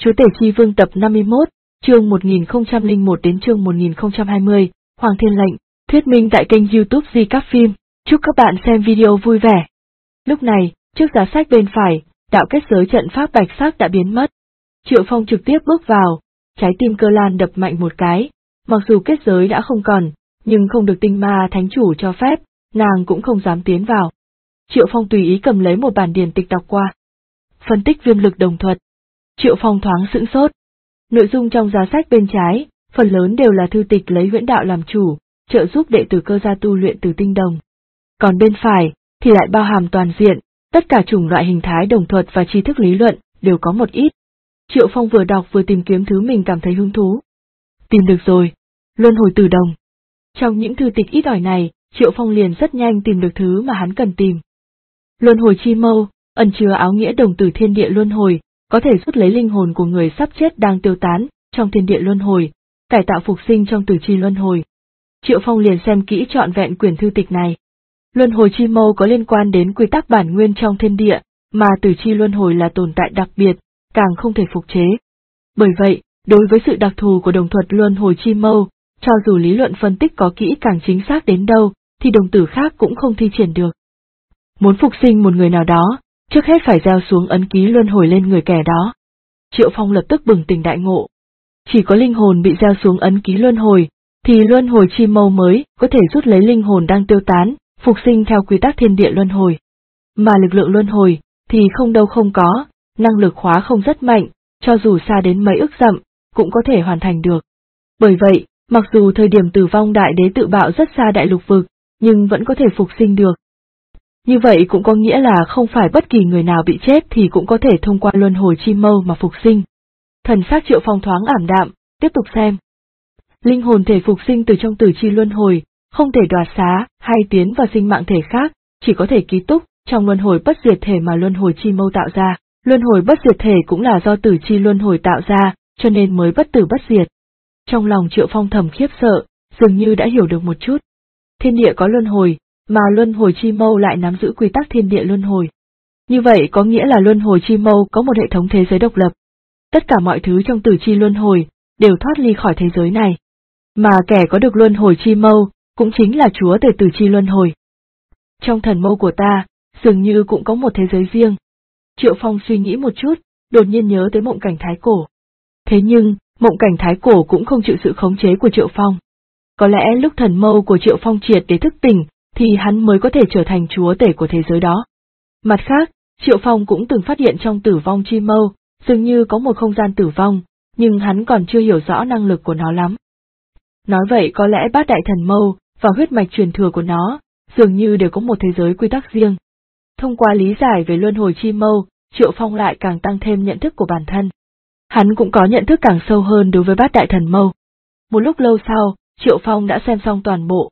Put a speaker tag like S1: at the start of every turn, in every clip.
S1: Chúa Tể Chi Vương tập 51, chương 1001 đến chương 1020, Hoàng Thiên Lệnh, thuyết minh tại kênh YouTube Di Các Phim. Chúc các bạn xem video vui vẻ. Lúc này, trước giá sách bên phải, đạo kết giới trận pháp bạch sắc đã biến mất. Triệu Phong trực tiếp bước vào, trái tim Cơ Lan đập mạnh một cái, mặc dù kết giới đã không còn, nhưng không được tinh ma thánh chủ cho phép, nàng cũng không dám tiến vào. Triệu Phong tùy ý cầm lấy một bản điển tịch đọc qua. Phân tích viêm lực đồng thuật. Triệu Phong thoáng sững sốt. Nội dung trong giá sách bên trái, phần lớn đều là thư tịch lấy huyễn đạo làm chủ, trợ giúp đệ tử Cơ gia tu luyện từ tinh đồng. Còn bên phải, thì lại bao hàm toàn diện, tất cả chủng loại hình thái đồng thuật và tri thức lý luận, đều có một ít. Triệu Phong vừa đọc vừa tìm kiếm thứ mình cảm thấy hứng thú. Tìm được rồi, luân hồi từ đồng. Trong những thư tịch ít ỏi này, Triệu Phong liền rất nhanh tìm được thứ mà hắn cần tìm. Luân hồi chi mâu, ẩn chứa áo nghĩa đồng tử thiên địa luân hồi, có thể rút lấy linh hồn của người sắp chết đang tiêu tán trong thiên địa luân hồi, cải tạo phục sinh trong tử chi luân hồi. Triệu Phong liền xem kỹ trọn vẹn quyển thư tịch này. Luân hồi chi mâu có liên quan đến quy tắc bản nguyên trong thiên địa, mà tử chi luân hồi là tồn tại đặc biệt, càng không thể phục chế. Bởi vậy, đối với sự đặc thù của đồng thuật luân hồi chi mâu, cho dù lý luận phân tích có kỹ càng chính xác đến đâu, thì đồng tử khác cũng không thi triển được. Muốn phục sinh một người nào đó, trước hết phải gieo xuống ấn ký luân hồi lên người kẻ đó. Triệu Phong lập tức bừng tỉnh đại ngộ. Chỉ có linh hồn bị gieo xuống ấn ký luân hồi, thì luân hồi chi mâu mới có thể rút lấy linh hồn đang tiêu tán, phục sinh theo quy tắc thiên địa luân hồi. Mà lực lượng luân hồi, thì không đâu không có, năng lực khóa không rất mạnh, cho dù xa đến mấy ức dặm, cũng có thể hoàn thành được. Bởi vậy, mặc dù thời điểm tử vong đại đế tự bạo rất xa đại lục vực, nhưng vẫn có thể phục sinh được. Như vậy cũng có nghĩa là không phải bất kỳ người nào bị chết thì cũng có thể thông qua luân hồi chi mâu mà phục sinh. Thần sắc Triệu Phong thoáng ảm đạm, tiếp tục xem. Linh hồn thể phục sinh từ trong tử chi luân hồi, không thể đoạt xá hay tiến vào sinh mạng thể khác, chỉ có thể ký túc trong luân hồi bất diệt thể mà luân hồi chi mâu tạo ra. Luân hồi bất diệt thể cũng là do tử chi luân hồi tạo ra, cho nên mới bất tử bất diệt. Trong lòng Triệu Phong thầm khiếp sợ, dường như đã hiểu được một chút. Thiên địa có luân hồi, mà luân hồi chi mâu lại nắm giữ quy tắc thiên địa luân hồi. Như vậy có nghĩa là luân hồi chi mâu có một hệ thống thế giới độc lập. Tất cả mọi thứ trong tử chi luân hồi đều thoát ly khỏi thế giới này. Mà kẻ có được luân hồi chi mâu cũng chính là chúa tể tử chi luân hồi. Trong thần mâu của ta, dường như cũng có một thế giới riêng. Triệu Phong suy nghĩ một chút, đột nhiên nhớ tới mộng cảnh thái cổ. Thế nhưng, mộng cảnh thái cổ cũng không chịu sự khống chế của Triệu Phong. Có lẽ lúc thần mâu của Triệu Phong triệt để thức tỉnh, thì hắn mới có thể trở thành chúa tể của thế giới đó. Mặt khác, Triệu Phong cũng từng phát hiện trong tử vong chi mâu, dường như có một không gian tử vong, nhưng hắn còn chưa hiểu rõ năng lực của nó lắm. Nói vậy có lẽ bát đại thần mâu và huyết mạch truyền thừa của nó, dường như đều có một thế giới quy tắc riêng. Thông qua lý giải về luân hồi chi mâu, Triệu Phong lại càng tăng thêm nhận thức của bản thân. Hắn cũng có nhận thức càng sâu hơn đối với bát đại thần mâu. Một lúc lâu sau, Triệu Phong đã xem xong toàn bộ.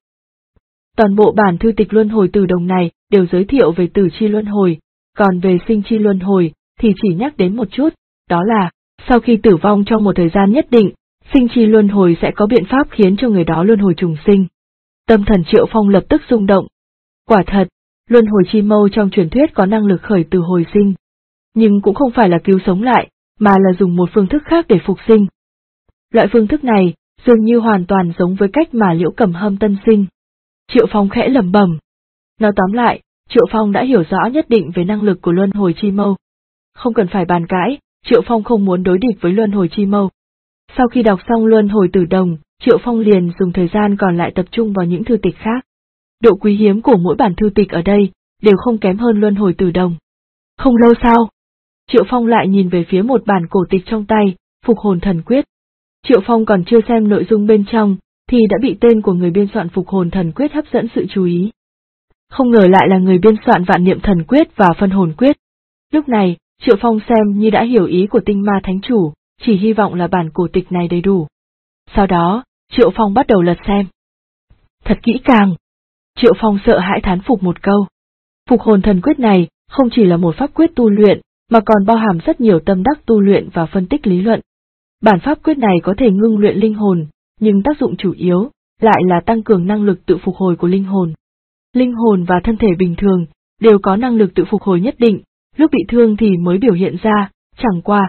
S1: Toàn bộ bản thư tịch luân hồi từ đồng này đều giới thiệu về tử chi luân hồi, còn về sinh chi luân hồi thì chỉ nhắc đến một chút, đó là, sau khi tử vong trong một thời gian nhất định, sinh chi luân hồi sẽ có biện pháp khiến cho người đó luân hồi trùng sinh. Tâm thần Triệu Phong lập tức rung động. Quả thật, luân hồi chi mâu trong truyền thuyết có năng lực khởi tử hồi sinh. Nhưng cũng không phải là cứu sống lại, mà là dùng một phương thức khác để phục sinh. Loại phương thức này, dường như hoàn toàn giống với cách mà Liễu Cầm Hâm tân sinh. Triệu Phong khẽ lẩm bẩm. Nói tóm lại, Triệu Phong đã hiểu rõ nhất định về năng lực của luân hồi chi mâu. Không cần phải bàn cãi, Triệu Phong không muốn đối địch với luân hồi chi mâu. Sau khi đọc xong luân hồi tử đồng, Triệu Phong liền dùng thời gian còn lại tập trung vào những thư tịch khác. Độ quý hiếm của mỗi bản thư tịch ở đây, đều không kém hơn luân hồi tử đồng. Không lâu sau, Triệu Phong lại nhìn về phía một bản cổ tịch trong tay, Phục Hồn Thần Quyết. Triệu Phong còn chưa xem nội dung bên trong, thì đã bị tên của người biên soạn Phục Hồn Thần Quyết hấp dẫn sự chú ý. Không ngờ lại là người biên soạn Vạn Niệm Thần Quyết và Phân Hồn Quyết. Lúc này, Triệu Phong xem như đã hiểu ý của tinh ma thánh chủ, chỉ hy vọng là bản cổ tịch này đầy đủ. Sau đó, Triệu Phong bắt đầu lật xem. Thật kỹ càng. Triệu Phong sợ hãi thán phục một câu. Phục Hồn Thần Quyết này không chỉ là một pháp quyết tu luyện, mà còn bao hàm rất nhiều tâm đắc tu luyện và phân tích lý luận. Bản pháp quyết này có thể ngưng luyện linh hồn, nhưng tác dụng chủ yếu lại là tăng cường năng lực tự phục hồi của linh hồn. Linh hồn và thân thể bình thường đều có năng lực tự phục hồi nhất định, lúc bị thương thì mới biểu hiện ra, chẳng qua,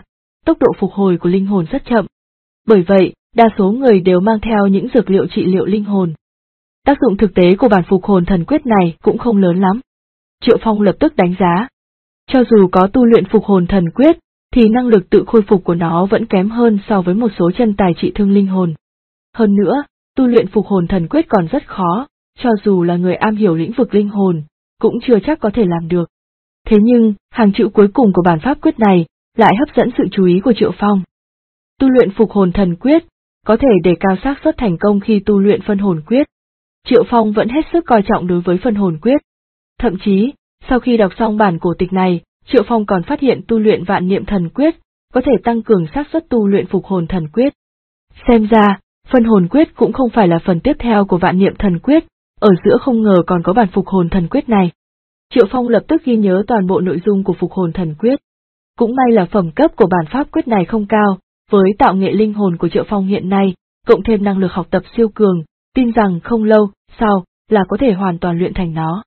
S1: tốc độ phục hồi của linh hồn rất chậm. Bởi vậy, đa số người đều mang theo những dược liệu trị liệu linh hồn. Tác dụng thực tế của bản phục hồn thần quyết này cũng không lớn lắm. Triệu Phong lập tức đánh giá. Cho dù có tu luyện phục hồn thần quyết, thì năng lực tự khôi phục của nó vẫn kém hơn so với một số chân tài trị thương linh hồn. Hơn nữa, tu luyện phục hồn thần quyết còn rất khó, cho dù là người am hiểu lĩnh vực linh hồn, cũng chưa chắc có thể làm được. Thế nhưng, hàng chữ cuối cùng của bản pháp quyết này lại hấp dẫn sự chú ý của Triệu Phong. Tu luyện phục hồn thần quyết, có thể đề cao xác suất thành công khi tu luyện phân hồn quyết. Triệu Phong vẫn hết sức coi trọng đối với phân hồn quyết. Thậm chí, sau khi đọc xong bản cổ tịch này, Triệu Phong còn phát hiện tu luyện vạn niệm thần quyết, có thể tăng cường xác suất tu luyện phục hồn thần quyết. Xem ra, phân hồn quyết cũng không phải là phần tiếp theo của vạn niệm thần quyết, ở giữa không ngờ còn có bản phục hồn thần quyết này. Triệu Phong lập tức ghi nhớ toàn bộ nội dung của phục hồn thần quyết. Cũng may là phẩm cấp của bản pháp quyết này không cao, với tạo nghệ linh hồn của Triệu Phong hiện nay, cộng thêm năng lực học tập siêu cường, tin rằng không lâu sau là có thể hoàn toàn luyện thành nó.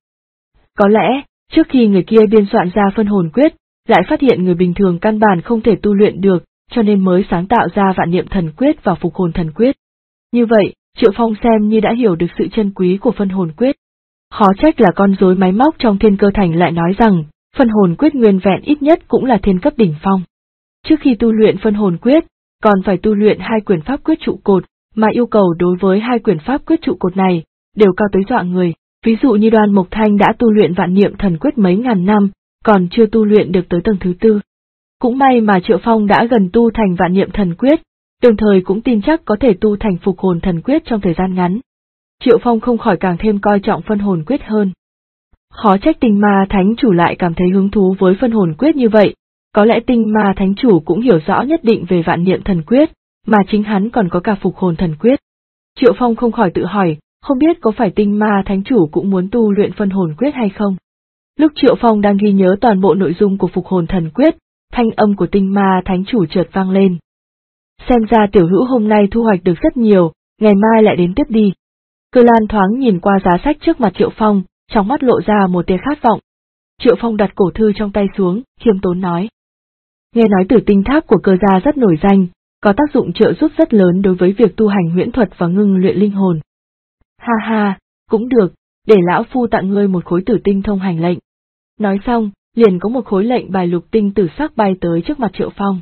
S1: Có lẽ, trước khi người kia biên soạn ra phân hồn quyết, lại phát hiện người bình thường căn bản không thể tu luyện được, cho nên mới sáng tạo ra vạn niệm thần quyết và phục hồn thần quyết. Như vậy, Triệu Phong xem như đã hiểu được sự chân quý của phân hồn quyết. Khó trách là con rối máy móc trong Thiên Cơ Thành lại nói rằng, phân hồn quyết nguyên vẹn ít nhất cũng là thiên cấp đỉnh phong. Trước khi tu luyện phân hồn quyết, còn phải tu luyện 2 quyển pháp quyết trụ cột, mà yêu cầu đối với 2 quyển pháp quyết trụ cột này, đều cao tới dọa người. Ví dụ như Đoan Mộc Thanh đã tu luyện vạn niệm thần quyết mấy ngàn năm, còn chưa tu luyện được tới tầng thứ 4. Cũng may mà Triệu Phong đã gần tu thành vạn niệm thần quyết, đồng thời cũng tin chắc có thể tu thành phục hồn thần quyết trong thời gian ngắn. Triệu Phong không khỏi càng thêm coi trọng phân hồn quyết hơn. Khó trách Tinh Ma Thánh Chủ lại cảm thấy hứng thú với phân hồn quyết như vậy, có lẽ Tinh Ma Thánh Chủ cũng hiểu rõ nhất định về vạn niệm thần quyết, mà chính hắn còn có cả phục hồn thần quyết. Triệu Phong không khỏi tự hỏi, không biết có phải Tinh Ma Thánh Chủ cũng muốn tu luyện phân hồn quyết hay không? Lúc Triệu Phong đang ghi nhớ toàn bộ nội dung của phục hồn thần quyết, thanh âm của Tinh Ma Thánh Chủ chợt vang lên. Xem ra tiểu hữu hôm nay thu hoạch được rất nhiều, ngày mai lại đến tiếp đi. Cơ Lan thoáng nhìn qua giá sách trước mặt Triệu Phong, trong mắt lộ ra một tia khát vọng. Triệu Phong đặt cổ thư trong tay xuống, khiêm tốn nói. Nghe nói Tử Tinh Tháp của Cơ gia rất nổi danh, có tác dụng trợ giúp rất lớn đối với việc tu hành huyễn thuật và ngưng luyện linh hồn. Ha ha, cũng được, để lão phu tặng ngươi một khối tử tinh thông hành lệnh. Nói xong, liền có một khối lệnh bài lục tinh tử sắc bay tới trước mặt Triệu Phong.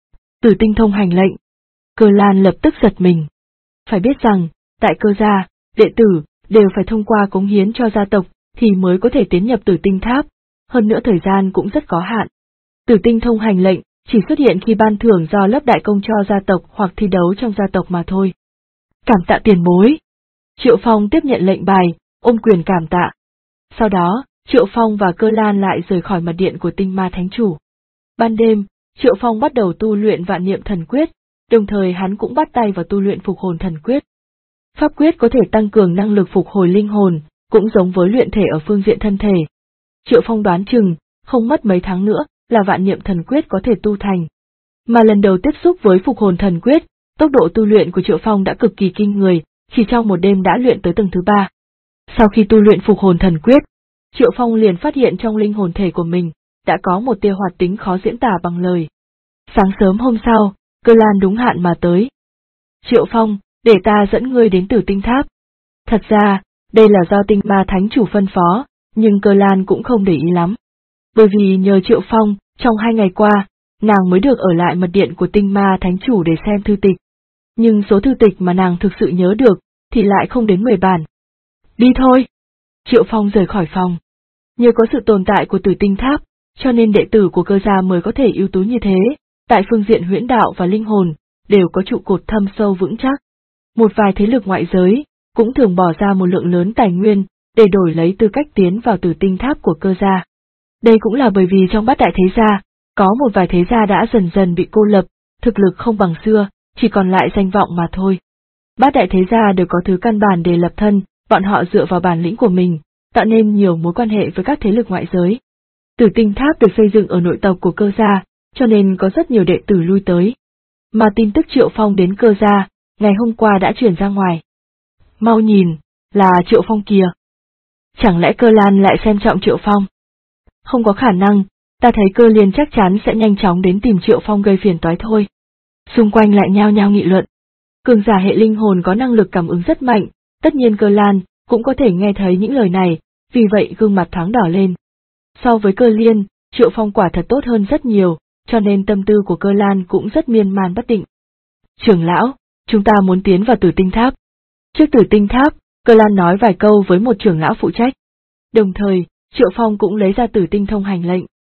S1: Tử tinh thông hành lệnh. Cơ Lan lập tức giật mình. Phải biết rằng, tại Cơ gia, đệ tử đều phải thông qua cống hiến cho gia tộc thì mới có thể tiến nhập Tử Tinh Tháp, hơn nữa thời gian cũng rất có hạn. Tử tinh thông hành lệnh chỉ xuất hiện khi ban thưởng do lớp đại công cho gia tộc hoặc thi đấu trong gia tộc mà thôi. Cảm tạ tiền bối. Triệu Phong tiếp nhận lệnh bài, ôm quyền cảm tạ. Sau đó, Triệu Phong và Cơ Lan lại rời khỏi mật điện của Tinh Ma Thánh Chủ. Ban đêm, Triệu Phong bắt đầu tu luyện vạn niệm thần quyết, đồng thời hắn cũng bắt tay vào tu luyện phục hồn thần quyết. Pháp quyết có thể tăng cường năng lực phục hồi linh hồn, cũng giống với luyện thể ở phương diện thân thể. Triệu Phong đoán chừng, không mất mấy tháng nữa, là vạn niệm thần quyết có thể tu thành. Mà lần đầu tiếp xúc với phục hồn thần quyết, tốc độ tu luyện của Triệu Phong đã cực kỳ kinh người, chỉ trong một đêm đã luyện tới tầng thứ 3. Sau khi tu luyện phục hồn thần quyết, Triệu Phong liền phát hiện trong linh hồn thể của mình, đã có một tia hoạt tính khó diễn tả bằng lời. Sáng sớm hôm sau, Cơ Lan đúng hạn mà tới. Triệu Phong, để ta dẫn ngươi đến Tử Tinh Tháp. Thật ra, đây là do Tinh Ma Thánh Chủ phân phó, nhưng Cơ Lan cũng không để ý lắm. Bởi vì nhờ Triệu Phong, trong 2 ngày qua, nàng mới được ở lại mật điện của Tinh Ma Thánh Chủ để xem thư tịch. Nhưng số thư tịch mà nàng thực sự nhớ được, thì lại không đến 10 bản. Đi thôi! Triệu Phong rời khỏi phòng. Nhờ có sự tồn tại của Tử Tinh Tháp, cho nên đệ tử của Cơ gia mới có thể ưu tú như thế, tại phương diện huyễn đạo và linh hồn, đều có trụ cột thâm sâu vững chắc. Một vài thế lực ngoại giới, cũng thường bỏ ra một lượng lớn tài nguyên, để đổi lấy tư cách tiến vào Tử Tinh Tháp của Cơ gia. Đây cũng là bởi vì trong bát đại thế gia, có một vài thế gia đã dần dần bị cô lập, thực lực không bằng xưa, chỉ còn lại danh vọng mà thôi. Bát đại thế gia đều có thứ căn bản để lập thân, bọn họ dựa vào bản lĩnh của mình, tạo nên nhiều mối quan hệ với các thế lực ngoại giới. Tử Tinh Tháp được xây dựng ở nội tộc của Cơ gia, cho nên có rất nhiều đệ tử lui tới. Mà tin tức Triệu Phong đến Cơ gia, ngày hôm qua đã truyền ra ngoài. Mau nhìn, là Triệu Phong kìa. Chẳng lẽ Cơ Lan lại xem trọng Triệu Phong? Không có khả năng, ta thấy Cơ Liên chắc chắn sẽ nhanh chóng đến tìm Triệu Phong gây phiền toái thôi. Xung quanh lại nhao nhao nghị luận. Cường giả hệ linh hồn có năng lực cảm ứng rất mạnh, tất nhiên Cơ Lan cũng có thể nghe thấy những lời này, vì vậy gương mặt thoáng đỏ lên. So với Cơ Liên, Triệu Phong quả thật tốt hơn rất nhiều, cho nên tâm tư của Cơ Lan cũng rất miên man bất định. Trưởng lão, chúng ta muốn tiến vào Tử Tinh Tháp. Trước Tử Tinh Tháp, Cơ Lan nói vài câu với một trưởng lão phụ trách. Đồng thời, Triệu Phong cũng lấy ra Tử Tinh thông hành lệnh.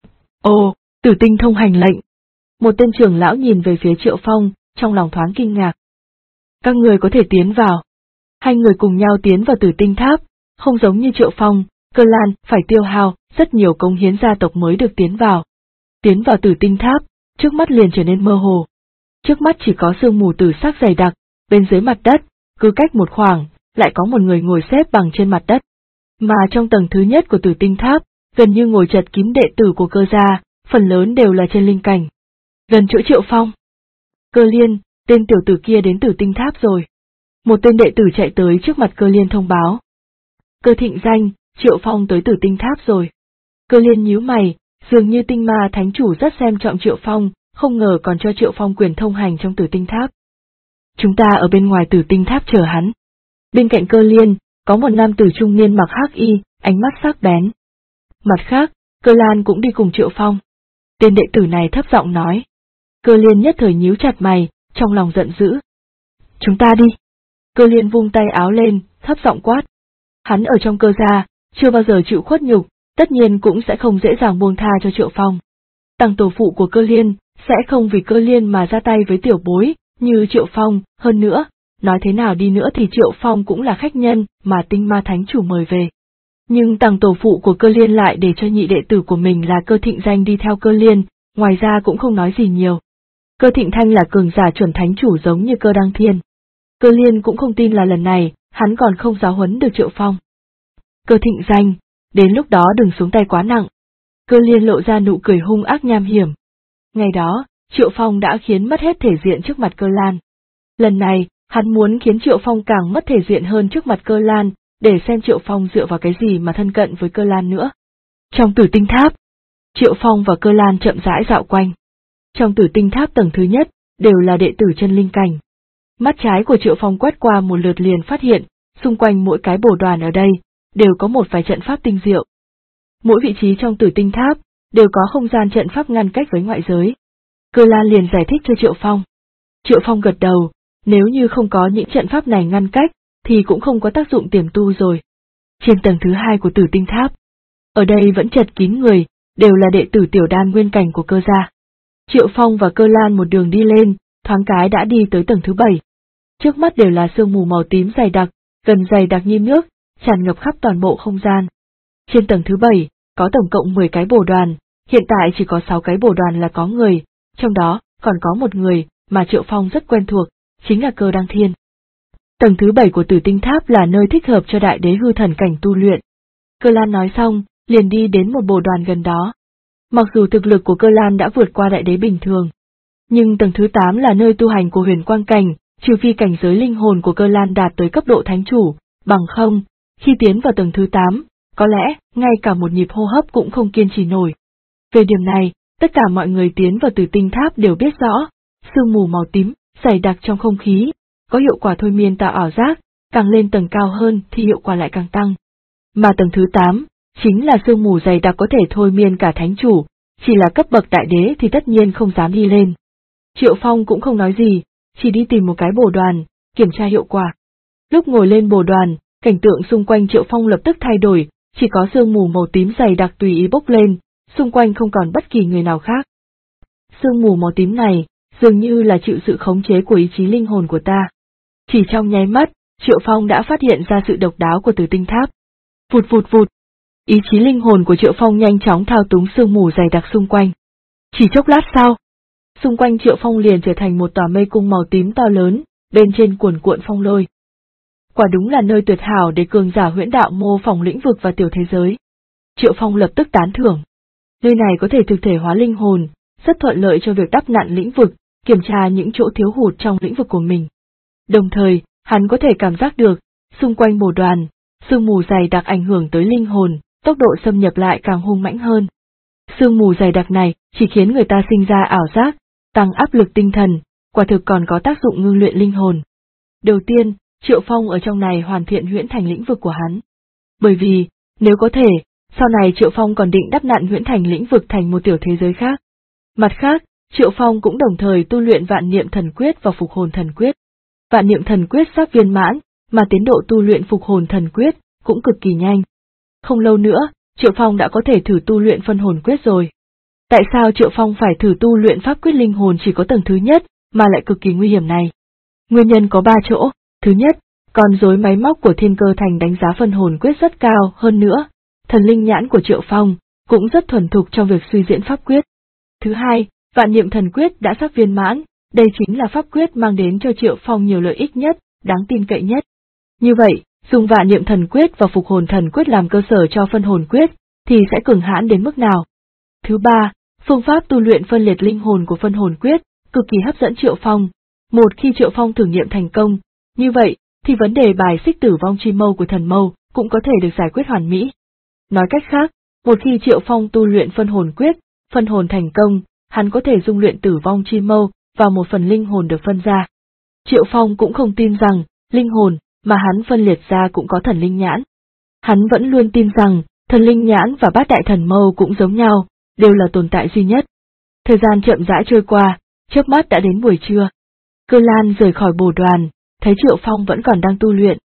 S1: Ồ, Tử Tinh thông hành lệnh. Một tên trưởng lão nhìn về phía Triệu Phong, trong lòng thoáng kinh ngạc. Các người có thể tiến vào. Hai người cùng nhau tiến vào Tử Tinh Tháp, không giống như Triệu Phong, Cơ Lan phải tiêu hao rất nhiều cống hiến gia tộc mới được tiến vào. Tiến vào Tử Tinh Tháp, trước mắt liền trở nên mơ hồ. Trước mắt chỉ có sương mù tử sắc dày đặc, bên dưới mặt đất, cứ cách một khoảng, lại có một người ngồi xếp bằng trên mặt đất. Mà trong tầng thứ nhất của Tử Tinh Tháp, gần như ngồi chật kín đệ tử của Cơ gia, phần lớn đều là trên linh cảnh. Gần chỗ Triệu Phong. Cơ Liên, tên tiểu tử kia đến Tử Tinh Tháp rồi. Một tên đệ tử chạy tới trước mặt Cơ Liên thông báo. Cơ Thịnh Danh, Triệu Phong tới Tử Tinh Tháp rồi. Cơ Liên nhíu mày, dường như tinh ma thánh chủ rất xem trọng Triệu Phong, không ngờ còn cho Triệu Phong quyền thông hành trong Tử Tinh Tháp. Chúng ta ở bên ngoài Tử Tinh Tháp chờ hắn. Bên cạnh Cơ Liên, có một nam tử trung niên mặc hắc y, ánh mắt sắc bén. Mặt khác, Cơ Lan cũng đi cùng Triệu Phong. Tên đệ tử này thấp giọng nói. Cơ Liên nhất thời nhíu chặt mày, trong lòng giận dữ. Chúng ta đi. Cơ Liên vung tay áo lên, thấp giọng quát. Hắn ở trong Cơ gia, chưa bao giờ chịu khuất nhục, tất nhiên cũng sẽ không dễ dàng buông tha cho Triệu Phong. Tăng tổ phụ của Cơ Liên sẽ không vì Cơ Liên mà ra tay với tiểu bối như Triệu Phong, hơn nữa, nói thế nào đi nữa thì Triệu Phong cũng là khách nhân mà tinh ma thánh chủ mời về. Nhưng tăng tổ phụ của Cơ Liên lại để cho nhị đệ tử của mình là Cơ Thịnh Danh đi theo Cơ Liên, ngoài ra cũng không nói gì nhiều. Cơ Thịnh Thanh là cường giả chuẩn thánh chủ giống như Cơ Đăng Thiên. Cơ Liên cũng không tin là lần này, hắn còn không giáo huấn được Triệu Phong. Cơ Thịnh Danh, đến lúc đó đừng xuống tay quá nặng. Cơ Liên lộ ra nụ cười hung ác nham hiểm. Ngày đó, Triệu Phong đã khiến mất hết thể diện trước mặt Cơ Lan. Lần này, hắn muốn khiến Triệu Phong càng mất thể diện hơn trước mặt Cơ Lan, để xem Triệu Phong dựa vào cái gì mà thân cận với Cơ Lan nữa. Trong Tử Tinh Tháp, Triệu Phong và Cơ Lan chậm rãi dạo quanh. Trong Tử Tinh Tháp tầng thứ nhất, đều là đệ tử chân linh cảnh. Mắt trái của Triệu Phong quét qua một lượt liền phát hiện, xung quanh mỗi cái bồ đoàn ở đây, đều có một vài trận pháp tinh diệu. Mỗi vị trí trong Tử Tinh Tháp, đều có không gian trận pháp ngăn cách với ngoại giới. Cơ Lan liền giải thích cho Triệu Phong. Triệu Phong gật đầu, nếu như không có những trận pháp này ngăn cách, thì cũng không có tác dụng tiềm tu rồi. Trên tầng thứ hai của Tử Tinh Tháp, ở đây vẫn chật kín người, đều là đệ tử tiểu đan nguyên cảnh của Cơ gia. Triệu Phong và Cơ Lan một đường đi lên, thoáng cái đã đi tới tầng thứ 7. Trước mắt đều là sương mù màu tím dày đặc, gần dày đặc như nước, tràn ngập khắp toàn bộ không gian. Trên tầng thứ 7, có tổng cộng 10 cái bồ đoàn, hiện tại chỉ có 6 cái bồ đoàn là có người, trong đó còn có một người mà Triệu Phong rất quen thuộc, chính là Cơ Đăng Thiên. Tầng thứ 7 của Tử Tinh Tháp là nơi thích hợp cho đại đế hư thần cảnh tu luyện. Cơ Lan nói xong, liền đi đến một bồ đoàn gần đó. Mặc dù thực lực của Cơ Lan đã vượt qua đại đế bình thường, nhưng tầng thứ 8 là nơi tu hành của huyền quang cảnh, trừ phi cảnh giới linh hồn của Cơ Lan đạt tới cấp độ thánh chủ, bằng không, khi tiến vào tầng thứ 8, có lẽ ngay cả một nhịp hô hấp cũng không kiên trì nổi. Về điểm này, tất cả mọi người tiến vào Tử Tinh Tháp đều biết rõ, sương mù màu tím, dày đặc trong không khí, có hiệu quả thôi miên tạo ảo giác, càng lên tầng cao hơn thì hiệu quả lại càng tăng. Mà tầng thứ 8, chính là sương mù dày đặc có thể thôi miên cả thánh chủ, chỉ là cấp bậc đại đế thì tất nhiên không dám đi lên. Triệu Phong cũng không nói gì, chỉ đi tìm một cái bồ đoàn, kiểm tra hiệu quả. Lúc ngồi lên bồ đoàn, cảnh tượng xung quanh Triệu Phong lập tức thay đổi, chỉ có sương mù màu tím dày đặc tùy ý bốc lên, xung quanh không còn bất kỳ người nào khác. Sương mù màu tím này, dường như là chịu sự khống chế của ý chí linh hồn của ta. Chỉ trong nháy mắt, Triệu Phong đã phát hiện ra sự độc đáo của Tử Tinh Tháp. Vụt vụt vụt. Ý chí linh hồn của Triệu Phong nhanh chóng thao túng sương mù dày đặc xung quanh. Chỉ chốc lát sau, xung quanh Triệu Phong liền trở thành một tòa mê cung màu tím to lớn, bên trên cuồn cuộn phong lôi. Quả đúng là nơi tuyệt hảo để cường giả huyễn đạo mô phỏng lĩnh vực và tiểu thế giới. Triệu Phong lập tức tán thưởng. Nơi này có thể thực thể hóa linh hồn, rất thuận lợi cho việc đắp nặn lĩnh vực, kiểm tra những chỗ thiếu hụt trong lĩnh vực của mình. Đồng thời, hắn có thể cảm giác được, xung quanh bồ đoàn, sương mù dày đặc ảnh hưởng tới linh hồn, tốc độ xâm nhập lại càng hung mãnh hơn. sương mù dày đặc này chỉ khiến người ta sinh ra ảo giác, tăng áp lực tinh thần, quả thực còn có tác dụng ngưng luyện linh hồn. Đầu tiên, Triệu Phong ở trong này hoàn thiện huyễn thành lĩnh vực của hắn. Bởi vì, nếu có thể, sau này Triệu Phong còn định đắp nặn huyễn thành lĩnh vực thành một tiểu thế giới khác. Mặt khác, Triệu Phong cũng đồng thời tu luyện vạn niệm thần quyết và phục hồn thần quyết. Vạn niệm thần quyết sắp viên mãn, mà tiến độ tu luyện phục hồn thần quyết cũng cực kỳ nhanh. Không lâu nữa, Triệu Phong đã có thể thử tu luyện phân hồn quyết rồi. Tại sao Triệu Phong phải thử tu luyện pháp quyết linh hồn chỉ có tầng thứ nhất, mà lại cực kỳ nguy hiểm này? Nguyên nhân có 3 chỗ. Thứ nhất, con rối máy móc của Thiên Cơ Thành đánh giá phân hồn quyết rất cao, hơn nữa, thần linh nhãn của Triệu Phong cũng rất thuần thục trong việc suy diễn pháp quyết. Thứ hai, vạn niệm thần quyết đã sắp viên mãn, đây chính là pháp quyết mang đến cho Triệu Phong nhiều lợi ích nhất, đáng tin cậy nhất. Như vậy, dùng vạn niệm thần quyết và phục hồn thần quyết làm cơ sở cho phân hồn quyết, thì sẽ cường hãn đến mức nào? Thứ ba, phương pháp tu luyện phân liệt linh hồn của phân hồn quyết, cực kỳ hấp dẫn Triệu Phong. Một khi Triệu Phong thử nghiệm thành công, như vậy, thì vấn đề bài xích tử vong chi mâu của thần mâu cũng có thể được giải quyết hoàn mỹ. Nói cách khác, một khi Triệu Phong tu luyện phân hồn quyết, phân hồn thành công, hắn có thể dung luyện tử vong chi mâu vào một phần linh hồn được phân ra. Triệu Phong cũng không tin rằng, linh hồn mà hắn phân liệt ra cũng có thần linh nhãn. Hắn vẫn luôn tin rằng, thần linh nhãn và bát đại thần mâu cũng giống nhau, đều là tồn tại duy nhất. Thời gian chậm rãi trôi qua, chớp mắt đã đến buổi trưa. Cơ Lan rời khỏi bồ đoàn, thấy Triệu Phong vẫn còn đang tu luyện.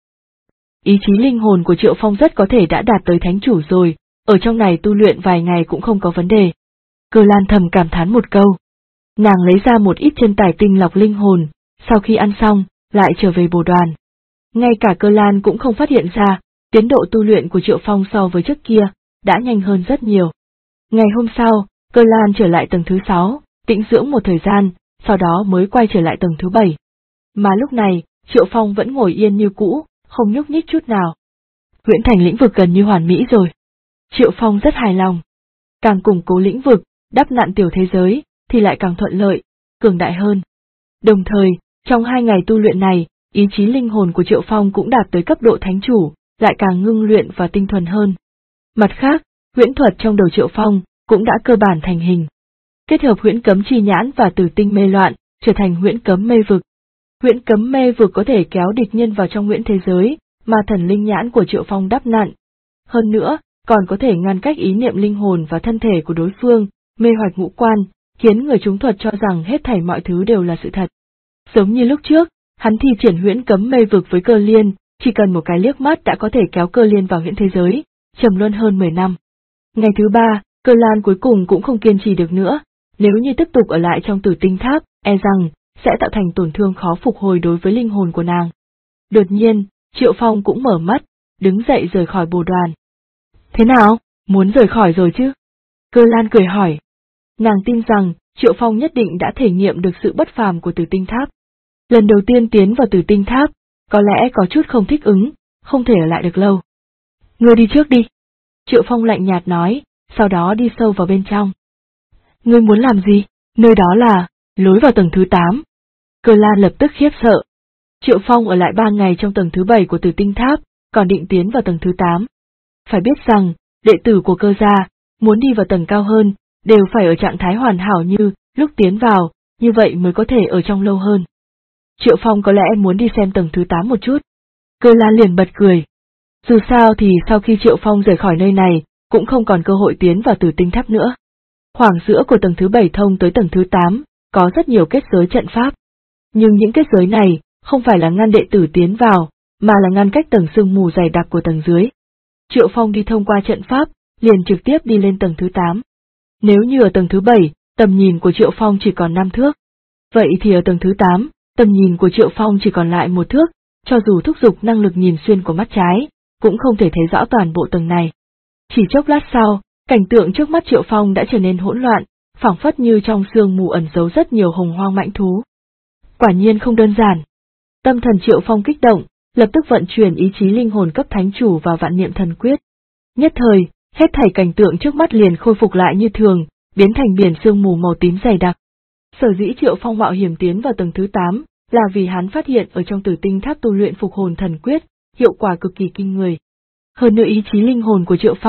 S1: Ý chí linh hồn của Triệu Phong rất có thể đã đạt tới thánh chủ rồi, ở trong này tu luyện vài ngày cũng không có vấn đề. Cơ Lan thầm cảm thán một câu. Nàng lấy ra một ít chân tài tinh lọc linh hồn, sau khi ăn xong, lại trở về bồ đoàn. Ngay cả Cơ Lan cũng không phát hiện ra, tiến độ tu luyện của Triệu Phong so với trước kia, đã nhanh hơn rất nhiều. Ngày hôm sau, Cơ Lan trở lại tầng thứ 6, tĩnh dưỡng một thời gian, sau đó mới quay trở lại tầng thứ 7. Mà lúc này, Triệu Phong vẫn ngồi yên như cũ, không nhúc nhích chút nào. Huyễn thành lĩnh vực gần như hoàn mỹ rồi. Triệu Phong rất hài lòng. Càng củng cố lĩnh vực, đắp nặn tiểu thế giới, thì lại càng thuận lợi, cường đại hơn. Đồng thời, trong 2 ngày tu luyện này, ý chí linh hồn của Triệu Phong cũng đạt tới cấp độ thánh chủ, lại càng ngưng luyện và tinh thuần hơn. Mặt khác, huyễn thuật trong đầu Triệu Phong cũng đã cơ bản thành hình. Kết hợp huyễn cấm chi nhãn và tử tinh mê loạn, trở thành huyễn cấm mê vực. Huyễn cấm mê vực có thể kéo địch nhân vào trong huyễn thế giới, mà thần linh nhãn của Triệu Phong đắp nặn. Hơn nữa, còn có thể ngăn cách ý niệm linh hồn và thân thể của đối phương, mê hoặc ngũ quan, khiến người trúng thuật cho rằng hết thảy mọi thứ đều là sự thật. Giống như lúc trước, hắn thi triển huyễn cấm mê vực với Cơ Liên, chỉ cần một cái liếc mắt đã có thể kéo Cơ Liên vào huyễn thế giới, trầm luân hơn 10 năm. Ngày thứ 3, Cơ Lan cuối cùng cũng không kiên trì được nữa, nếu như tiếp tục ở lại trong Tử Tinh Tháp, e rằng sẽ tạo thành tổn thương khó phục hồi đối với linh hồn của nàng. Đột nhiên, Triệu Phong cũng mở mắt, đứng dậy rời khỏi bồ đoàn. Thế nào, muốn rời khỏi rồi chứ? Cơ Lan cười hỏi. Nàng tin rằng, Triệu Phong nhất định đã thể nghiệm được sự bất phàm của Tử Tinh Tháp. Lần đầu tiên tiến vào Tử Tinh Tháp, có lẽ có chút không thích ứng, không thể ở lại được lâu. Ngươi đi trước đi. Triệu Phong lạnh nhạt nói, sau đó đi sâu vào bên trong. Ngươi muốn làm gì? Nơi đó là lối vào tầng thứ 8. Cơ Lan lập tức khiếp sợ. Triệu Phong ở lại 3 ngày trong tầng thứ 7 của Tử Tinh Tháp, còn định tiến vào tầng thứ 8. Phải biết rằng, đệ tử của Cơ gia, muốn đi vào tầng cao hơn, đều phải ở trạng thái hoàn hảo như lúc tiến vào, như vậy mới có thể ở trong lâu hơn. Triệu Phong có lẽ muốn đi xem tầng thứ 8 một chút. Cơ Lan liền bật cười. Dù sao thì sau khi Triệu Phong rời khỏi nơi này, cũng không còn cơ hội tiến vào Tử Tinh Tháp nữa. Khoảng giữa của tầng thứ 7 thông tới tầng thứ 8, có rất nhiều kết giới trận pháp. Nhưng những kết giới này, không phải là ngăn đệ tử tiến vào, mà là ngăn cách tầng sương mù dày đặc của tầng dưới. Triệu Phong đi thông qua trận pháp, liền trực tiếp đi lên tầng thứ 8. Nếu như ở tầng thứ 7, tầm nhìn của Triệu Phong chỉ còn 5 thước. Vậy thì ở tầng thứ 8, tầm nhìn của Triệu Phong chỉ còn lại 1 thước, cho dù thúc giục năng lực nhìn xuyên của mắt trái, cũng không thể thấy rõ toàn bộ tầng này. Chỉ chốc lát sau, cảnh tượng trước mắt Triệu Phong đã trở nên hỗn loạn, phảng phất như trong sương mù ẩn giấu rất nhiều hồng hoang mãnh thú. Quả nhiên không đơn giản. Tâm thần Triệu Phong kích động, lập tức vận chuyển ý chí linh hồn cấp thánh chủ vào vạn niệm thần quyết. Nhất thời, hết thảy cảnh tượng trước mắt liền khôi phục lại như thường, biến thành biển sương mù màu tím dày đặc. Sở dĩ Triệu Phong mạo hiểm tiến vào tầng thứ 8, là vì hắn phát hiện ở trong Tử Tinh Tháp tu luyện phục hồn thần quyết, hiệu quả cực kỳ kinh người. Hơn nữa ý chí linh hồn của Triệu Phong,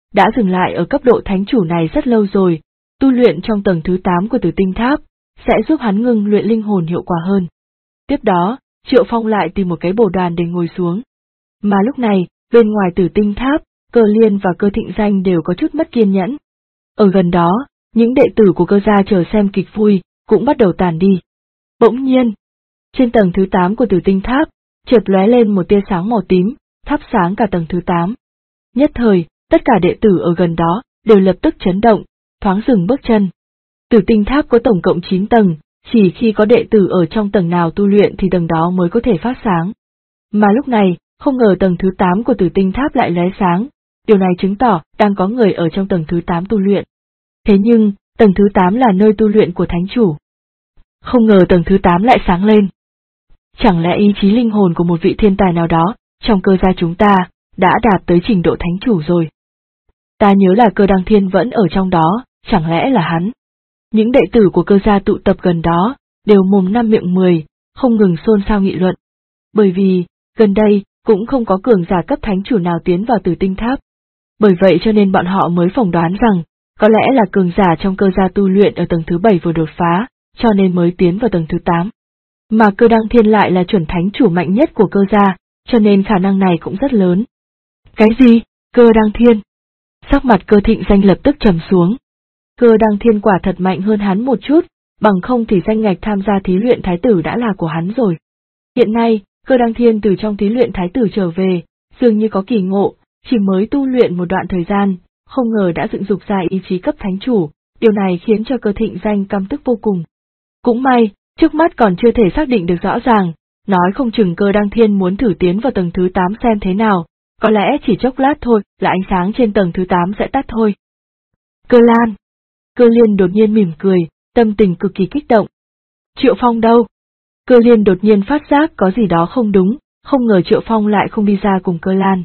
S1: đã dừng lại ở cấp độ thánh chủ này rất lâu rồi, tu luyện trong tầng thứ 8 của Tử Tinh Tháp sẽ giúp hắn ngưng luyện linh hồn hiệu quả hơn. Tiếp đó, Triệu Phong lại tìm một cái bồ đoàn để ngồi xuống. Mà lúc này, bên ngoài Tử Tinh Tháp, Cơ Liên và Cơ Thịnh Danh đều có chút mất kiên nhẫn. Ở gần đó, những đệ tử của Cơ gia chờ xem kịch vui, cũng bắt đầu tản đi. Bỗng nhiên, trên tầng thứ 8 của Tử Tinh Tháp, chợt lóe lên một tia sáng màu tím, thắp sáng cả tầng thứ 8. Nhất thời, tất cả đệ tử ở gần đó đều lập tức chấn động, thoáng dừng bước chân. Tử Tinh Tháp có tổng cộng 9 tầng, chỉ khi có đệ tử ở trong tầng nào tu luyện thì tầng đó mới có thể phát sáng. Mà lúc này, không ngờ tầng thứ 8 của Tử Tinh Tháp lại lóe sáng, điều này chứng tỏ đang có người ở trong tầng thứ 8 tu luyện. Thế nhưng, tầng thứ 8 là nơi tu luyện của thánh chủ. Không ngờ tầng thứ 8 lại sáng lên. Chẳng lẽ ý chí linh hồn của một vị thiên tài nào đó, trong Cơ gia chúng ta, đã đạt tới trình độ thánh chủ rồi. Ta nhớ là Cơ Đăng Thiên vẫn ở trong đó, chẳng lẽ là hắn? Những đệ tử của Cơ gia tụ tập gần đó, đều mồm năm miệng 10, không ngừng xôn xao nghị luận. Bởi vì, gần đây, cũng không có cường giả cấp thánh chủ nào tiến vào Tử Tinh Tháp. Bởi vậy cho nên bọn họ mới phỏng đoán rằng, có lẽ là cường giả trong Cơ gia tu luyện ở tầng thứ 7 vừa đột phá, cho nên mới tiến vào tầng thứ 8. Mà Cơ Đăng Thiên lại là chuẩn thánh chủ mạnh nhất của Cơ gia, cho nên khả năng này cũng rất lớn. Cái gì? Cơ Đăng Thiên? Sắc mặt Cơ Thịnh Danh lập tức trầm xuống. Cơ Đăng Thiên quả thật mạnh hơn hắn một chút, bằng không thì danh ngạch tham gia thí luyện thái tử đã là của hắn rồi. Hiện nay, Cơ Đăng Thiên từ trong thí luyện thái tử trở về, dường như có kỳ ngộ, chỉ mới tu luyện một đoạn thời gian, không ngờ đã dựng dục ra ý chí cấp thánh chủ, điều này khiến cho Cơ Thịnh Danh căm tức vô cùng. Cũng may, trước mắt còn chưa thể xác định được rõ ràng, nói không chừng Cơ Đăng Thiên muốn thử tiến vào tầng thứ 8 xem thế nào, có lẽ chỉ chốc lát thôi là ánh sáng trên tầng thứ 8 sẽ tắt thôi. Cơ Lan. Cơ Liên đột nhiên mỉm cười, tâm tình cực kỳ kích động. Triệu Phong đâu? Cơ Liên đột nhiên phát giác có gì đó không đúng, không ngờ Triệu Phong lại không đi ra cùng Cơ Lan.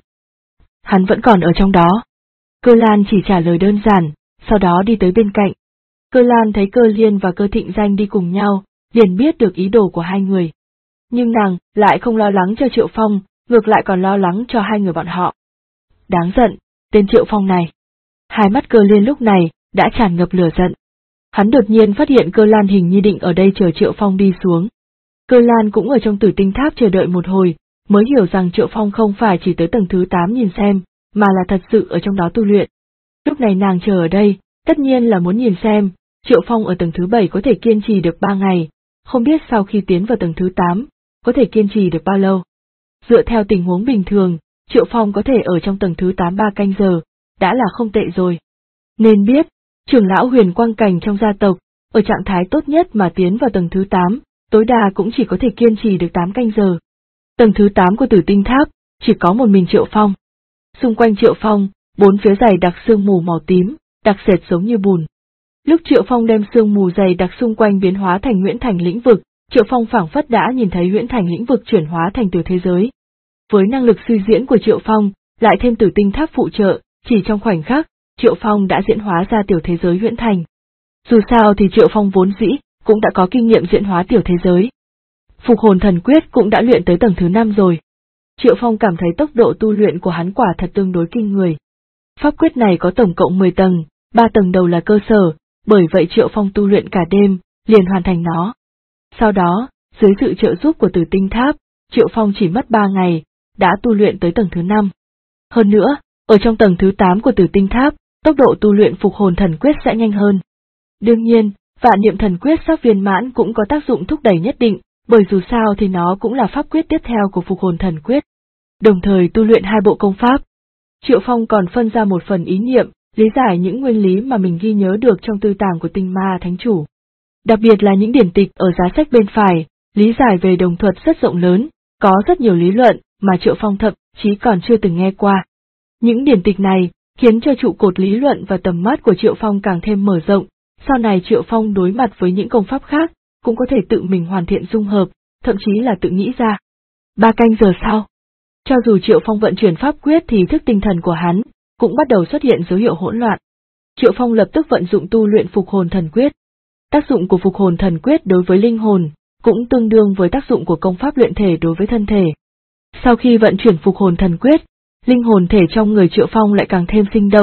S1: Hắn vẫn còn ở trong đó. Cơ Lan chỉ trả lời đơn giản, sau đó đi tới bên cạnh. Cơ Lan thấy Cơ Liên và Cơ Thịnh Danh đi cùng nhau, liền biết được ý đồ của hai người. Nhưng nàng lại không lo lắng cho Triệu Phong, ngược lại còn lo lắng cho hai người bọn họ. Đáng giận, tên Triệu Phong này. Hai mắt Cơ Liên lúc này đã tràn ngập lửa giận. Hắn đột nhiên phát hiện Cơ Lan hình như định ở đây chờ Triệu Phong đi xuống. Cơ Lan cũng ở trong Tử Tinh Tháp chờ đợi một hồi, mới hiểu rằng Triệu Phong không phải chỉ tới tầng thứ 8 nhìn xem, mà là thật sự ở trong đó tu luyện. Lúc này nàng chờ ở đây, tất nhiên là muốn nhìn xem, Triệu Phong ở tầng thứ 7 có thể kiên trì được 3 ngày, không biết sau khi tiến vào tầng thứ 8, có thể kiên trì được bao lâu. Dựa theo tình huống bình thường, Triệu Phong có thể ở trong tầng thứ 8 3 canh giờ, đã là không tệ rồi. Nên biết, trưởng lão Huyền Quang Cảnh trong gia tộc, ở trạng thái tốt nhất mà tiến vào tầng thứ 8, tối đa cũng chỉ có thể kiên trì được 8 canh giờ. Tầng thứ 8 của Tử Tinh Tháp, chỉ có một mình Triệu Phong. Xung quanh Triệu Phong, bốn phía dày đặc sương mù màu tím, đặc sệt giống như bùn. Lúc Triệu Phong đem sương mù dày đặc xung quanh biến hóa thành huyễn thành lĩnh vực, Triệu Phong phảng phất đã nhìn thấy huyễn thành lĩnh vực chuyển hóa thành tiểu thế giới. Với năng lực suy diễn của Triệu Phong, lại thêm Tử Tinh Tháp phụ trợ, chỉ trong khoảnh khắc, Triệu Phong đã diễn hóa ra tiểu thế giới huyễn thành. Dù sao thì Triệu Phong vốn dĩ cũng đã có kinh nghiệm diễn hóa tiểu thế giới. Phục hồn thần quyết cũng đã luyện tới tầng thứ 5 rồi. Triệu Phong cảm thấy tốc độ tu luyện của hắn quả thật tương đối kinh người. Pháp quyết này có tổng cộng 10 tầng, 3 tầng đầu là cơ sở, bởi vậy Triệu Phong tu luyện cả đêm, liền hoàn thành nó. Sau đó, dưới sự trợ giúp của Tử Tinh Tháp, Triệu Phong chỉ mất 3 ngày, đã tu luyện tới tầng thứ 5. Hơn nữa, ở trong tầng thứ 8 của Tử Tinh Tháp, tốc độ tu luyện phục hồn thần quyết sẽ nhanh hơn. Đương nhiên, vạn niệm thần quyết sắp viên mãn cũng có tác dụng thúc đẩy nhất định, bởi dù sao thì nó cũng là pháp quyết tiếp theo của phục hồn thần quyết. Đồng thời tu luyện hai bộ công pháp. Triệu Phong còn phân ra một phần ý niệm, lý giải những nguyên lý mà mình ghi nhớ được trong tư tàng của Tinh Ma Thánh Chủ. Đặc biệt là những điển tịch ở giá sách bên phải, lý giải về đồng thuật rất rộng lớn, có rất nhiều lý luận mà Triệu Phong thậm chí còn chưa từng nghe qua. Những điển tịch này khiến cho trụ cột lý luận và tầm mắt của Triệu Phong càng thêm mở rộng, sau này Triệu Phong đối mặt với những công pháp khác, cũng có thể tự mình hoàn thiện dung hợp, thậm chí là tự nghĩ ra. 3 canh giờ sau, cho dù Triệu Phong vận chuyển pháp quyết thì thức tinh thần của hắn cũng bắt đầu xuất hiện dấu hiệu hỗn loạn. Triệu Phong lập tức vận dụng tu luyện phục hồn thần quyết. Tác dụng của phục hồn thần quyết đối với linh hồn cũng tương đương với tác dụng của công pháp luyện thể đối với thân thể. Sau khi vận chuyển phục hồn thần quyết, linh hồn thể trong người Triệu Phong lại càng thêm sinh động,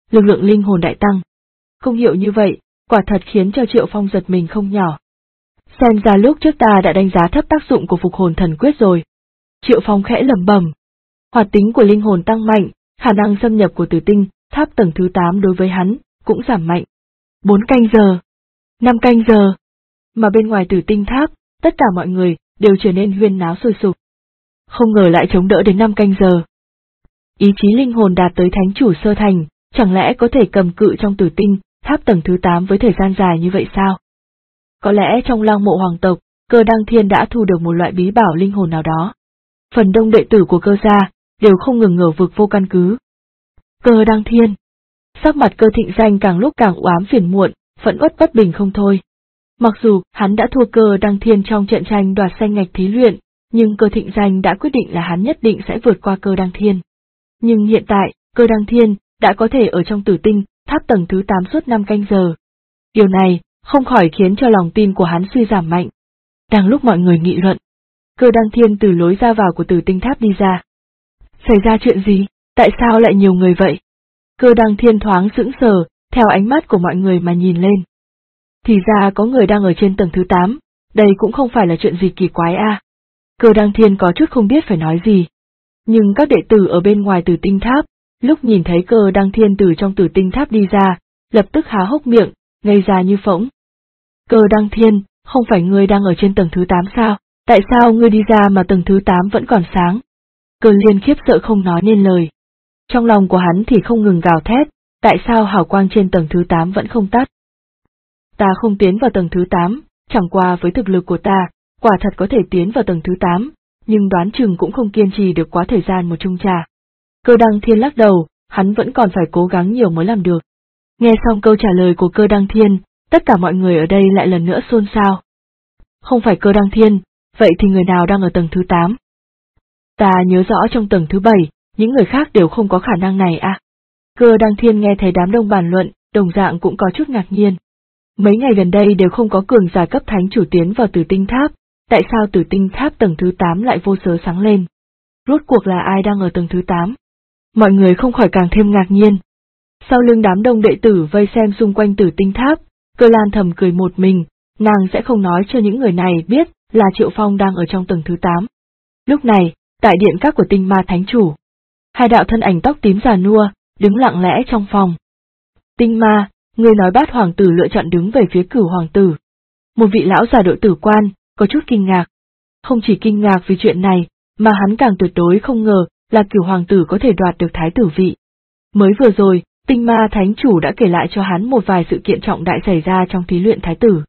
S1: lực lượng linh hồn đại tăng. Công hiệu như vậy, quả thật khiến cho Triệu Phong giật mình không nhỏ. Xem ra lúc trước ta đã đánh giá thấp tác dụng của phục hồn thần quyết rồi. Triệu Phong khẽ lẩm bẩm. Hoạt tính của linh hồn tăng mạnh, khả năng xâm nhập của tử tinh tháp tầng thứ 8 đối với hắn cũng giảm mạnh. 4 canh giờ, 5 canh giờ, mà bên ngoài tử tinh tháp, tất cả mọi người đều trở nên huyên náo sôi sục. Không ngờ lại chống đỡ đến 5 canh giờ. Ý chí linh hồn đạt tới thánh chủ sơ thành, chẳng lẽ có thể cầm cự trong tử tinh tháp tầng thứ 8 với thời gian dài như vậy sao? Có lẽ trong Lăng Mộ hoàng tộc, Cơ Đăng Thiên đã thu được một loại bí bảo linh hồn nào đó. Phần đông đệ tử của Cơ gia đều không ngừng ngờ vực vô căn cứ. Cơ Đăng Thiên. Sắc mặt Cơ Thịnh Danh càng lúc càng u ám phiền muộn, phẫn uất bất bình không thôi. Mặc dù hắn đã thua Cơ Đăng Thiên trong trận tranh đoạt danh ngạch thí luyện, nhưng Cơ Thịnh Danh đã quyết định là hắn nhất định sẽ vượt qua Cơ Đăng Thiên. Nhưng hiện tại, Cơ Đăng Thiên đã có thể ở trong tử tinh tháp tầng thứ 8 suốt 5 canh giờ. Điều này không khỏi khiến cho lòng tin của hắn suy giảm mạnh. Đang lúc mọi người nghị luận, Cơ Đăng Thiên từ lối ra vào của tử tinh tháp đi ra. Xảy ra chuyện gì? Tại sao lại nhiều người vậy? Cơ Đăng Thiên thoáng sững sờ, theo ánh mắt của mọi người mà nhìn lên. Thì ra có người đang ở trên tầng thứ 8, đây cũng không phải là chuyện gì kỳ quái à. Cơ Đăng Thiên có chút không biết phải nói gì. Nhưng các đệ tử ở bên ngoài tử tinh tháp, lúc nhìn thấy Cơ Đăng Thiên từ trong tử tinh tháp đi ra, lập tức há hốc miệng, ngây ra như phỗng. Cơ Đăng Thiên, không phải ngươi đang ở trên tầng thứ 8 sao? Tại sao ngươi đi ra mà tầng thứ 8 vẫn còn sáng? Cơ Liên khiếp sợ không nói nên lời. Trong lòng của hắn thì không ngừng gào thét, tại sao hào quang trên tầng thứ 8 vẫn không tắt? Ta không tiến vào tầng thứ 8, chẳng qua với thực lực của ta, quả thật có thể tiến vào tầng thứ 8, nhưng đoán chừng cũng không kiên trì được quá thời gian một chung trà. Cơ Đăng Thiên lắc đầu, hắn vẫn còn phải cố gắng nhiều mới làm được. Nghe xong câu trả lời của Cơ Đăng Thiên, tất cả mọi người ở đây lại lần nữa xôn xao. Không phải Cơ Đăng Thiên, vậy thì người nào đang ở tầng thứ 8? Ta nhớ rõ trong tầng thứ 7, những người khác đều không có khả năng này à? Cơ Đăng Thiên nghe thấy đám đông bàn luận, đồng dạng cũng có chút ngạc nhiên. Mấy ngày gần đây đều không có cường giả cấp thánh chủ tiến vào tử tinh tháp, tại sao tử tinh tháp tầng thứ 8 lại vô cớ sáng lên? Rốt cuộc là ai đang ở tầng thứ 8? Mọi người không khỏi càng thêm ngạc nhiên. Sau lưng đám đông đệ tử vây xem xung quanh tử tinh tháp, Cơ Lan thầm cười một mình, nàng sẽ không nói cho những người này biết là Triệu Phong đang ở trong tầng thứ 8. Lúc này, tại điện các của Tinh Ma Thánh Chủ, hai đạo thân ảnh tóc tím già nua, đứng lặng lẽ trong phòng. Tinh Ma, ngươi nói Bát hoàng tử lựa chọn đứng về phía Cửu hoàng tử. Một vị lão già đội tử quan, có chút kinh ngạc. Không chỉ kinh ngạc vì chuyện này, mà hắn càng tuyệt đối không ngờ là Cửu hoàng tử có thể đoạt được thái tử vị. Mới vừa rồi, Tinh Ma Thánh Chủ đã kể lại cho hắn một vài sự kiện trọng đại xảy ra trong thí luyện thái tử.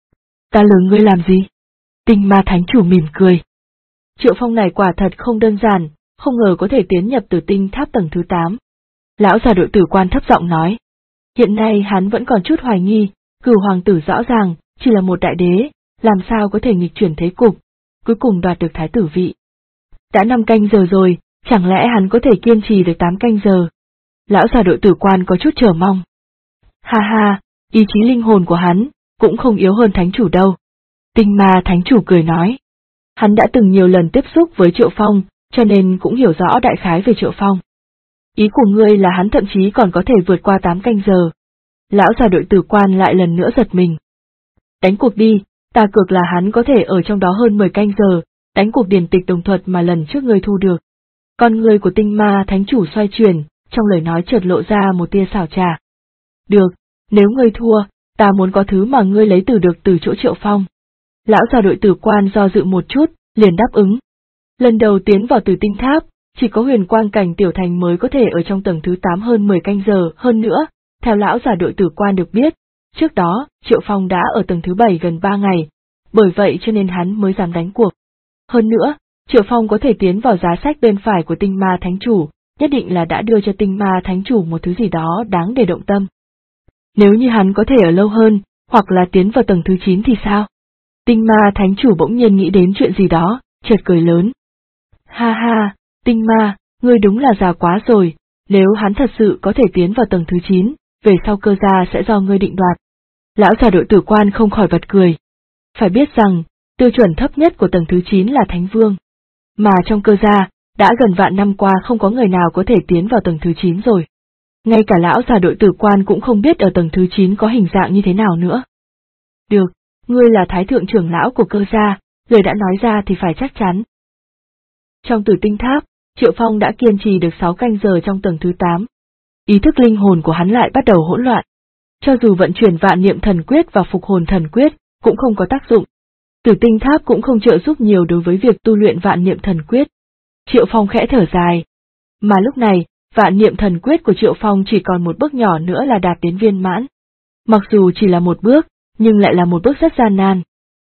S1: Ta lừa ngươi làm gì? Tinh Ma Thánh Chủ mỉm cười. Triệu Phong này quả thật không đơn giản, không ngờ có thể tiến nhập tử tinh tháp tầng thứ 8. Lão già đội tử quan thấp giọng nói. Hiện nay hắn vẫn còn chút hoài nghi, Cửu hoàng tử rõ ràng, chỉ là một đại đế, làm sao có thể nghịch chuyển thế cục, cuối cùng đoạt được thái tử vị. Đã 5 canh giờ rồi, chẳng lẽ hắn có thể kiên trì được 8 canh giờ? Lão già đội tử quan có chút chờ mong. Ha ha, ý chí linh hồn của hắn, cũng không yếu hơn thánh chủ đâu. Tinh Ma Thánh Chủ cười nói. Hắn đã từng nhiều lần tiếp xúc với Triệu Phong, cho nên cũng hiểu rõ đại khái về Triệu Phong. Ý của ngươi là hắn thậm chí còn có thể vượt qua 8 canh giờ. Lão già đội tử quan lại lần nữa giật mình. Đánh cuộc đi, ta cược là hắn có thể ở trong đó hơn 10 canh giờ, đánh cuộc điển tịch đồng thuật mà lần trước ngươi thu được. Con người của Tinh Ma Thánh Chủ xoay chuyển, trong lời nói chợt lộ ra một tia xảo trá. Được, nếu ngươi thua, ta muốn có thứ mà ngươi lấy được từ chỗ Triệu Phong. Lão già đội tử quan do dự một chút, liền đáp ứng. Lần đầu tiến vào tử tinh tháp, chỉ có huyền quang cảnh tiểu thành mới có thể ở trong tầng thứ 8 hơn 10 canh giờ, hơn nữa, theo lão già đội tử quan được biết, trước đó, Triệu Phong đã ở tầng thứ 7 gần 3 ngày, bởi vậy cho nên hắn mới dám đánh cuộc. Hơn nữa, Triệu Phong có thể tiến vào giá sách bên phải của Tinh Ma Thánh Chủ, nhất định là đã đưa cho Tinh Ma Thánh Chủ một thứ gì đó đáng để động tâm. Nếu như hắn có thể ở lâu hơn, hoặc là tiến vào tầng thứ 9 thì sao? Tinh Ma Thánh Chủ bỗng nhiên nghĩ đến chuyện gì đó, chợt cười lớn. Ha ha, Tinh Ma, ngươi đúng là già quá rồi, nếu hắn thật sự có thể tiến vào tầng thứ 9, về sau Cơ gia sẽ do ngươi định đoạt. Lão già đội tử quan không khỏi bật cười. Phải biết rằng, tiêu chuẩn thấp nhất của tầng thứ 9 là Thánh Vương. Mà trong Cơ gia, đã gần vạn năm qua không có người nào có thể tiến vào tầng thứ 9 rồi. Ngay cả lão già đội tử quan cũng không biết ở tầng thứ 9 có hình dạng như thế nào nữa. Được, ngươi là thái thượng trưởng lão của Cơ gia, lời đã nói ra thì phải chắc chắn. Trong Tử Tinh Tháp, Triệu Phong đã kiên trì được 6 canh giờ trong tầng thứ 8. Ý thức linh hồn của hắn lại bắt đầu hỗn loạn. Cho dù vận chuyển vạn niệm thần quyết và phục hồn thần quyết, cũng không có tác dụng. Tử Tinh Tháp cũng không trợ giúp nhiều đối với việc tu luyện vạn niệm thần quyết. Triệu Phong khẽ thở dài. Mà lúc này, vạn niệm thần quyết của Triệu Phong chỉ còn một bước nhỏ nữa là đạt đến viên mãn. Mặc dù chỉ là một bước, nhưng lại là một bước rất gian nan.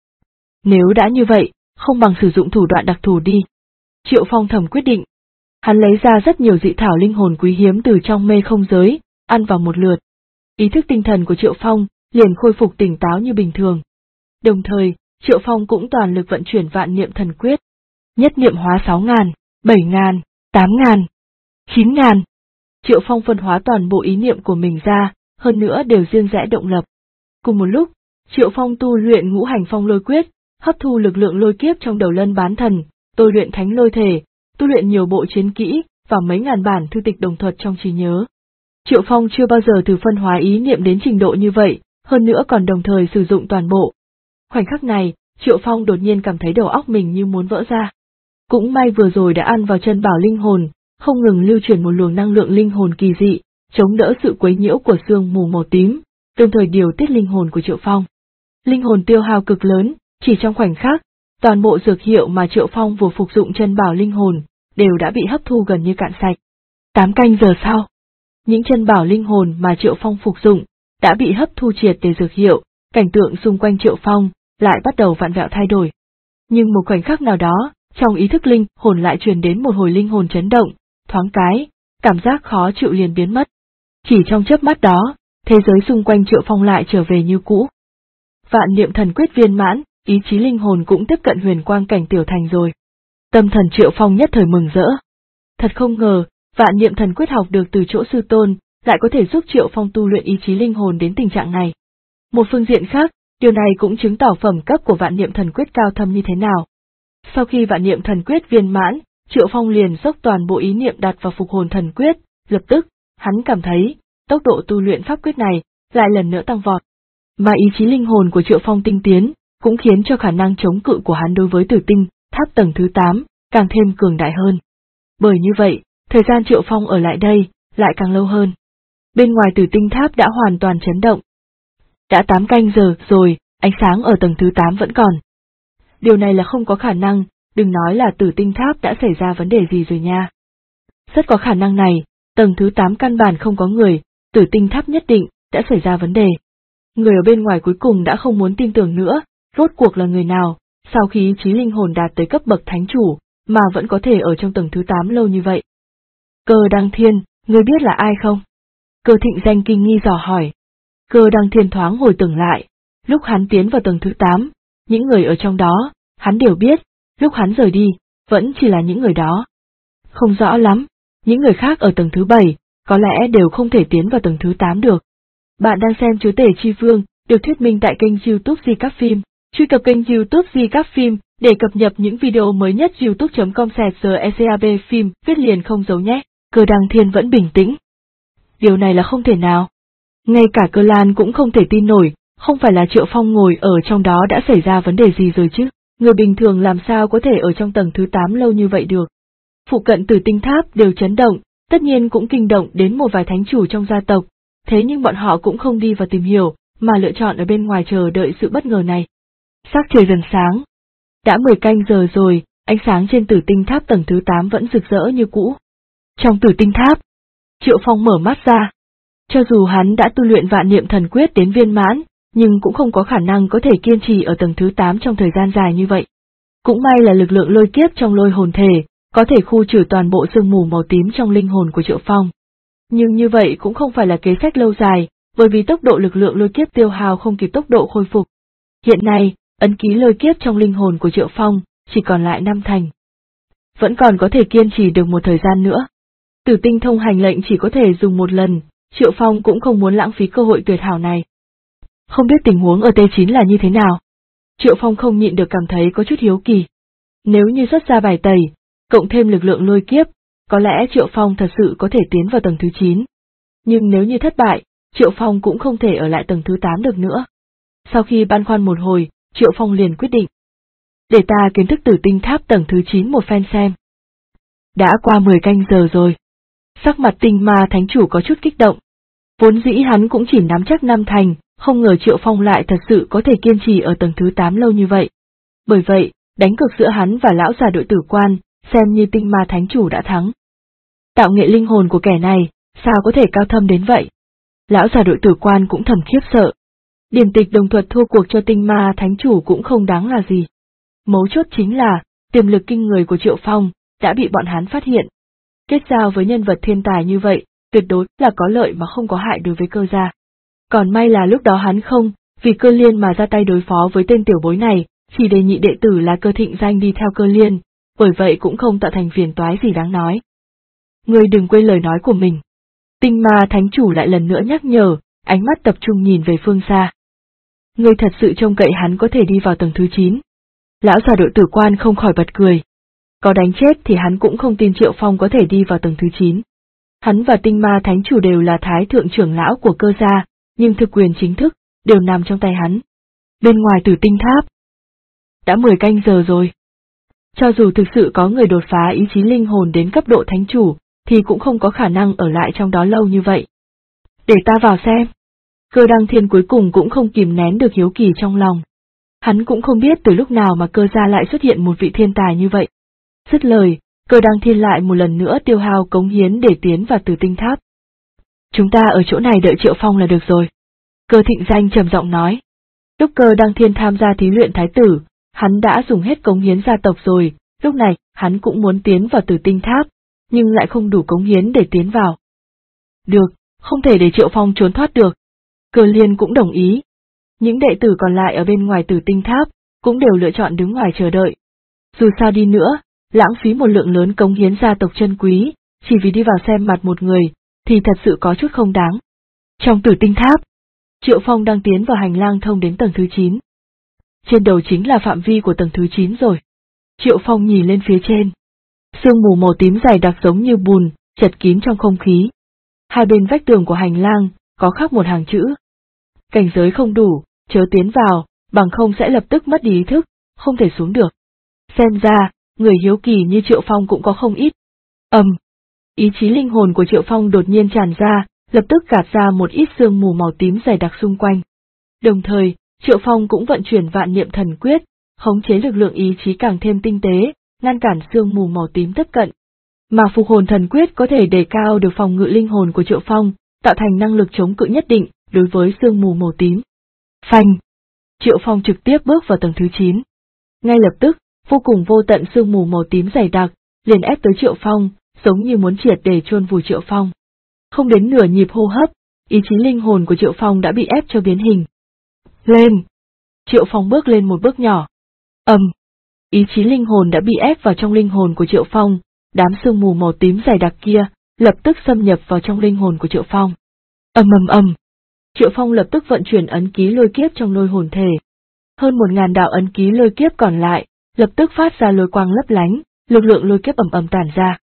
S1: Nếu đã như vậy, không bằng sử dụng thủ đoạn đặc thù đi. Triệu Phong thầm quyết định. Hắn lấy ra rất nhiều dị thảo linh hồn quý hiếm từ trong mê không giới, ăn vào một lượt. Ý thức tinh thần của Triệu Phong liền khôi phục tỉnh táo như bình thường. Đồng thời, Triệu Phong cũng toàn lực vận chuyển vạn niệm thần quyết. Nhất niệm hóa 6.000, 7.000, 8.000, 9.000. Triệu Phong phân hóa toàn bộ ý niệm của mình ra, hơn nữa đều riêng rẽ động lập. Cùng một lúc, Triệu Phong tu luyện ngũ hành phong lôi quyết, hấp thu lực lượng lôi kiếp trong đầu lân bán thần, tôi luyện thánh lôi thể, tu luyện nhiều bộ chiến kỹ và mấy ngàn bản thư tịch đồng thuật trong trí nhớ. Triệu Phong chưa bao giờ thử phân hóa ý niệm đến trình độ như vậy, hơn nữa còn đồng thời sử dụng toàn bộ. Khoảnh khắc này, Triệu Phong đột nhiên cảm thấy đầu óc mình như muốn vỡ ra. Cũng may vừa rồi đã ăn vào chân bảo linh hồn, không ngừng lưu chuyển một luồng năng lượng linh hồn kỳ dị, chống đỡ sự quấy nhiễu của sương mù màu tím, đồng thời điều tiết linh hồn của Triệu Phong. Linh hồn tiêu hao cực lớn, chỉ trong khoảnh khắc, toàn bộ dược hiệu mà Triệu Phong vừa phục dụng chân bảo linh hồn, đều đã bị hấp thu gần như cạn sạch. 8 canh giờ sau, những chân bảo linh hồn mà Triệu Phong phục dụng, đã bị hấp thu triệt để dược hiệu, cảnh tượng xung quanh Triệu Phong, lại bắt đầu vặn vẹo thay đổi. Nhưng một khoảnh khắc nào đó, trong ý thức linh hồn lại truyền đến một hồi linh hồn chấn động, thoáng cái, cảm giác khó chịu liền biến mất. Chỉ trong chớp mắt đó, thế giới xung quanh Triệu Phong lại trở về như cũ. Vạn niệm thần quyết viên mãn, ý chí linh hồn cũng tiếp cận huyền quang cảnh tiểu thành rồi. Tâm thần Triệu Phong nhất thời mừng rỡ. Thật không ngờ, vạn niệm thần quyết học được từ chỗ sư tôn, lại có thể giúp Triệu Phong tu luyện ý chí linh hồn đến tình trạng này. Một phương diện khác, điều này cũng chứng tỏ phẩm cấp của vạn niệm thần quyết cao thâm như thế nào. Sau khi vạn niệm thần quyết viên mãn, Triệu Phong liền dốc toàn bộ ý niệm đặt vào phục hồn thần quyết, lập tức, hắn cảm thấy, tốc độ tu luyện pháp quyết này, lại lần nữa tăng vọt. Mà ý chí linh hồn của Triệu Phong tinh tiến, cũng khiến cho khả năng chống cự của hắn đối với Tử Tinh Tháp tầng thứ 8, càng thêm cường đại hơn. Bởi như vậy, thời gian Triệu Phong ở lại đây, lại càng lâu hơn. Bên ngoài Tử Tinh Tháp đã hoàn toàn chấn động. Đã 8 canh giờ rồi, ánh sáng ở tầng thứ 8 vẫn còn. Điều này là không có khả năng, đừng nói là Tử Tinh Tháp đã xảy ra vấn đề gì rồi nha. Rất có khả năng này, tầng thứ 8 căn bản không có người, Tử Tinh Tháp nhất định đã xảy ra vấn đề. Người ở bên ngoài cuối cùng đã không muốn tin tưởng nữa, rốt cuộc là người nào, sau khi ý chí linh hồn đạt tới cấp bậc thánh chủ, mà vẫn có thể ở trong tầng thứ 8 lâu như vậy. Cơ Đăng Thiên, ngươi biết là ai không? Cơ Thịnh Danh kinh nghi dò hỏi. Cơ Đăng Thiên thoáng hồi tưởng lại, lúc hắn tiến vào tầng thứ 8, những người ở trong đó, hắn đều biết, lúc hắn rời đi, vẫn chỉ là những người đó. Không rõ lắm, những người khác ở tầng thứ 7, có lẽ đều không thể tiến vào tầng thứ 8 được. Bạn đang xem Chúa Tể Chi Vương, được thuyết minh tại kênh YouTube Di Các Phim. Truy cập kênh YouTube Di Các Phim để cập nhật những video mới nhất. youtube.com/secab phim viết liền không giấu nhé. Cơ Đăng Thiên vẫn bình tĩnh. Điều này là không thể nào. Ngay cả Cơ Lan cũng không thể tin nổi, không phải là Triệu Phong ngồi ở trong đó đã xảy ra vấn đề gì rồi chứ, người bình thường làm sao có thể ở trong tầng thứ 8 lâu như vậy được. Phụ cận Tử Tinh Tháp đều chấn động, tất nhiên cũng kinh động đến một vài thánh chủ trong gia tộc, thế nhưng bọn họ cũng không đi vào tìm hiểu, mà lựa chọn ở bên ngoài chờ đợi sự bất ngờ này. Sắc trời dần sáng. Đã 10 canh giờ rồi, ánh sáng trên Tử Tinh Tháp tầng thứ 8 vẫn rực rỡ như cũ. Trong Tử Tinh Tháp, Triệu Phong mở mắt ra. Cho dù hắn đã tu luyện vạn niệm thần quyết đến viên mãn, nhưng cũng không có khả năng có thể kiên trì ở tầng thứ 8 trong thời gian dài như vậy. Cũng may là lực lượng lôi kiếp trong lôi hồn thể, có thể khu trừ toàn bộ sương mù màu tím trong linh hồn của Triệu Phong. Nhưng như vậy cũng không phải là kế sách lâu dài, bởi vì tốc độ lực lượng lôi kiếp tiêu hao không kịp tốc độ khôi phục. Hiện nay, ấn ký lôi kiếp trong linh hồn của Triệu Phong chỉ còn lại 5 thành. Vẫn còn có thể kiên trì được một thời gian nữa. Tử tinh thông hành lệnh chỉ có thể dùng một lần, Triệu Phong cũng không muốn lãng phí cơ hội tuyệt hảo này. Không biết tình huống ở T9 là như thế nào. Triệu Phong không nhịn được cảm thấy có chút hiếu kỳ. Nếu như xuất ra bài tẩy, cộng thêm lực lượng lôi kiếp, có lẽ Triệu Phong thật sự có thể tiến vào tầng thứ 9. Nhưng nếu như thất bại, Triệu Phong cũng không thể ở lại tầng thứ 8 được nữa. Sau khi băn khoăn một hồi, Triệu Phong liền quyết định. Để ta kiến thức tử tinh tháp tầng thứ 9 một phen xem. Đã qua 10 canh giờ rồi. Sắc mặt Tinh Ma Thánh Chủ có chút kích động. Vốn dĩ hắn cũng chỉ nắm chắc 5 thành, không ngờ Triệu Phong lại thật sự có thể kiên trì ở tầng thứ 8 lâu như vậy. Bởi vậy, đánh cược giữa hắn và lão già đội tử quan, xem như Tinh Ma Thánh Chủ đã thắng. Tạo nghệ linh hồn của kẻ này, sao có thể cao thâm đến vậy? Lão già đội tử quan cũng thầm khiếp sợ. Điển tịch đồng thuật thua cuộc cho Tinh Ma Thánh Chủ cũng không đáng là gì. Mấu chốt chính là, tiềm lực kinh người của Triệu Phong, đã bị bọn hắn phát hiện. Kết giao với nhân vật thiên tài như vậy, tuyệt đối là có lợi mà không có hại đối với Cơ gia. Còn may là lúc đó hắn không, vì Cơ Liên mà ra tay đối phó với tên tiểu bối này, chỉ đề nhị đệ tử là Cơ Thịnh Danh đi theo Cơ Liên, bởi vậy cũng không tạo thành phiền toái gì đáng nói. Ngươi đừng quên lời nói của mình. Tinh Ma Thánh Chủ lại lần nữa nhắc nhở, ánh mắt tập trung nhìn về phương xa. Ngươi thật sự trông cậy hắn có thể đi vào tầng thứ 9. Lão già đội tử quan không khỏi bật cười. Có đánh chết thì hắn cũng không tin Triệu Phong có thể đi vào tầng thứ 9. Hắn và Tinh Ma Thánh Chủ đều là thái thượng trưởng lão của Cơ gia, nhưng thực quyền chính thức, đều nằm trong tay hắn. Bên ngoài Tử Tinh Tháp. Đã 10 canh giờ rồi. Cho dù thực sự có người đột phá ý chí linh hồn đến cấp độ thánh chủ, thì cũng không có khả năng ở lại trong đó lâu như vậy. Để ta vào xem. Cơ Đăng Thiên cuối cùng cũng không kìm nén được hiếu kỳ trong lòng. Hắn cũng không biết từ lúc nào mà Cơ gia lại xuất hiện một vị thiên tài như vậy. Dứt lời, Cơ Đăng Thiên lại một lần nữa tiêu hao cống hiến để tiến vào Tử Tinh Tháp. Chúng ta ở chỗ này đợi Triệu Phong là được rồi. Cơ Thịnh Danh trầm giọng nói. Lúc Cơ Đăng Thiên tham gia thí luyện thái tử, hắn đã dùng hết cống hiến gia tộc rồi, lúc này hắn cũng muốn tiến vào Tử Tinh Tháp, nhưng lại không đủ cống hiến để tiến vào. Được, không thể để Triệu Phong trốn thoát được. Cơ Liên cũng đồng ý. Những đệ tử còn lại ở bên ngoài Tử Tinh Tháp, cũng đều lựa chọn đứng ngoài chờ đợi. Dù sao đi nữa, lãng phí một lượng lớn cống hiến gia tộc chân quý, chỉ vì đi vào xem mặt một người, thì thật sự có chút không đáng. Trong Tử Tinh Tháp, Triệu Phong đang tiến vào hành lang thông đến tầng thứ 9. Trên đầu chính là phạm vi của tầng thứ 9 rồi. Triệu Phong nhìn lên phía trên. Sương mù màu tím dày đặc giống như bùn, chật kín trong không khí. Hai bên vách tường của hành lang, có khắc một hàng chữ. Cảnh giới không đủ, chớ tiến vào, bằng không sẽ lập tức mất đi ý thức, không thể xuống được. Xem ra, người hiếu kỳ như Triệu Phong cũng có không ít. Ý chí linh hồn của Triệu Phong đột nhiên tràn ra, lập tức gạt ra một ít sương mù màu tím dày đặc xung quanh. Đồng thời, Triệu Phong cũng vận chuyển vạn niệm thần quyết, khống chế lực lượng ý chí càng thêm tinh tế, ngăn cản sương mù màu tím tiếp cận. Mà phục hồn thần quyết có thể đề cao được phòng ngự linh hồn của Triệu Phong, tạo thành năng lực chống cự nhất định đối với sương mù màu tím. Phanh! Triệu Phong trực tiếp bước vào tầng thứ 9. Ngay lập tức, vô cùng vô tận sương mù màu tím dày đặc, liền ép tới Triệu Phong, giống như muốn triệt để chôn vùi Triệu Phong. Không đến nửa nhịp hô hấp, ý chí linh hồn của Triệu Phong đã bị ép cho biến hình. Lên! Triệu Phong bước lên một bước nhỏ. Ý chí linh hồn đã bị ép vào trong linh hồn của Triệu Phong, đám sương mù màu tím dày đặc kia, lập tức xâm nhập vào trong linh hồn của Triệu Phong. Triệu Phong lập tức vận chuyển ấn ký lôi kiếp trong lôi hồn thể. Hơn 1000 đạo ấn ký lôi kiếp còn lại, lập tức phát ra lôi quang lấp lánh, lực lượng lôi kiếp tản ra.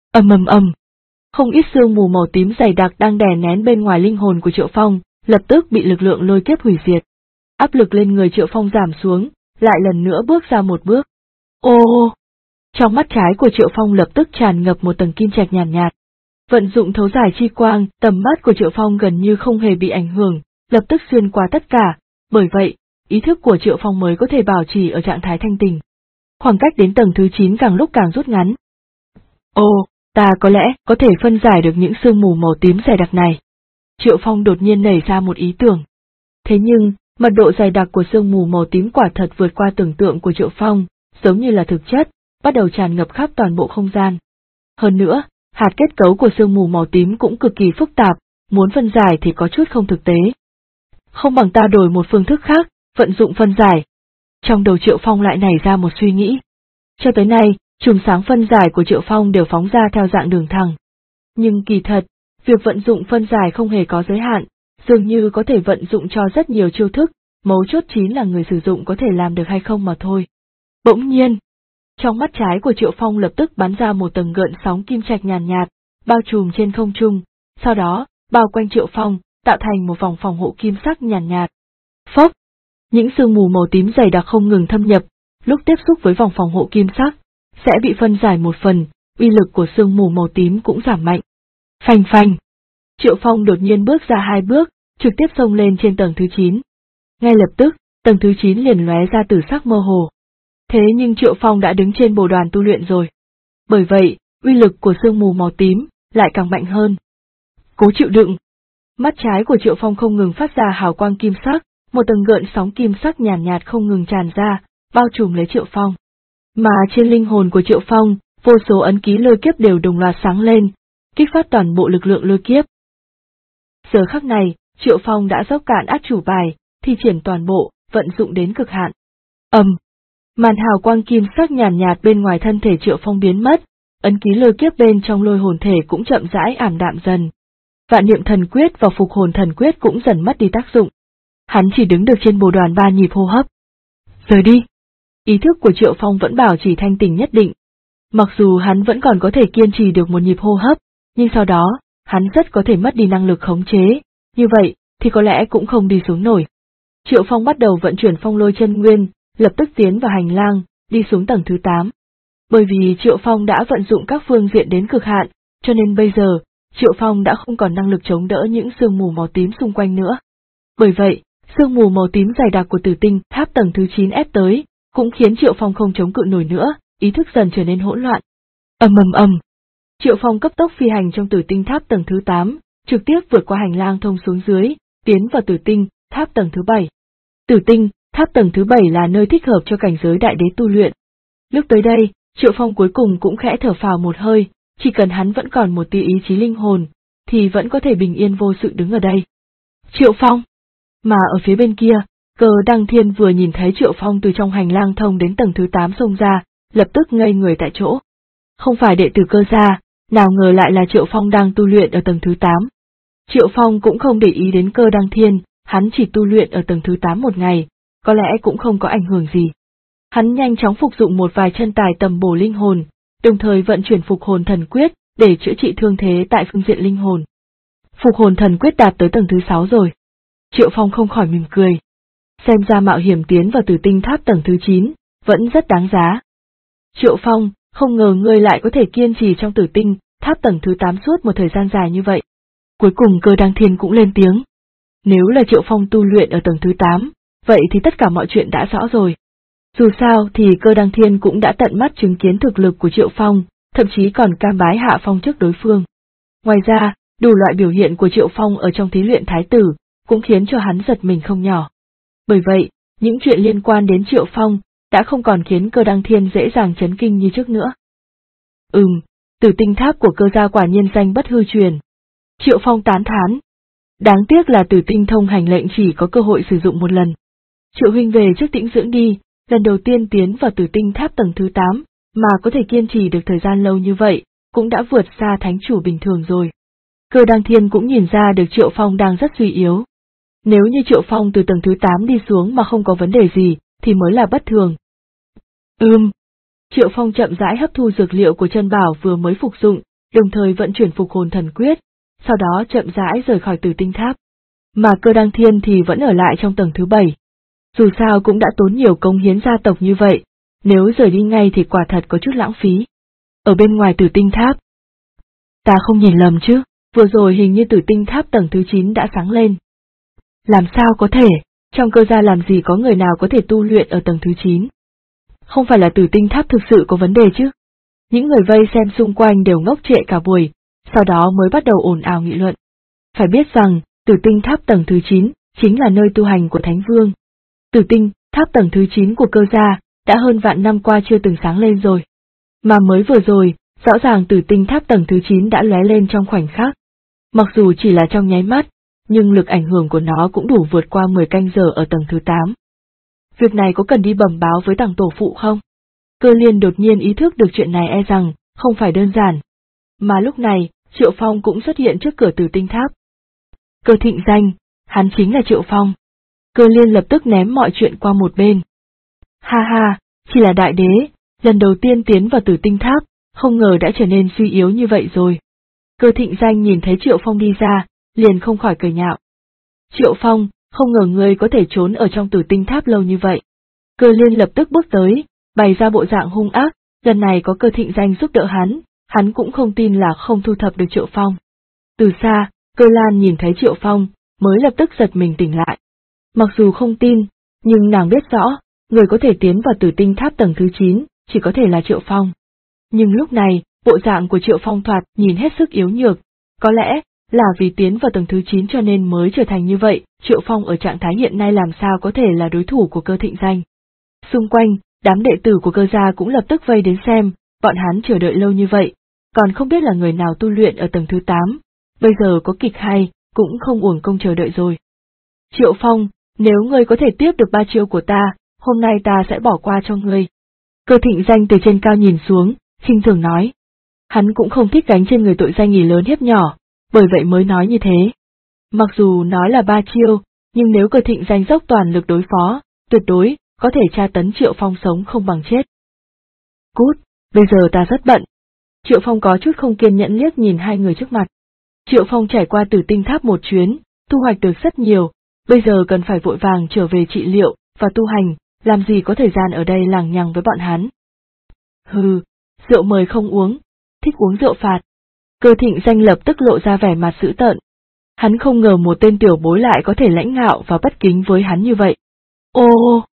S1: Không ít sương mù màu tím dày đặc đang đè nén bên ngoài linh hồn của Triệu Phong, lập tức bị lực lượng lôi kiếp hủy diệt. Áp lực lên người Triệu Phong giảm xuống, lại lần nữa bước ra một bước. Trong mắt trái của Triệu Phong lập tức tràn ngập một tầng kim trạch nhàn nhạt. Vận dụng thấu giải chi quang, tầm mắt của Triệu Phong gần như không hề bị ảnh hưởng, lập tức xuyên qua tất cả, bởi vậy, ý thức của Triệu Phong mới có thể bảo trì ở trạng thái thanh tỉnh. Khoảng cách đến tầng thứ 9 càng lúc càng rút ngắn. Ta có lẽ có thể phân giải được những sương mù màu tím dày đặc này. Triệu Phong đột nhiên nảy ra một ý tưởng. Thế nhưng, mật độ dày đặc của sương mù màu tím quả thật vượt qua tưởng tượng của Triệu Phong, giống như là thực chất, bắt đầu tràn ngập khắp toàn bộ không gian. Hơn nữa, hạt kết cấu của sương mù màu tím cũng cực kỳ phức tạp, muốn phân giải thì có chút không thực tế. Không bằng ta đổi một phương thức khác, vận dụng phân giải. Trong đầu Triệu Phong lại nảy ra một suy nghĩ. Cho tới nay, chùm sáng phân giải của Triệu Phong đều phóng ra theo dạng đường thẳng. Nhưng kỳ thật, việc vận dụng phân giải không hề có giới hạn, dường như có thể vận dụng cho rất nhiều chiêu thức, mấu chốt chính là người sử dụng có thể làm được hay không mà thôi. Bỗng nhiên, trong mắt trái của Triệu Phong lập tức bắn ra một tầng gợn sóng kim trạch nhàn nhạt, bao trùm trên không trung, sau đó, bao quanh Triệu Phong, tạo thành một vòng phòng hộ kim sắc nhàn nhạt. Phốc! Những sương mù màu tím dày đặc không ngừng thâm nhập, lúc tiếp xúc với vòng phòng hộ kim sắc, sẽ bị phân giải một phần, uy lực của sương mù màu tím cũng giảm mạnh. Phanh phanh! Triệu Phong đột nhiên bước ra 2 bước, trực tiếp xông lên trên tầng thứ 9. Ngay lập tức, tầng thứ 9 liền lóe ra tử sắc mơ hồ. Thế nhưng Triệu Phong đã đứng trên bồ đoàn tu luyện rồi. Bởi vậy, uy lực của sương mù màu tím lại càng mạnh hơn. Cố chịu đựng! Mắt trái của Triệu Phong không ngừng phát ra hào quang kim sắc, một tầng gợn sóng kim sắc nhàn nhạt không ngừng tràn ra, bao trùm lấy Triệu Phong. Mà trên linh hồn của Triệu Phong, vô số ấn ký lôi kiếp đều đồng loạt sáng lên, kích phát toàn bộ lực lượng lôi kiếp. Giờ khắc này, Triệu Phong đã dốc cạn át chủ bài, thi triển toàn bộ, vận dụng đến cực hạn. Màn hào quang kim sắc nhàn nhạt bên ngoài thân thể Triệu Phong biến mất, ấn ký lôi kiếp bên trong lôi hồn thể cũng chậm rãi ảm đạm dần. Vạn niệm thần quyết và phục hồn thần quyết cũng dần mất đi tác dụng. Hắn chỉ đứng được trên bồ đoàn 3 nhịp hô hấp. Rời đi! Ý thức của Triệu Phong vẫn bảo trì thanh tỉnh nhất định. Mặc dù hắn vẫn còn có thể kiên trì được một nhịp hô hấp, nhưng sau đó, hắn rất có thể mất đi năng lực khống chế, như vậy thì có lẽ cũng không đi xuống nổi. Triệu Phong bắt đầu vận chuyển phong lôi chân nguyên, lập tức tiến vào hành lang, đi xuống tầng thứ 8. Bởi vì Triệu Phong đã vận dụng các phương diện đến cực hạn, cho nên bây giờ, Triệu Phong đã không còn năng lực chống đỡ những sương mù màu tím xung quanh nữa. Bởi vậy, sương mù màu tím dày đặc của tử tinh tháp tầng thứ 9 ép tới, cũng khiến Triệu Phong không chống cự nổi nữa, ý thức dần trở nên hỗn loạn. Triệu Phong cấp tốc phi hành trong tử tinh tháp tầng thứ 8, trực tiếp vượt qua hành lang thông xuống dưới, tiến vào tử tinh tháp tầng thứ 7. Tử tinh tháp tầng thứ 7 là nơi thích hợp cho cảnh giới đại đế tu luyện. Lúc tới đây, Triệu Phong cuối cùng cũng khẽ thở phào một hơi, chỉ cần hắn vẫn còn một tia ý chí linh hồn, thì vẫn có thể bình yên vô sự đứng ở đây. Triệu Phong! Mà ở phía bên kia, Cơ Đăng Thiên vừa nhìn thấy Triệu Phong từ trong hành lang thông đến tầng thứ 8 xông ra, lập tức ngây người tại chỗ. Không phải đệ tử Cơ gia, nào ngờ lại là Triệu Phong đang tu luyện ở tầng thứ 8. Triệu Phong cũng không để ý đến Cơ Đăng Thiên, hắn chỉ tu luyện ở tầng thứ 8 một ngày, có lẽ cũng không có ảnh hưởng gì. Hắn nhanh chóng phục dụng một vài chân tài tầm bổ linh hồn, đồng thời vận chuyển phục hồn thần quyết để chữa trị thương thế tại phương diện linh hồn. Phục hồn thần quyết đạt tới tầng thứ 6 rồi. Triệu Phong không khỏi mỉm cười. Xem ra mạo hiểm tiến vào tử tinh tháp tầng thứ 9, vẫn rất đáng giá. Triệu Phong, không ngờ ngươi lại có thể kiên trì trong tử tinh tháp tầng thứ 8 suốt một thời gian dài như vậy. Cuối cùng Cơ Đăng Thiên cũng lên tiếng. Nếu là Triệu Phong tu luyện ở tầng thứ 8, vậy thì tất cả mọi chuyện đã rõ rồi. Dù sao thì Cơ Đăng Thiên cũng đã tận mắt chứng kiến thực lực của Triệu Phong, thậm chí còn cam bái hạ phong trước đối phương. Ngoài ra, đủ loại biểu hiện của Triệu Phong ở trong thí luyện thái tử, cũng khiến cho hắn giật mình không nhỏ. Bởi vậy, những chuyện liên quan đến Triệu Phong, đã không còn khiến Cơ Đăng Thiên dễ dàng chấn kinh như trước nữa. Tử tinh tháp của Cơ gia quả nhiên danh bất hư truyền. Triệu Phong tán thán. Đáng tiếc là tử tinh thông hành lệnh chỉ có cơ hội sử dụng một lần. Triệu huynh về trước tĩnh dưỡng đi, lần đầu tiên tiến vào tử tinh tháp tầng thứ 8, mà có thể kiên trì được thời gian lâu như vậy, cũng đã vượt xa thánh chủ bình thường rồi. Cơ Đăng Thiên cũng nhìn ra được Triệu Phong đang rất suy yếu. Nếu như Triệu Phong từ tầng thứ 8 đi xuống mà không có vấn đề gì, thì mới là bất thường. Triệu Phong chậm rãi hấp thu dược liệu của chân bảo vừa mới phục dụng, đồng thời vận chuyển phục hồn thần quyết, sau đó chậm rãi rời khỏi tử tinh tháp. Mà Cơ Đăng Thiên thì vẫn ở lại trong tầng thứ 7. Dù sao cũng đã tốn nhiều công hiến gia tộc như vậy, nếu rời đi ngay thì quả thật có chút lãng phí. Ở bên ngoài tử tinh tháp. Ta không nhìn lầm chứ, vừa rồi hình như tử tinh tháp tầng thứ 9 đã sáng lên. Làm sao có thể, trong Cơ gia làm gì có người nào có thể tu luyện ở tầng thứ 9? Không phải là tử tinh tháp thực sự có vấn đề chứ? Những người vây xem xung quanh đều ngốc trệ cả buổi, sau đó mới bắt đầu ồn ào nghị luận. Phải biết rằng, tử tinh tháp tầng thứ 9 chính là nơi tu hành của Thánh Vương. Tử tinh tháp tầng thứ 9 của Cơ gia đã hơn vạn năm qua chưa từng sáng lên rồi. Mà mới vừa rồi, rõ ràng tử tinh tháp tầng thứ 9 đã lóe lên trong khoảnh khắc. Mặc dù chỉ là trong nháy mắt, nhưng lực ảnh hưởng của nó cũng đủ vượt qua 10 canh giờ ở tầng thứ 8. Việc này có cần đi bẩm báo với Tằng tổ phụ không? Cơ Liên đột nhiên ý thức được chuyện này e rằng không phải đơn giản. Mà lúc này, Triệu Phong cũng xuất hiện trước cửa tử tinh tháp. Cơ Thịnh Danh, hắn chính là Triệu Phong. Cơ Liên lập tức ném mọi chuyện qua một bên. Ha ha, chỉ là đại đế, lần đầu tiên tiến vào tử tinh tháp, không ngờ đã trở nên suy yếu như vậy rồi. Cơ Thịnh Danh nhìn thấy Triệu Phong đi ra, liền không khỏi cười nhạo. Triệu Phong, không ngờ ngươi có thể trốn ở trong Tử Tinh Tháp lâu như vậy. Cơ Liên lập tức bước tới, bày ra bộ dạng hung ác, lần này có Cơ Thịnh Danh giúp đỡ hắn cũng không tin là không thu thập được Triệu Phong. Từ xa, Cơ Lan nhìn thấy Triệu Phong, mới lập tức giật mình tỉnh lại. Mặc dù không tin, nhưng nàng biết rõ, người có thể tiến vào Tử Tinh Tháp tầng thứ 9, chỉ có thể là Triệu Phong. Nhưng lúc này, bộ dạng của Triệu Phong thoạt nhìn hết sức yếu nhược, có lẽ là vì tiến vào tầng thứ 9 cho nên mới trở thành như vậy. Triệu Phong ở trạng thái hiện nay làm sao có thể là đối thủ của Cơ Thịnh Danh. Xung quanh, đám đệ tử của Cơ gia cũng lập tức vây đến xem, bọn hắn chờ đợi lâu như vậy, còn không biết là người nào tu luyện ở tầng thứ 8, bây giờ có kịch hay, cũng không uổng công chờ đợi rồi. Triệu Phong, nếu ngươi có thể tiếp được 3 chiêu của ta, hôm nay ta sẽ bỏ qua cho ngươi. Cơ Thịnh Danh từ trên cao nhìn xuống, khinh thường nói. Hắn cũng không thích gánh trên người tội danh nghỉ lớn hiếp nhỏ, bởi vậy mới nói như thế. Mặc dù nói là 3 chiêu, nhưng nếu Cơ Thịnh Danh dốc toàn lực đối phó, tuyệt đối có thể tra tấn Triệu Phong sống không bằng chết. Cút, bây giờ ta rất bận. Triệu Phong có chút không kiên nhẫn liếc nhìn hai người trước mặt. Triệu Phong trải qua Tử Tinh Tháp một chuyến, thu hoạch được rất nhiều, bây giờ cần phải vội vàng trở về trị liệu và tu hành, làm gì có thời gian ở đây lằng nhằng với bọn hắn. Hừ, rượu mời không uống, thích uống rượu phạt. Cơ Thịnh Danh lập tức lộ ra vẻ mặt dữ tợn. Hắn không ngờ một tên tiểu bối lại có thể lãnh ngạo và bất kính với hắn như vậy. Ô!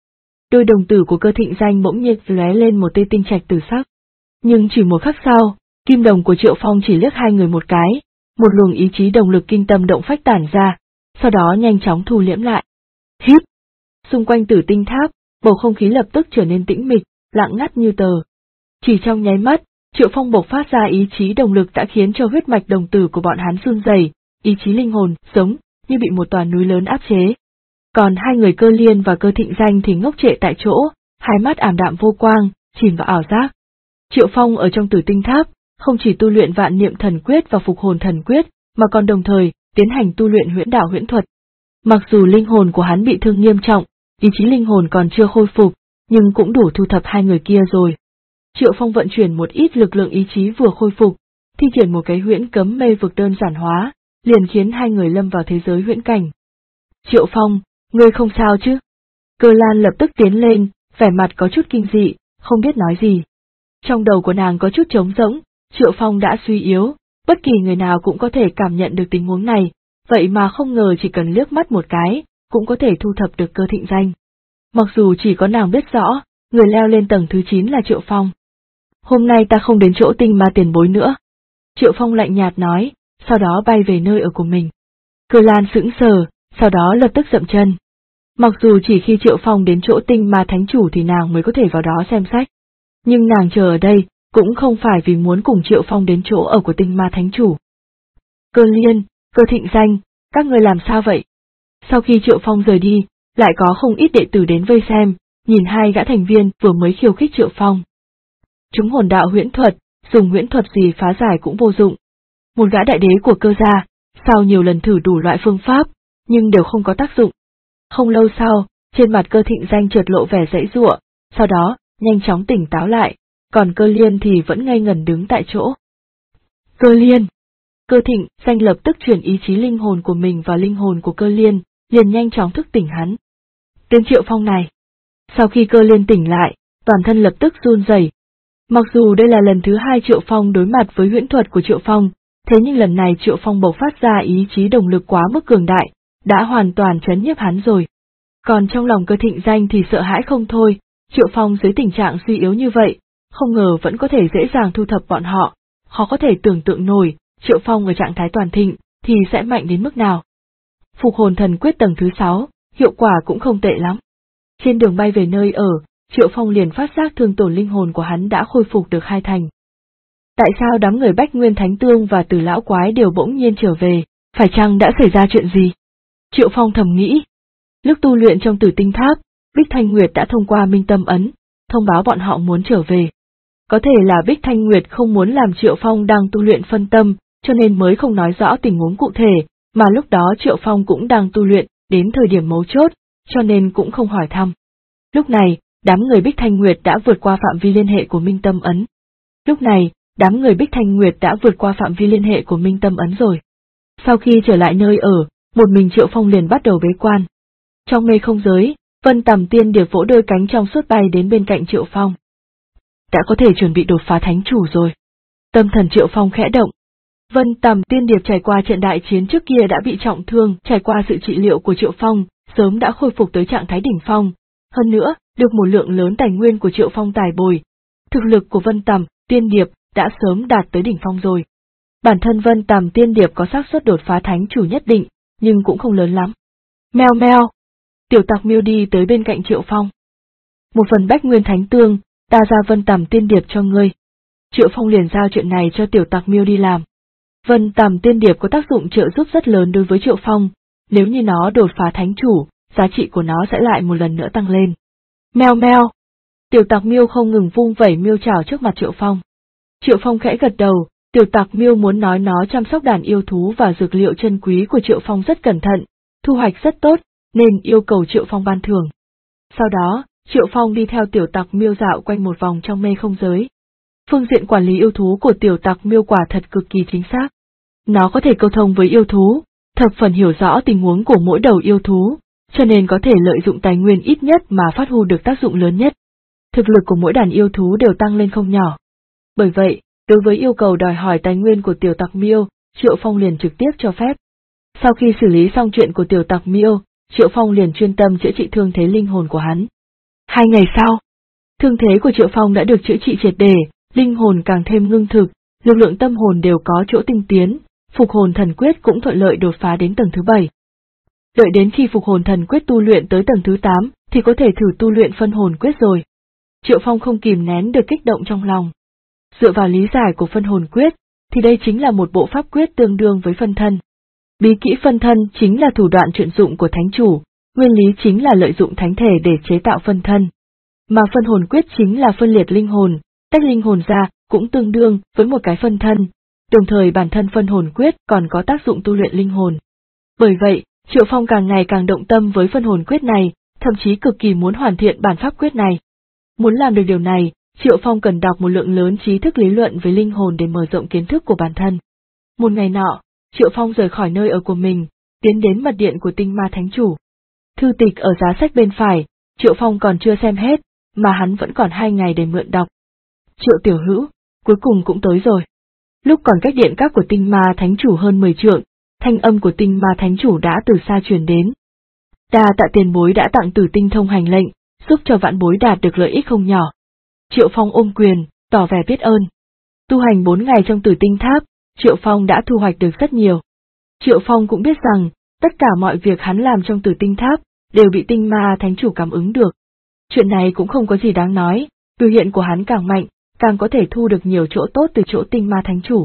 S1: Đôi đồng tử của Cơ Thịnh Danh bỗng nhiên lóe lên một tia tinh trạch tử sắc. Nhưng chỉ một khắc sau, kim đồng của Triệu Phong chỉ liếc hai người một cái, một luồng ý chí đồng lực kinh tâm động phách tản ra, sau đó nhanh chóng thu liễm lại. Híp! Xung quanh Tử Tinh Tháp, bầu không khí lập tức trở nên tĩnh mịch, lặng ngắt như tờ. Chỉ trong nháy mắt, Triệu Phong bộc phát ra ý chí đồng lực đã khiến cho huyết mạch đồng tử của bọn hắn run rẩy, ý chí linh hồn giống như bị một tòa núi lớn áp chế. Còn hai người Cơ Liên và Cơ Thịnh Danh thì ngốc trệ tại chỗ, hai mắt ảm đạm vô quang, chìm vào ảo giác. Triệu Phong ở trong Tử Tinh Tháp, không chỉ tu luyện Vạn Niệm Thần Quyết và Phục Hồn Thần Quyết, mà còn đồng thời tiến hành tu luyện Huyễn Đạo Huyễn Thuật. Mặc dù linh hồn của hắn bị thương nghiêm trọng, ý chí linh hồn còn chưa khôi phục, nhưng cũng đủ thu thập hai người kia rồi. Triệu Phong vận chuyển một ít lực lượng ý chí vừa khôi phục, thi triển một cái huyễn cấm mê vực đơn giản hóa, liền khiến hai người lâm vào thế giới huyễn cảnh. Triệu Phong, ngươi không sao chứ? Cơ Lan lập tức tiến lên, vẻ mặt có chút kinh dị, không biết nói gì. Trong đầu của nàng có chút trống rỗng, Triệu Phong đã suy yếu, bất kỳ người nào cũng có thể cảm nhận được tình huống này, vậy mà không ngờ chỉ cần liếc mắt một cái, cũng có thể thu thập được Cơ Thịnh Danh. Mặc dù chỉ có nàng biết rõ, người leo lên tầng thứ 9 là Triệu Phong. Hôm nay ta không đến chỗ Tinh Ma tiền bối nữa. Triệu Phong lạnh nhạt nói, sau đó bay về nơi ở của mình. Cơ Lan sững sờ, sau đó lập tức dậm chân. Mặc dù chỉ khi Triệu Phong đến chỗ Tinh Ma Thánh Chủ thì nàng mới có thể vào đó xem sách. Nhưng nàng chờ ở đây, cũng không phải vì muốn cùng Triệu Phong đến chỗ ở của Tinh Ma Thánh Chủ. Cơ Liên, Cơ Thịnh Danh, các ngươi làm sao vậy? Sau khi Triệu Phong rời đi, lại có không ít đệ tử đến vây xem, nhìn hai gã thành viên vừa mới khiêu khích Triệu Phong. Chúng hồn đạo huyễn thuật, dùng huyễn thuật gì phá giải cũng vô dụng. Một gã đại đế của Cơ gia, sau nhiều lần thử đủ loại phương pháp, nhưng đều không có tác dụng. Không lâu sau, trên mặt Cơ Thịnh Danh chợt lộ vẻ giãy giụa, sau đó, nhanh chóng tỉnh táo lại, còn Cơ Liên thì vẫn ngây ngẩn đứng tại chỗ. Cơ Liên! Cơ Thịnh Danh lập tức chuyển ý chí linh hồn của mình vào linh hồn của Cơ Liên, liền nhanh chóng thức tỉnh hắn. Tên Triệu Phong này. Sau khi Cơ Liên tỉnh lại, toàn thân lập tức run rẩy. Mặc dù đây là lần thứ 2 Triệu Phong đối mặt với huyễn thuật của Triệu Phong, thế nhưng lần này Triệu Phong bộc phát ra ý chí đồng lực quá mức cường đại, đã hoàn toàn trấn nhiếp hắn rồi. Còn trong lòng Cơ Thịnh Danh thì sợ hãi không thôi, Triệu Phong dưới tình trạng suy yếu như vậy, không ngờ vẫn có thể dễ dàng thu thập bọn họ, khó có thể tưởng tượng nổi, Triệu Phong ở trạng thái toàn thịnh, thì sẽ mạnh đến mức nào. Phục Hồn Thần Quyết tầng thứ 6, hiệu quả cũng không tệ lắm. Trên đường bay về nơi ở, Triệu Phong liền phát giác thương tổn linh hồn của hắn đã khôi phục được 2 thành. Tại sao đám người Bách Nguyên Thánh Tương và Từ Lão Quái đều bỗng nhiên trở về, phải chăng đã xảy ra chuyện gì? Triệu Phong thầm nghĩ. Lúc tu luyện trong Tử Tinh Tháp, Bích Thanh Nguyệt đã thông qua Minh Tâm Ấn, thông báo bọn họ muốn trở về. Có thể là Bích Thanh Nguyệt không muốn làm Triệu Phong đang tu luyện phân tâm, cho nên mới không nói rõ tình huống cụ thể, mà lúc đó Triệu Phong cũng đang tu luyện, đến thời điểm mấu chốt, cho nên cũng không hỏi thăm. Lúc này, đám người Bích Thanh Nguyệt đã vượt qua phạm vi liên hệ của Minh Tâm Ấn. Lúc này, đám người Bích Thanh Nguyệt đã vượt qua phạm vi liên hệ của Minh Tâm Ấn rồi. Sau khi trở lại nơi ở, một mình Triệu Phong liền bắt đầu bế quan. Trong mê không giới, Vân Tầm Tiên Điệp vỗ đôi cánh trong suốt bay đến bên cạnh Triệu Phong. Đã có thể chuẩn bị đột phá thánh chủ rồi. Tâm thần Triệu Phong khẽ động. Vân Tầm Tiên Điệp trải qua trận đại chiến trước kia đã bị trọng thương, trải qua sự trị liệu của Triệu Phong, sớm đã khôi phục tới trạng thái đỉnh phong. Hơn nữa, được một lượng lớn tài nguyên của Triệu Phong tài bồi. Thực lực của Vân Tầm Tiên Điệp đã sớm đạt tới đỉnh phong rồi. Bản thân Vân Tầm Tiên Điệp có xác suất đột phá thánh chủ nhất định, nhưng cũng không lớn lắm. Meo meo. Tiểu Tặc Miêu đi tới bên cạnh Triệu Phong. Một phần Bách Nguyên Thánh Tương, ta ra Vân Tầm Tiên Điệp cho ngươi. Triệu Phong liền giao chuyện này cho Tiểu Tặc Miêu đi làm. Vân Tầm Tiên Điệp có tác dụng trợ giúp rất lớn đối với Triệu Phong, nếu như nó đột phá thánh chủ, giá trị của nó sẽ lại một lần nữa tăng lên. Meo meo. Tiểu Tặc Miêu không ngừng vung vẩy miêu chảo trước mặt Triệu Phong. Triệu Phong khẽ gật đầu, Tiểu Tặc Miêu muốn nói nó chăm sóc đàn yêu thú và dược liệu chân quý của Triệu Phong rất cẩn thận, thu hoạch rất tốt, nên yêu cầu Triệu Phong ban thưởng. Sau đó, Triệu Phong đi theo Tiểu Tặc Miêu dạo quanh một vòng trong mê không giới. Phương diện quản lý yêu thú của Tiểu Tặc Miêu quả thật cực kỳ chính xác. Nó có thể câu thông với yêu thú, thập phần hiểu rõ tình huống của mỗi đầu yêu thú, cho nên có thể lợi dụng tài nguyên ít nhất mà phát huy được tác dụng lớn nhất. Thực lực của mỗi đàn yêu thú đều tăng lên không nhỏ. Bởi vậy, đối với yêu cầu đòi hỏi tài nguyên của Tiểu Tặc Miêu, Triệu Phong liền trực tiếp cho phép. Sau khi xử lý xong chuyện của Tiểu Tặc Miêu, Triệu Phong liền chuyên tâm chữa trị thương thế linh hồn của hắn. 2 ngày sau, thương thế của Triệu Phong đã được chữa trị triệt để, linh hồn càng thêm ngưng thực, lực lượng tâm hồn đều có chỗ tinh tiến, phục hồn thần quyết cũng thuận lợi đột phá đến tầng thứ 7. Đợi đến khi phục hồn thần quyết tu luyện tới tầng thứ 8, thì có thể thử tu luyện phân hồn quyết rồi. Triệu Phong không kìm nén được kích động trong lòng. Dựa vào lý giải của phân hồn quyết, thì đây chính là một bộ pháp quyết tương đương với phân thân. Bí kỹ phân thân chính là thủ đoạn chuyển dụng của thánh chủ, nguyên lý chính là lợi dụng thánh thể để chế tạo phân thân. Mà phân hồn quyết chính là phân liệt linh hồn, tách linh hồn ra, cũng tương đương với một cái phân thân, đồng thời bản thân phân hồn quyết còn có tác dụng tu luyện linh hồn. Bởi vậy, Triệu Phong càng ngày càng động tâm với phân hồn quyết này, thậm chí cực kỳ muốn hoàn thiện bản pháp quyết này. Muốn làm được điều này, Triệu Phong cần đọc một lượng lớn trí thức lý luận với linh hồn để mở rộng kiến thức của bản thân. Một ngày nọ, Triệu Phong rời khỏi nơi ở của mình, tiến đến mật điện của Tinh Ma Thánh Chủ. Thư tịch ở giá sách bên phải, Triệu Phong còn chưa xem hết, mà hắn vẫn còn 2 ngày để mượn đọc. Triệu tiểu hữu, cuối cùng cũng tới rồi. Lúc còn cách điện các của Tinh Ma Thánh Chủ hơn 10 trượng, thanh âm của Tinh Ma Thánh Chủ đã từ xa truyền đến. Đa tạ tiền bối đã tặng Tử Tinh thông hành lệnh, giúp cho vãn bối đạt được lợi ích không nhỏ. Triệu Phong ôm quyền, tỏ vẻ biết ơn. Tu hành 4 ngày trong Tử Tinh Tháp, Triệu Phong đã thu hoạch được rất nhiều. Triệu Phong cũng biết rằng, tất cả mọi việc hắn làm trong Tử Tinh Tháp, đều bị Tinh Ma Thánh Chủ cảm ứng được. Chuyện này cũng không có gì đáng nói, biểu hiện của hắn càng mạnh, càng có thể thu được nhiều chỗ tốt từ chỗ Tinh Ma Thánh Chủ.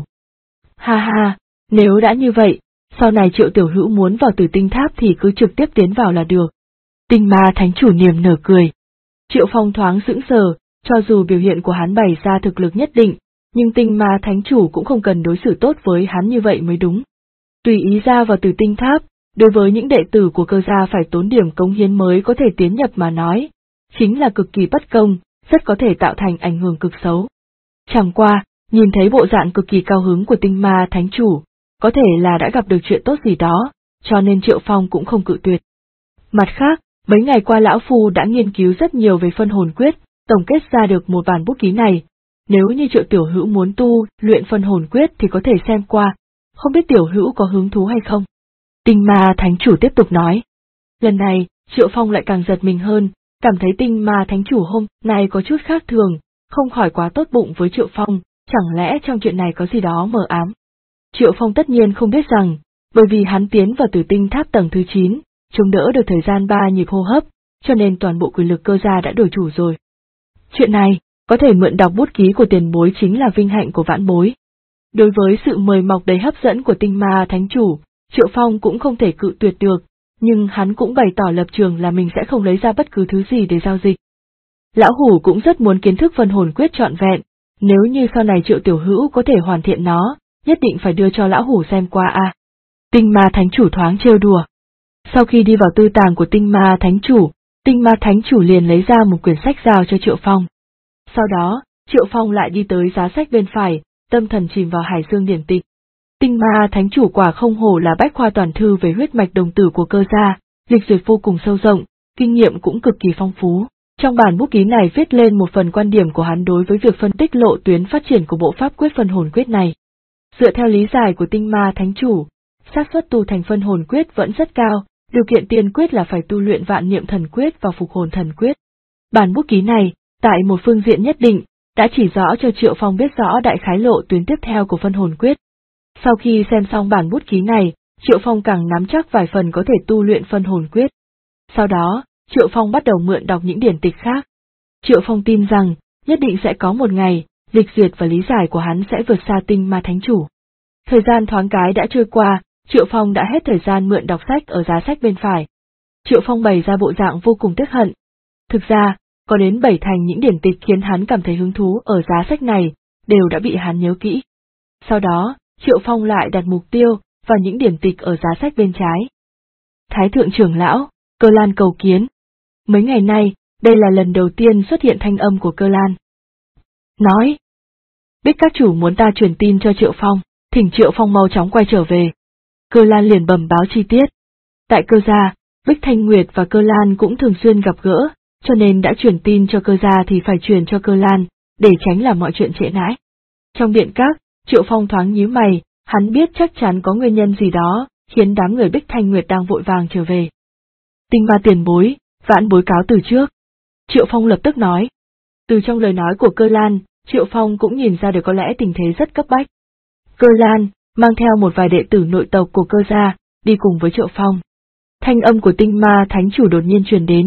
S1: Ha ha, nếu đã như vậy, sau này Triệu tiểu hữu muốn vào Tử Tinh Tháp thì cứ trực tiếp tiến vào là được. Tinh Ma Thánh Chủ niềm nở cười. Triệu Phong thoáng sững sờ, cho dù biểu hiện của hắn bày ra thực lực nhất định, nhưng Tinh Ma Thánh Chủ cũng không cần đối xử tốt với hắn như vậy mới đúng. Tùy ý ra vào Tử Tinh Tháp, đối với những đệ tử của cơ gia phải tốn điểm cống hiến mới có thể tiến nhập mà nói, chính là cực kỳ bất công, rất có thể tạo thành ảnh hưởng cực xấu. Chẳng qua, nhìn thấy bộ dạng cực kỳ cao hứng của Tinh Ma Thánh Chủ, có thể là đã gặp được chuyện tốt gì đó, cho nên Triệu Phong cũng không cự tuyệt. Mặt khác, mấy ngày qua lão phu đã nghiên cứu rất nhiều về phân hồn quyết, tổng kết ra được một bản bút ký này. Nếu như Triệu tiểu hữu muốn tu luyện phân hồn quyết thì có thể xem qua, không biết tiểu hữu có hứng thú hay không? Tinh Ma Thánh Chủ tiếp tục nói. Lần này, Triệu Phong lại càng giật mình hơn, cảm thấy Tinh Ma Thánh Chủ hôm nay có chút khác thường, không khỏi quá tốt bụng với Triệu Phong, chẳng lẽ trong chuyện này có gì đó mờ ám. Triệu Phong tất nhiên không biết rằng, bởi vì hắn tiến vào Tử Tinh Tháp tầng thứ 9, chống đỡ được thời gian 3 nhịp hô hấp, cho nên toàn bộ quyền lực cơ gia đã đổi chủ rồi. Chuyện này, có thể mượn đọc bút ký của tiền bối chính là vinh hạnh của vãn bối. Đối với sự mời mọc đầy hấp dẫn của Tinh Ma Thánh Chủ, Triệu Phong cũng không thể cự tuyệt được, nhưng hắn cũng bày tỏ lập trường là mình sẽ không lấy ra bất cứ thứ gì để giao dịch. Lão Hủ cũng rất muốn kiến thức phân hồn quyết trọn vẹn, nếu như sau này Triệu tiểu hữu có thể hoàn thiện nó, nhất định phải đưa cho Lão Hủ xem qua a. Tinh Ma Thánh Chủ thoáng trêu đùa. Sau khi đi vào tư tàng của Tinh Ma Thánh Chủ liền lấy ra một quyển sách giao cho Triệu Phong. Sau đó, Triệu Phong lại đi tới giá sách bên phải, tâm thần chìm vào hải dương điển tịch. Tinh Ma Thánh Chủ quả không hổ là bách khoa toàn thư về huyết mạch đồng tử của Cơ gia, lịch duyệt vô cùng sâu rộng, kinh nghiệm cũng cực kỳ phong phú. Trong bản bút ký này viết lên một phần quan điểm của hắn đối với việc phân tích lộ tuyến phát triển của bộ pháp quyết phân hồn quyết này. Dựa theo lý giải của Tinh Ma Thánh Chủ, xác suất tu thành phân hồn quyết vẫn rất cao, điều kiện tiên quyết là phải tu luyện vạn niệm thần quyết và phục hồn thần quyết. Bản bút ký này, tại một phương diện nhất định, đã chỉ rõ cho Triệu Phong biết rõ đại khái lộ tuyến tiếp theo của phân hồn quyết. Sau khi xem xong bản bút ký này, Triệu Phong càng nắm chắc vài phần có thể tu luyện phân hồn quyết. Sau đó, Triệu Phong bắt đầu mượn đọc những điển tịch khác. Triệu Phong tin rằng, nhất định sẽ có một ngày, lịch duyệt và lý giải của hắn sẽ vượt xa Tinh Ma Thánh Chủ. Thời gian thoáng cái đã trôi qua, Triệu Phong đã hết thời gian mượn đọc sách ở giá sách bên phải. Triệu Phong bày ra bộ dạng vô cùng tiếc hận. Thực ra, có đến 7 thành những điển tịch khiến hắn cảm thấy hứng thú ở giá sách này, đều đã bị hắn nhớ kỹ. Sau đó, Triệu Phong lại đặt mục tiêu vào những điển tịch ở giá sách bên trái. Thái thượng trưởng lão, Cơ Lan cầu kiến. Mấy ngày nay, đây là lần đầu tiên xuất hiện thanh âm của Cơ Lan. Nói, Bích các chủ muốn ta truyền tin cho Triệu Phong, thỉnh Triệu Phong mau chóng quay trở về. Cơ Lan liền bẩm báo chi tiết. Tại Cơ gia, Bích Thanh Nguyệt và Cơ Lan cũng thường xuyên gặp gỡ, cho nên đã truyền tin cho Cơ gia thì phải truyền cho Cơ Lan, để tránh làm mọi chuyện trễ nãi. Trong điện các, Triệu Phong thoáng nhíu mày, hắn biết chắc chắn có nguyên nhân gì đó, khiến đám người Bích Thanh Nguyệt đang vội vàng trở về. Tinh Ma tiền bối, vãn bối cáo từ trước. Triệu Phong lập tức nói. Từ trong lời nói của Cơ Lan, Triệu Phong cũng nhìn ra được có lẽ tình thế rất cấp bách. Cơ Lan, mang theo một vài đệ tử nội tộc của Cơ gia, đi cùng với Triệu Phong. Thanh âm của Tinh Ma Thánh Chủ đột nhiên truyền đến.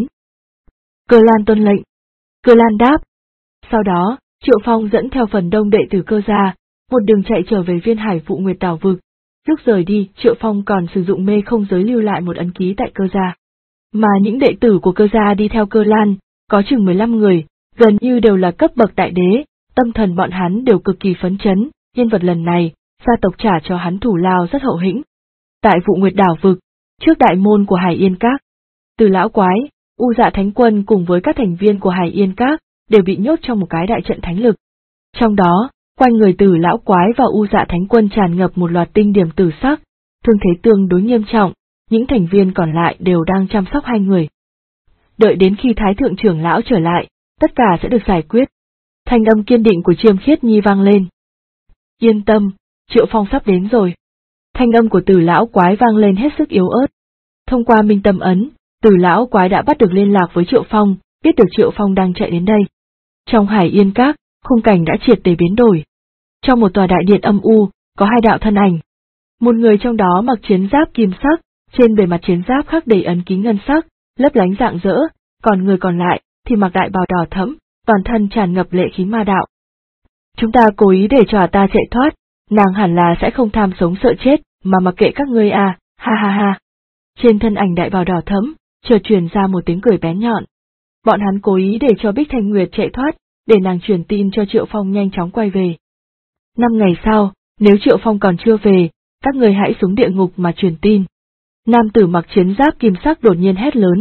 S1: Cơ Lan tuân lệnh. Cơ Lan đáp. Sau đó, Triệu Phong dẫn theo phần đông đệ tử Cơ gia, một đường chạy trở về Viên Hải Vụ Nguyệt Đảo vực. Lúc rời đi, Triệu Phong còn sử dụng mê không giới lưu lại một ấn ký tại Cơ gia. Mà những đệ tử của Cơ gia đi theo Cơ Lan, có chừng 15 người, gần như đều là cấp bậc đại đế, tâm thần bọn hắn đều cực kỳ phấn chấn, nhân vật lần này, gia tộc trả cho hắn thủ lao rất hậu hĩnh. Tại Vụ Nguyệt Đảo vực, trước đại môn của Hải Yên Các, Từ Lão Quái, U Dạ Thánh Quân cùng với các thành viên của Hải Yên Các, đều bị nhốt trong một cái đại trận thánh lực. Trong đó, quanh người Từ Lão Quái và U Dạ Thánh Quân tràn ngập một loạt tinh điểm tử sắc, thương thế tương đối nghiêm trọng, những thành viên còn lại đều đang chăm sóc hai người. Đợi đến khi Thái thượng trưởng lão trở lại, tất cả sẽ được giải quyết. Thanh âm kiên định của Chiêm Khiết Nhi vang lên. Yên tâm, Triệu Phong sắp đến rồi. Thanh âm của Từ Lão Quái vang lên hết sức yếu ớt. Thông qua minh tâm ấn, Từ Lão Quái đã bắt được liên lạc với Triệu Phong, biết được Triệu Phong đang chạy đến đây. Trong Hải Yên Các, khung cảnh đã triệt để biến đổi. Trong một tòa đại điện âm u, có hai đạo thân ảnh. Một người trong đó mặc chiến giáp kim sắc, trên bề mặt chiến giáp khắc đầy ấn ký ngân sắc, lấp lánh rạng rỡ, còn người còn lại thì mặc đại bào đỏ thẫm, toàn thân tràn ngập lệ khí ma đạo. Chúng ta cố ý để cho ta chạy thoát, nàng hẳn là sẽ không tham sống sợ chết, mà mặc kệ các ngươi à, ha ha ha. Trên thân ảnh đại bào đỏ thẫm, chợt truyền ra một tiếng cười bén nhọn. Bọn hắn cố ý để cho Bích Thanh Nguyệt chạy thoát, để nàng truyền tin cho Triệu Phong nhanh chóng quay về. 5 ngày sau, nếu Triệu Phong còn chưa về, các ngươi hãy xuống địa ngục mà truyền tin. Nam tử mặc chiến giáp kim sắc đột nhiên hét lớn.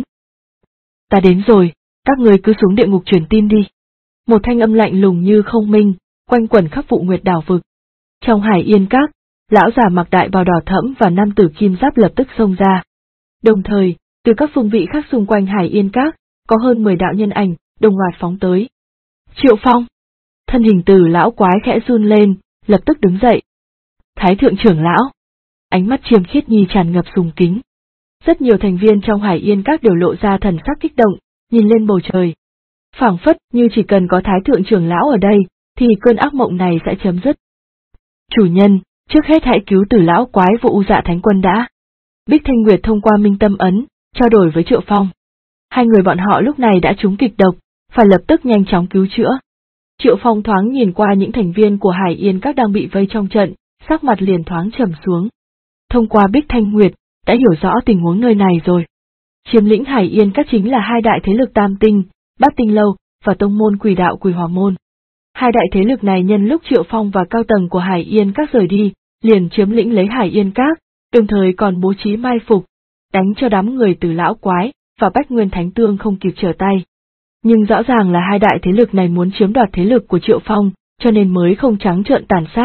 S1: Ta đến rồi, các ngươi cứ xuống địa ngục truyền tin đi. Một thanh âm lạnh lùng như không minh, quanh quẩn khắp Vụ Nguyệt Đảo vực. Trong Hải Yên Các, lão già mặc đại bào đỏ thẫm và nam tử kim giáp lập tức xông ra. Đồng thời, từ các phương vị khác xung quanh Hải Yên Các, có hơn 10 đạo nhân ảnh, đồng loạt phóng tới. Triệu Phong! Thân hình Từ Lão Quái khẽ run lên, lập tức đứng dậy. Thái thượng trưởng lão! Ánh mắt Chiêm Khiết Nhi tràn ngập sùng kính. Rất nhiều thành viên trong Hải Yên Các đều lộ ra thần sắc kích động, nhìn lên bầu trời. Phảng phất như chỉ cần có Thái thượng trưởng lão ở đây, thì cơn ác mộng này sẽ chấm dứt. Chủ nhân, trước hết hãy cứu Từ Lão Quái và U Dạ Thánh Quân đã. Bích Thanh Nguyệt thông qua minh tâm ấn, trao đổi với Triệu Phong. Hai người bọn họ lúc này đã trúng kịch độc, phải lập tức nhanh chóng cứu chữa. Triệu Phong thoáng nhìn qua những thành viên của Hải Yên Các đang bị vây trong trận, sắc mặt liền thoáng trầm xuống. Thông qua Bích Thanh Nguyệt, đã hiểu rõ tình huống nơi này rồi. Chiếm lĩnh Hải Yên Các chính là hai đại thế lực Tam Tinh, Bát Tinh Lâu và tông môn Quỷ Đạo Quỷ Hỏa Môn. Hai đại thế lực này nhân lúc Triệu Phong và cao tầng của Hải Yên Các rời đi, liền chiếm lĩnh lấy Hải Yên Các, đồng thời còn bố trí mai phục, đánh cho đám người Từ Lão Quái và Bách Nguyên Thánh Tương không kịp trở tay. Nhưng rõ ràng là hai đại thế lực này muốn chiếm đoạt thế lực của Triệu Phong, cho nên mới không trắng trợn tàn sát.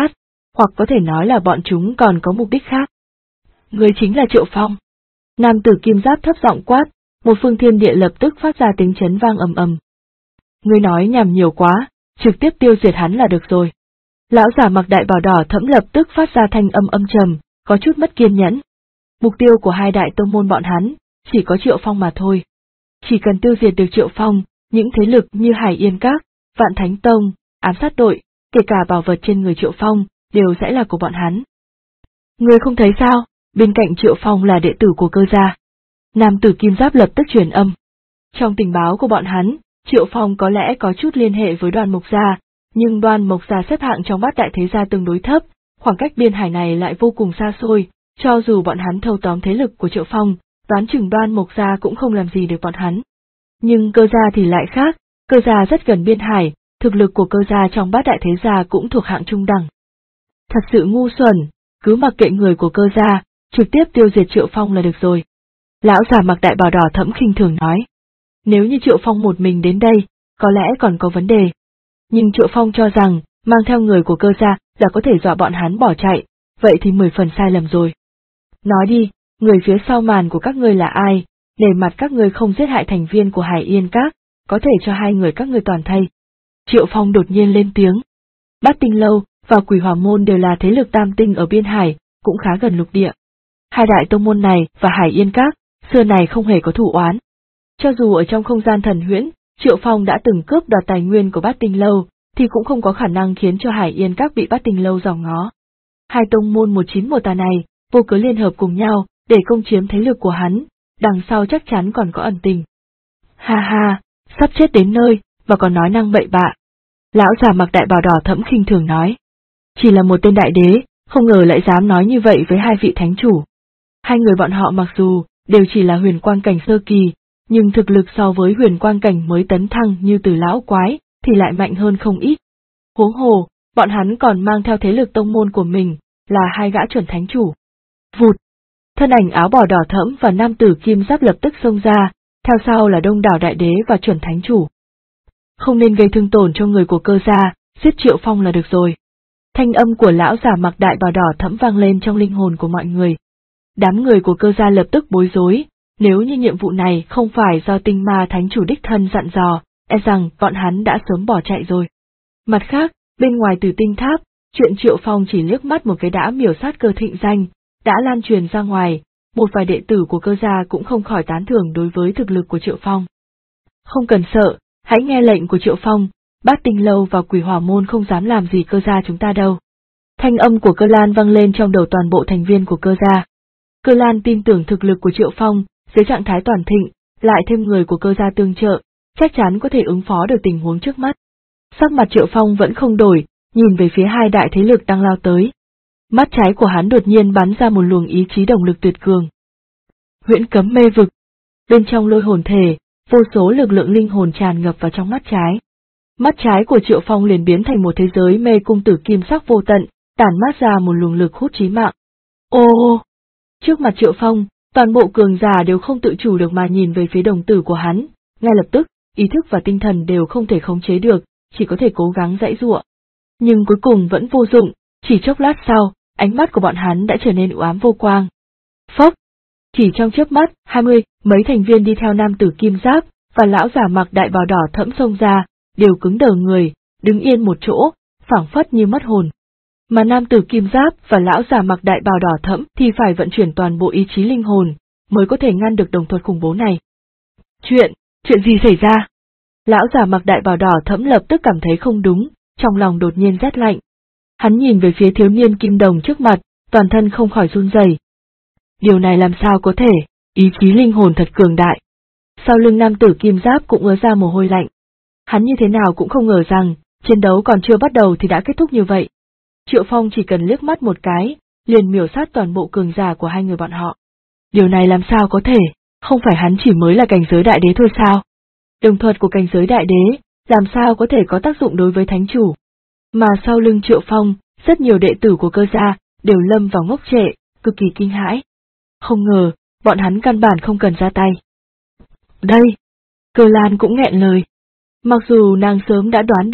S1: hoặc có thể nói là bọn chúng còn có mục đích khác. Người chính là Triệu Phong. Nam tử kim giáp thấp giọng quát, một phương thiên địa lập tức phát ra tiếng chấn vang ầm ầm. Ngươi nói nhảm nhiều quá, trực tiếp tiêu diệt hắn là được rồi. Lão giả mặc đại bào đỏ thẫm lập tức phát ra thanh âm âm trầm, có chút mất kiên nhẫn. Mục tiêu của hai đại tông môn bọn hắn, chỉ có Triệu Phong mà thôi. Chỉ cần tiêu diệt được Triệu Phong, những thế lực như Hải Yên Các, Vạn Thánh Tông, ám sát đội, kể cả bảo vật trên người Triệu Phong, đều sẽ là của bọn hắn. Ngươi không thấy sao, bên cạnh Triệu Phong là đệ tử của Cơ gia. Nam tử kim giáp lập tức truyền âm. Trong tình báo của bọn hắn, Triệu Phong có lẽ có chút liên hệ với Đoan Mộc gia, nhưng Đoan Mộc gia xếp hạng trong bát đại thế gia tương đối thấp, khoảng cách biên hải này lại vô cùng xa xôi, cho dù bọn hắn thâu tóm thế lực của Triệu Phong, đoán chừng Đoan Mộc gia cũng không làm gì được bọn hắn. Nhưng Cơ gia thì lại khác, Cơ gia rất gần biên hải, thực lực của Cơ gia trong bát đại thế gia cũng thuộc hạng trung đẳng. Thật sự ngu xuẩn, cứ mặc kệ người của Cơ gia, trực tiếp tiêu diệt Triệu Phong là được rồi. Lão già mặc đại bào đỏ thẫm khinh thường nói. Nếu như Triệu Phong một mình đến đây, có lẽ còn có vấn đề. Nhưng Triệu Phong cho rằng, mang theo người của Cơ gia là có thể dọa bọn hắn bỏ chạy, vậy thì 10 phần sai lầm rồi. Nói đi, người phía sau màn của các ngươi là ai, nể mặt các ngươi không giết hại thành viên của Hải Yên Các, có thể cho hai người các ngươi toàn thây. Triệu Phong đột nhiên lên tiếng. Bát Tinh Lâu và Quỷ Hỏa Môn đều là thế lực tam tinh ở biên hải, cũng khá gần lục địa. Hai đại tông môn này và Hải Yên Các, xưa này không hề có thủ oán. Cho dù ở trong không gian thần huyễn, Triệu Phong đã từng cướp đoạt tài nguyên của Bát Tinh Lâu, thì cũng không có khả năng khiến cho Hải Yên Các bị Bát Tinh Lâu dòm ngó. Hai tông môn 191 này, vô cớ liên hợp cùng nhau, để công chiếm thế lực của hắn, đằng sau chắc chắn còn có ẩn tình. Ha ha, sắp chết đến nơi, và còn nói năng bậy bạ. Lão già mặc đại bào đỏ thẫm khinh thường nói. Chỉ là một tên đại đế, không ngờ lại dám nói như vậy với hai vị thánh chủ. Hai người bọn họ mặc dù đều chỉ là huyền quang cảnh sơ kỳ, nhưng thực lực so với huyền quang cảnh mới tấn thăng như Từ lão quái, thì lại mạnh hơn không ít. Huống hồ, bọn hắn còn mang theo thế lực tông môn của mình, là hai gã chuẩn thánh chủ. Vụt! Thân ảnh áo bào đỏ thẫm và nam tử kim giáp lập tức xông ra, theo sau là đông đảo đại đế và chuẩn thánh chủ. Không nên gây thương tổn cho người của Cơ gia, giết Triệu Phong là được rồi. Thanh âm của lão già mặc đại bào đỏ thẫm vang lên trong linh hồn của mọi người. Đám người của Cơ gia lập tức bối rối, nếu như nhiệm vụ này không phải do tinh ma thánh chủ đích thân dặn dò, e rằng bọn hắn đã sớm bỏ chạy rồi. Mặt khác, bên ngoài Tử Tinh Tháp, chuyện Triệu Phong chỉ liếc mắt một cái đã miểu sát Cơ thịnh danh, đã lan truyền ra ngoài, một vài đệ tử của Cơ gia cũng không khỏi tán thưởng đối với thực lực của Triệu Phong. Không cần sợ, hãy nghe lệnh của Triệu Phong, Bát Tinh Lâu và Quỷ Hỏa Môn không dám làm gì Cơ gia chúng ta đâu. Thanh âm của Cơ Lan vang lên trong đầu toàn bộ thành viên của Cơ gia. Cơ Lan tin tưởng thực lực của Triệu Phong, dưới trạng thái toàn thịnh, lại thêm người của Cơ gia tương trợ, chắc chắn có thể ứng phó được tình huống trước mắt. Sắc mặt Triệu Phong vẫn không đổi, nhìn về phía hai đại thế lực đang lao tới. Mắt trái của hắn đột nhiên bắn ra một luồng ý chí động lực tuyệt cường. Huyễn cấm mê vực. Bên trong lôi hồn thể, vô số lực lượng linh hồn tràn ngập vào trong mắt trái. Mắt trái của Triệu Phong liền biến thành một thế giới mê cung tử kim sắc vô tận, tản mát ra một luồng lực hút chí mạng. Ô! Trước mặt Triệu Phong, toàn bộ cường giả đều không tự chủ được mà nhìn về phía đồng tử của hắn, ngay lập tức, ý thức và tinh thần đều không thể khống chế được, chỉ có thể cố gắng giãy giụa. Nhưng cuối cùng vẫn vô dụng, chỉ chốc lát sau, ánh mắt của bọn hắn đã trở nên u ám vô quang. Phốc! Chỉ trong chớp mắt, 20 mấy thành viên đi theo nam tử kim giáp và lão giả mặc đại bào đỏ thẫm xông ra, đều cứng đờ người, đứng yên một chỗ, phảng phất như mất hồn. Mà nam tử kim giáp và lão giả mặc đại bào đỏ thẫm thì phải vận chuyển toàn bộ ý chí linh hồn, mới có thể ngăn được đồng thuật khủng bố này. Chuyện gì xảy ra? Lão giả mặc đại bào đỏ thẫm lập tức cảm thấy không đúng, trong lòng đột nhiên rét lạnh. Hắn nhìn về phía thiếu niên kim đồng trước mặt, toàn thân không khỏi run rẩy. Điều này làm sao có thể, ý chí linh hồn thật cường đại. Sau lưng nam tử kim giáp cũng ứa ra mồ hôi lạnh. Hắn như thế nào cũng không ngờ rằng, chiến đấu còn chưa bắt đầu thì đã kết thúc như vậy. Triệu Phong chỉ cần liếc mắt một cái, liền miểu sát toàn bộ cường giả của hai người bọn họ. Điều này làm sao có thể, không phải hắn chỉ mới là cảnh giới đại đế thôi sao? Đồng thuật của cảnh giới đại đế, làm sao có thể có tác dụng đối với thánh chủ? Mà sau lưng Triệu Phong, rất nhiều đệ tử của Cơ gia, đều lâm vào ngốc trệ, cực kỳ kinh hãi. Không ngờ, bọn hắn căn bản không cần ra tay. Đây! Cơ Lan cũng nghẹn lời. Mặc dù nàng sớm đã đoán được,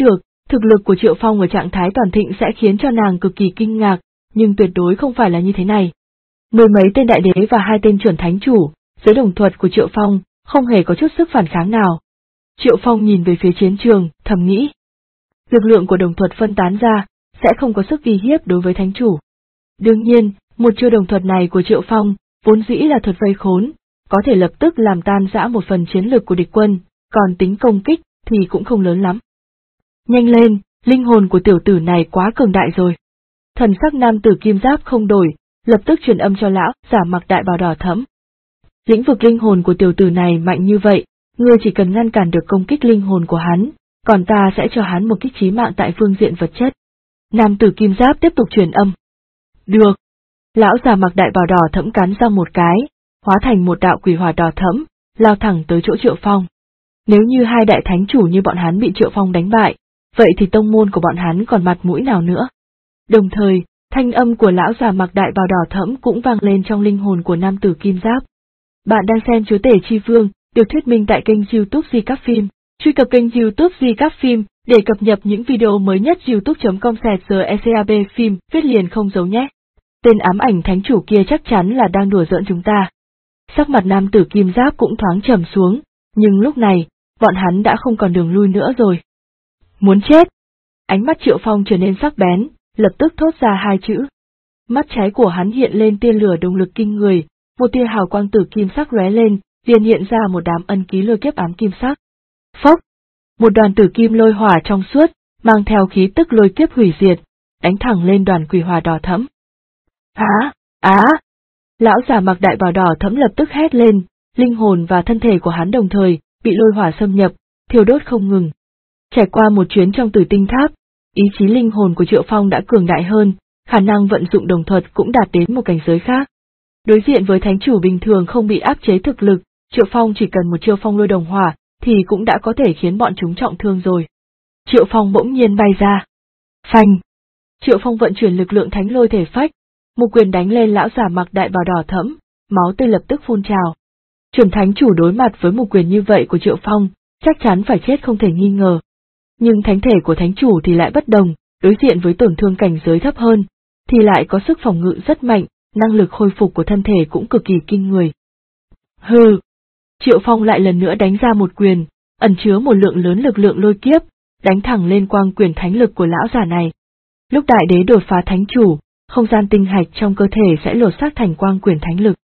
S1: Thực lực của Triệu Phong ở trạng thái toàn thịnh sẽ khiến cho nàng cực kỳ kinh ngạc, nhưng tuyệt đối không phải là như thế này. Mười mấy tên đại đế và 2 tên chuẩn thánh chủ, dưới đồng thuật của Triệu Phong, không hề có chút sức phản kháng nào. Triệu Phong nhìn về phía chiến trường, thầm nghĩ. Lực lượng của đồng thuật phân tán ra, sẽ không có sức uy hiếp đối với thánh chủ. Đương nhiên, một chiêu đồng thuật này của Triệu Phong, vốn dĩ là thuật vây khốn, có thể lập tức làm tan rã một phần chiến lực của địch quân, còn tính công kích thì cũng không lớn lắm. Nhanh lên, linh hồn của tiểu tử này quá cường đại rồi. Thần sắc nam tử kim giáp không đổi, lập tức truyền âm cho lão, giả mặc đại bào đỏ thẫm. Lĩnh vực linh hồn của tiểu tử này mạnh như vậy, ngươi chỉ cần ngăn cản được công kích linh hồn của hắn, còn ta sẽ cho hắn một kích chí mạng tại phương diện vật chất. Nam tử kim giáp tiếp tục truyền âm. Được. Lão già mặc đại bào đỏ thẫm cắn răng một cái, hóa thành một đạo quỷ hỏa đỏ thẫm, lao thẳng tới chỗ Triệu Phong. Nếu như 2 đại thánh chủ như bọn hắn bị Triệu Phong đánh bại, vậy thì tông môn của bọn hắn còn mặt mũi nào nữa. Đồng thời, thanh âm của lão già mặc đại bào đỏ thẫm cũng vang lên trong linh hồn của nam tử kim giáp. Bạn đang xem Chúa Tể Chi Vương, được thuyết minh tại kênh YouTube Di Các Phim. Truy cập kênh YouTube Di Các Phim để cập nhật những video mới nhất. youtube.com/GECAB phim, viết liền không giấu nhé. Tên ám ảnh thánh chủ kia chắc chắn là đang đùa giỡn chúng ta. Sắc mặt nam tử kim giáp cũng thoáng trầm xuống, nhưng lúc này, bọn hắn đã không còn đường lui nữa rồi. Muốn chết! Ánh mắt Triệu Phong trở nên sắc bén, lập tức thốt ra 2 chữ. Mắt trái của hắn hiện lên tia lửa động lực kinh người, một tia hào quang tử kim sắc lóe lên, liền hiện ra một đám ân ký lôi kiếp ám kim sắc. Phốc! Một đoàn tử kim lôi hỏa trong suốt, mang theo khí tức lôi kiếp hủy diệt, đánh thẳng lên đoàn quỷ hỏa đỏ thẫm. Lão già mặc đại bào đỏ thẫm lập tức hét lên, linh hồn và thân thể của hắn đồng thời bị lôi hỏa xâm nhập, thiêu đốt không ngừng. Trải qua một chuyến trong Tử Tinh Tháp, ý chí linh hồn của Triệu Phong đã cường đại hơn, khả năng vận dụng đồng thuật cũng đạt đến một cảnh giới khác. Đối diện với thánh chủ bình thường không bị áp chế thực lực, Triệu Phong chỉ cần một chiêu phong lôi đồng hỏa thì cũng đã có thể khiến bọn chúng trọng thương rồi. Triệu Phong bỗng nhiên bay ra. Phanh! Triệu Phong vận chuyển lực lượng thánh lôi thể phách, một quyền đánh lên lão giả mặc đại bào đỏ thẫm, máu tươi lập tức phun trào. Chuẩn thánh chủ đối mặt với một quyền như vậy của Triệu Phong, chắc chắn phải chết không thể nghi ngờ. Nhưng thánh thể của thánh chủ thì lại bất đồng, đối diện với tổn thương cảnh giới thấp hơn, thì lại có sức phòng ngự rất mạnh, năng lực khôi phục của thân thể cũng cực kỳ kinh người. Hừ! Triệu Phong lại lần nữa đánh ra một quyền, ẩn chứa một lượng lớn lực lượng lôi kiếp, đánh thẳng lên quang quyền thánh lực của lão giả này. Lúc đại đế đột phá thánh chủ, không gian tinh hạch trong cơ thể sẽ lột xác thành quang quyền thánh lực.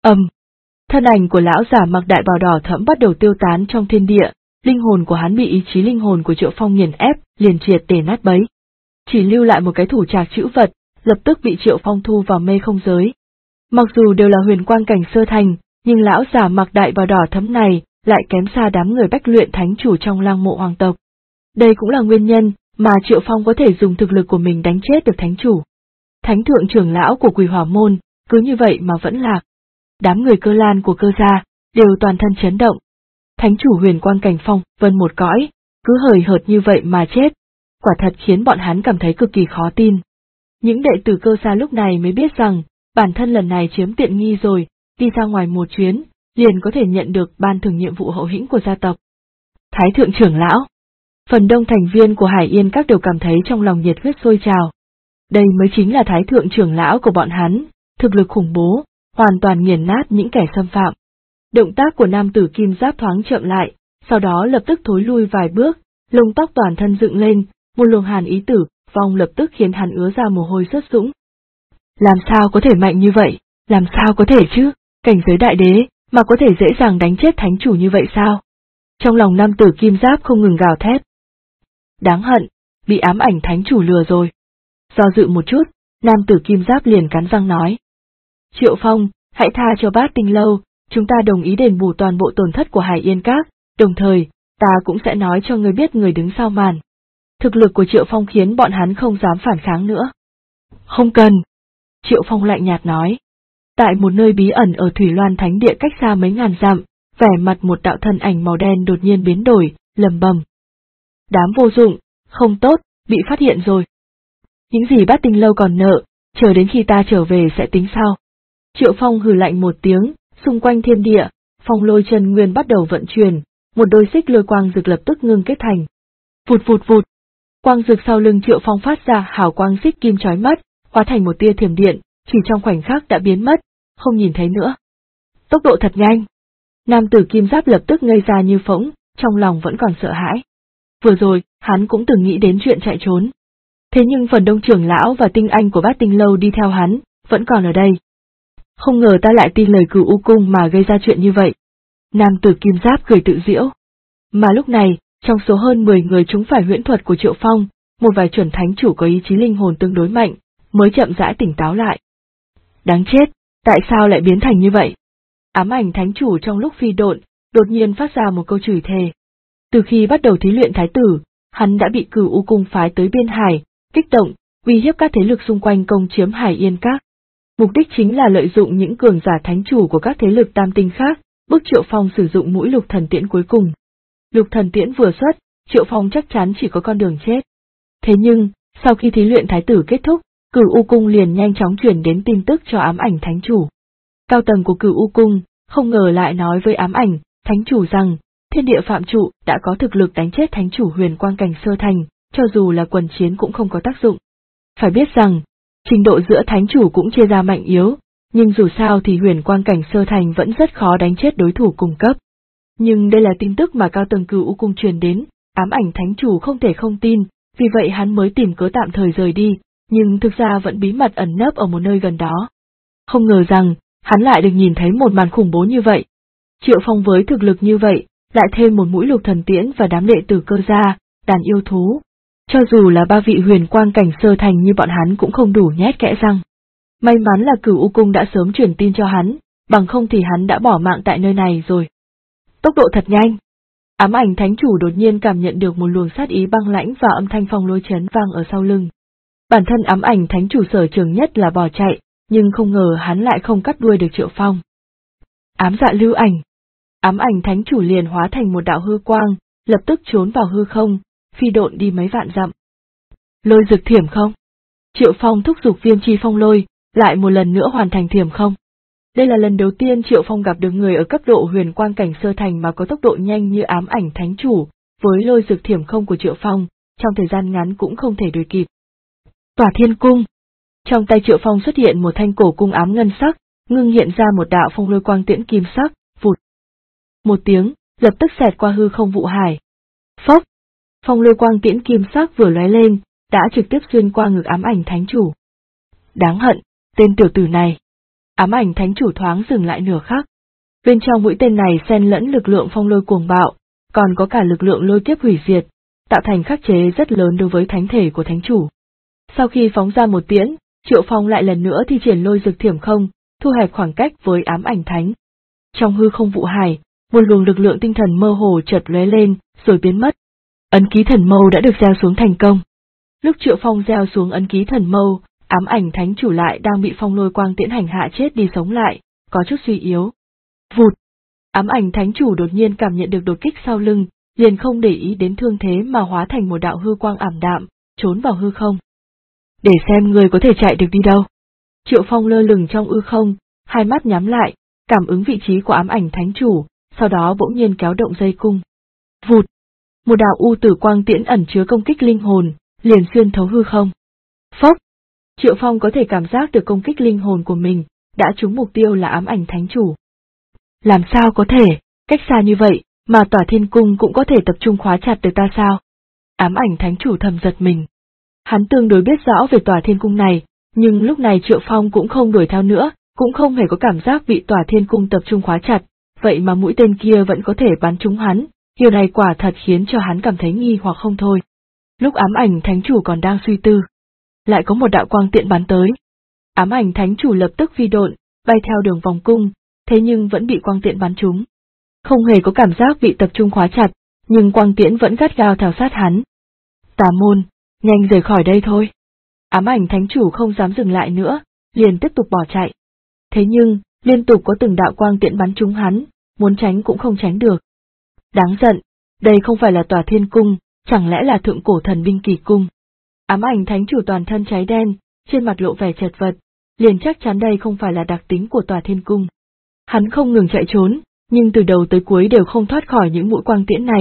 S1: Thân ảnh của lão giả mặc đại bào đỏ thẫm bắt đầu tiêu tán trong thiên địa, linh hồn của hắn bị ý chí linh hồn của Triệu Phong nghiền ép, liền triệt để nát bấy. Chỉ lưu lại một cái thủ trạc chữ vật, lập tức bị Triệu Phong thu vào mê không giới. Mặc dù đều là huyền quang cảnh sơ thành, nhưng lão giả mặc đại bào đỏ thẫm này lại kém xa đám người bách luyện thánh chủ trong Lăng Mộ hoàng tộc. Đây cũng là nguyên nhân mà Triệu Phong có thể dùng thực lực của mình đánh chết được thánh chủ. Thánh thượng trưởng lão của Quỷ Hỏa môn, cứ như vậy mà vẫn lạc. Đám người Cơ Lan của Cơ gia đều toàn thân chấn động. Thánh chủ huyền quang cảnh phong vân một cõi, cứ hời hợt như vậy mà chết, quả thật khiến bọn hắn cảm thấy cực kỳ khó tin. Những đệ tử Cơ gia lúc này mới biết rằng, bản thân lần này chiếm tiện nghi rồi, đi ra ngoài một chuyến, liền có thể nhận được ban thưởng nhiệm vụ hậu hĩnh của gia tộc. Thái thượng trưởng lão, phần đông thành viên của Hải Yên các đều cảm thấy trong lòng nhiệt huyết sôi trào. Đây mới chính là thái thượng trưởng lão của bọn hắn, thực lực khủng bố, hoàn toàn nghiền nát những kẻ xâm phạm. Động tác của nam tử kim giáp thoáng chậm lại, sau đó lập tức thối lui vài bước, lông tóc toàn thân dựng lên, một luồng hàn ý tử vong lập tức khiến hắn ứa ra mồ hôi sướt sũng. Làm sao có thể mạnh như vậy, làm sao có thể chứ, cảnh giới đại đế, mà có thể dễ dàng đánh chết thánh chủ như vậy sao? Trong lòng nam tử kim giáp không ngừng gào thét. Đáng hận, bị ám ảnh thánh chủ lừa rồi. Do dự một chút, nam tử kim giáp liền cắn răng nói. Triệu Phong, hãy tha cho Bát Tinh Lâu, chúng ta đồng ý đền bù toàn bộ tổn thất của Hải Yên Các, đồng thời, ta cũng sẽ nói cho ngươi biết người đứng sau màn. Thực lực của Triệu Phong khiến bọn hắn không dám phản kháng nữa. Không cần. Triệu Phong lạnh nhạt nói. Tại một nơi bí ẩn ở Thủy Loan Thánh Địa cách xa mấy ngàn dặm, vẻ mặt một đạo thân ảnh màu đen đột nhiên biến đổi, lầm bầm. Đám vô dụng, không tốt, bị phát hiện rồi. Những gì Bát Tinh Lâu còn nợ, chờ đến khi ta trở về sẽ tính sau. Triệu Phong hừ lạnh một tiếng, xung quanh thiên địa, phong lôi chân nguyên bắt đầu vận chuyển, một đôi xích lôi quang rực lập tức ngưng kết thành. Vụt vụt vụt. Quang dực sau lưng Triệu Phong phát ra hào quang xích kim chói mắt, hóa thành một tia thiểm điện, chỉ trong khoảnh khắc đã biến mất, không nhìn thấy nữa. Tốc độ thật nhanh. Nam tử kim giáp lập tức ngây ra như phỗng, trong lòng vẫn còn sợ hãi. Vừa rồi, hắn cũng từng nghĩ đến chuyện chạy trốn. Thế nhưng phần đông trưởng lão và tinh anh của Bát Tinh Lâu đi theo hắn, vẫn còn ở đây. Không ngờ ta lại tin lời Cửu U Cung mà gây ra chuyện như vậy. Nam tử kim giáp cười tự giễu. Mà lúc này, trong số hơn 10 người trúng phải huyễn thuật của Triệu Phong, một vài chuẩn thánh chủ có ý chí linh hồn tương đối mạnh, mới chậm rãi tỉnh táo lại. Đáng chết, tại sao lại biến thành như vậy? Ám ảnh thánh chủ trong lúc phi độn, đột nhiên phát ra một câu chửi thề. Từ khi bắt đầu thí luyện thái tử, hắn đã bị Cửu U Cung phái tới biên hải, kích động, uy hiếp các thế lực xung quanh công chiếm Hải Yên Các. Mục đích chính là lợi dụng những cường giả thánh chủ của các thế lực tam tinh khác, bức Triệu Phong sử dụng mũi lục thần tiễn cuối cùng. Lục thần tiễn vừa xuất, Triệu Phong chắc chắn chỉ có con đường chết. Thế nhưng, sau khi thí luyện thái tử kết thúc, Cửu U Cung liền nhanh chóng truyền đến tin tức cho ám ảnh thánh chủ. Cao tầng của Cửu U Cung, không ngờ lại nói với ám ảnh thánh chủ rằng, thiên địa phạm trụ đã có thực lực đánh chết thánh chủ huyền quang cảnh sơ thành, cho dù là quần chiến cũng không có tác dụng. Phải biết rằng, trình độ giữa thánh chủ cũng chia ra mạnh yếu, nhưng dù sao thì huyền quang cảnh sơ thành vẫn rất khó đánh chết đối thủ cùng cấp. Nhưng đây là tin tức mà cao tầng Cửu U Cung truyền đến, ám ảnh thánh chủ không thể không tin, vì vậy hắn mới tìm cớ tạm thời rời đi, nhưng thực ra vẫn bí mật ẩn nấp ở một nơi gần đó. Không ngờ rằng, hắn lại được nhìn thấy một màn khủng bố như vậy. Triệu Phong với thực lực như vậy, lại thêm một mũi lục thần tiễn và đám đệ tử Cơ gia, đàn yêu thú. Cho dù là ba vị huyền quang cảnh sơ thành như bọn hắn cũng không đủ nhét kẽ răng. May mắn là Cửu U Cung đã sớm truyền tin cho hắn, bằng không thì hắn đã bỏ mạng tại nơi này rồi. Tốc độ thật nhanh. Ám ảnh thánh chủ đột nhiên cảm nhận được một luồng sát ý băng lãnh và âm thanh phong lôi chấn vang ở sau lưng. Bản thân ám ảnh thánh chủ sở trường nhất là bỏ chạy, nhưng không ngờ hắn lại không cắt đuôi được Triệu Phong. Ám dạ lưu ảnh. Ám ảnh thánh chủ liền hóa thành một đạo hư quang, lập tức trốn vào hư không, phi độn đi mấy vạn dặm. Lôi dực thiểm không? Triệu Phong thúc giục viêm chi phong lôi, lại một lần nữa hoàn thành thiểm không. Đây là lần đầu tiên Triệu Phong gặp được người ở cấp độ huyền quang cảnh sơ thành mà có tốc độ nhanh như ám ảnh thánh chủ, với lôi dực thiểm không của Triệu Phong, trong thời gian ngắn cũng không thể đuổi kịp. Tỏa Thiên Cung. Trong tay Triệu Phong xuất hiện một thanh cổ cung ám ngân sắc, ngưng hiện ra một đạo phong lôi quang tiễn kim sắc, vụt. Một tiếng, lập tức xẹt qua hư không vụ hải. Phốc! Phong lôi quang tiễn kim sắc vừa lóe lên, đã trực tiếp xuyên qua ngực ám ảnh thánh chủ. Đáng hận, tên tiểu tử này. Ám ảnh thánh chủ thoáng dừng lại nửa khắc. Bên trong mũi tên này xen lẫn lực lượng phong lôi cuồng bạo, còn có cả lực lượng lôi kiếp hủy diệt, tạo thành khắc chế rất lớn đối với thánh thể của thánh chủ. Sau khi phóng ra một tiễn, Triệu Phong lại lần nữa thi triển lôi dực thiểm không, thu hẹp khoảng cách với ám ảnh thánh. Trong hư không vụ hải, một luồng lực lượng tinh thần mơ hồ chợt lóe lên, rồi biến mất. Ấn ký thần mâu đã được gieo xuống thành công. Lúc Triệu Phong gieo xuống ấn ký thần mâu, ám ảnh thánh chủ lại đang bị phong lôi quang tiễn hành hạ chết đi sống lại, có chút suy yếu. Vụt! Ám ảnh thánh chủ đột nhiên cảm nhận được đột kích sau lưng, liền không để ý đến thương thế mà hóa thành một đạo hư quang ảm đạm, trốn vào hư không. Để xem người có thể chạy được đi đâu. Triệu Phong lơ lửng trong hư không, hai mắt nhắm lại, cảm ứng vị trí của ám ảnh thánh chủ, sau đó bỗng nhiên kéo động dây cung. Vụt! Một đạo u tử quang tiễn ẩn chứa công kích linh hồn, liền xuyên thấu hư không. Phốc! Triệu Phong có thể cảm giác được công kích linh hồn của mình, đã trúng mục tiêu là ám ảnh thánh chủ. Làm sao có thể, cách xa như vậy, mà Tỏa Thiên Cung cũng có thể tập trung khóa chặt được ta sao? Ám ảnh thánh chủ thầm giật mình. Hắn tương đối biết rõ về Tỏa Thiên Cung này, nhưng lúc này Triệu Phong cũng không đuổi theo nữa, cũng không hề có cảm giác bị Tỏa Thiên Cung tập trung khóa chặt, vậy mà mũi tên kia vẫn có thể bắn trúng hắn, điều này quả thật khiến cho hắn cảm thấy nghi hoặc không thôi. Lúc ám ảnh thánh chủ còn đang suy tư, lại có một đạo quang tiện bắn tới. Ám ảnh thánh chủ lập tức phi độn, bay theo đường vòng cung, thế nhưng vẫn bị quang tiện bắn trúng. Không hề có cảm giác bị tập trung khóa chặt, nhưng quang tiễn vẫn gắt gao theo sát hắn. Tà môn, nhanh rời khỏi đây thôi. Ám ảnh thánh chủ không dám dừng lại nữa, liền tiếp tục bỏ chạy. Thế nhưng, liên tục có từng đạo quang tiễn bắn trúng hắn, muốn tránh cũng không tránh được. Đáng giận, đây không phải là Tỏa Thiên Cung, chẳng lẽ là thượng cổ thần binh Kỳ Cung. Ám ảnh thánh chủ toàn thân cháy đen, trên mặt lộ vẻ chật vật, liền chắc chắn đây không phải là đặc tính của Tỏa Thiên Cung. Hắn không ngừng chạy trốn, nhưng từ đầu tới cuối đều không thoát khỏi những mũi quang tiễn này,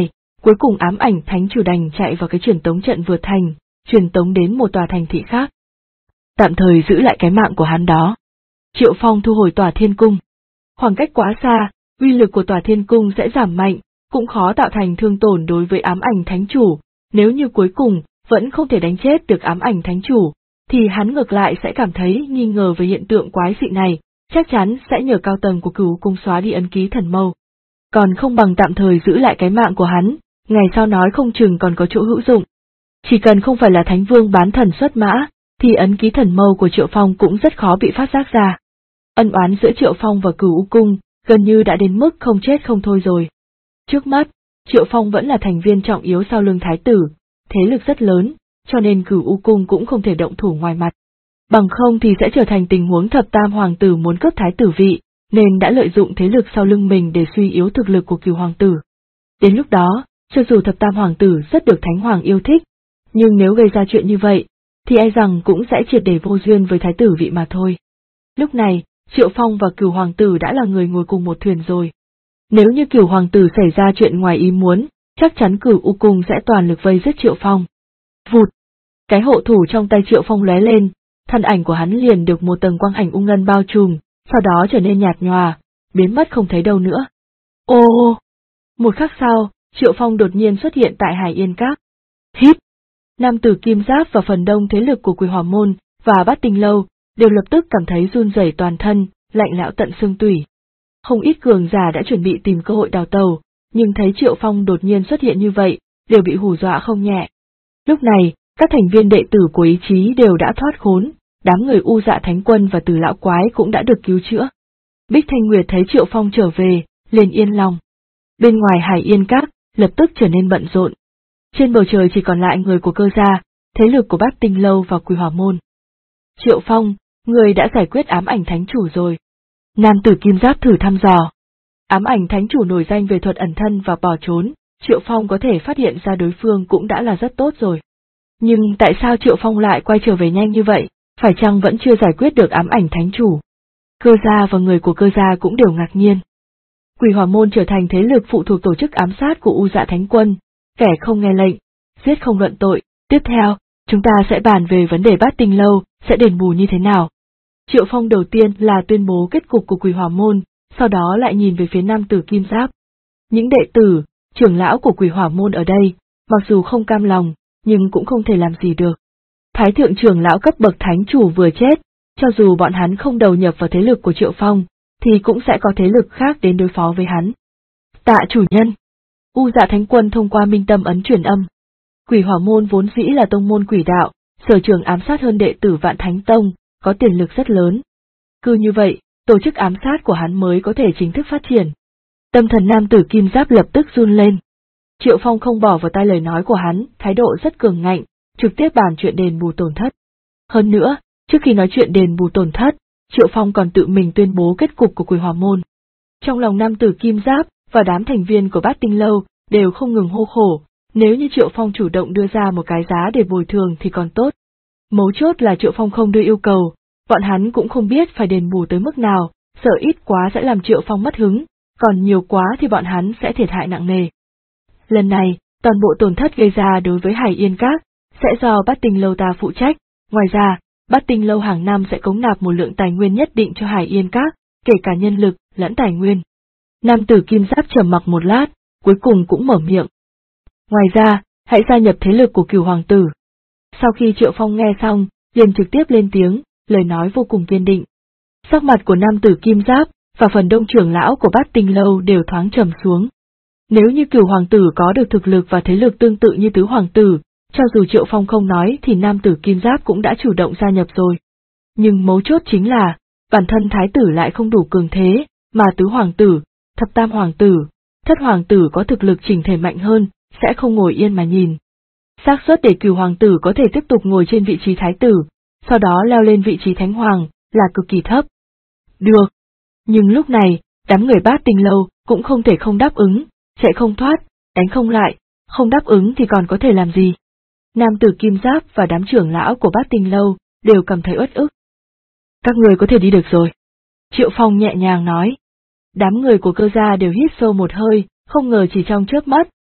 S1: Cuối cùng ám ảnh thánh chủ đành chạy vào cái truyền tống trận vừa thành, truyền tống đến một tòa thành thị khác. Tạm thời giữ lại cái mạng của hắn đó. Triệu Phong thu hồi tòa thiên cung. Khoảng cách quá xa, uy lực của tòa thiên cung sẽ giảm mạnh, cũng khó tạo thành thương tổn đối với ám ảnh thánh chủ. Nếu như cuối cùng vẫn không thể đánh chết được ám ảnh thánh chủ, thì hắn ngược lại sẽ cảm thấy nghi ngờ về hiện tượng quái dị này, chắc chắn sẽ nhờ cao tầng của Cửu Cung xóa đi ấn ký thần mâu. Còn không bằng tạm thời giữ lại cái mạng của hắn, ngày sau nói không chừng còn có chỗ hữu dụng. Chỉ cần không phải là Thánh Vương bán thần xuất mã, thì ấn ký thần mâu của Triệu Phong cũng rất khó bị phát giác ra. Ân oán giữa Triệu Phong và Cửu Cung gần như đã đến mức không chết không thôi rồi. Trước mắt, Triệu Phong vẫn là thành viên trọng yếu sau lưng thái tử, thế lực rất lớn, cho nên Cửu Cung cũng không thể động thủ ngoài mặt. Bằng không thì sẽ trở thành tình huống thập tam hoàng tử muốn cướp thái tử vị, nên đã lợi dụng thế lực sau lưng mình để suy yếu thực lực của Cửu hoàng tử. Đến lúc đó, cho dù thập tam hoàng tử rất được Thánh Hoàng yêu thích, nhưng nếu gây ra chuyện như vậy, thì e rằng cũng sẽ triệt để vô duyên với thái tử vị mà thôi. Lúc này, Triệu Phong và Cửu hoàng tử đã là người ngồi cùng một thuyền rồi. Nếu như Cửu hoàng tử xảy ra chuyện ngoài ý muốn, chắc chắn Cửu Cung sẽ toàn lực vây giết Triệu Phong. Vụt! Cái hộ thủ trong tay Triệu Phong lóe lên, thân ảnh của hắn liền được một tầng quang ảnh ung ngân bao trùm, sau đó trở nên nhạt nhòa, biến mất không thấy đâu nữa. Ô! Một khắc sau, Triệu Phong đột nhiên xuất hiện tại Hải Yên Các. Hít! Nam tử Kim Giáp và phần đông thế lực của Quỷ Hỏa Môn và Bát Tinh Lâu đều lập tức cảm thấy run rẩy toàn thân, lạnh lẽo tận xương tủy. Không ít cường giả đã chuẩn bị tìm cơ hội đào tẩu, nhưng thấy Triệu Phong đột nhiên xuất hiện như vậy, đều bị hù dọa không nhẹ. Lúc này, các thành viên đệ tử của ý chí đều đã thoát khốn, đám người U Dạ Thánh Quân và Từ Lão Quái cũng đã được cứu chữa. Bích Thanh Nguyệt thấy Triệu Phong trở về, liền yên lòng. Bên ngoài Hải Yên Các, lập tức trở nên bận rộn. Trên bầu trời chỉ còn lại người của Cơ gia, thế lực của Bát Tinh Lâu và Quỷ Hỏa Môn. Triệu Phong, người đã giải quyết ám ảnh thánh chủ rồi. Nam tử Kim Giáp thử thăm dò. Ám ảnh thánh chủ nổi danh về thuật ẩn thân và bỏ trốn, Triệu Phong có thể phát hiện ra đối phương cũng đã là rất tốt rồi. Nhưng tại sao Triệu Phong lại quay trở về nhanh như vậy, phải chăng vẫn chưa giải quyết được ám ảnh thánh chủ? Cơ gia và người của Cơ gia cũng đều ngạc nhiên. Quỷ Hỏa Môn trở thành thế lực phụ thuộc tổ chức ám sát của U Dạ Thánh Quân, kẻ không nghe lệnh, giết không luận tội. Tiếp theo, chúng ta sẽ bàn về vấn đề Bát Tinh Lâu sẽ đền bù như thế nào. Triệu Phong đầu tiên là tuyên bố kết cục của Quỷ Hỏa Môn, sau đó lại nhìn về phía nam tử Kim Giáp. Những đệ tử, trưởng lão của Quỷ Hỏa Môn ở đây, mặc dù không cam lòng, nhưng cũng không thể làm gì được. Thái thượng trưởng lão cấp bậc thánh chủ vừa chết, cho dù bọn hắn không đầu nhập vào thế lực của Triệu Phong, thì cũng sẽ có thế lực khác đến đối phó với hắn. Tạ chủ nhân. U Dạ Thánh Quân thông qua minh tâm ấn truyền âm. Quỷ Hỏa Môn vốn dĩ là tông môn quỷ đạo, sở trường ám sát hơn đệ tử Vạn Thánh Tông, có tiền lực rất lớn. Cứ như vậy, tổ chức ám sát của hắn mới có thể chính thức phát triển. Tâm thần nam tử Kim Giáp lập tức run lên. Triệu Phong không bỏ vào tai lời nói của hắn, thái độ rất cường ngạnh, trực tiếp bàn chuyện đền bù tổn thất. Hơn nữa, trước khi nói chuyện đền bù tổn thất, Triệu Phong còn tự mình tuyên bố kết cục của Quỷ Hỏa Môn. Trong lòng nam tử Kim Giáp và đám thành viên của Bát Tinh Lâu đều không ngừng hô khổ, nếu như Triệu Phong chủ động đưa ra một cái giá để bồi thường thì còn tốt. Mấu chốt là Triệu Phong không đưa yêu cầu, bọn hắn cũng không biết phải đền bù tới mức nào, sợ ít quá sẽ làm Triệu Phong mất hứng, còn nhiều quá thì bọn hắn sẽ thiệt hại nặng nề. Lần này, toàn bộ tổn thất gây ra đối với Hải Yên Các sẽ do Bát Tinh Lâu ta phụ trách, ngoài ra, Bát Tinh Lâu hàng năm sẽ cống nạp một lượng tài nguyên nhất định cho Hải Yên Các, kể cả nhân lực, lẫn tài nguyên. Nam tử Kim Giáp trầm mặc một lát, cuối cùng cũng mở miệng. Ngoài ra, hãy gia nhập thế lực của Cửu hoàng tử. Sau khi Triệu Phong nghe xong, liền trực tiếp lên tiếng, lời nói vô cùng kiên định. Sắc mặt của nam tử Kim Giáp và phần đông trưởng lão của Bát Tinh Lâu đều thoáng trầm xuống. Nếu như Cửu hoàng tử có được thực lực và thế lực tương tự như tứ hoàng tử, cho dù Triệu Phong không nói thì nam tử Kim Giáp cũng đã chủ động gia nhập rồi. Nhưng mấu chốt chính là, bản thân thái tử lại không đủ cường thế, mà tứ hoàng tử, thập tam hoàng tử, thất hoàng tử có thực lực chỉnh thể mạnh hơn, sẽ không ngồi yên mà nhìn. Xác suất để Cửu hoàng tử có thể tiếp tục ngồi trên vị trí thái tử, sau đó leo lên vị trí thánh hoàng, là cực kỳ thấp. Được. Nhưng lúc này, đám người Bát Tinh Lâu cũng không thể không đáp ứng, chạy không thoát, đánh không lại, không đáp ứng thì còn có thể làm gì. Nam tử Kim Giáp và đám trưởng lão của Bát Tinh Lâu đều cảm thấy uất ức. Các người có thể đi được rồi. Triệu Phong nhẹ nhàng nói. Đám người của Cơ gia đều hít sâu một hơi, không ngờ chỉ trong chớp mắt,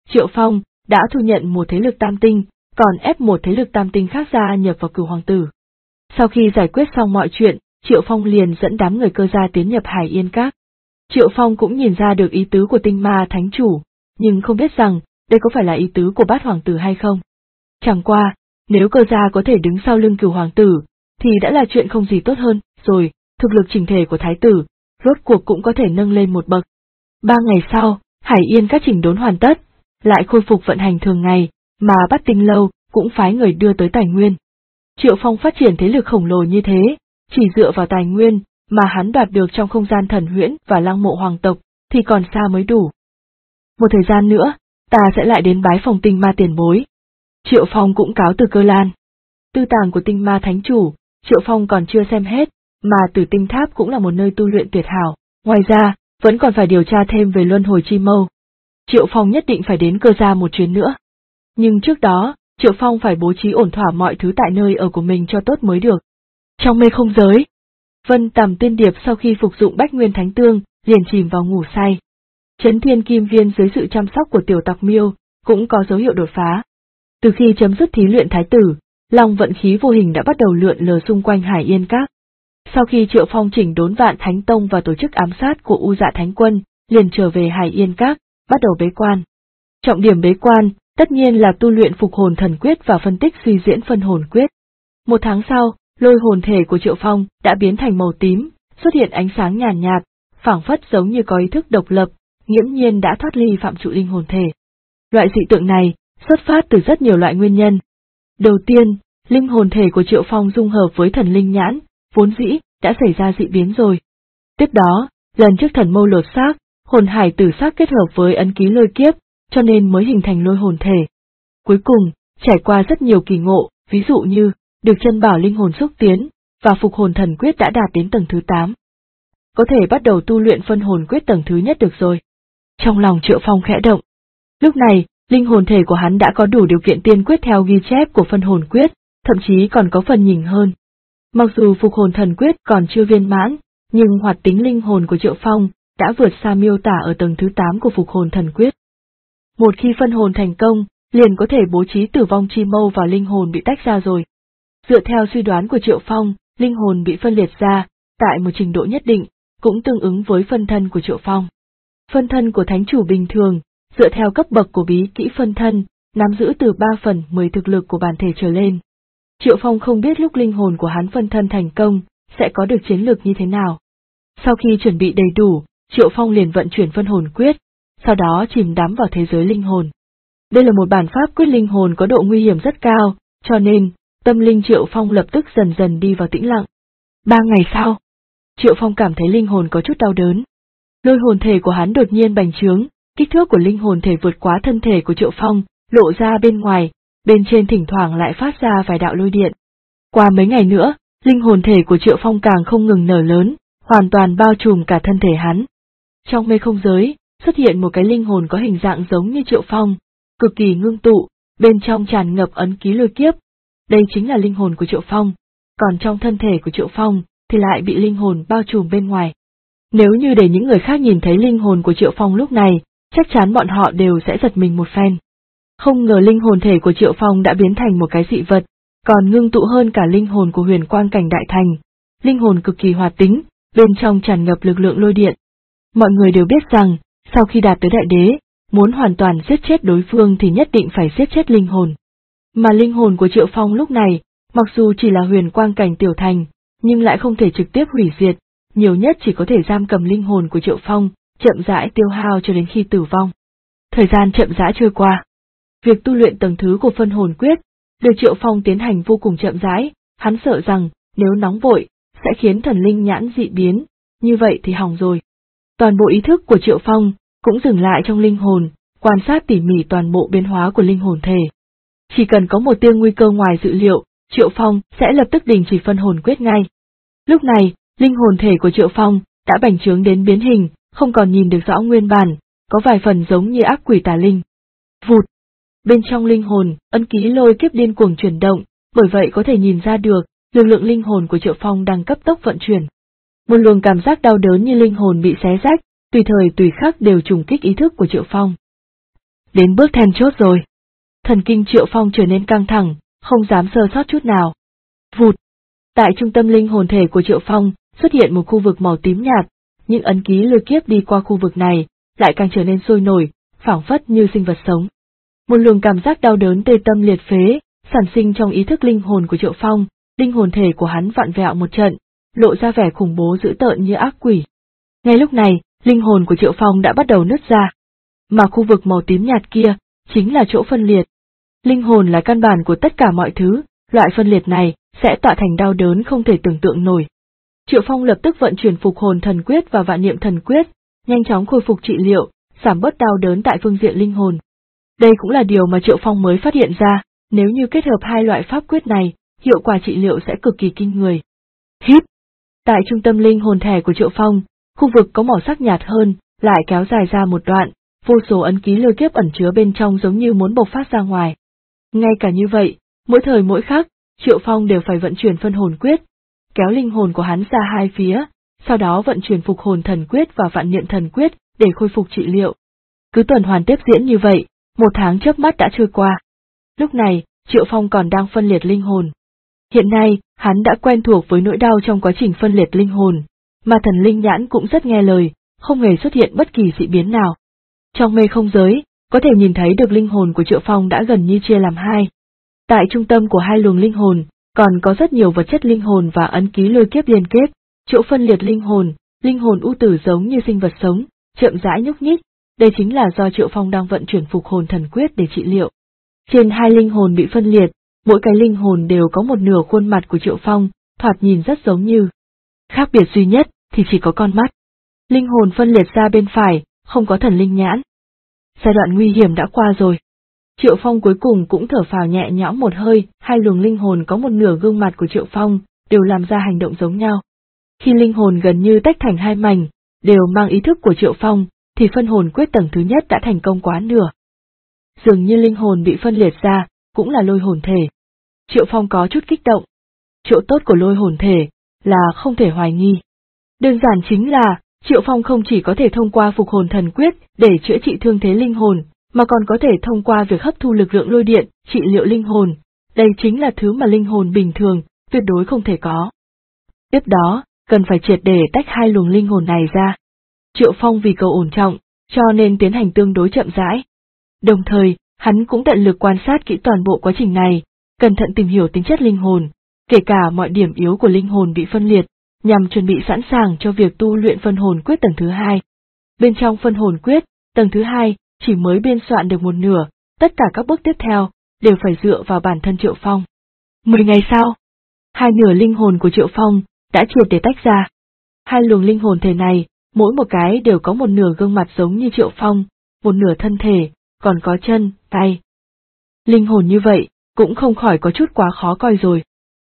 S1: Triệu Phong đã thu nhận một thế lực tam tinh, còn ép một thế lực tam tinh khác gia nhập vào Cửu Hoàng Tử. Sau khi giải quyết xong mọi chuyện, Triệu Phong liền dẫn đám người Cơ gia tiến nhập Hải Yên Các. Triệu Phong cũng nhìn ra được ý tứ của Tinh Ma Thánh Chủ, nhưng không biết rằng đây có phải là ý tứ của Bát Hoàng Tử hay không. Chẳng qua, nếu Cơ gia có thể đứng sau lưng Cửu Hoàng Tử, thì đã là chuyện không gì tốt hơn, rồi, thực lực chỉnh thể của Thái tử, rốt cuộc cũng có thể nâng lên một bậc. 3 ngày sau, Hải Yên Các chỉnh đốn hoàn tất, lại khôi phục vận hành thường ngày, mà Bát Tinh Lâu cũng phái người đưa tới tài nguyên. Triệu Phong phát triển thế lực khổng lồ như thế, chỉ dựa vào tài nguyên mà hắn đoạt được trong không gian thần huyễn và lăng mộ hoàng tộc, thì còn xa mới đủ. Một thời gian nữa, ta sẽ lại đến bái phòng Tinh Ma tiền bối. Triệu Phong cũng cáo từ Cơ Lan. Tư tàng của Tinh Ma Thánh Chủ, Triệu Phong còn chưa xem hết, mà Tử Tinh Tháp cũng là một nơi tu luyện tuyệt hảo, ngoài ra, vẫn còn phải điều tra thêm về luân hồi chi mâu. Triệu Phong nhất định phải đến Cơ gia một chuyến nữa. Nhưng trước đó, Triệu Phong phải bố trí ổn thỏa mọi thứ tại nơi ở của mình cho tốt mới được. Trong mê không giới, Vân Tầm Tiên Điệp sau khi phục dụng Bách Nguyên Thánh Tương, liền chìm vào ngủ say. Chấn Thiên Kim Viên dưới sự chăm sóc của Tiểu Tặc Miêu, cũng có dấu hiệu đột phá. Từ khi chấm dứt thí luyện thái tử, Long vận khí vô hình đã bắt đầu lượn lờ xung quanh Hải Yên Các. Sau khi Triệu Phong chỉnh đốn Vạn Thánh Tông và tổ chức ám sát của U Dạ Thánh Quân, liền trở về Hải Yên Các, bắt đầu bế quan. Trọng điểm bế quan, tất nhiên là tu luyện phục hồn thần quyết và phân tích suy diễn phân hồn quyết. 1 tháng sau, lôi hồn thể của Triệu Phong đã biến thành màu tím, xuất hiện ánh sáng nhàn nhạt, phảng phất giống như có ý thức độc lập, nghiễm nhiên đã thoát ly phạm trụ linh hồn thể. Loại dị tượng này xuất phát từ rất nhiều loại nguyên nhân. Đầu tiên, linh hồn thể của Triệu Phong dung hợp với thần linh nhãn, vốn dĩ đã xảy ra dị biến rồi. Tiếp đó, lần trước thần mâu lột xác, hồn hải tử xác kết hợp với ấn ký lôi kiếp, cho nên mới hình thành lôi hồn thể. Cuối cùng, trải qua rất nhiều kỳ ngộ, ví dụ như được chân bảo linh hồn xúc tiến, và phục hồn thần quyết đã đạt đến tầng thứ 8. Có thể bắt đầu tu luyện phân hồn quyết tầng thứ nhất được rồi. Trong lòng Triệu Phong khẽ động. Lúc này, linh hồn thể của hắn đã có đủ điều kiện tiên quyết theo ghi chép của phân hồn quyết, thậm chí còn có phần nhỉnh hơn. Mặc dù phục hồn thần quyết còn chưa viên mãn, nhưng hoạt tính linh hồn của Triệu Phong đã vượt xa miêu tả ở tầng thứ 8 của phục hồn thần quyết. Một khi phân hồn thành công, liền có thể bố trí tử vong chi mâu vào linh hồn bị tách ra rồi. Dựa theo suy đoán của Triệu Phong, linh hồn bị phân liệt ra, tại một trình độ nhất định, cũng tương ứng với phân thân của Triệu Phong. Phân thân của thánh chủ bình thường, dựa theo cấp bậc của bí kỹ phân thân, nắm giữ từ 3/10 thực lực của bản thể trở lên. Triệu Phong không biết lúc linh hồn của hắn phân thân thành công, sẽ có được chiến lược như thế nào. Sau khi chuẩn bị đầy đủ, Triệu Phong liền vận chuyển phân hồn quyết, sau đó chìm đắm vào thế giới linh hồn. Đây là một bản pháp quyết linh hồn có độ nguy hiểm rất cao, cho nên, tâm linh Triệu Phong lập tức dần dần đi vào tĩnh lặng. 3 ngày sau, Triệu Phong cảm thấy linh hồn có chút đau đớn. Lôi hồn thể của hắn đột nhiên bành trướng, kích thước của linh hồn thể vượt quá thân thể của Triệu Phong, lộ ra bên ngoài, bên trên thỉnh thoảng lại phát ra vài đạo lôi điện. Qua mấy ngày nữa, linh hồn thể của Triệu Phong càng không ngừng nở lớn, hoàn toàn bao trùm cả thân thể hắn. Trong mê không giới, xuất hiện một cái linh hồn có hình dạng giống như Triệu Phong, cực kỳ ngưng tụ, bên trong tràn ngập ấn ký lôi kiếp. Đây chính là linh hồn của Triệu Phong, còn trong thân thể của Triệu Phong thì lại bị linh hồn bao trùm bên ngoài. Nếu như để những người khác nhìn thấy linh hồn của Triệu Phong lúc này, chắc chắn bọn họ đều sẽ giật mình một phen. Không ngờ linh hồn thể của Triệu Phong đã biến thành một cái dị vật, còn ngưng tụ hơn cả linh hồn của Huyền Quang Cảnh Đại Thành. Linh hồn cực kỳ hoạt tính, bên trong tràn ngập lực lượng lôi điện. Mọi người đều biết rằng, sau khi đạt tới đại đế, muốn hoàn toàn giết chết đối phương thì nhất định phải giết chết linh hồn. Mà linh hồn của Triệu Phong lúc này, mặc dù chỉ là Huyền Quang Cảnh Tiểu Thành, nhưng lại không thể trực tiếp hủy diệt, nhiều nhất chỉ có thể giam cầm linh hồn của Triệu Phong, chậm rãi tiêu hao cho đến khi tử vong. Thời gian chậm rãi trôi qua. Việc tu luyện tầng thứ của phân hồn quyết, được Triệu Phong tiến hành vô cùng chậm rãi, hắn sợ rằng, nếu nóng vội, sẽ khiến thần linh nhãn dị biến, như vậy thì hỏng rồi. Toàn bộ ý thức của Triệu Phong cũng dừng lại trong linh hồn, quan sát tỉ mỉ toàn bộ biến hóa của linh hồn thể. Chỉ cần có một tia nguy cơ ngoài dự liệu, Triệu Phong sẽ lập tức đình chỉ phân hồn quyết ngay. Lúc này, linh hồn thể của Triệu Phong đã bành trướng đến biến hình, không còn nhìn được rõ nguyên bản, có vài phần giống như ác quỷ tà linh. Vụt! Bên trong linh hồn, ấn ký lôi kiếp điên cuồng chuyển động, bởi vậy có thể nhìn ra được, lực lượng linh hồn của Triệu Phong đang cấp tốc vận chuyển. Một luồng cảm giác đau đớn như linh hồn bị xé rách, tùy thời tùy khắc đều trùng kích ý thức của Triệu Phong. đến bước then chốt rồi. Thần kinh Triệu Phong trở nên căng thẳng, không dám sơ sót chút nào. Vụt! Tại trung tâm linh hồn thể của Triệu Phong, xuất hiện một khu vực màu tím nhạt, những ấn ký lôi kiếp đi qua khu vực này, lại càng trở nên sôi nổi, phảng phất như sinh vật sống. Một luồng cảm giác đau đớn tê tâm liệt phế, sản sinh trong ý thức linh hồn của Triệu Phong, linh hồn thể của hắn vặn vẹo một trận, lộ ra vẻ khủng bố dữ tợn như ác quỷ. Ngay lúc này, linh hồn của Triệu Phong đã bắt đầu nứt ra. Mà khu vực màu tím nhạt kia, chính là chỗ phân liệt. Linh hồn là căn bản của tất cả mọi thứ, loại phân liệt này sẽ tạo thành đau đớn không thể tưởng tượng nổi. Triệu Phong lập tức vận chuyển phục hồn thần quyết và vạn niệm thần quyết, nhanh chóng khôi phục trị liệu, giảm bớt đau đớn tại phương diện linh hồn. Đây cũng là điều mà Triệu Phong mới phát hiện ra, nếu như kết hợp hai loại pháp quyết này, hiệu quả trị liệu sẽ cực kỳ kinh người. Hít! Tại trung tâm linh hồn thể của Triệu Phong, khu vực có màu sắc nhạt hơn, lại kéo dài ra một đoạn, vô số ấn ký lôi kiếp ẩn chứa bên trong giống như muốn bộc phát ra ngoài. Ngay cả như vậy, mỗi thời mỗi khắc, Triệu Phong đều phải vận chuyển phân hồn quyết, kéo linh hồn của hắn ra hai phía, sau đó vận chuyển phục hồn thần quyết và vạn niệm thần quyết để khôi phục trị liệu. Cứ tuần hoàn tiếp diễn như vậy, 1 tháng chớp mắt đã trôi qua. Lúc này, Triệu Phong còn đang phân liệt linh hồn. Hiện nay, hắn đã quen thuộc với nỗi đau trong quá trình phân liệt linh hồn, mà thần linh nhãn cũng rất nghe lời, không hề xuất hiện bất kỳ dị biến nào. Trong mê không giới, có thể nhìn thấy được linh hồn của Triệu Phong đã gần như chia làm hai. Tại trung tâm của hai luồng linh hồn, còn có rất nhiều vật chất linh hồn và ấn ký lôi kiếp liên kết, chỗ phân liệt linh hồn u tử giống như sinh vật sống, chậm rãi nhúc nhích, đây chính là do Triệu Phong đang vận chuyển phục hồn thần quyết để trị liệu. Trên hai linh hồn bị phân liệt, mỗi cái linh hồn đều có một nửa khuôn mặt của Triệu Phong, thoạt nhìn rất giống như. Khác biệt duy nhất thì chỉ có con mắt. Linh hồn phân liệt ra bên phải, không có thần linh nhãn. Giai đoạn nguy hiểm đã qua rồi. Triệu Phong cuối cùng cũng thở phào nhẹ nhõm một hơi, hai luồng linh hồn có một nửa gương mặt của Triệu Phong, đều làm ra hành động giống nhau. Khi linh hồn gần như tách thành hai mảnh, đều mang ý thức của Triệu Phong, thì phân hồn quyết tầng thứ nhất đã thành công quá nửa. Dường như linh hồn bị phân liệt ra, cũng là lôi hồn thể. Triệu Phong có chút kích động. Chỗ tốt của lôi hồn thể là không thể hoài nghi. Đơn giản chính là, Triệu Phong không chỉ có thể thông qua phục hồn thần quyết để chữa trị thương thế linh hồn, mà còn có thể thông qua việc hấp thu lực lượng lôi điện, trị liệu linh hồn. Đây chính là thứ mà linh hồn bình thường, tuyệt đối không thể có. Tiếp đó, cần phải triệt để tách hai luồng linh hồn này ra. Triệu Phong vì cầu ổn trọng, cho nên tiến hành tương đối chậm rãi. Đồng thời, hắn cũng tận lực quan sát kỹ toàn bộ quá trình này, cẩn thận tìm hiểu tính chất linh hồn, kể cả mọi điểm yếu của linh hồn bị phân liệt, nhằm chuẩn bị sẵn sàng cho việc tu luyện phân hồn quyết tầng thứ hai. Bên trong phân hồn quyết, tầng thứ hai, chỉ mới biên soạn được một nửa, tất cả các bước tiếp theo, đều phải dựa vào bản thân Triệu Phong. 10 ngày sau, hai nửa linh hồn của Triệu Phong đã triệt để tách ra. Hai luồng linh hồn thể này, mỗi một cái đều có một nửa gương mặt giống như Triệu Phong, một nửa thân thể, còn có chân, tay. Linh hồn như vậy, cũng không khỏi có chút quá khó coi rồi.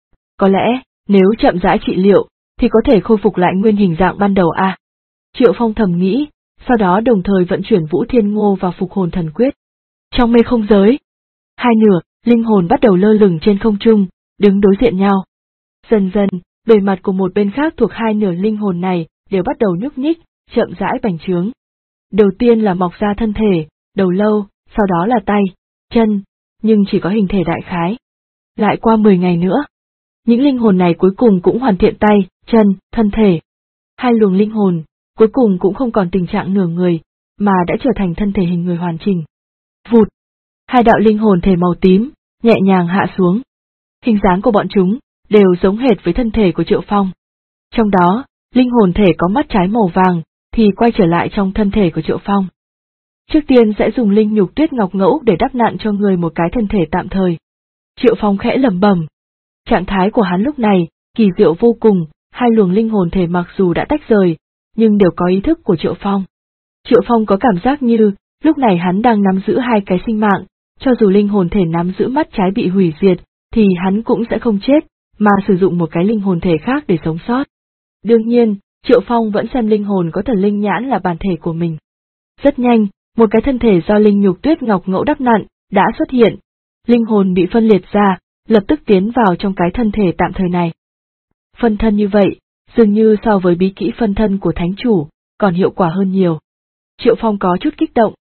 S1: Có lẽ, nếu chậm rãi trị liệu, thì có thể khôi phục lại nguyên hình dạng ban đầu à? Triệu Phong thầm nghĩ, sau đó đồng thời vận chuyển Vũ Thiên Ngô vào phục hồn thần quyết. Trong mê không giới, hai nửa, linh hồn bắt đầu lơ lửng trên không trung, đứng đối diện nhau. Dần dần, bề mặt của một bên khác thuộc hai nửa linh hồn này đều bắt đầu nhúc nhích, chậm rãi bành trướng. Đầu tiên là mọc ra thân thể, đầu lâu, sau đó là tay, chân, nhưng chỉ có hình thể đại khái. Lại qua 10 ngày nữa, những linh hồn này cuối cùng cũng hoàn thiện tay, chân, thân thể. Hai luồng linh hồn, cuối cùng cũng không còn tình trạng nửa người, mà đã trở thành thân thể hình người hoàn chỉnh. Vụt! Hai đạo linh hồn thể màu tím, nhẹ nhàng hạ xuống. Hình dáng của bọn chúng, đều giống hệt với thân thể của Triệu Phong. Trong đó, linh hồn thể có mắt trái màu vàng, thì quay trở lại trong thân thể của Triệu Phong. Trước tiên sẽ dùng linh nhục tuyết ngọc ngẫu để đắp nặn cho người một cái thân thể tạm thời. Triệu Phong khẽ lẩm bẩm. Trạng thái của hắn lúc này, kỳ diệu vô cùng, hai luồng linh hồn thể mặc dù đã tách rời, nhưng đều có ý thức của Triệu Phong. Triệu Phong có cảm giác như, lúc này hắn đang nắm giữ hai cái sinh mạng, cho dù linh hồn thể nắm giữ mắt trái bị hủy diệt, thì hắn cũng sẽ không chết, mà sử dụng một cái linh hồn thể khác để sống sót. Đương nhiên, Triệu Phong vẫn xem linh hồn có thần linh nhãn là bản thể của mình. Rất nhanh, một cái thân thể do linh nhục tuyết ngọc ngẫu đắp nặn, đã xuất hiện. Linh hồn bị phân liệt ra, lập tức tiến vào trong cái thân thể tạm thời này. Phân thân như vậy, dường như so với bí kỹ phân thân của thánh chủ, còn hiệu quả hơn nhiều. Triệu Phong có chút kích động.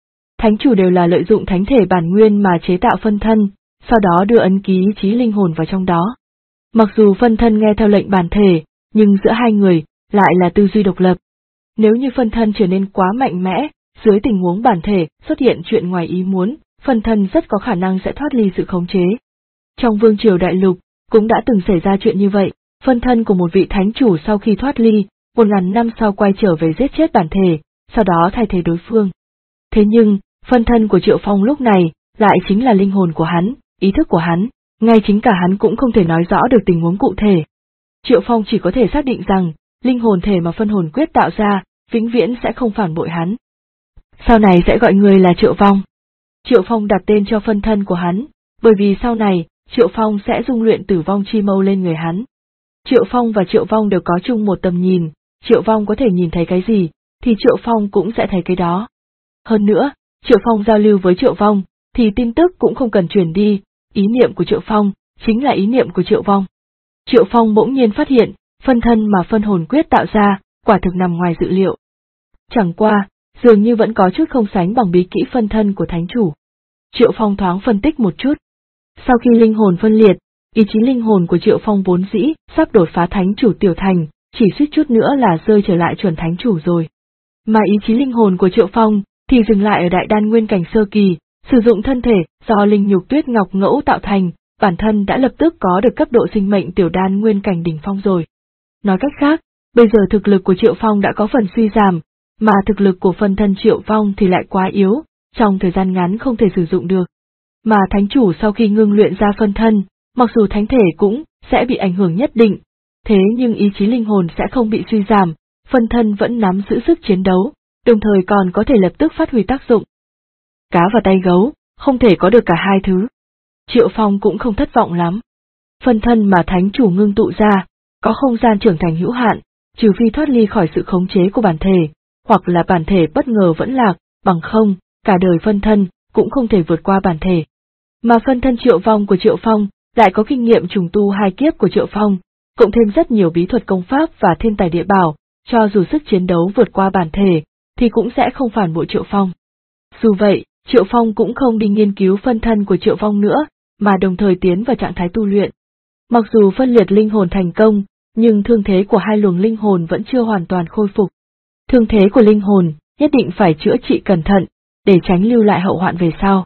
S1: thánh chủ đều là lợi dụng thánh thể bản nguyên mà chế tạo phân thân, sau đó đưa ấn ký ý chí linh hồn vào trong đó. Mặc dù phân thân nghe theo lệnh bản thể, nhưng giữa hai người lại là tư duy độc lập. Nếu như phân thân trở nên quá mạnh mẽ, dưới tình huống bản thể xuất hiện chuyện ngoài ý muốn, phân thân rất có khả năng sẽ thoát ly sự khống chế. Trong Vương triều Đại Lục, cũng đã từng xảy ra chuyện như vậy, phân thân của một vị thánh chủ sau khi thoát ly, 1000 năm sau quay trở về giết chết bản thể, sau đó thay thế đối phương. Thế nhưng, phân thân của Triệu Phong lúc này, lại chính là linh hồn của hắn, ý thức của hắn, ngay chính cả hắn cũng không thể nói rõ được tình huống cụ thể. Triệu Phong chỉ có thể xác định rằng, linh hồn thể mà phân hồn quyết tạo ra, vĩnh viễn sẽ không phản bội hắn. Sau này sẽ gọi người là Triệu Vong. Triệu Phong đặt tên cho phân thân của hắn, bởi vì sau này, Triệu Phong sẽ dung luyện tử vong chi mâu lên người hắn. Triệu Phong và Triệu Vong đều có chung một tầm nhìn, Triệu Vong có thể nhìn thấy cái gì, thì Triệu Phong cũng sẽ thấy cái đó. Hơn nữa, Triệu Phong giao lưu với Triệu Vong, thì tin tức cũng không cần truyền đi, ý niệm của Triệu Phong, chính là ý niệm của Triệu Vong. Triệu Phong bỗng nhiên phát hiện, phân thân mà phân hồn quyết tạo ra, quả thực nằm ngoài dự liệu. Chẳng qua, dường như vẫn có chút không sánh bằng bí kỹ phân thân của thánh chủ. Triệu Phong thoáng phân tích một chút. Sau khi linh hồn phân liệt, ý chí linh hồn của Triệu Phong vốn dĩ sắp đột phá thánh chủ tiểu thành, chỉ suýt chút nữa là rơi trở lại chuẩn thánh chủ rồi. Mà ý chí linh hồn của Triệu Phong thì dừng lại ở đại đan nguyên cảnh sơ kỳ, sử dụng thân thể do linh nhục tuyết ngọc ngẫu tạo thành, bản thân đã lập tức có được cấp độ sinh mệnh tiểu đan nguyên cảnh đỉnh phong rồi. Nói cách khác, bây giờ thực lực của Triệu Phong đã có phần suy giảm, mà thực lực của phân thân Triệu Phong thì lại quá yếu, trong thời gian ngắn không thể sử dụng được. Mà thánh chủ sau khi ngưng luyện ra phân thân, mặc dù thánh thể cũng sẽ bị ảnh hưởng nhất định, thế nhưng ý chí linh hồn sẽ không bị suy giảm, phân thân vẫn nắm giữ sức chiến đấu, đồng thời còn có thể lập tức phát huy tác dụng. Cá vào tay gấu, không thể có được cả hai thứ. Triệu Phong cũng không thất vọng lắm. Phân thân mà thánh chủ ngưng tụ ra, có không gian trưởng thành hữu hạn, trừ phi thoát ly khỏi sự khống chế của bản thể, hoặc là bản thể bất ngờ vẫn lạc, bằng không, cả đời phân thân cũng không thể vượt qua bản thể. Mà phân thân Triệu Vong của Triệu Phong lại có kinh nghiệm trùng tu hai kiếp của Triệu Phong, cộng thêm rất nhiều bí thuật công pháp và thiên tài địa bảo, cho dù sức chiến đấu vượt qua bản thể, thì cũng sẽ không phản bội Triệu Phong. Dù vậy, Triệu Phong cũng không đi nghiên cứu phân thân của Triệu Vong nữa, mà đồng thời tiến vào trạng thái tu luyện. Mặc dù phân liệt linh hồn thành công, nhưng thương thế của hai luồng linh hồn vẫn chưa hoàn toàn khôi phục. Thương thế của linh hồn nhất định phải chữa trị cẩn thận, để tránh lưu lại hậu hoạn về sau.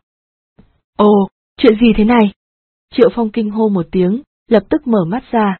S1: Ồ, chuyện gì thế này? Triệu Phong kinh hô một tiếng, lập tức mở mắt ra.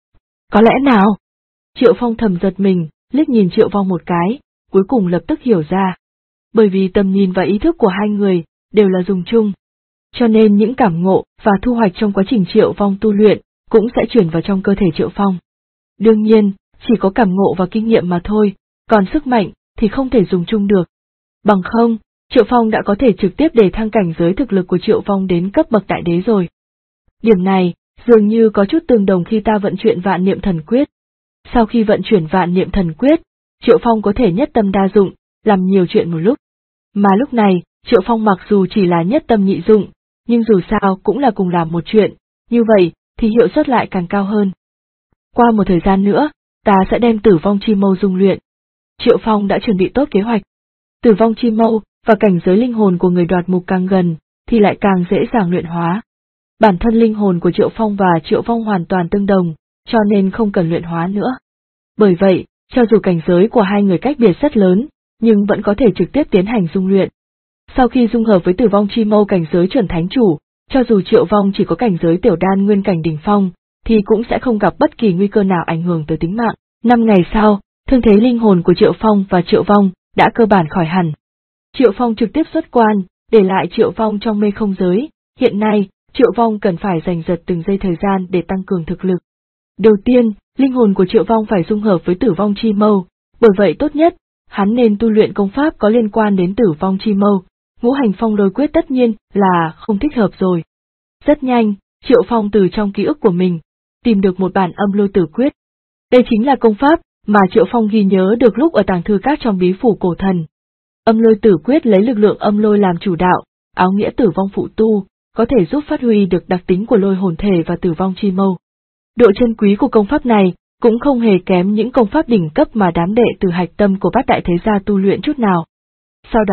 S1: Có lẽ nào? Triệu Phong thầm giật mình, liếc nhìn Triệu Vong một cái, cuối cùng lập tức hiểu ra. Bởi vì tầm nhìn và ý thức của hai người đều là dùng chung, cho nên những cảm ngộ và thu hoạch trong quá trình Triệu Vong tu luyện cũng sẽ chuyển vào trong cơ thể Triệu Phong. Đương nhiên, chỉ có cảm ngộ và kinh nghiệm mà thôi, còn sức mạnh thì không thể dùng chung được. Bằng không, Triệu Phong đã có thể trực tiếp đề thăng cảnh giới thực lực của Triệu Phong đến cấp bậc đại đế rồi. Điểm này, dường như có chút tương đồng khi ta vận chuyển vạn niệm thần quyết. Sau khi vận chuyển vạn niệm thần quyết, Triệu Phong có thể nhất tâm đa dụng, làm nhiều chuyện một lúc. Mà lúc này, Triệu Phong mặc dù chỉ là nhất tâm nhị dụng, nhưng dù sao cũng là cùng làm một chuyện, như vậy thì hiệu suất lại càng cao hơn. Qua một thời gian nữa, ta sẽ đem tử vong chi mâu dung luyện. Triệu Phong đã chuẩn bị tốt kế hoạch. Tử vong chi mâu và cảnh giới linh hồn của người đoạt mục càng gần, thì lại càng dễ dàng luyện hóa. Bản thân linh hồn của Triệu Phong và Triệu Vong hoàn toàn tương đồng, cho nên không cần luyện hóa nữa. Bởi vậy, cho dù cảnh giới của hai người cách biệt rất lớn, nhưng vẫn có thể trực tiếp tiến hành dung luyện. Sau khi dung hợp với tử vong chi mâu cảnh giới chuẩn thánh chủ, cho dù Triệu Vong chỉ có cảnh giới tiểu đan nguyên cảnh đỉnh phong, thì cũng sẽ không gặp bất kỳ nguy cơ nào ảnh hưởng tới tính mạng. 5 ngày sau, thương thế linh hồn của Triệu Phong và Triệu Vong đã cơ bản khỏi hẳn. Triệu Phong trực tiếp xuất quan, để lại Triệu Vong trong mê không giới. Hiện nay, Triệu Vong cần phải giành giật từng giây thời gian để tăng cường thực lực. Đầu tiên, linh hồn của Triệu Vong phải dung hợp với tử vong chi mâu, bởi vậy tốt nhất, hắn nên tu luyện công pháp có liên quan đến tử vong chi mâu. Ngũ hành phong lôi quyết tất nhiên là không thích hợp rồi. Rất nhanh, Triệu Phong từ trong ký ức của mình, tìm được một bản âm lôi tử quyết. Đây chính là công pháp mà Triệu Phong ghi nhớ được lúc ở tàng thư các trong bí phủ cổ thần. Âm lôi tử quyết lấy lực lượng âm lôi làm chủ đạo, áo nghĩa tử vong phụ tu, có thể giúp phát huy được đặc tính của lôi hồn thể và tử vong chi mâu. Độ chân quý của công pháp này cũng không hề kém những công pháp đỉnh cấp mà đám đệ tử hạch tâm của bát đại thế gia tu luyện chút nào. Sau đó,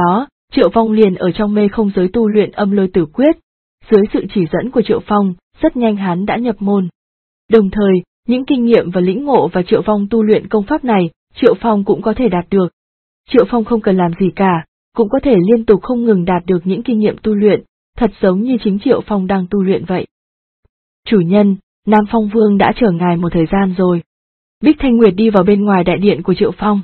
S1: Triệu Phong liền ở trong mê không giới tu luyện âm lôi tử quyết, dưới sự chỉ dẫn của Triệu Phong, rất nhanh hắn đã nhập môn. Đồng thời, những kinh nghiệm và lĩnh ngộ và Triệu Phong tu luyện công pháp này, Triệu Phong cũng có thể đạt được. Triệu Phong không cần làm gì cả, cũng có thể liên tục không ngừng đạt được những kinh nghiệm tu luyện, thật giống như chính Triệu Phong đang tu luyện vậy. Chủ nhân, Nam Phong Vương đã chờ ngài một thời gian rồi. Bích Thanh Nguyệt đi vào bên ngoài đại điện của Triệu Phong.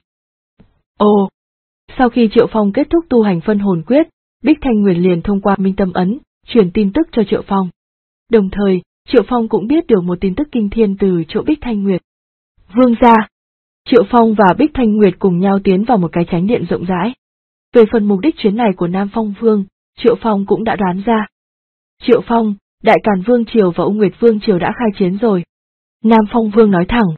S1: Ồ! Sau khi Triệu Phong kết thúc tu hành phân hồn quyết, Bích Thanh Nguyệt liền thông qua Minh Tâm Ấn, truyền tin tức cho Triệu Phong. Đồng thời, Triệu Phong cũng biết được một tin tức kinh thiên từ chỗ Bích Thanh Nguyệt. Vương gia! Triệu Phong và Bích Thanh Nguyệt cùng nhau tiến vào một cái chánh điện rộng rãi. Về phần mục đích chuyến này của Nam Phong Vương, Triệu Phong cũng đã đoán ra. Triệu Phong, Đại Càn Vương Triều và Ung Nguyệt Vương Triều đã khai chiến rồi. Nam Phong Vương nói thẳng.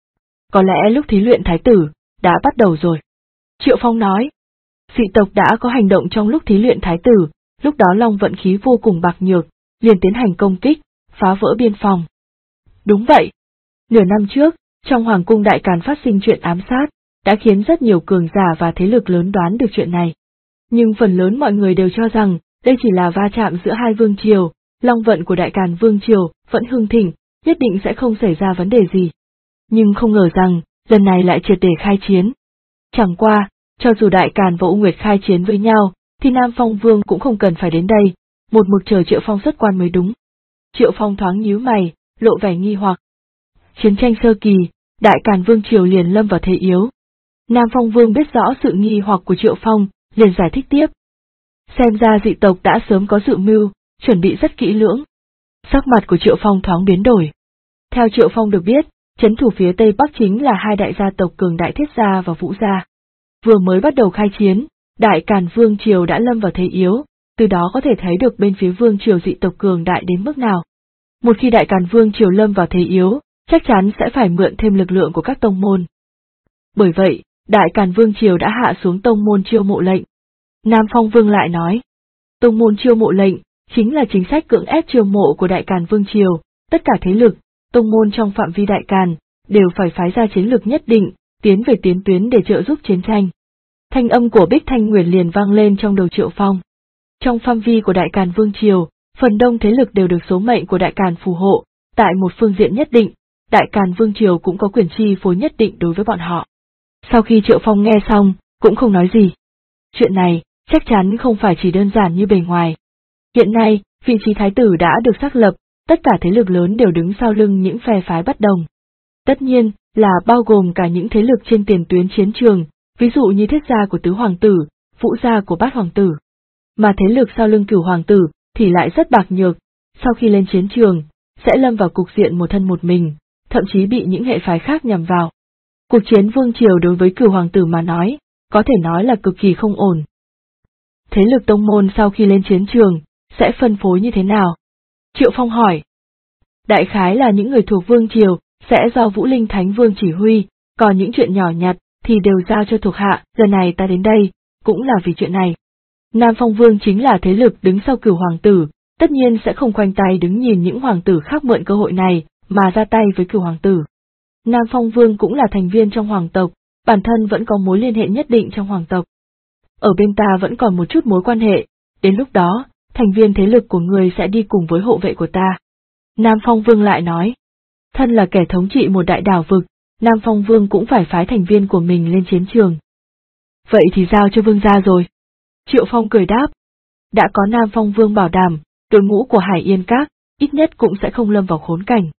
S1: Có lẽ lúc thí luyện thái tử, đã bắt đầu rồi. Triệu Phong nói. Dị tộc đã có hành động trong lúc thí luyện thái tử, lúc đó Long vận khí vô cùng bạc nhược, liền tiến hành công kích, phá vỡ biên phòng. Đúng vậy. Nửa năm trước, trong Hoàng cung Đại Càn phát sinh chuyện ám sát, đã khiến rất nhiều cường giả và thế lực lớn đoán được chuyện này. Nhưng phần lớn mọi người đều cho rằng, đây chỉ là va chạm giữa hai vương triều, Long vận của Đại Càn Vương Triều vẫn hưng thịnh, nhất định sẽ không xảy ra vấn đề gì. Nhưng không ngờ rằng, lần này lại triệt để khai chiến. Chẳng qua, cho dù Đại Càn và U Nguyệt khai chiến với nhau, thì Nam Phong Vương cũng không cần phải đến đây, một mực chờ Triệu Phong xuất quan mới đúng. Triệu Phong thoáng nhíu mày, lộ vẻ nghi hoặc. Chiến tranh sơ kỳ, Đại Càn Vương Triều liền lâm vào thế yếu. Nam Phong Vương biết rõ sự nghi hoặc của Triệu Phong, liền giải thích tiếp. Xem ra dị tộc đã sớm có dự mưu, chuẩn bị rất kỹ lưỡng. Sắc mặt của Triệu Phong thoáng biến đổi. Theo Triệu Phong được biết, trấn thủ phía Tây Bắc chính là hai đại gia tộc cường đại Thiết gia và Vũ gia. Vừa mới bắt đầu khai chiến, Đại Càn Vương Triều đã lâm vào thế yếu, từ đó có thể thấy được bên phía Vương Triều dị tộc cường đại đến mức nào. Một khi Đại Càn Vương Triều lâm vào thế yếu, chắc chắn sẽ phải mượn thêm lực lượng của các tông môn. Bởi vậy, Đại Càn Vương Triều đã hạ xuống tông môn chiêu mộ lệnh. Nam Phong Vương lại nói, tông môn chiêu mộ lệnh, chính là chính sách cưỡng ép chiêu mộ của Đại Càn Vương Triều, tất cả thế lực, tông môn trong phạm vi Đại Càn, đều phải phái ra chiến lược nhất định, tiến về tiến tuyến để trợ giúp chiến tranh. Thanh âm của Bích Thanh Nguyệt liền vang lên trong đầu Triệu Phong. Trong phạm vi của Đại Càn Vương Triều, phần đông thế lực đều được số mệnh của Đại Càn phù hộ, tại một phương diện nhất định, Đại Càn Vương Triều cũng có quyền chi phối nhất định đối với bọn họ. Sau khi Triệu Phong nghe xong, cũng không nói gì. Chuyện này, chắc chắn không phải chỉ đơn giản như bề ngoài. Hiện nay, vị trí thái tử đã được xác lập, tất cả thế lực lớn đều đứng sau lưng những phe phái bất đồng. Tất nhiên, là bao gồm cả những thế lực trên tiền tuyến chiến trường, ví dụ như Thiết gia của tứ hoàng tử, Vũ gia của bát hoàng tử. Mà thế lực sau lưng Cửu hoàng tử, thì lại rất bạc nhược, sau khi lên chiến trường, sẽ lâm vào cục diện một thân một mình, thậm chí bị những hệ phái khác nhằm vào. Cuộc chiến vương triều đối với Cửu hoàng tử mà nói, có thể nói là cực kỳ không ổn. Thế lực tông môn sau khi lên chiến trường, sẽ phân phối như thế nào? Triệu Phong hỏi. Đại khái là những người thuộc vương triều, sẽ do Vũ Linh Thánh Vương chỉ huy, còn những chuyện nhỏ nhặt, thì đều giao cho thuộc hạ, lần này ta đến đây, cũng là vì chuyện này. Nam Phong Vương chính là thế lực đứng sau Cửu hoàng tử, tất nhiên sẽ không khoanh tay đứng nhìn những hoàng tử khác mượn cơ hội này, mà ra tay với Cửu hoàng tử. Nam Phong Vương cũng là thành viên trong hoàng tộc, bản thân vẫn có mối liên hệ nhất định trong hoàng tộc. Ở bên ta vẫn còn một chút mối quan hệ, đến lúc đó, thành viên thế lực của người sẽ đi cùng với hộ vệ của ta. Nam Phong Vương lại nói, thân là kẻ thống trị một đại đảo vực, Nam Phong Vương cũng phải phái thành viên của mình lên chiến trường. Vậy thì giao cho Vương gia rồi. Triệu Phong cười đáp, đã có Nam Phong Vương bảo đảm, đội ngũ của Hải Yên Các, ít nhất cũng sẽ không lâm vào khốn cảnh.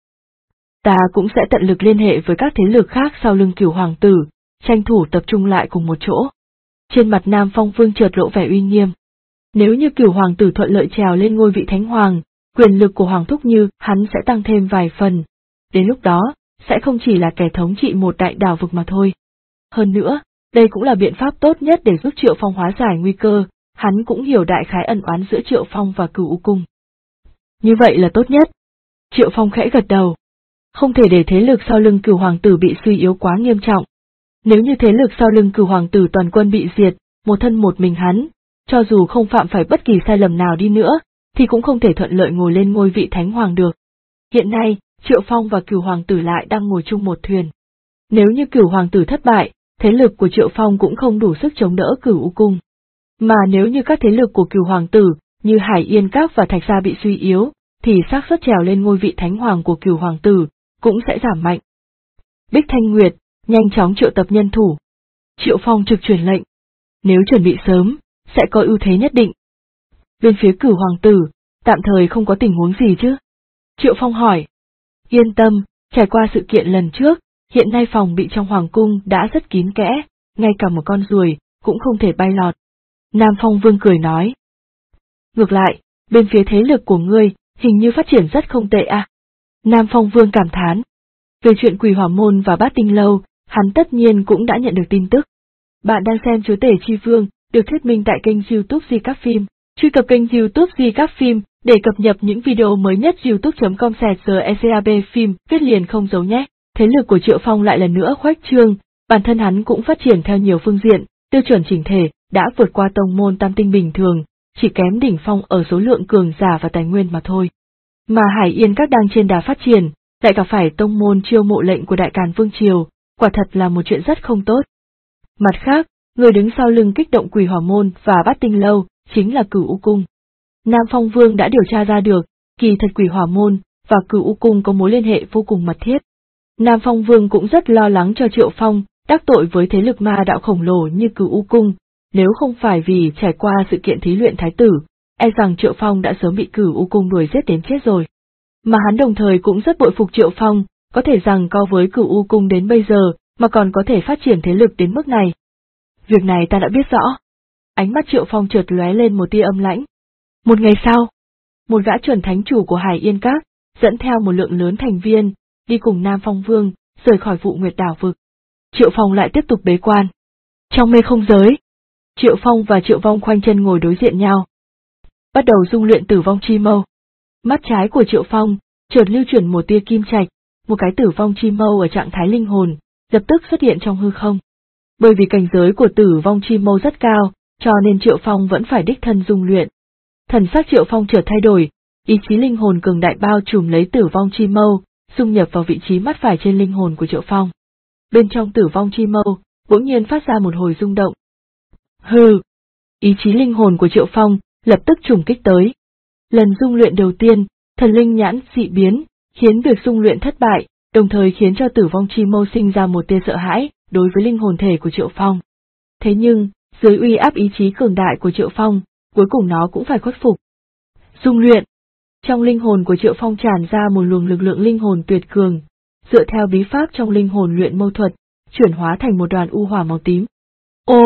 S1: Ta cũng sẽ tận lực liên hệ với các thế lực khác sau lưng Cửu hoàng tử, tranh thủ tập trung lại cùng một chỗ. Trên mặt Nam Phong Vương chợt lộ vẻ uy nghiêm. Nếu như Cửu hoàng tử thuận lợi trèo lên ngôi vị thánh hoàng, quyền lực của Hoàng Thúc Như hắn sẽ tăng thêm vài phần. Đến lúc đó, sẽ không chỉ là kẻ thống trị một đại đảo vực mà thôi. Hơn nữa, đây cũng là biện pháp tốt nhất để giúp Triệu Phong hóa giải nguy cơ, hắn cũng hiểu đại khái ân oán giữa Triệu Phong và Cửu U Cung. Như vậy là tốt nhất. Triệu Phong khẽ gật đầu. Không thể để thế lực sau lưng Cửu hoàng tử bị suy yếu quá nghiêm trọng. Nếu như thế lực sau lưng Cửu hoàng tử toàn quân bị diệt, một thân một mình hắn, cho dù không phạm phải bất kỳ sai lầm nào đi nữa, thì cũng không thể thuận lợi ngồi lên ngôi vị thánh hoàng được. Hiện nay, Triệu Phong và Cửu hoàng tử lại đang ngồi chung một thuyền. Nếu như Cửu hoàng tử thất bại, thế lực của Triệu Phong cũng không đủ sức chống đỡ Cửu U Cung. Mà nếu như các thế lực của Cửu Hoàng tử, như Hải Yên Các và Thạch Gia bị suy yếu, thì xác suất trèo lên ngôi vị Thánh Hoàng của Cửu Hoàng tử cũng sẽ giảm mạnh. Bích Thanh Nguyệt, nhanh chóng triệu tập nhân thủ. Triệu Phong trực truyền lệnh. Nếu chuẩn bị sớm, sẽ có ưu thế nhất định. Bên phía Cửu Hoàng tử, tạm thời không có tình huống gì chứ? Triệu Phong hỏi. Yên tâm, trải qua sự kiện lần trước, hiện nay phòng bị trong Hoàng cung đã rất kín kẽ, ngay cả một con ruồi cũng không thể bay lọt. Nam Phong Vương cười nói. Ngược lại, bên phía thế lực của ngươi, hình như phát triển rất không tệ à? Nam Phong Vương cảm thán. Về chuyện Quỷ Hỏa Môn và Bát Tinh Lâu, hắn tất nhiên cũng đã nhận được tin tức. Bạn đang xem Chúa Tể Chi Vương, được thuyết minh tại kênh YouTube Di Các Phim. Truy cập kênh YouTube Di Các Phim để cập nhật những video mới nhất. youtube.com/GECAB phim, viết liền không giấu nhé. Thế lực của Triệu Phong lại lần nữa khuếch trương, bản thân hắn cũng phát triển theo nhiều phương diện, tiêu chuẩn chỉnh thể đã vượt qua tông môn tam tinh bình thường, chỉ kém đỉnh phong ở số lượng cường giả và tài nguyên mà thôi. Mà Hải Yên Các đang trên đà phát triển, lại gặp phải tông môn chiêu mộ lệnh của Đại Càn Vương Triều, quả thật là một chuyện rất không tốt. Mặt khác, người đứng sau lưng kích động Quỷ Hỏa Môn và Bát Tinh Lâu chính là Cửu U Cung. Nam Phong Vương đã điều tra ra được, kỳ thật Quỷ Hỏa Môn và Cửu U Cung có mối liên hệ vô cùng mật thiết. Nam Phong Vương cũng rất lo lắng cho Triệu Phong đắc tội với thế lực ma đạo khổng lồ như Cửu U Cung, nếu không phải vì trải qua sự kiện thí luyện thái tử, e rằng Triệu Phong đã sớm bị Cửu U Cung đuổi giết đến chết rồi. Mà hắn đồng thời cũng rất bội phục Triệu Phong, có thể rằng co với Cửu U Cung đến bây giờ, mà còn có thể phát triển thế lực đến mức này. Việc này ta đã biết rõ. Ánh mắt Triệu Phong chợt lóe lên một tia âm lãnh. Một ngày sau, một gã chuẩn thánh chủ của Hải Yên Các, dẫn theo một lượng lớn thành viên, đi cùng Nam Phong Vương, rời khỏi Vụ Nguyệt Đảo vực. Triệu Phong lại tiếp tục bế quan. Trong mê không giới, Triệu Phong và Triệu Vong khoanh chân ngồi đối diện nhau. Bắt đầu dung luyện Tử Vong Chi Mâu. Mắt trái của Triệu Phong chợt lưu chuyển một tia kim trạch, một cái Tử Vong Chi Mâu ở trạng thái linh hồn, lập tức xuất hiện trong hư không. Bởi vì cảnh giới của Tử Vong Chi Mâu rất cao, cho nên Triệu Phong vẫn phải đích thân dung luyện. Thần sắc Triệu Phong chợt thay đổi, ý chí linh hồn cường đại bao trùm lấy Tử Vong Chi Mâu, dung nhập vào vị trí mắt phải trên linh hồn của Triệu Phong. Bên trong Tử Vong Chi Mâu, bỗng nhiên phát ra một hồi rung động. Hừ! Ý chí linh hồn của Triệu Phong lập tức trùng kích tới. Lần dung luyện đầu tiên, thần linh nhãn dị biến, khiến việc dung luyện thất bại, đồng thời khiến cho Tử Vong Chi Mâu sinh ra một tia sợ hãi đối với linh hồn thể của Triệu Phong. Thế nhưng, dưới uy áp ý chí cường đại của Triệu Phong, cuối cùng nó cũng phải khuất phục. Dung luyện. Trong linh hồn của Triệu Phong tràn ra một luồng lực lượng linh hồn tuyệt cường, dựa theo bí pháp trong linh hồn luyện mâu thuật, chuyển hóa thành một đoàn u hỏa màu tím. Ô!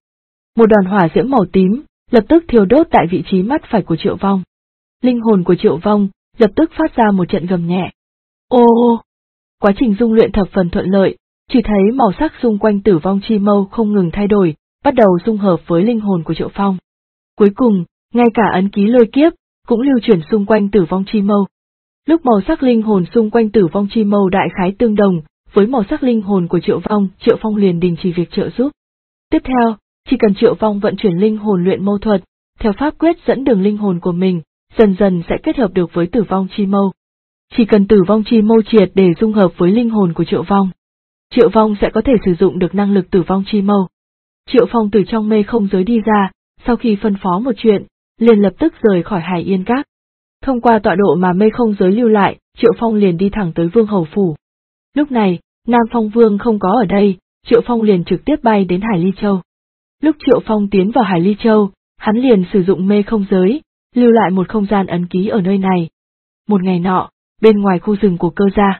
S1: Một đoàn hỏa diễm màu tím, lập tức thiêu đốt tại vị trí mắt phải của Triệu Vong. Linh hồn của Triệu Vong lập tức phát ra một trận gầm nhẹ. Ô! Quá trình dung luyện thập phần thuận lợi, chỉ thấy màu sắc xung quanh Tử Vong Chi Mâu không ngừng thay đổi, bắt đầu dung hợp với linh hồn của Triệu Phong. Cuối cùng, ngay cả ấn ký lôi kiếp cũng lưu chuyển xung quanh Tử Vong Chi Mâu. Lúc màu sắc linh hồn xung quanh Tử Vong Chi Mâu đại khái tương đồng với màu sắc linh hồn của Triệu Phong liền đình chỉ việc trợ giúp. Tiếp theo, chỉ cần Triệu Phong vận chuyển linh hồn luyện mâu thuật, theo pháp quyết dẫn đường linh hồn của mình, dần dần sẽ kết hợp được với Tử Vong Chi Mâu. Chỉ cần Tử Vong Chi Mâu triệt để dung hợp với linh hồn của Triệu Phong sẽ có thể sử dụng được năng lực Tử Vong Chi Mâu. Triệu Phong từ trong mê không giới đi ra, sau khi phân phó một chuyện, liền lập tức rời khỏi Hải Yên Các. Thông qua tọa độ mà mê không giới lưu lại, Triệu Phong liền đi thẳng tới Vương Hầu Phủ. Lúc này, Nam Phong Vương không có ở đây, Triệu Phong liền trực tiếp bay đến Hải Ly Châu. Lúc Triệu Phong tiến vào Hải Ly Châu, hắn liền sử dụng mê không giới, lưu lại một không gian ấn ký ở nơi này. Một ngày nọ, bên ngoài khu rừng của Cơ gia.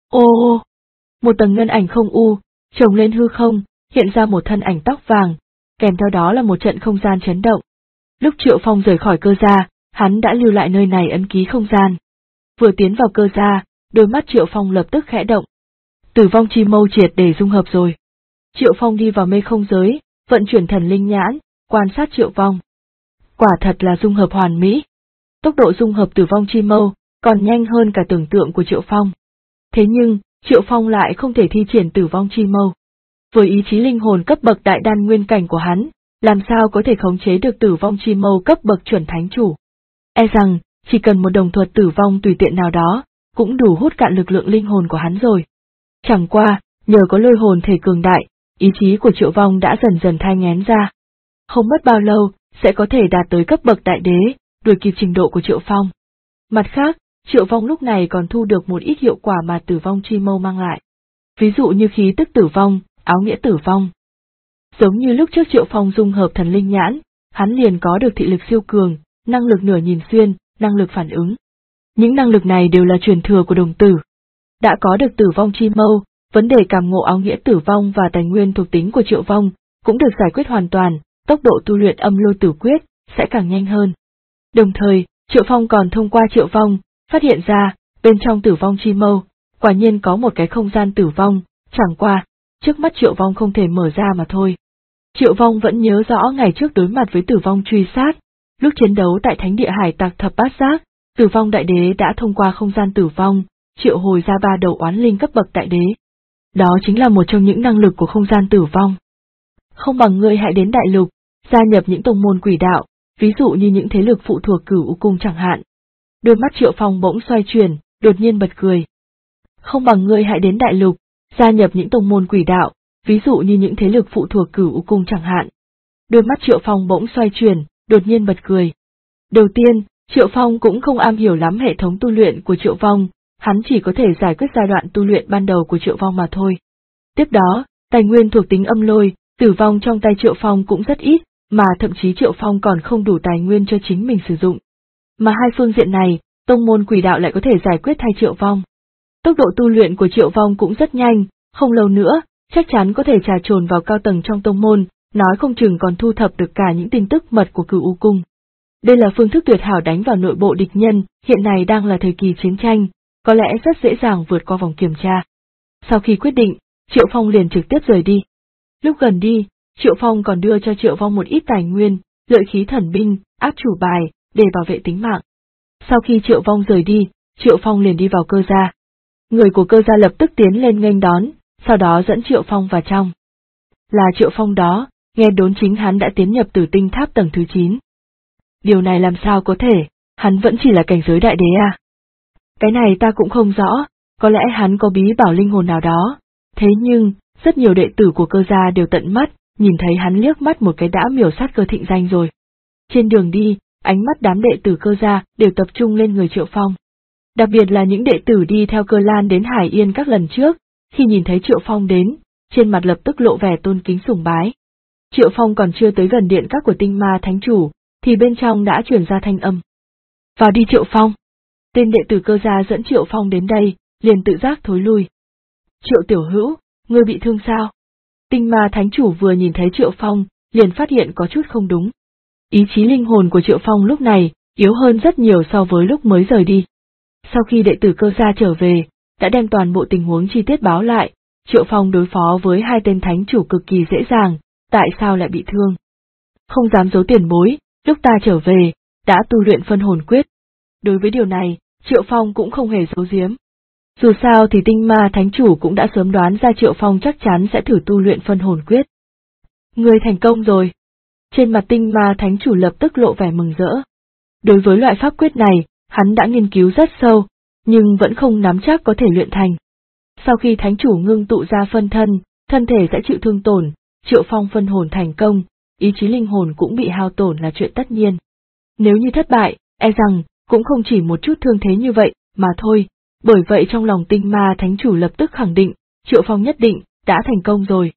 S1: Ô! Một tầng ngân ảnh không u, chồng lên hư không, hiện ra một thân ảnh tóc vàng, kèm theo đó là một trận không gian chấn động. Lúc Triệu Phong rời khỏi Cơ gia, hắn đã lưu lại nơi này ấn ký không gian. Vừa tiến vào Cơ gia, đôi mắt Triệu Phong lập tức khẽ động. Tử Vong Chi Mâu triệt để dung hợp rồi. Triệu Phong đi vào mê không giới, vận chuyển thần linh nhãn, quan sát Triệu Phong. Quả thật là dung hợp hoàn mỹ. Tốc độ dung hợp Tử Vong Chi Mâu còn nhanh hơn cả tưởng tượng của Triệu Phong. Thế nhưng, Triệu Phong lại không thể thi triển Tử Vong Chi Mâu. Với ý chí linh hồn cấp bậc đại đan nguyên cảnh của hắn, làm sao có thể khống chế được Tử Vong Chi Mâu cấp bậc chuẩn thánh chủ. E rằng, chỉ cần một đồng thuật tử vong tùy tiện nào đó, cũng đủ hút cạn lực lượng linh hồn của hắn rồi. Chẳng qua, nhờ có lôi hồn thể cường đại, ý chí của Triệu Vong đã dần dần thai nghén ra. Không mất bao lâu, sẽ có thể đạt tới cấp bậc đại đế, đuổi kịp trình độ của Triệu Phong. Mặt khác, Triệu Phong lúc này còn thu được một ít hiệu quả mà Tử Vong Chi Mâu mang lại. Ví dụ như khí tức tử vong, áo nghĩa tử vong. Giống như lúc trước Triệu Phong dung hợp thần linh nhãn, hắn liền có được thị lực siêu cường, năng lực nửa nhìn xuyên, năng lực phản ứng. Những năng lực này đều là truyền thừa của đồng tử. Đã có được Tử Vong Chi Mâu, vấn đề cảm ngộ áo nghĩa tử vong và tài nguyên thuộc tính của Triệu Phong cũng được giải quyết hoàn toàn, tốc độ tu luyện âm lôi tử quyết sẽ càng nhanh hơn. Đồng thời, Triệu Phong còn thông qua Triệu Vong, phát hiện ra, bên trong Tử Vong Chi Mâu, quả nhiên có một cái không gian tử vong, chẳng qua, trước mắt Triệu Vong không thể mở ra mà thôi. Triệu Vong vẫn nhớ rõ ngày trước đối mặt với Tử Vong truy sát, lúc chiến đấu tại Thánh Địa Hải Tặc Thập Bát Giác, Tử Vong Đại Đế đã thông qua không gian tử vong, triệu hồi ra 3 đầu oán linh cấp bậc đại đế. Đó chính là một trong những năng lực của không gian tử vong. Không bằng ngươi hãy đến đại lục, gia nhập những tông môn quỷ đạo, ví dụ như những thế lực phụ thuộc Cửu U Cung chẳng hạn. Đôi mắt Triệu Phong bỗng xoay chuyển, đột nhiên bật cười. Không bằng ngươi hãy đến đại lục, gia nhập những tông môn quỷ đạo, ví dụ như những thế lực phụ thuộc Cửu U Cung chẳng hạn. Đôi mắt Triệu Phong bỗng xoay chuyển, đột nhiên bật cười. Đầu tiên, Triệu Phong cũng không am hiểu lắm hệ thống tu luyện của Triệu Vong, hắn chỉ có thể giải quyết giai đoạn tu luyện ban đầu của Triệu Vong mà thôi. Tiếp đó, tài nguyên thuộc tính âm lôi, tử vong trong tay Triệu Phong cũng rất ít, mà thậm chí Triệu Phong còn không đủ tài nguyên cho chính mình sử dụng. Mà hai phương diện này, tông môn quỷ đạo lại có thể giải quyết thay Triệu Vong. Tốc độ tu luyện của Triệu Vong cũng rất nhanh, không lâu nữa, chắc chắn có thể trà trồn vào cao tầng trong tông môn, nói không chừng còn thu thập được cả những tin tức mật của Cửu U Cung. Đây là phương thức tuyệt hảo đánh vào nội bộ địch nhân, hiện này đang là thời kỳ chiến tranh, có lẽ rất dễ dàng vượt qua vòng kiểm tra. Sau khi quyết định, Triệu Phong liền trực tiếp rời đi. Lúc gần đi, Triệu Phong còn đưa cho Triệu Vong một ít tài nguyên, lợi khí thần binh, áp chủ bài, để bảo vệ tính mạng. Sau khi Triệu Vong rời đi, Triệu Phong liền đi vào cơ gia. Người của cơ gia lập tức tiến lên nghênh đón, sau đó dẫn Triệu Phong vào trong. Là Triệu Phong đó, nghe đồn chính hắn đã tiến nhập Tử Tinh Tháp tầng thứ 9. Điều này làm sao có thể, hắn vẫn chỉ là cảnh giới đại đế à? Cái này ta cũng không rõ, có lẽ hắn có bí bảo linh hồn nào đó, thế nhưng, rất nhiều đệ tử của cơ gia đều tận mắt, nhìn thấy hắn liếc mắt một cái đã miểu sát Cơ Thịnh Danh rồi. Trên đường đi, ánh mắt đám đệ tử cơ gia đều tập trung lên người Triệu Phong. Đặc biệt là những đệ tử đi theo Cơ Lan đến Hải Yên các lần trước, khi nhìn thấy Triệu Phong đến, trên mặt lập tức lộ vẻ tôn kính sùng bái. Triệu Phong còn chưa tới gần điện các của Tinh Ma Thánh Chủ, thì bên trong đã truyền ra thanh âm. Vào đi Triệu Phong. Tên đệ tử cơ gia dẫn Triệu Phong đến đây, liền tự giác thối lui. Triệu tiểu hữu, ngươi bị thương sao? Tinh Ma Thánh Chủ vừa nhìn thấy Triệu Phong, liền phát hiện có chút không đúng. Ý chí linh hồn của Triệu Phong lúc này, yếu hơn rất nhiều so với lúc mới rời đi. Sau khi đệ tử cơ gia trở về, đã đem toàn bộ tình huống chi tiết báo lại, Triệu Phong đối phó với hai tên thánh chủ cực kỳ dễ dàng, tại sao lại bị thương? Không dám giấu tiền bối, lúc ta trở về, đã tu luyện phân hồn quyết. Đối với điều này, Triệu Phong cũng không hề giấu giếm. Dù sao thì Tinh Ma Thánh Chủ cũng đã sớm đoán ra Triệu Phong chắc chắn sẽ thử tu luyện phân hồn quyết. Ngươi thành công rồi. Trên mặt Tinh Ma Thánh Chủ lập tức lộ vẻ mừng rỡ. Đối với loại pháp quyết này, hắn đã nghiên cứu rất sâu, nhưng vẫn không nắm chắc có thể luyện thành. Sau khi Thánh Chủ ngưng tụ ra phân thân, thân thể sẽ chịu thương tổn, Triệu Phong phân hồn thành công, ý chí linh hồn cũng bị hao tổn là chuyện tất nhiên. Nếu như thất bại, e rằng, cũng không chỉ một chút thương thế như vậy, mà thôi, bởi vậy trong lòng Tinh Ma Thánh Chủ lập tức khẳng định, Triệu Phong nhất định, đã thành công rồi.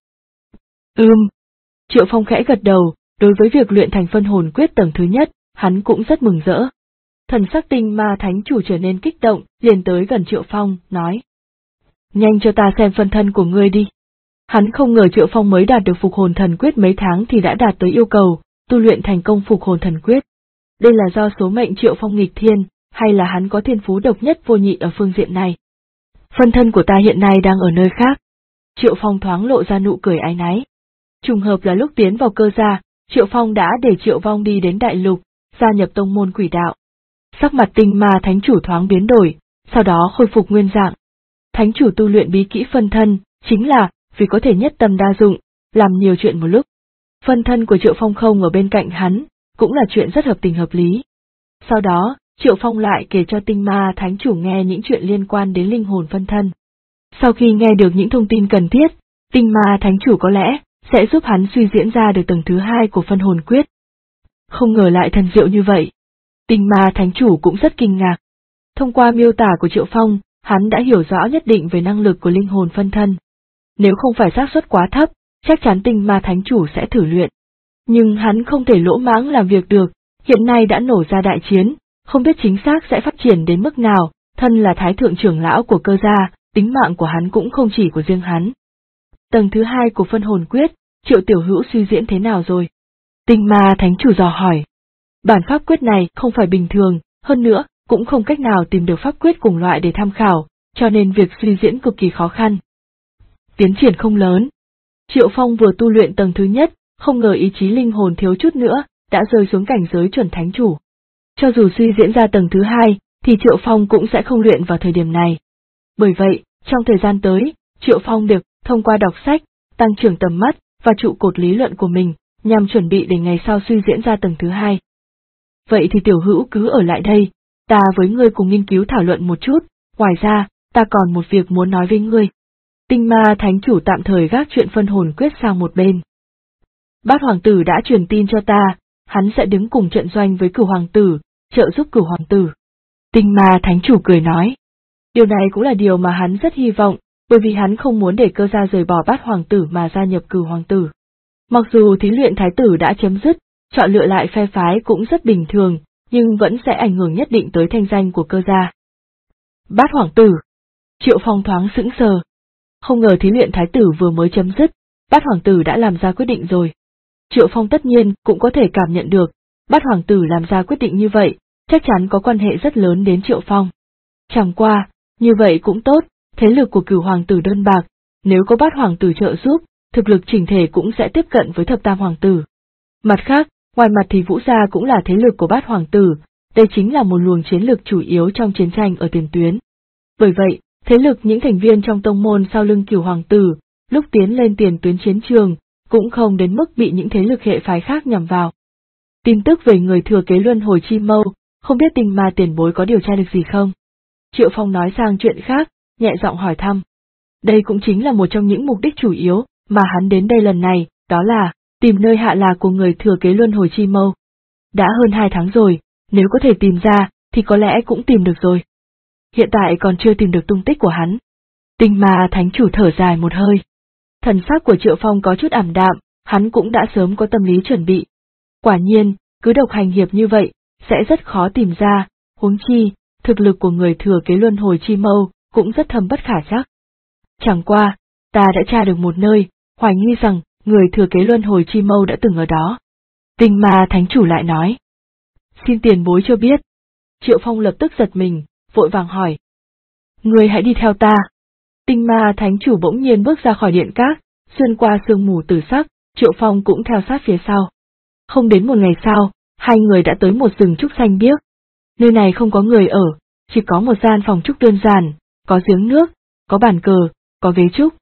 S1: Triệu Phong khẽ gật đầu, đối với việc luyện thành phân hồn quyết tầng thứ nhất, hắn cũng rất mừng rỡ. Thần sắc Tinh Ma Thánh Chủ trở nên kích động, liền tới gần Triệu Phong, nói. Nhanh cho ta xem phân thân của ngươi đi. Hắn không ngờ Triệu Phong mới đạt được phục hồn thần quyết mấy tháng thì đã đạt tới yêu cầu, tu luyện thành công phục hồn thần quyết. Đây là do số mệnh Triệu Phong nghịch thiên, hay là hắn có thiên phú độc nhất vô nhị ở phương diện này? Phân thân của ta hiện nay đang ở nơi khác. Triệu Phong thoáng lộ ra nụ cười áy náy. Trùng hợp là lúc tiến vào cơ gia, Triệu Phong đã để Triệu Vong đi đến đại lục, gia nhập tông môn quỷ đạo. Sắc mặt Tinh Ma Thánh Chủ thoáng biến đổi, sau đó khôi phục nguyên dạng. Thánh Chủ tu luyện bí kỹ phân thân, chính là vì có thể nhất tâm đa dụng, làm nhiều chuyện một lúc. Phân thân của Triệu Phong không ở bên cạnh hắn, cũng là chuyện rất hợp tình hợp lý. Sau đó, Triệu Phong lại kể cho Tinh Ma Thánh Chủ nghe những chuyện liên quan đến linh hồn phân thân. Sau khi nghe được những thông tin cần thiết, Tinh Ma Thánh Chủ có lẽ sẽ giúp hắn suy diễn ra được tầng thứ 2 của phân hồn quyết. Không ngờ lại thần diệu như vậy. Tinh Ma Thánh Chủ cũng rất kinh ngạc. Thông qua miêu tả của Triệu Phong, hắn đã hiểu rõ nhất định về năng lực của linh hồn phân thân. Nếu không phải xác suất quá thấp, chắc chắn Tinh Ma Thánh Chủ sẽ thử luyện. Nhưng hắn không thể lỗ mãng làm việc được, hiện nay đã nổ ra đại chiến, không biết chính xác sẽ phát triển đến mức nào, thân là Thái Thượng trưởng lão của Cơ gia, tính mạng của hắn cũng không chỉ của riêng hắn. Tầng thứ 2 của phân hồn quyết, Triệu Tiểu Hữu suy diễn thế nào rồi? Tinh Ma Thánh Chủ dò hỏi. Bản pháp quyết này không phải bình thường, hơn nữa, cũng không cách nào tìm được pháp quyết cùng loại để tham khảo, cho nên việc suy diễn cực kỳ khó khăn. Tiến triển không lớn. Triệu Phong vừa tu luyện tầng thứ nhất, không ngờ ý chí linh hồn thiếu chút nữa, đã rơi xuống cảnh giới chuẩn thánh chủ. Cho dù suy diễn ra tầng thứ 2, thì Triệu Phong cũng sẽ không luyện vào thời điểm này. Bởi vậy, trong thời gian tới, Triệu Phong được thông qua đọc sách, tăng trưởng tầm mắt và trụ cột lý luận của mình, nhằm chuẩn bị để ngày sau suy diễn ra tầng thứ 2. Vậy thì Tiểu Hữu cứ ở lại đây, ta với ngươi cùng nghiên cứu thảo luận một chút, ngoài ra, ta còn một việc muốn nói với ngươi. Tinh Ma Thánh Chủ tạm thời gác chuyện phân hồn quyết sang một bên. Bát Hoàng Tử đã truyền tin cho ta, hắn sẽ đứng cùng trận doanh với Cửu Hoàng Tử, trợ giúp Cửu Hoàng Tử. Tinh Ma Thánh Chủ cười nói. Điều này cũng là điều mà hắn rất hy vọng, bởi vì hắn không muốn để Cơ gia rời bỏ Bát Hoàng Tử mà gia nhập Cửu Hoàng Tử. Mặc dù thí luyện Thái Tử đã chấm dứt, chọn lựa lại phe phái cũng rất bình thường, nhưng vẫn sẽ ảnh hưởng nhất định tới thanh danh của Cơ gia. Bát Hoàng Tử. Triệu Phong thoáng sững sờ. Không ngờ thí luyện Thái Tử vừa mới chấm dứt, Bát Hoàng Tử đã làm ra quyết định rồi. Triệu Phong tất nhiên cũng có thể cảm nhận được, Bát Hoàng Tử làm ra quyết định như vậy, chắc chắn có quan hệ rất lớn đến Triệu Phong. Chẳng qua, như vậy cũng tốt, thế lực của Cửu Hoàng Tử đơn bạc, nếu có Bát Hoàng Tử trợ giúp, thực lực chỉnh thể cũng sẽ tiếp cận với Thập Tam Hoàng Tử. Mặt khác, ngoài mặt thì Vũ gia cũng là thế lực của Bát Hoàng Tử, đây chính là một luồng chiến lực chủ yếu trong chiến tranh ở tiền tuyến. Bởi vậy, thế lực những thành viên trong tông môn sau lưng Cửu Hoàng Tử, lúc tiến lên tiền tuyến chiến trường, cũng không đến mức bị những thế lực hệ phái khác nhằm vào. Tin tức về người thừa kế luân hồi chi mâu, không biết Tinh Ma tiền bối có điều tra được gì không? Triệu Phong nói sang chuyện khác, nhẹ giọng hỏi thăm. Đây cũng chính là một trong những mục đích chủ yếu mà hắn đến đây lần này, đó là tìm nơi hạ lạc của người thừa kế luân hồi chi mâu. Đã hơn 2 tháng rồi, nếu có thể tìm ra, thì có lẽ cũng tìm được rồi. Hiện tại còn chưa tìm được tung tích của hắn. Tinh Ma Thánh Chủ thở dài một hơi. Thần sắc của Triệu Phong có chút ảm đạm, hắn cũng đã sớm có tâm lý chuẩn bị. Quả nhiên, cứ độc hành hiệp như vậy, sẽ rất khó tìm ra, huống chi, thực lực của người thừa kế luân hồi chi mâu cũng rất thâm bất khả trắc. Chẳng qua, ta đã tra được một nơi, hoài nghi rằng người thừa kế luân hồi chi mâu đã từng ở đó. Tinh Ma Thánh Chủ lại nói. Xin tiền bối cho biết. Triệu Phong lập tức giật mình, vội vàng hỏi. Người hãy đi theo ta. Tinh Ma Thánh Chủ bỗng nhiên bước ra khỏi điện các, xuyên qua sương mù tử sắc, Triệu Phong cũng theo sát phía sau. Không đến một ngày sau, hai người đã tới một rừng trúc xanh biếc. Nơi này không có người ở, chỉ có một gian phòng trúc đơn giản, có giếng nước, có bàn cờ, có ghế trúc.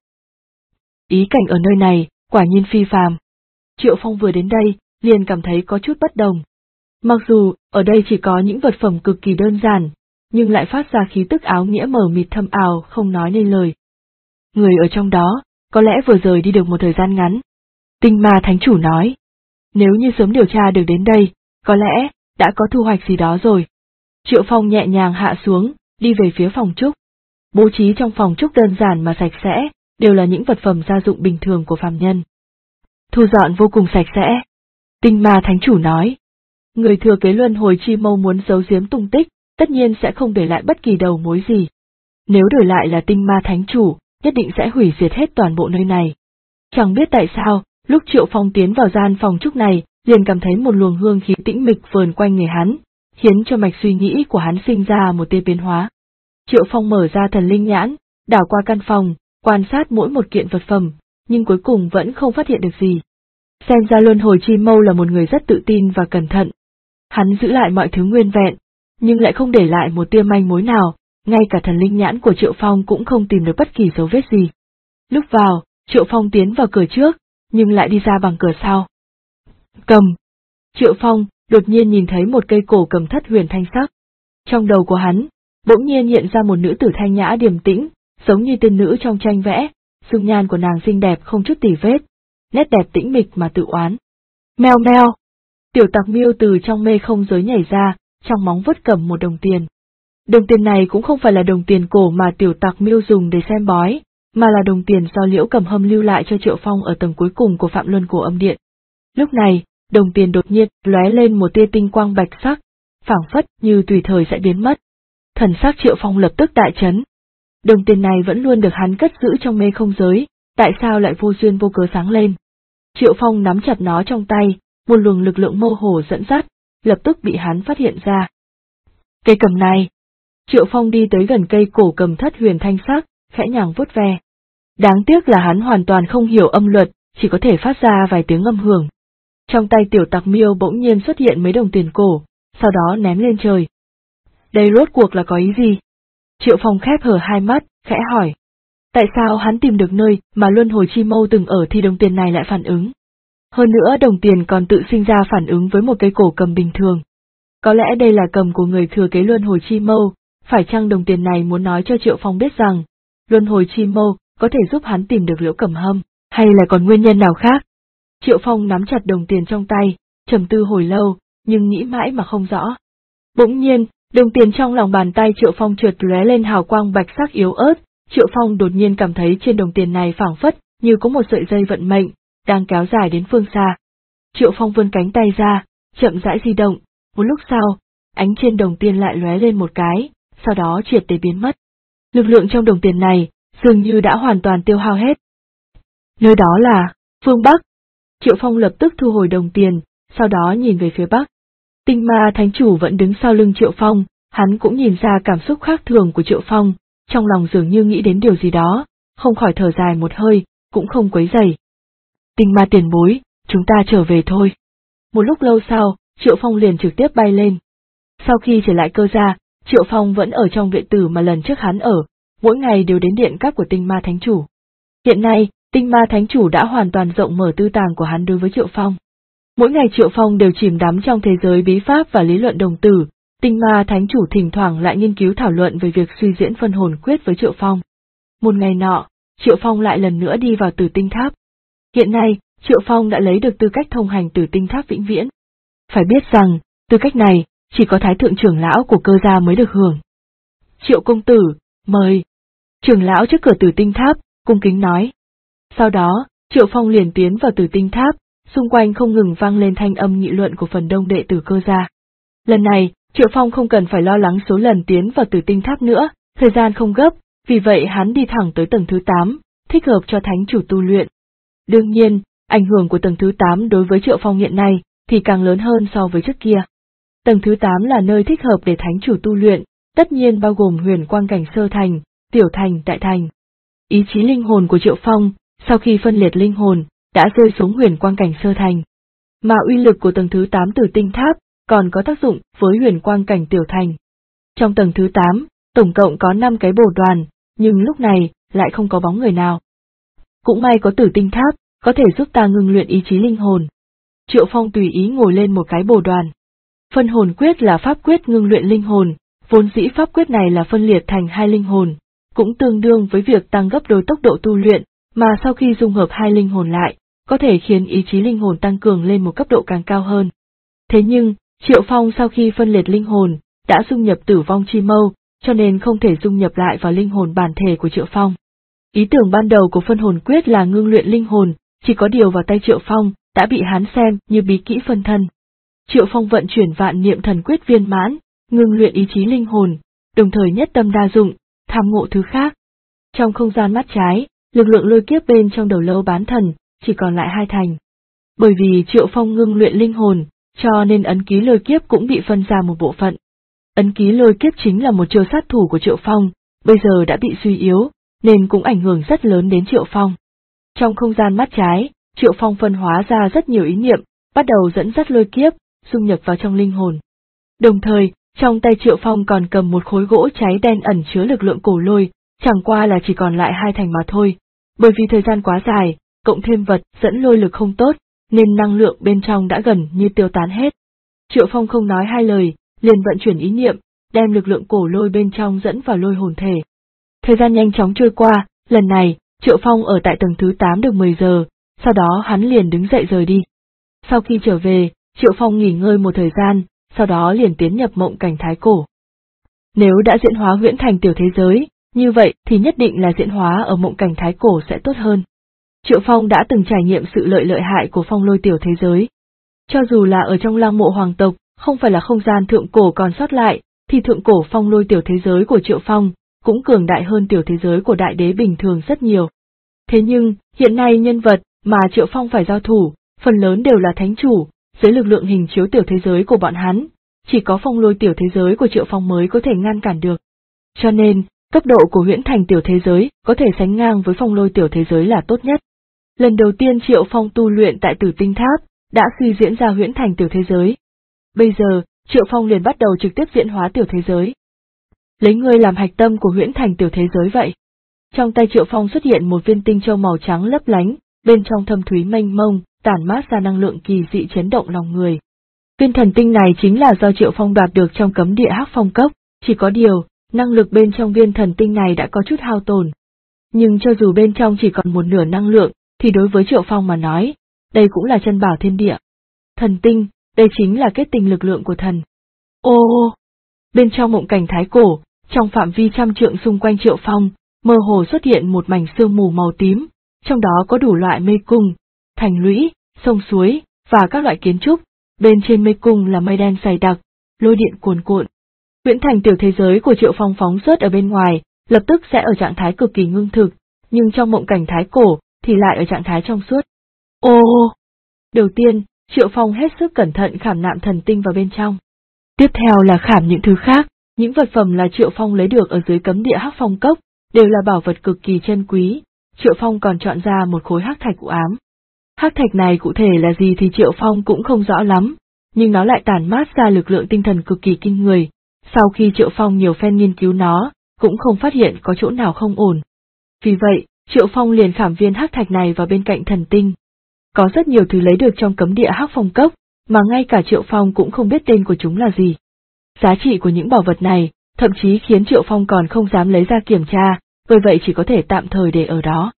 S1: Ý cảnh ở nơi này, quả nhiên phi phàm. Triệu Phong vừa đến đây, liền cảm thấy có chút bất đồng. Mặc dù, ở đây chỉ có những vật phẩm cực kỳ đơn giản, nhưng lại phát ra khí tức áo nghĩa mờ mịt thâm ảo không nói nên lời. Người ở trong đó, có lẽ vừa rời đi được một thời gian ngắn. Tinh Ma Thánh Chủ nói. Nếu như sớm điều tra được đến đây, có lẽ, đã có thu hoạch gì đó rồi. Triệu Phong nhẹ nhàng hạ xuống, đi về phía phòng trúc. Bố trí trong phòng trúc đơn giản mà sạch sẽ, đều là những vật phẩm gia dụng bình thường của phàm nhân. Thu dọn vô cùng sạch sẽ. Tinh Ma Thánh Chủ nói. Người thừa kế luân hồi chi mâu muốn giấu giếm tung tích, tất nhiên sẽ không để lại bất kỳ đầu mối gì. Nếu đổi lại là Tinh Ma Thánh Chủ, nhất định sẽ hủy diệt hết toàn bộ nơi này. Chẳng biết tại sao, lúc Triệu Phong tiến vào gian phòng trúc này, liền cảm thấy một luồng hương khí tĩnh mịch vờn quanh người hắn, khiến cho mạch suy nghĩ của hắn sinh ra một tia biến hóa. Triệu Phong mở ra thần linh nhãn, đảo qua căn phòng, quan sát mỗi một kiện vật phẩm, nhưng cuối cùng vẫn không phát hiện được gì. Xem ra luân hồi chi mâu là một người rất tự tin và cẩn thận. Hắn giữ lại mọi thứ nguyên vẹn, nhưng lại không để lại một tia manh mối nào, ngay cả thần linh nhãn của Triệu Phong cũng không tìm được bất kỳ dấu vết gì. Lúc vào, Triệu Phong tiến vào cửa trước, nhưng lại đi ra bằng cửa sau. Cầm. Triệu Phong đột nhiên nhìn thấy một cây cổ cầm thất huyền thanh sắc. Trong đầu của hắn, bỗng nhiên hiện ra một nữ tử thanh nhã điềm tĩnh, giống như tiên nữ trong tranh vẽ, dung nhan của nàng xinh đẹp không chút tì vết, nét đẹp tĩnh mịch mà tự oán. Meo meo. Tiểu Tặc Miêu từ trong mê không giới nhảy ra, trong móng vuốt cầm một đồng tiền. Đồng tiền này cũng không phải là đồng tiền cổ mà Tiểu Tặc Miêu dùng để xem bói, mà là đồng tiền do Liễu Cầm Hâm lưu lại cho Triệu Phong ở tầng cuối cùng của Phạm Luân Cổ Âm Điện. Lúc này, đồng tiền đột nhiên lóe lên một tia tinh quang bạch sắc, phảng phất như tùy thời sẽ biến mất. Thần sắc Triệu Phong lập tức đại chấn. Đồng tiền này vẫn luôn được hắn cất giữ trong mê không giới, tại sao lại vô duyên vô cớ sáng lên? Triệu Phong nắm chặt nó trong tay, một luồng lực lượng mơ hồ dẫn dắt, lập tức bị hắn phát hiện ra. Cây cầm này. Triệu Phong đi tới gần cây cổ cầm thất huyền thanh sắc, khẽ nhàng vuốt ve. Đáng tiếc là hắn hoàn toàn không hiểu âm luật, chỉ có thể phát ra vài tiếng âm hưởng. Trong tay Tiểu Tặc Miêu bỗng nhiên xuất hiện mấy đồng tiền cổ, sau đó ném lên trời. Đây rốt cuộc là có ý gì? Triệu Phong khép hở hai mắt, khẽ hỏi. Tại sao hắn tìm được nơi mà Luân Hồi Chi Mâu từng ở thì đồng tiền này lại phản ứng? Hơn nữa đồng tiền còn tự sinh ra phản ứng với một cây cổ cầm bình thường. Có lẽ đây là cầm của người thừa kế Luân Hồi Chi Mâu, phải chăng đồng tiền này muốn nói cho Triệu Phong biết rằng, Luân Hồi Chi Mâu có thể giúp hắn tìm được Liễu Cầm Hâm, hay là còn nguyên nhân nào khác? Triệu Phong nắm chặt đồng tiền trong tay, trầm tư hồi lâu, nhưng nghĩ mãi mà không rõ. Bỗng nhiên, đồng tiền trong lòng bàn tay Triệu Phong chợt lóe lên hào quang bạch sắc yếu ớt, Triệu Phong đột nhiên cảm thấy trên đồng tiền này phảng phất như có một sợi dây vận mệnh, đang kéo dài đến phương xa. Triệu Phong vươn cánh tay ra, chậm rãi di động, một lúc sau, ánh trên đồng tiền lại lóe lên một cái, sau đó triệt để biến mất. Lực lượng trong đồng tiền này dường như đã hoàn toàn tiêu hao hết. Nơi đó là phương Bắc. Triệu Phong lập tức thu hồi đồng tiền, sau đó nhìn về phía Bắc. Tinh Ma Thánh Chủ vẫn đứng sau lưng Triệu Phong, hắn cũng nhìn ra cảm xúc khác thường của Triệu Phong, trong lòng dường như nghĩ đến điều gì đó, không khỏi thở dài một hơi, cũng không quấy rầy. Tinh Ma tiền bối, chúng ta trở về thôi. Một lúc lâu sau, Triệu Phong liền trực tiếp bay lên. Sau khi trở lại cơ gia, Triệu Phong vẫn ở trong viện tử mà lần trước hắn ở, mỗi ngày đều đến điện các của Tinh Ma Thánh Chủ. Hiện nay, Tinh Ma Thánh Chủ đã hoàn toàn rộng mở tư tàng của hắn đối với Triệu Phong. Mỗi ngày Triệu Phong đều chìm đắm trong thế giới bí pháp và lý luận đồng tử, Tinh Ma Thánh Chủ thỉnh thoảng lại nghiên cứu thảo luận về việc suy diễn phân hồn quyết với Triệu Phong. Một ngày nọ, Triệu Phong lại lần nữa đi vào Tử Tinh Tháp. Hiện nay, Triệu Phong đã lấy được tư cách thông hành Tử Tinh Tháp vĩnh viễn. Phải biết rằng, tư cách này, chỉ có Thái Thượng trưởng lão của cơ gia mới được hưởng. Triệu công tử, mời. Trưởng lão trước cửa Tử Tinh Tháp, cung kính nói. Sau đó, Triệu Phong liền tiến vào Tử Tinh Tháp, xung quanh không ngừng vang lên thanh âm nghị luận của phần đông đệ tử cơ gia. Lần này, Triệu Phong không cần phải lo lắng số lần tiến vào Tử Tinh Tháp nữa, thời gian không gấp, vì vậy hắn đi thẳng tới tầng thứ 8, thích hợp cho thánh chủ tu luyện. Đương nhiên, ảnh hưởng của tầng thứ 8 đối với Triệu Phong hiện nay thì càng lớn hơn so với trước kia. Tầng thứ 8 là nơi thích hợp để thánh chủ tu luyện, tất nhiên bao gồm huyền quang cảnh sơ thành, tiểu thành, đại thành. Ý chí linh hồn của Triệu Phong, sau khi phân liệt linh hồn, đã rơi xuống huyền quang cảnh sơ thành. Mà uy lực của tầng thứ 8 Tử Tinh Tháp còn có tác dụng với huyền quang cảnh tiểu thành. Trong tầng thứ 8, tổng cộng có 5 cái bồ đoàn, nhưng lúc này lại không có bóng người nào. Cũng may có Tử Tinh Tháp, có thể giúp ta ngưng luyện ý chí linh hồn. Triệu Phong tùy ý ngồi lên một cái bồ đoàn. Phân hồn quyết là pháp quyết ngưng luyện linh hồn, vốn dĩ pháp quyết này là phân liệt thành 2 linh hồn, cũng tương đương với việc tăng gấp đôi tốc độ tu luyện, mà sau khi dung hợp 2 linh hồn lại, có thể khiến ý chí linh hồn tăng cường lên một cấp độ càng cao hơn. Thế nhưng, Triệu Phong sau khi phân liệt linh hồn, đã dung nhập Tử Vong Chi Mâu, cho nên không thể dung nhập lại vào linh hồn bản thể của Triệu Phong. Ý tưởng ban đầu của phân hồn quyết là ngưng luyện linh hồn, chỉ có điều vào tay Triệu Phong, đã bị hắn xem như bí kỹ phân thân. Triệu Phong vận chuyển vạn niệm thần quyết viên mãn, ngưng luyện ý chí linh hồn, đồng thời nhất tâm đa dụng, tham ngộ thứ khác. Trong không gian mắt trái, lực lượng lôi kiếp bên trong đầu lâu bán thần, chỉ còn lại 2 thành. Bởi vì Triệu Phong ngưng luyện linh hồn, cho nên ấn ký lôi kiếp cũng bị phân ra một bộ phận. Ấn ký lôi kiếp chính là một chiêu sát thủ của Triệu Phong, bây giờ đã bị suy yếu, nên cũng ảnh hưởng rất lớn đến Triệu Phong. Trong không gian mắt trái, Triệu Phong phân hóa ra rất nhiều ý niệm, bắt đầu dẫn dắt lôi kiếp, dung nhập vào trong linh hồn. Đồng thời, trong tay Triệu Phong còn cầm một khối gỗ cháy đen ẩn chứa lực lượng cổ lôi, chẳng qua là chỉ còn lại 2 thành mà thôi, bởi vì thời gian quá dài, cộng thêm vật dẫn lôi lực không tốt, nên năng lượng bên trong đã gần như tiêu tán hết. Triệu Phong không nói 2 lời, liền vận chuyển ý niệm, đem lực lượng cổ lôi bên trong dẫn vào lôi hồn thể. Thời gian nhanh chóng trôi qua, lần này, Triệu Phong ở tại tầng thứ 8 được 10 giờ, sau đó hắn liền đứng dậy rời đi. Sau khi trở về, Triệu Phong nghỉ ngơi một thời gian, sau đó liền tiến nhập mộng cảnh thái cổ. Nếu đã diễn hóa huyễn thành tiểu thế giới, như vậy thì nhất định là diễn hóa ở mộng cảnh thái cổ sẽ tốt hơn. Triệu Phong đã từng trải nghiệm sự lợi hại của phong lôi tiểu thế giới. Cho dù là ở trong lăng mộ hoàng tộc, không phải là không gian thượng cổ còn sót lại, thì thượng cổ phong lôi tiểu thế giới của Triệu Phong cũng cường đại hơn tiểu thế giới của đại đế bình thường rất nhiều. Thế nhưng, hiện nay nhân vật mà Triệu Phong phải giao thủ, phần lớn đều là thánh chủ, dưới lực lượng hình chiếu tiểu thế giới của bọn hắn, chỉ có phong lôi tiểu thế giới của Triệu Phong mới có thể ngăn cản được. Cho nên, cấp độ của huyễn thành tiểu thế giới có thể sánh ngang với phong lôi tiểu thế giới là tốt nhất. Lần đầu tiên Triệu Phong tu luyện tại Tử Tinh Tháp, đã suy diễn ra huyễn thành tiểu thế giới. Bây giờ, Triệu Phong liền bắt đầu trực tiếp diễn hóa tiểu thế giới. Lấy ngươi làm hạch tâm của huyễn thành tiểu thế giới vậy. Trong tay Triệu Phong xuất hiện một viên tinh châu màu trắng lấp lánh, bên trong thâm thúy mênh mông, tản mát ra năng lượng kỳ dị chấn động lòng người. Viên thần tinh này chính là do Triệu Phong đoạt được trong cấm địa Hắc Phong Cốc, chỉ có điều, năng lực bên trong viên thần tinh này đã có chút hao tổn. Nhưng cho dù bên trong chỉ còn một nửa năng lượng, thì đối với Triệu Phong mà nói, đây cũng là chân bảo thiên địa. Thần tinh, đây chính là kết tinh lực lượng của thần. Ô! Bên trong mộng cảnh thái cổ, trong phạm vi trăm trượng xung quanh Triệu Phong, mơ hồ xuất hiện một mảnh sương mù màu tím, trong đó có đủ loại mê cung, thành lũy, sông suối, và các loại kiến trúc, bên trên mê cung là mây đen dày đặc, lôi điện cuồn cuộn. Huyễn thành tiểu thế giới của Triệu Phong phóng xuất ở bên ngoài, lập tức sẽ ở trạng thái cực kỳ ngưng thực, nhưng trong mộng cảnh thái cổ, thì lại ở trạng thái trong suốt. Ô! Đầu tiên, Triệu Phong hết sức cẩn thận khảm nạm thần tinh vào bên trong. Tiếp theo là khảm những thứ khác, những vật phẩm là Triệu Phong lấy được ở dưới cấm địa Hắc Phong Cốc, đều là bảo vật cực kỳ chân quý. Triệu Phong còn chọn ra một khối hắc thạch u ám. Hắc thạch này cụ thể là gì thì Triệu Phong cũng không rõ lắm, nhưng nó lại tản mát ra lực lượng tinh thần cực kỳ kinh người. Sau khi Triệu Phong nhiều phen nghiên cứu nó, cũng không phát hiện có chỗ nào không ổn. Vì vậy, Triệu Phong liền khảm viên hắc thạch này vào bên cạnh thần tinh. Có rất nhiều thứ lấy được trong cấm địa Hắc Phong Cốc, mà ngay cả Triệu Phong cũng không biết tên của chúng là gì. Giá trị của những bảo vật này, thậm chí khiến Triệu Phong còn không dám lấy ra kiểm tra, bởi vậy chỉ có thể tạm thời để ở đó.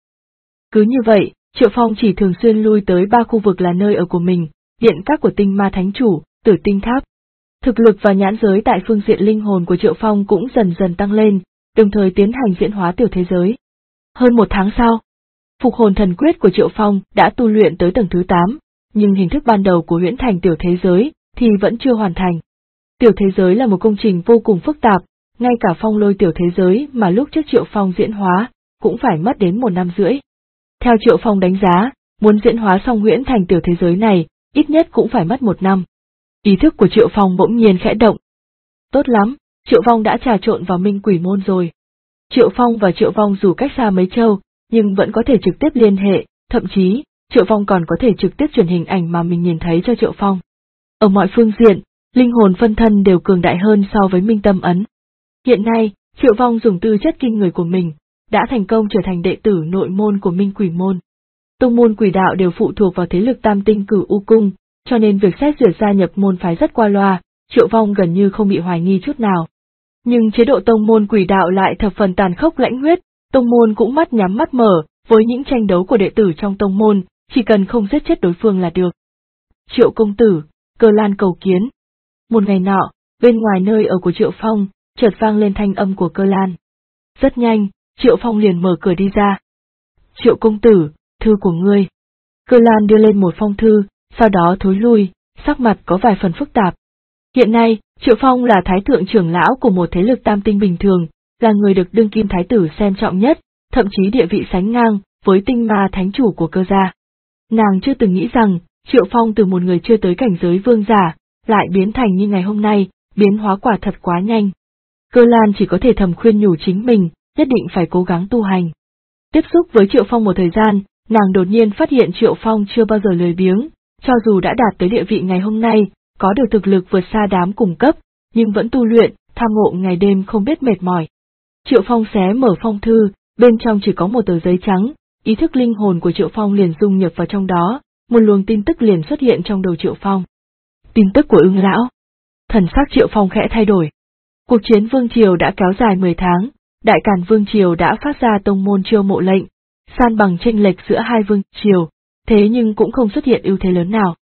S1: Cứ như vậy, Triệu Phong chỉ thường xuyên lui tới 3 khu vực là nơi ở của mình, điện các của Tinh Ma Thánh Chủ, Tử Tinh Tháp. Thực lực và nhãn giới tại phương diện linh hồn của Triệu Phong cũng dần dần tăng lên, đồng thời tiến hành diễn hóa tiểu thế giới. Hơn 1 tháng sau, Phục hồn thần quyết của Triệu Phong đã tu luyện tới tầng thứ 8, nhưng hình thức ban đầu của huyễn thành tiểu thế giới thì vẫn chưa hoàn thành. Tiểu thế giới là một công trình vô cùng phức tạp, ngay cả phong lôi tiểu thế giới mà lúc trước Triệu Phong diễn hóa cũng phải mất đến 1 năm rưỡi. Theo Triệu Phong đánh giá, muốn diễn hóa xong huyễn thành tiểu thế giới này, ít nhất cũng phải mất 1 năm. Ý thức của Triệu Phong bỗng nhiên khẽ động. Tốt lắm, Triệu Phong đã trà trộn vào Minh Quỷ Môn rồi. Triệu Phong và Triệu Vong dù cách xa mấy châu, nhưng vẫn có thể trực tiếp liên hệ, thậm chí, Triệu Phong còn có thể trực tiếp truyền hình ảnh mà mình nhìn thấy cho Triệu Phong. Ở mọi phương diện, linh hồn phân thân đều cường đại hơn so với Minh Tâm Ấn. Hiện nay, Triệu Vong dùng tư chất kinh người của mình, đã thành công trở thành đệ tử nội môn của Minh Quỷ Môn. Tông môn quỷ đạo đều phụ thuộc vào thế lực Tam Tinh Cửu U Cung, cho nên việc xét duyệt gia nhập môn phái rất qua loa, Triệu Vong gần như không bị hoài nghi chút nào. Nhưng chế độ tông môn quỷ đạo lại thập phần tàn khốc lãnh huyết, tông môn cũng mắt nhắm mắt mở, với những tranh đấu của đệ tử trong tông môn, chỉ cần không giết chết đối phương là được. Triệu công tử, Cơ Lan cầu kiến. Một ngày nọ, bên ngoài nơi ở của Triệu Phong, chợt vang lên thanh âm của Cơ Lan. Rất nhanh, Triệu Phong liền mở cửa đi ra. Triệu công tử, thư của ngươi. Cơ Lan đưa lên một phong thư, sau đó thối lui, sắc mặt có vài phần phức tạp. Hiện nay, Triệu Phong là thái thượng trưởng lão của một thế lực tam tinh bình thường, là người được đương kim thái tử xem trọng nhất, thậm chí địa vị sánh ngang với Tinh Ma Thánh Chủ của Cơ gia. Nàng chưa từng nghĩ rằng, Triệu Phong từ một người chưa tới cảnh giới vương giả, lại biến thành như ngày hôm nay, biến hóa quả thật quá nhanh. Cơ Lan chỉ có thể thầm khuyên nhủ chính mình, nhất định phải cố gắng tu hành. Tiếp xúc với Triệu Phong một thời gian, nàng đột nhiên phát hiện Triệu Phong chưa bao giờ lười biếng, cho dù đã đạt tới địa vị ngày hôm nay, có được thực lực vượt xa đám cùng cấp, nhưng vẫn tu luyện, tham ngộ ngày đêm không biết mệt mỏi. Triệu Phong xé mở phong thư, bên trong chỉ có một tờ giấy trắng, ý thức linh hồn của Triệu Phong liền dung nhập vào trong đó, một luồng tin tức liền xuất hiện trong đầu Triệu Phong. Tin tức của Ưng lão. Thần sắc Triệu Phong khẽ thay đổi. Cuộc chiến vương triều đã kéo dài 10 tháng, Đại Càn vương triều đã phát ra tông môn chiêu mộ lệnh, san bằng chênh lệch giữa hai vương triều, thế nhưng cũng không xuất hiện ưu thế lớn nào.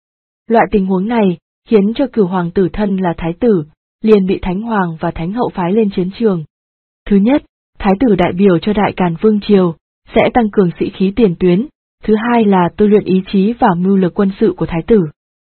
S1: Loại tình huống này khiến cho Cửu hoàng tử thân là thái tử, liền bị Thánh hoàng và Thánh hậu phái lên chiến trường. Thứ nhất, thái tử đại biểu cho Đại Càn Vương triều, sẽ tăng cường sĩ khí tiền tuyến, thứ hai là tôi luyện ý chí và mưu lược quân sự của thái tử.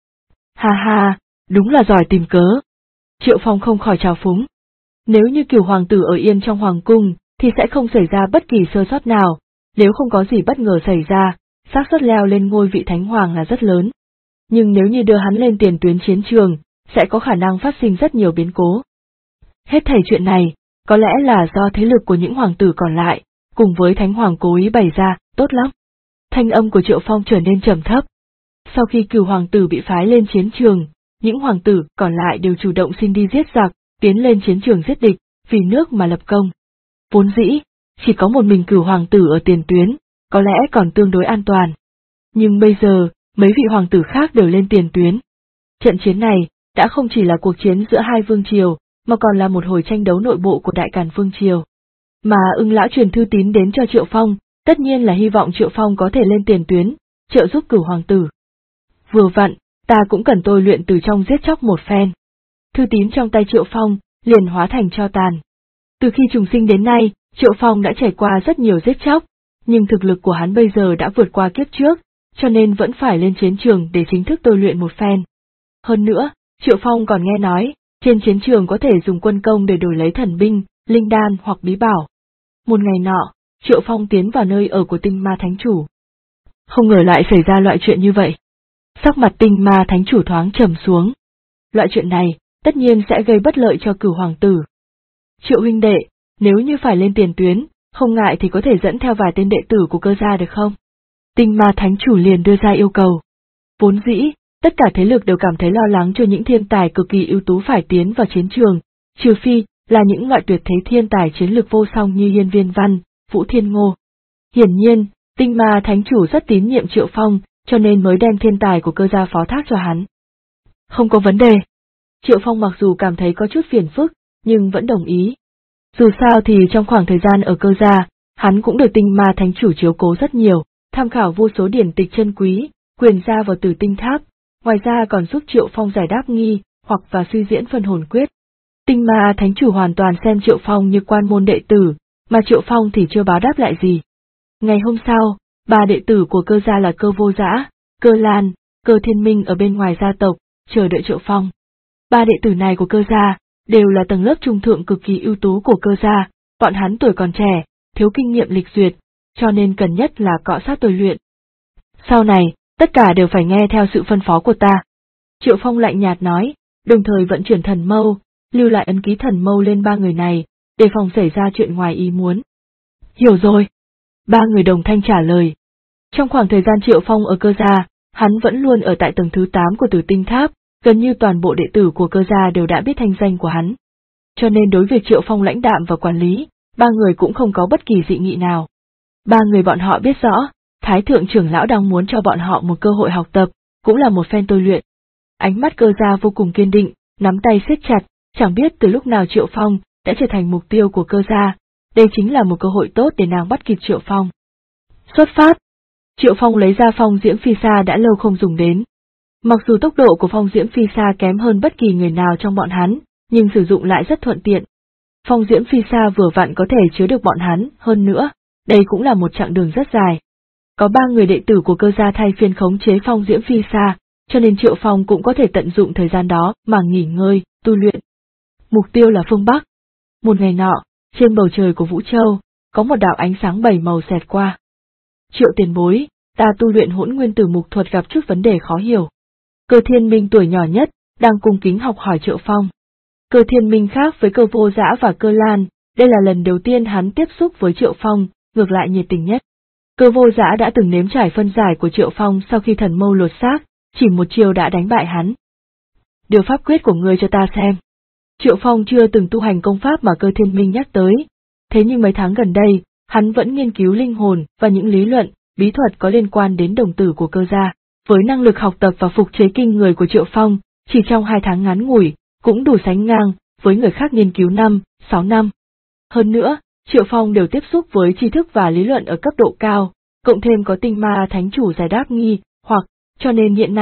S1: Ha ha, đúng là giỏi tìm cớ. Triệu Phong không khỏi trào phúng. Nếu như Cửu hoàng tử ở yên trong hoàng cung, thì sẽ không xảy ra bất kỳ sơ sót nào, nếu không có gì bất ngờ xảy ra, xác suất leo lên ngôi vị Thánh hoàng là rất lớn. Nhưng nếu như đưa hắn lên tiền tuyến chiến trường, sẽ có khả năng phát sinh rất nhiều biến cố. Hết thảy chuyện này, có lẽ là do thế lực của những hoàng tử còn lại, cùng với Thánh hoàng cố ý bày ra, tốt lắm. Thanh âm của Triệu Phong trở nên trầm thấp. Sau khi Cửu hoàng tử bị phái lên chiến trường, những hoàng tử còn lại đều chủ động xin đi giết giặc, tiến lên chiến trường giết địch, vì nước mà lập công. Vốn dĩ, chỉ có một mình Cửu hoàng tử ở tiền tuyến, có lẽ còn tương đối an toàn. Nhưng bây giờ, mấy vị hoàng tử khác đều lên tiền tuyến. Trận chiến này, đã không chỉ là cuộc chiến giữa hai vương triều, mà còn là một hồi tranh đấu nội bộ của Đại Càn Vương triều. Mà Ưng lão truyền thư tín đến cho Triệu Phong, tất nhiên là hy vọng Triệu Phong có thể lên tiền tuyến, trợ giúp Cửu hoàng tử. Vừa vặn, ta cũng cần tôi luyện từ trong giết chóc một phen. Thư tín trong tay Triệu Phong, liền hóa thành tro tàn. Từ khi trùng sinh đến nay, Triệu Phong đã trải qua rất nhiều giết chóc, nhưng thực lực của hắn bây giờ đã vượt qua kiếp trước, cho nên vẫn phải lên chiến trường để chính thức tôi luyện một phen. Hơn nữa, Triệu Phong còn nghe nói, trên chiến trường có thể dùng quân công để đổi lấy thần binh, linh đan hoặc bí bảo. Một ngày nọ, Triệu Phong tiến vào nơi ở của Tinh Ma Thánh Chủ. Không ngờ lại xảy ra loại chuyện như vậy. Sắc mặt Tinh Ma Thánh Chủ thoáng trầm xuống. Loại chuyện này, tất nhiên sẽ gây bất lợi cho Cửu hoàng tử. Triệu huynh đệ, nếu như phải lên tiền tuyến, không ngại thì có thể dẫn theo vài tên đệ tử của Cơ gia được không? Tinh Ma Thánh Chủ liền đưa ra yêu cầu. Vốn dĩ, tất cả thế lực đều cảm thấy lo lắng cho những thiên tài cực kỳ ưu tú phải tiến vào chiến trường, trừ phi là những loại tuyệt thế thiên tài chiến lược vô song như Hiên Viên Văn, Vũ Thiên Ngô. Hiển nhiên, Tinh Ma Thánh Chủ rất tín nhiệm Triệu Phong, cho nên mới đem thiên tài của Cơ gia phó thác cho hắn. Không có vấn đề. Triệu Phong mặc dù cảm thấy có chút phiền phức, nhưng vẫn đồng ý. Dù sao thì trong khoảng thời gian ở Cơ gia, hắn cũng được Tinh Ma Thánh Chủ chiếu cố rất nhiều, tham khảo vô số điển tịch chân quý, quyền ra vào Tử Tinh Tháp, ngoài ra còn giúp Triệu Phong giải đáp nghi, hoặc và suy diễn phân hồn quyết. Tinh Ma Thánh Chủ hoàn toàn xem Triệu Phong như quan môn đệ tử, mà Triệu Phong thì chưa báo đáp lại gì. Ngày hôm sau, ba đệ tử của Cơ gia là Cơ Vô Dã, Cơ Lan, Cơ Thiên Minh ở bên ngoài gia tộc, chờ đợi Triệu Phong. Ba đệ tử này của Cơ gia đều là tầng lớp trung thượng cực kỳ ưu tú của Cơ gia, bọn hắn tuổi còn trẻ, thiếu kinh nghiệm lịch duyệt, cho nên cần nhất là cọ sát tôi luyện. Sau này, tất cả đều phải nghe theo sự phân phó của ta. Triệu Phong lạnh nhạt nói, đồng thời vận chuyển thần mâu, lưu lại ấn ký thần mâu lên ba người này, để phòng xảy ra chuyện ngoài ý muốn. Hiểu rồi. Ba người đồng thanh trả lời. Trong khoảng thời gian Triệu Phong ở Cơ gia, hắn vẫn luôn ở tại tầng thứ 8 của Tử Tinh Tháp, gần như toàn bộ đệ tử của Cơ gia đều đã biết thanh danh của hắn. Cho nên đối với Triệu Phong lãnh đạm và quản lý, ba người cũng không có bất kỳ dị nghị nào. Ba người bọn họ biết rõ, Thái thượng trưởng lão đang muốn cho bọn họ một cơ hội học tập, cũng là một phen tôi luyện. Ánh mắt Cơ gia vô cùng kiên định, nắm tay siết chặt, chẳng biết từ lúc nào Triệu Phong đã trở thành mục tiêu của Cơ gia, đây chính là một cơ hội tốt để nàng bắt kịp Triệu Phong. Xuất phát! Triệu Phong lấy ra phong diễm phi sa đã lâu không dùng đến. Mặc dù tốc độ của phong diễm phi sa kém hơn bất kỳ người nào trong bọn hắn, nhưng sử dụng lại rất thuận tiện. Phong diễm phi sa vừa vặn có thể chứa được bọn hắn, hơn nữa, đây cũng là một chặng đường rất dài. Có 3 người đệ tử của Cơ gia thay phiên khống chế phong diễm phi sa, cho nên Triệu Phong cũng có thể tận dụng thời gian đó mà nghỉ ngơi, tu luyện. Mục tiêu là phương Bắc. Một ngày nọ, trên bầu trời của Vũ Châu, có một đạo ánh sáng 7 màu xẹt qua. Triệu tiền bối, ta tu luyện Hỗn Nguyên Tử Mục thuật gặp chút vấn đề khó hiểu. Cơ Thiên Minh tuổi nhỏ nhất, đang cung kính học hỏi Triệu Phong. Cơ Thiên Minh khác với Cơ Vô Dã và Cơ Lan, đây là lần đầu tiên hắn tiếp xúc với Triệu Phong, ngược lại nhiệt tình nhất. Cơ Vô Dã đã từng nếm trải phân giải của Triệu Phong sau khi thần mâu lột xác, chỉ một chiều đã đánh bại hắn. Điều pháp quyết của ngươi cho ta xem. Triệu Phong chưa từng tu hành công pháp mà Cơ Thiên Minh nhắc tới, thế nhưng mấy tháng gần đây, hắn vẫn nghiên cứu linh hồn và những lý luận, bí thuật có liên quan đến đồng tử của Cơ gia. Với năng lực học tập và phục chế kinh người của Triệu Phong, chỉ trong 2 tháng ngắn ngủi, cũng đủ sánh ngang với người khác nghiên cứu 6 năm. Hơn nữa, Triệu Phong đều tiếp xúc với tri thức và lý luận ở cấp độ cao, cộng thêm có Tinh Ma Thánh Chủ giải đáp nghi, hoặc, cho nên hiện nay,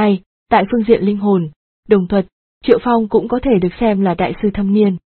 S1: Tại phương diện linh hồn, đồng thuật, Triệu Phong cũng có thể được xem là đại sư thâm niên.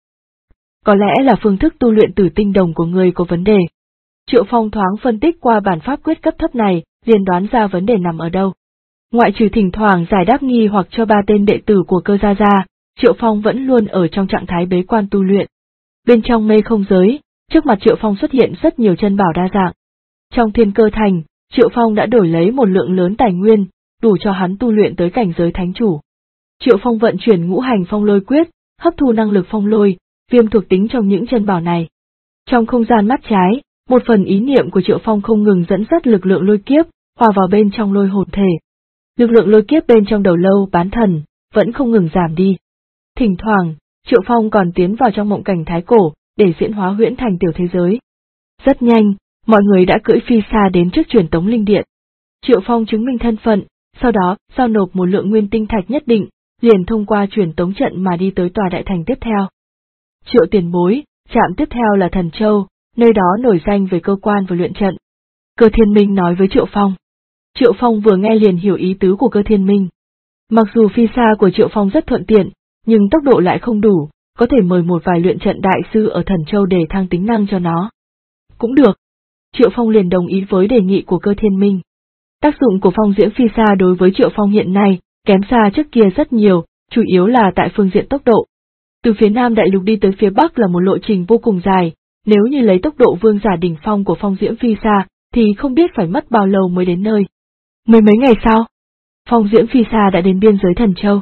S1: Có lẽ là phương thức tu luyện tử tinh đồng của người có vấn đề. Triệu Phong thoáng phân tích qua bản pháp quyết cấp thấp này, liền đoán ra vấn đề nằm ở đâu. Ngoại trừ thỉnh thoảng giải đáp nghi hoặc cho 3 tên đệ tử của Cơ Gia ra, Triệu Phong vẫn luôn ở trong trạng thái bế quan tu luyện. Bên trong mê không giới, trước mặt Triệu Phong xuất hiện rất nhiều chân bảo đa dạng. Trong Thiên Cơ Thành, Triệu Phong đã đổi lấy một lượng lớn tài nguyên, đủ cho hắn tu luyện tới cảnh giới thánh chủ. Triệu Phong vận chuyển ngũ hành phong lôi quyết, hấp thu năng lực phong lôi, viêm thuộc tính trong những chân bảo này. Trong không gian mắt trái, một phần ý niệm của Triệu Phong không ngừng dẫn dắt lực lượng lôi kiếp, hòa vào bên trong lôi hồn thể. Lực lượng lôi kiếp bên trong đầu lâu bán thần, vẫn không ngừng giảm đi. Thỉnh thoảng, Triệu Phong còn tiến vào trong mộng cảnh thái cổ, để diễn hóa huyễn thành tiểu thế giới. Rất nhanh, mọi người đã cưỡi phi xa đến trước truyền tống linh điện. Triệu Phong chứng minh thân phận, sau đó giao nộp một lượng nguyên tinh thạch nhất định, liền thông qua truyền tống trận mà đi tới tòa đại thành tiếp theo. Triệu tiền bối, trạm tiếp theo là Thần Châu, nơi đó nổi danh về cơ quan và luyện trận. Cơ Thiên Minh nói với Triệu Phong. Triệu Phong vừa nghe liền hiểu ý tứ của Cơ Thiên Minh. Mặc dù phi xa của Triệu Phong rất thuận tiện, nhưng tốc độ lại không đủ, có thể mời một vài luyện trận đại sư ở Thần Châu để thăng tính năng cho nó. Cũng được. Triệu Phong liền đồng ý với đề nghị của Cơ Thiên Minh. Tác dụng của phong diễm phi xa đối với Triệu Phong hiện nay, kém xa trước kia rất nhiều, chủ yếu là tại phương diện tốc độ. Từ phía Nam Đại Lục đi tới phía Bắc là một lộ trình vô cùng dài, nếu như lấy tốc độ vương giả đỉnh phong của phong diễm phi xa, thì không biết phải mất bao lâu mới đến nơi. Mấy ngày sau, phong diễm phi xa đã đến biên giới Thần Châu.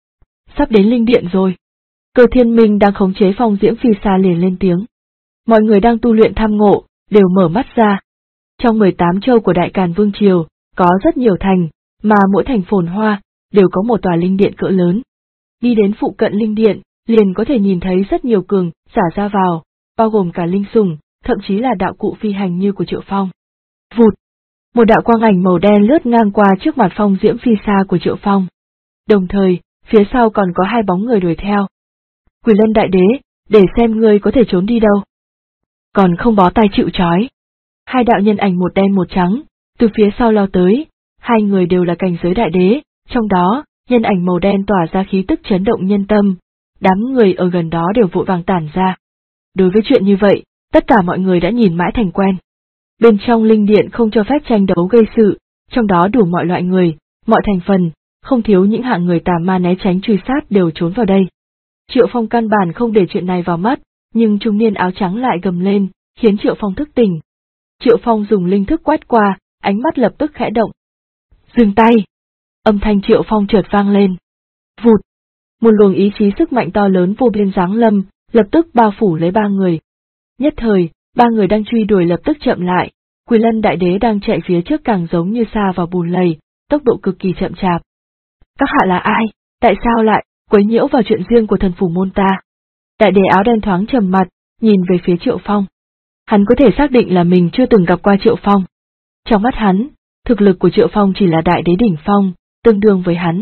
S1: Sắp đến linh điện rồi. Cơ Thiên Minh đang khống chế phong diễm phi xa liền lên tiếng. Mọi người đang tu luyện tham ngộ, đều mở mắt ra. Trong 18 châu của Đại Càn Vương Triều, có rất nhiều thành, mà mỗi thành phồn hoa, đều có một tòa linh điện cỡ lớn. Đi đến phụ cận linh điện, liền có thể nhìn thấy rất nhiều cường giả ra vào, bao gồm cả linh sủng, thậm chí là đạo cụ phi hành như của Triệu Phong. Vụt! Một đạo quang ảnh màu đen lướt ngang qua trước mặt phong diễm phi xa của Triệu Phong. Đồng thời, phía sau còn có 2 bóng người đuổi theo. Quỷ Lân Đại Đế, để xem ngươi có thể trốn đi đâu. Còn không bó tay chịu trói. 2 đạo nhân ảnh một đen một trắng, từ phía sau lao tới, 2 người đều là cảnh giới đại đế, trong đó, nhân ảnh màu đen tỏa ra khí tức chấn động nhân tâm, đám người ở gần đó đều vội vàng tản ra. Đối với chuyện như vậy, tất cả mọi người đã nhìn mãi thành quen. Bên trong linh điện không cho phép tranh đấu gây sự, trong đó đủ mọi loại người, mọi thành phần, không thiếu những hạng người tà ma né tránh truy sát đều trốn vào đây. Triệu Phong căn bản không để chuyện này vào mắt, nhưng trung niên áo trắng lại gầm lên, khiến Triệu Phong thức tỉnh. Triệu Phong dùng linh thức quét qua, ánh mắt lập tức khẽ động. Dừng tay! Âm thanh Triệu Phong chợt vang lên. Vụt! Một luồng ý chí sức mạnh to lớn vô biên giáng lâm, lập tức bao phủ lấy 3 người. Nhất thời, 3 người đang truy đuổi lập tức chậm lại, Quỷ Lân Đại Đế đang chạy phía trước càng giống như sa vào bùn lầy, tốc độ cực kỳ chậm chạp. Các hạ là ai? Tại sao lại quấy nhiễu vào chuyện riêng của thần phủ môn ta? Đại đế áo đen thoáng trầm mặt, nhìn về phía Triệu Phong. Hắn có thể xác định là mình chưa từng gặp qua Triệu Phong. Trong mắt hắn, thực lực của Triệu Phong chỉ là đại đế đỉnh phong, tương đương với hắn.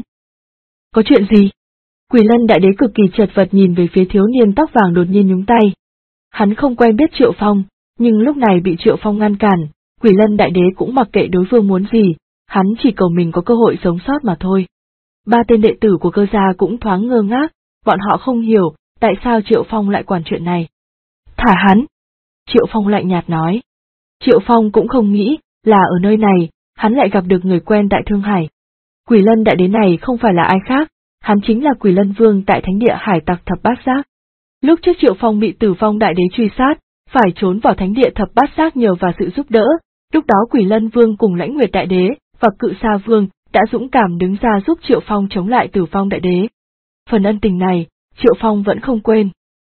S1: Có chuyện gì? Quỷ Lân Đại Đế cực kỳ chật vật nhìn về phía thiếu niên tóc vàng đột nhiên nhúng tay. Hắn không quen biết Triệu Phong, nhưng lúc này bị Triệu Phong ngăn cản, Quỷ Lân Đại Đế cũng mặc kệ đối phương muốn gì, hắn chỉ cầu mình có cơ hội sống sót mà thôi. 3 tên đệ tử của Cơ gia cũng thoáng ngơ ngác, bọn họ không hiểu, tại sao Triệu Phong lại quản chuyện này. Thả hắn! Triệu Phong lạnh nhạt nói. Triệu Phong cũng không nghĩ, là ở nơi này, hắn lại gặp được người quen tại Thương Hải. Quỷ Lân Đại Đế này không phải là ai khác, hắn chính là Quỷ Lân Vương tại Thánh Địa Hải Tặc Thập Bát Giác. Lúc trước Triệu Phong bị Tử Vong Đại Đế truy sát, phải trốn vào Thánh Địa Thập Bát Giác nhờ vào sự giúp đỡ, lúc đó Quỷ Lân Vương cùng Lãnh Nguyệt Đại Đế và Cự Sa Vương đã dũng cảm đứng ra giúp Triệu Phong chống lại Tử Vong Đại Đế. Phần ân tình này, Triệu Phong vẫn không quên.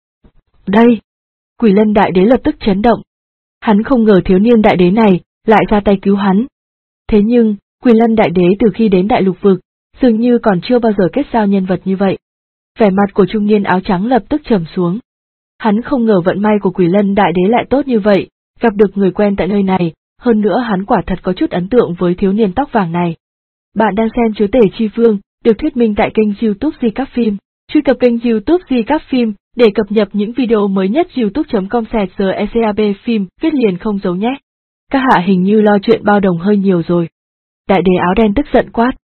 S1: Đây! Quỷ Lân Đại Đế lập tức chấn động. Hắn không ngờ thiếu niên đại đế này lại ra tay cứu hắn. Thế nhưng, Quỷ Lân Đại Đế từ khi đến Đại Lục Vực, dường như còn chưa bao giờ kết giao nhân vật như vậy. Vẻ mặt của trung niên áo trắng lập tức trầm xuống. Hắn không ngờ vận may của Quỷ Lân Đại Đế lại tốt như vậy, gặp được người quen tại nơi này, hơn nữa hắn quả thật có chút ấn tượng với thiếu niên tóc vàng này. Bạn đang xem Chúa Tể Chi Vương, được thuyết minh tại kênh YouTube Di Các Phim. Truy cập kênh YouTube Di Các Phim để cập nhật những video mới nhất. youtube.com/GECAB phim viết liền không giấu nhé. Các hạ hình như lo chuyện bao đồng hơi nhiều rồi. Đại đế áo đen tức giận quát.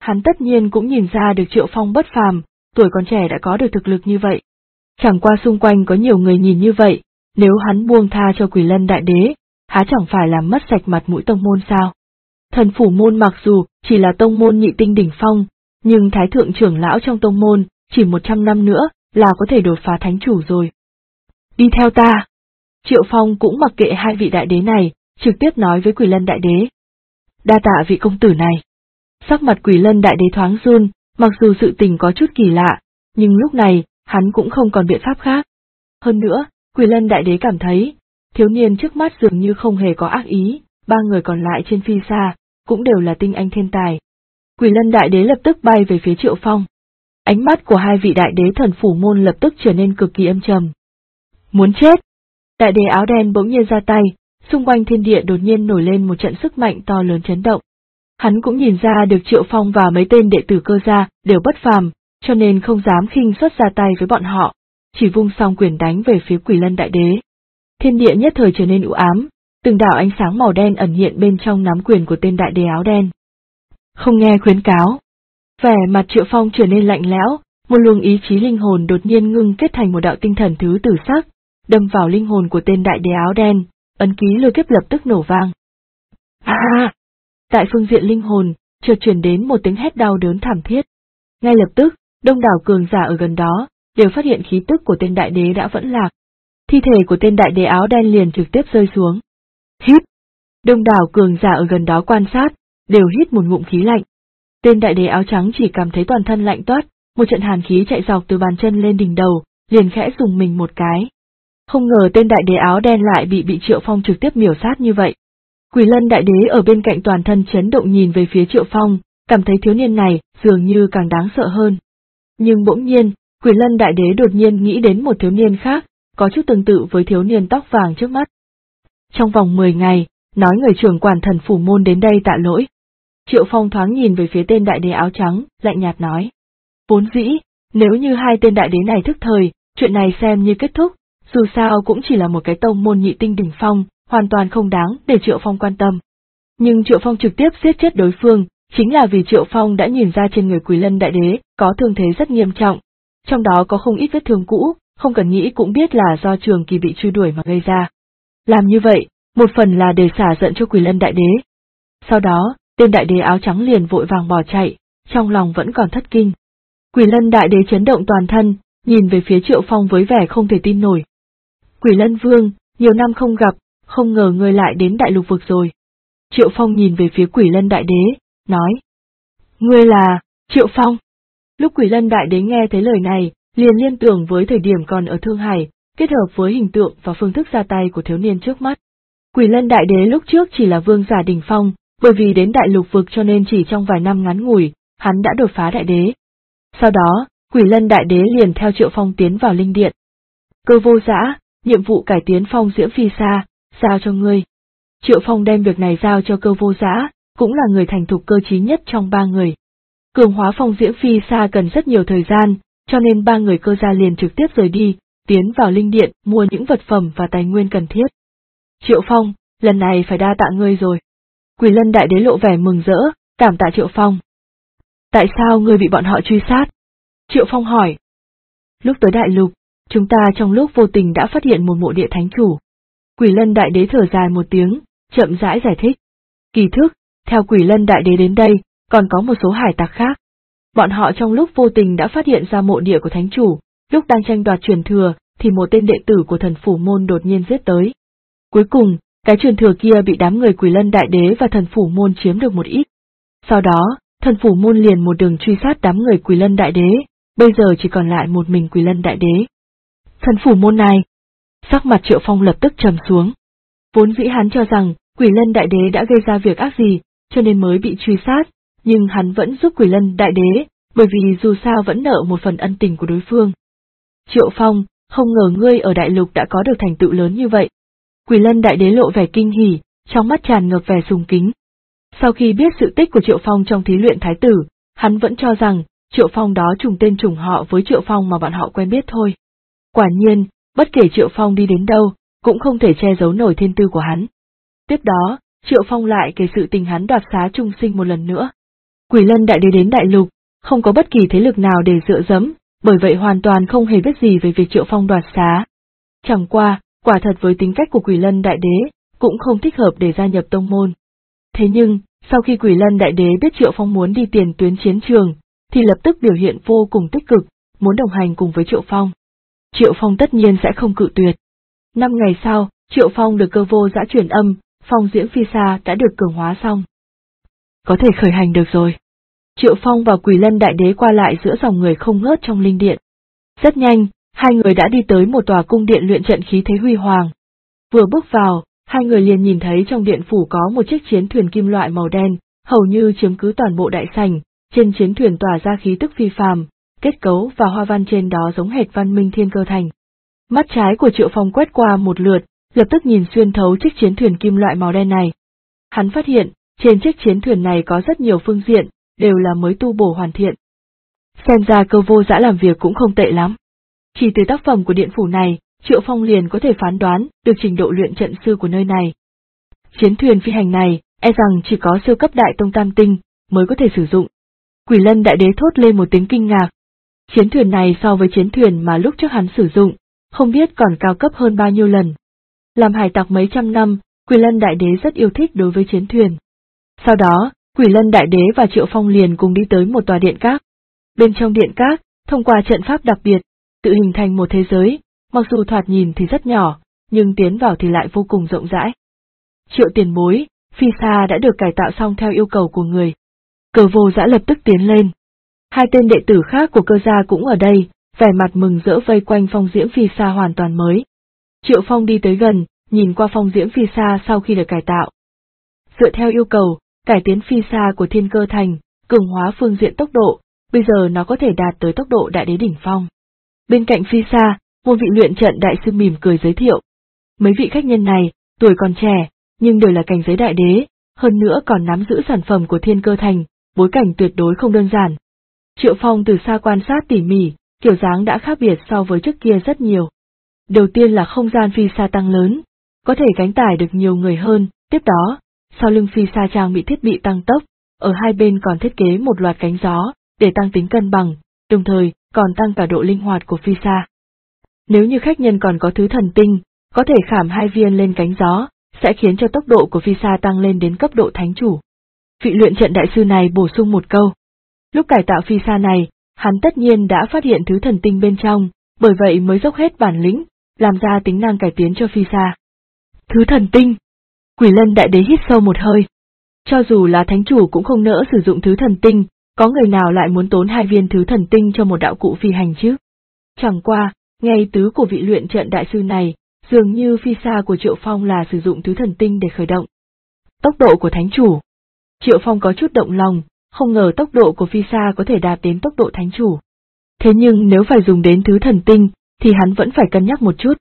S1: Hắn tất nhiên cũng nhìn ra được Triệu Phong bất phàm, tuổi còn trẻ đã có được thực lực như vậy. Chẳng qua xung quanh có nhiều người nhìn như vậy, nếu hắn buông tha cho Quỷ Lân Đại Đế, há chẳng phải làm mất sạch mặt mũi tông môn sao? Thần Phủ môn mặc dù chỉ là tông môn nhị tinh đỉnh phong, nhưng thái thượng trưởng lão trong tông môn, chỉ 100 năm nữa là có thể đột phá thánh chủ rồi. Đi theo ta. Triệu Phong cũng mặc kệ hai vị đại đế này, trực tiếp nói với Quỷ Lân Đại Đế. Đa tạ vị công tử này. Sắc mặt Quỷ Lân Đại Đế thoáng run, mặc dù sự tình có chút kỳ lạ, nhưng lúc này, hắn cũng không còn biện pháp khác. Hơn nữa, Quỷ Lân Đại Đế cảm thấy, thiếu niên trước mắt dường như không hề có ác ý, ba người còn lại trên phi xa, cũng đều là tinh anh thiên tài. Quỷ Lân Đại Đế lập tức bay về phía Triệu Phong. Ánh mắt của hai vị đại đế Thần Phủ môn lập tức trở nên cực kỳ âm trầm. Muốn chết! Đại đế áo đen bỗng nhiên ra tay, xung quanh thiên địa đột nhiên nổi lên một trận sức mạnh to lớn chấn động. Hắn cũng nhìn ra được Triệu Phong và mấy tên đệ tử Cơ gia đều bất phàm, cho nên không dám khinh suất ra tay với bọn họ, chỉ vung song quyền đánh về phía Quỷ Lân Đại Đế. Thiên địa nhất thời trở nên u ám, từng đạo ánh sáng màu đen ẩn hiện bên trong nắm quyền của tên đại đế áo đen. Không nghe khuyến cáo. Vẻ mặt Triệu Phong trở nên lạnh lẽo, một luồng ý chí linh hồn đột nhiên ngưng kết thành một đạo tinh thần thứ tử sắc, đâm vào linh hồn của tên đại đế áo đen, ấn ký lôi kiếp lập tức nổ vang. Tại phương diện linh hồn, chợt truyền đến một tiếng hét đau đớn thảm thiết. Ngay lập tức, đông đảo cường giả ở gần đó, đều phát hiện khí tức của tên đại đế đã vẫn lạc. Thi thể của tên đại đế áo đen liền trực tiếp rơi xuống. Hít! Đông đảo cường giả ở gần đó quan sát, đều hít một ngụm khí lạnh. Tên đại đế áo trắng chỉ cảm thấy toàn thân lạnh toát, một trận hàn khí chạy dọc từ bàn chân lên đỉnh đầu, liền khẽ dùng mình một cái. Không ngờ tên đại đế áo đen lại bị Triệu Phong trực tiếp miểu sát như vậy. Quỷ Lân Đại Đế ở bên cạnh toàn thân chấn động nhìn về phía Triệu Phong, cảm thấy thiếu niên này dường như càng đáng sợ hơn. Nhưng bỗng nhiên, Quỷ Lân Đại Đế đột nhiên nghĩ đến một thiếu niên khác, có chút tương tự với thiếu niên tóc vàng trước mắt. Trong vòng 10 ngày, nói người trưởng quản Thần Phủ môn đến đây tạ lỗi. Triệu Phong thoáng nhìn về phía tên đại đế áo trắng, lạnh nhạt nói. Vốn dĩ, nếu như hai tên đại đế này thức thời, chuyện này xem như kết thúc, dù sao cũng chỉ là một cái tông môn nhị tinh đỉnh phong, hoàn toàn không đáng để Triệu Phong quan tâm. Nhưng Triệu Phong trực tiếp giết chết đối phương, chính là vì Triệu Phong đã nhìn ra trên người Quỷ Lân Đại Đế có thương thế rất nghiêm trọng, trong đó có không ít vết thương cũ, không cần nghĩ cũng biết là do Trường Kỳ bị truy đuổi mà gây ra. Làm như vậy, một phần là để xả giận cho Quỷ Lân Đại Đế. Sau đó, tên đại đế áo trắng liền vội vàng bỏ chạy, trong lòng vẫn còn thất kinh. Quỷ Lân Đại Đế chấn động toàn thân, nhìn về phía Triệu Phong với vẻ không thể tin nổi. Quỷ Lân Vương, nhiều năm không gặp, không ngờ ngươi lại đến Đại Lục vực rồi. Triệu Phong nhìn về phía Quỷ Lân Đại Đế, nói. Ngươi là, Triệu Phong. Lúc Quỷ Lân Đại Đế nghe thấy lời này, liền liên tưởng với thời điểm còn ở Thương Hải, kết hợp với hình tượng và phương thức ra tay của thiếu niên trước mắt. Quỷ Lân Đại Đế lúc trước chỉ là vương giả đỉnh phong, bởi vì đến Đại Lục vực cho nên chỉ trong vài năm ngắn ngủi, hắn đã đột phá đại đế. Sau đó, Quỷ Lân Đại Đế liền theo Triệu Phong tiến vào linh điện. Cơ Vô Dã, nhiệm vụ cải tiến Phong Diễm Phi Sa, giao cho ngươi. Triệu Phong đem việc này giao cho Cơ Vô Dã, cũng là người thành thục cơ trí nhất trong ba người. Cường hóa Phong Diễm Phi Sa cần rất nhiều thời gian, cho nên ba người Cơ gia liền trực tiếp rời đi, tiến vào linh điện mua những vật phẩm và tài nguyên cần thiết. Triệu Phong, lần này phải đa tạ ngươi rồi. Quỷ Lân Đại Đế lộ vẻ mừng rỡ, cảm tạ Triệu Phong. Tại sao ngươi bị bọn họ truy sát? Triệu Phong hỏi. Lúc tới Đại Lục, chúng ta trong lúc vô tình đã phát hiện một mộ địa thánh chủ. Quỷ Lân Đại Đế thở dài một tiếng, chậm rãi giải thích. Kỳ thực, theo Quỷ Lân Đại Đế đến đây, còn có một số hải tặc khác. Bọn họ trong lúc vô tình đã phát hiện ra mộ địa của thánh chủ, lúc đang tranh đoạt truyền thừa, thì một tên đệ tử của Thần Phủ môn đột nhiên giết tới. Cuối cùng, cái truyền thừa kia bị đám người Quỷ Lân Đại Đế và Thần Phủ môn chiếm được một ít. Sau đó, Thần Phủ môn liền một đường truy sát đám người Quỷ Lân Đại Đế, bây giờ chỉ còn lại một mình Quỷ Lân Đại Đế. Thần Phủ môn này, sắc mặt Triệu Phong lập tức trầm xuống. Vốn dĩ hắn cho rằng Quỷ Lân Đại Đế đã gây ra việc ác gì, cho nên mới bị truy sát, nhưng hắn vẫn giúp Quỷ Lân Đại Đế, bởi vì dù sao vẫn nợ một phần ân tình của đối phương. Triệu Phong, không ngờ ngươi ở Đại Lục đã có được thành tựu lớn như vậy. Quỷ Lân Đại Đế lộ vẻ kinh hỉ, trong mắt tràn ngập vẻ sùng kính. Sau khi biết sự tích của Triệu Phong trong thí luyện thái tử, hắn vẫn cho rằng Triệu Phong đó trùng tên trùng họ với Triệu Phong mà bọn họ quen biết thôi. Quả nhiên, bất kể Triệu Phong đi đến đâu, cũng không thể che giấu nổi thiên tư của hắn. Tiếp đó, Triệu Phong lại kể sự tình hắn đoạt xá trung sinh một lần nữa. Quỷ Lân Đại Đế đến đại lục, không có bất kỳ thế lực nào để dựa dẫm, bởi vậy hoàn toàn không hề biết gì về việc Triệu Phong đoạt xá. Chẳng qua, quả thật với tính cách của Quỷ Lân Đại Đế, cũng không thích hợp để gia nhập tông môn. Thế nhưng, sau khi Quỷ Lân Đại Đế biết Triệu Phong muốn đi tiền tuyến chiến trường, thì lập tức biểu hiện vô cùng tích cực, muốn đồng hành cùng với Triệu Phong. Triệu Phong tất nhiên sẽ không cự tuyệt. 5 ngày sau, Triệu Phong được cơ vô dã truyền âm, phong diễm phi sa đã được cường hóa xong. Có thể khởi hành được rồi. Triệu Phong và Quỷ Lân Đại Đế qua lại giữa dòng người không ngớt trong linh điện. Rất nhanh, hai người đã đi tới một tòa cung điện luyện trận khí thế huy hoàng. Vừa bước vào, hai người liền nhìn thấy trong điện phủ có một chiếc chiến thuyền kim loại màu đen, hầu như chiếm cứ toàn bộ đại sảnh, trên chiến thuyền tỏa ra khí tức phi phàm, kết cấu và hoa văn trên đó giống hệt văn minh thiên cơ thành. Mắt trái của Triệu Phong quét qua một lượt, lập tức nhìn xuyên thấu chiếc chiến thuyền kim loại màu đen này. Hắn phát hiện, trên chiếc chiến thuyền này có rất nhiều phương diện, đều là mới tu bổ hoàn thiện. Xem ra Cơ vô dã làm việc cũng không tệ lắm. Chỉ từ tác phẩm của điện phủ này, Triệu Phong liền có thể phán đoán được trình độ luyện trận sư của nơi này. Chiến thuyền phi hành này, e rằng chỉ có siêu cấp đại tông tam tinh mới có thể sử dụng. Quỷ Lân Đại Đế thốt lên một tiếng kinh ngạc. Chiến thuyền này so với chiến thuyền mà lúc trước hắn sử dụng, không biết còn cao cấp hơn bao nhiêu lần. Làm hải tặc mấy trăm năm, Quỷ Lân Đại Đế rất yêu thích đối với chiến thuyền. Sau đó, Quỷ Lân Đại Đế và Triệu Phong liền cùng đi tới một tòa điện các. Bên trong điện các, thông qua trận pháp đặc biệt, tự hình thành một thế giới, mặc dù thoạt nhìn thì rất nhỏ, nhưng tiến vào thì lại vô cùng rộng rãi. Triệu tiền bối, phi sa đã được cải tạo xong theo yêu cầu của người. Cơ vô dã lập tức tiến lên. Hai tên đệ tử khác của Cơ gia cũng ở đây, vẻ mặt mừng rỡ vây quanh phong diễm phi sa hoàn toàn mới. Triệu Phong đi tới gần, nhìn qua phong diễm phi sa sau khi được cải tạo. Dựa theo yêu cầu, cải tiến phi sa của thiên cơ thành, cường hóa phương diện tốc độ, bây giờ nó có thể đạt tới tốc độ đại đế đỉnh phong. Bên cạnh phi sa, một vị luyện trận đại sư mỉm cười giới thiệu. Mấy vị khách nhân này, tuổi còn trẻ, nhưng đều là cảnh giới đại đế, hơn nữa còn nắm giữ sản phẩm của thiên cơ thành, bối cảnh tuyệt đối không đơn giản. Triệu Phong từ xa quan sát tỉ mỉ, kiểu dáng đã khác biệt so với trước kia rất nhiều. Đầu tiên là không gian phi sa tăng lớn, có thể gánh tải được nhiều người hơn, tiếp đó, sau lưng phi sa trang bị thiết bị tăng tốc, ở hai bên còn thiết kế một loạt cánh gió, để tăng tính cân bằng, đồng thời còn tăng cả độ linh hoạt của phi sa. Nếu như khách nhân còn có thứ thần tinh, có thể khảm 2 viên lên cánh gió, sẽ khiến cho tốc độ của phi sa tăng lên đến cấp độ thánh chủ. Vị luyện trận đại sư này bổ sung một câu. Lúc cải tạo phi sa này, hắn tất nhiên đã phát hiện thứ thần tinh bên trong, bởi vậy mới dốc hết bản lĩnh, làm ra tính năng cải tiến cho phi sa. Thứ thần tinh. Quỷ Lân Đại Đế hít sâu một hơi. Cho dù là thánh chủ cũng không nỡ sử dụng thứ thần tinh, có người nào lại muốn tốn 2 viên thứ thần tinh cho một đạo cụ phi hành chứ? Chẳng qua, nghe ý tứ của vị luyện trận đại sư này, dường như phi sa của Triệu Phong là sử dụng thứ thần tinh để khởi động. Tốc độ của thánh chủ. Triệu Phong có chút động lòng, không ngờ tốc độ của phi sa có thể đạt đến tốc độ thánh chủ. Thế nhưng nếu phải dùng đến thứ thần tinh, thì hắn vẫn phải cân nhắc một chút.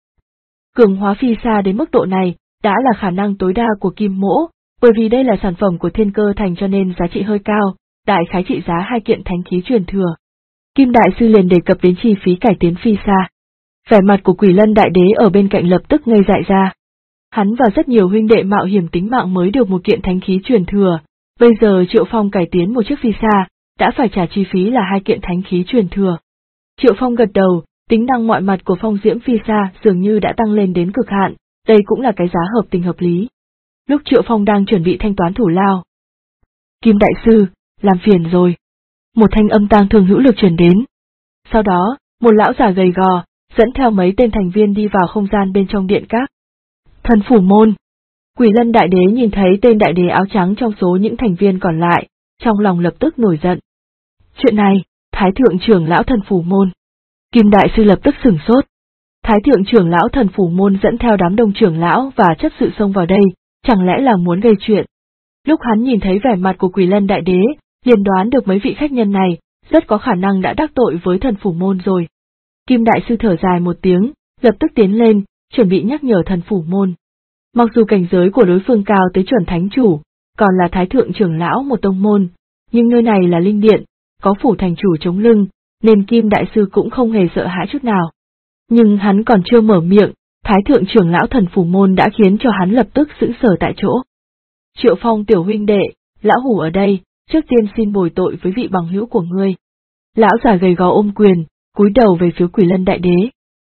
S1: Cường hóa phi sa đến mức độ này, đã là khả năng tối đa của Kim Mỗ, bởi vì đây là sản phẩm của thiên cơ thành cho nên giá trị hơi cao, đại khái trị giá 2 kiện thánh khí truyền thừa. Kim Đại Sư liền đề cập đến chi phí cải tiến phi sa. Vẻ mặt của Quỷ Lân Đại Đế ở bên cạnh lập tức ngây dại ra. Hắn và rất nhiều huynh đệ mạo hiểm tính mạng mới được một kiện thánh khí truyền thừa, bây giờ Triệu Phong cải tiến một chiếc phi sa, đã phải trả chi phí là 2 kiện thánh khí truyền thừa. Triệu Phong gật đầu, tính năng mọi mặt của phong diễm phi sa dường như đã tăng lên đến cực hạn, đây cũng là cái giá hợp tình hợp lý. Lúc Triệu Phong đang chuẩn bị thanh toán thủ lao. Kim Đại Sư, làm phiền rồi. Một thanh âm tang thương hữu lực truyền đến. Sau đó, một lão già gầy gò, dẫn theo mấy tên thành viên đi vào không gian bên trong điện các. Thần phủ môn. Quỷ Lân Đại Đế nhìn thấy tên đại đế áo trắng trong số những thành viên còn lại, trong lòng lập tức nổi giận. Chuyện này, Thái thượng trưởng lão thần phủ môn. Kim Đại Sư lập tức sửng sốt. Thái thượng trưởng lão thần phủ môn dẫn theo đám đông trưởng lão và chấp sự xông vào đây, chẳng lẽ là muốn gây chuyện. Lúc hắn nhìn thấy vẻ mặt của Quỷ Lân Đại Đế, liền đoán được mấy vị khách nhân này, rất có khả năng đã đắc tội với thần phủ môn rồi. Kim Đại Sư thở dài một tiếng, lập tức tiến lên, chuẩn bị nhắc nhở thần phủ môn. Mặc dù cảnh giới của đối phương cao tới chuẩn thánh chủ, còn là thái thượng trưởng lão một tông môn, nhưng nơi này là linh điện, có phủ thành chủ chống lưng, nên Kim Đại Sư cũng không hề sợ hãi chút nào. Nhưng hắn còn chưa mở miệng, thái thượng trưởng lão thần phủ môn đã khiến cho hắn lập tức sững sờ tại chỗ. Triệu Phong tiểu huynh đệ, lão hủ ở đây, trước tiên xin bồi tội với vị bằng hữu của ngươi. Lão già gầy gò ôm quyền, cúi đầu về phía Quỷ Lân Đại Đế.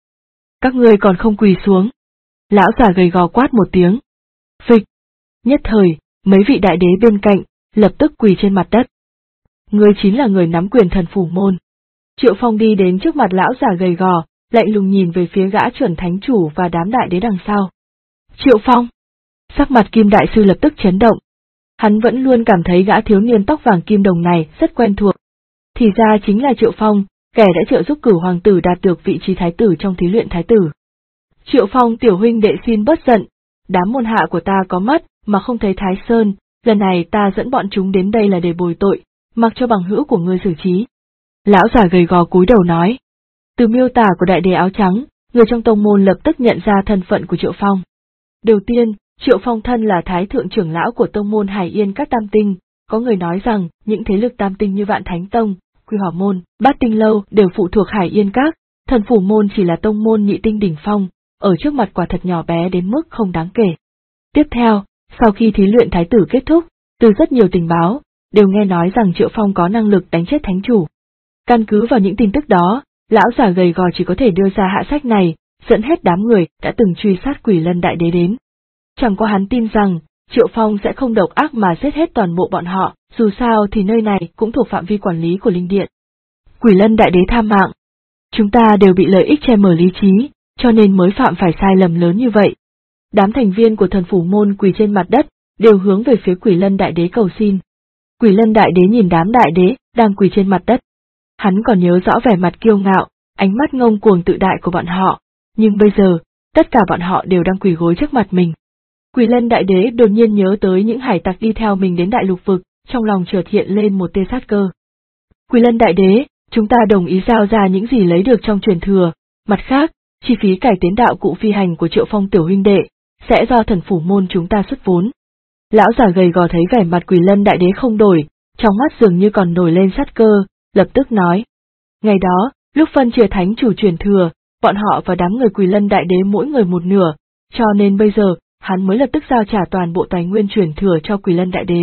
S1: Các ngươi còn không quỳ xuống. Lão già gầy gò quát một tiếng. Phịch. Nhất thời, mấy vị đại đế bên cạnh, lập tức quỳ trên mặt đất. Ngươi chính là người nắm quyền Thần Phủ Môn. Triệu Phong đi đến trước mặt lão già gầy gò, lạnh lùng nhìn về phía gã chuẩn thánh chủ và đám đại đế đằng sau. Triệu Phong! Sắc mặt Kim Đại Sư lập tức chấn động. Hắn vẫn luôn cảm thấy gã thiếu niên tóc vàng kim đồng này rất quen thuộc. Thì ra chính là Triệu Phong, kẻ đã trợ giúp Cửu Hoàng tử đạt được vị trí thái tử trong thí luyện thái tử. Triệu Phong tiểu huynh đệ xin bớt giận, đám môn hạ của ta có mắt mà không thấy Thái Sơn, lần này ta dẫn bọn chúng đến đây là để bồi tội, mặc cho bằng hữu của ngươi xử trí. Lão già gầy gò cúi đầu nói. Từ miêu tả của đại đế áo trắng, người trong tông môn lập tức nhận ra thân phận của Triệu Phong. Đầu tiên, Triệu Phong thân là thái thượng trưởng lão của tông môn Hải Yên các tam tinh, có người nói rằng những thế lực tam tinh như Vạn Thánh Tông, Quy Hỏa Môn, Bát Tinh Lâu đều phụ thuộc Hải Yên các, Thần Phủ Môn chỉ là tông môn nhị tinh đỉnh phong, ở trước mặt quả thật nhỏ bé đến mức không đáng kể. Tiếp theo, sau khi thí luyện thái tử kết thúc, từ rất nhiều tình báo, đều nghe nói rằng Triệu Phong có năng lực đánh chết thánh chủ. Căn cứ vào những tin tức đó, lão già gầy gò chỉ có thể đưa ra hạ sách này, dẫn hết đám người đã từng truy sát Quỷ Lân Đại Đế đến. Chẳng qua hắn tin rằng, Triệu Phong sẽ không độc ác mà giết hết toàn bộ bọn họ, dù sao thì nơi này cũng thuộc phạm vi quản lý của Linh Điện. Quỷ Lân Đại Đế tham mạng. Chúng ta đều bị lợi ích che mờ lý trí, cho nên mới phạm phải sai lầm lớn như vậy. Đám thành viên của Thần Phủ Môn quỳ trên mặt đất, đều hướng về phía Quỷ Lân Đại Đế cầu xin. Quỷ Lân Đại Đế nhìn đám đại đế đang quỳ trên mặt đất. Hắn còn nhớ rõ vẻ mặt kiêu ngạo, ánh mắt ngông cuồng tự đại của bọn họ, nhưng bây giờ, tất cả bọn họ đều đang quỳ gối trước mặt mình. Quỷ Lân Đại Đế đột nhiên nhớ tới những hải tặc đi theo mình đến đại lục vực, trong lòng chợt hiện lên một tia sát cơ. Quỷ Lân Đại Đế, chúng ta đồng ý giao ra những gì lấy được trong truyền thừa, mặt khác, chi phí cải tiến đạo cụ phi hành của Triệu Phong tiểu huynh đệ, sẽ do Thần Phủ Môn chúng ta xuất vốn. Lão già gầy gò thấy vẻ mặt Quỷ Lân Đại Đế không đổi, trong mắt dường như còn nổi lên sát cơ, lập tức nói. Ngày đó, lúc phân chia thánh chủ truyền thừa, bọn họ và đám người Quỷ Lân Đại Đế mỗi người một nửa, cho nên bây giờ, hắn mới lập tức giao trả toàn bộ tài nguyên truyền thừa cho Quỷ Lân Đại Đế.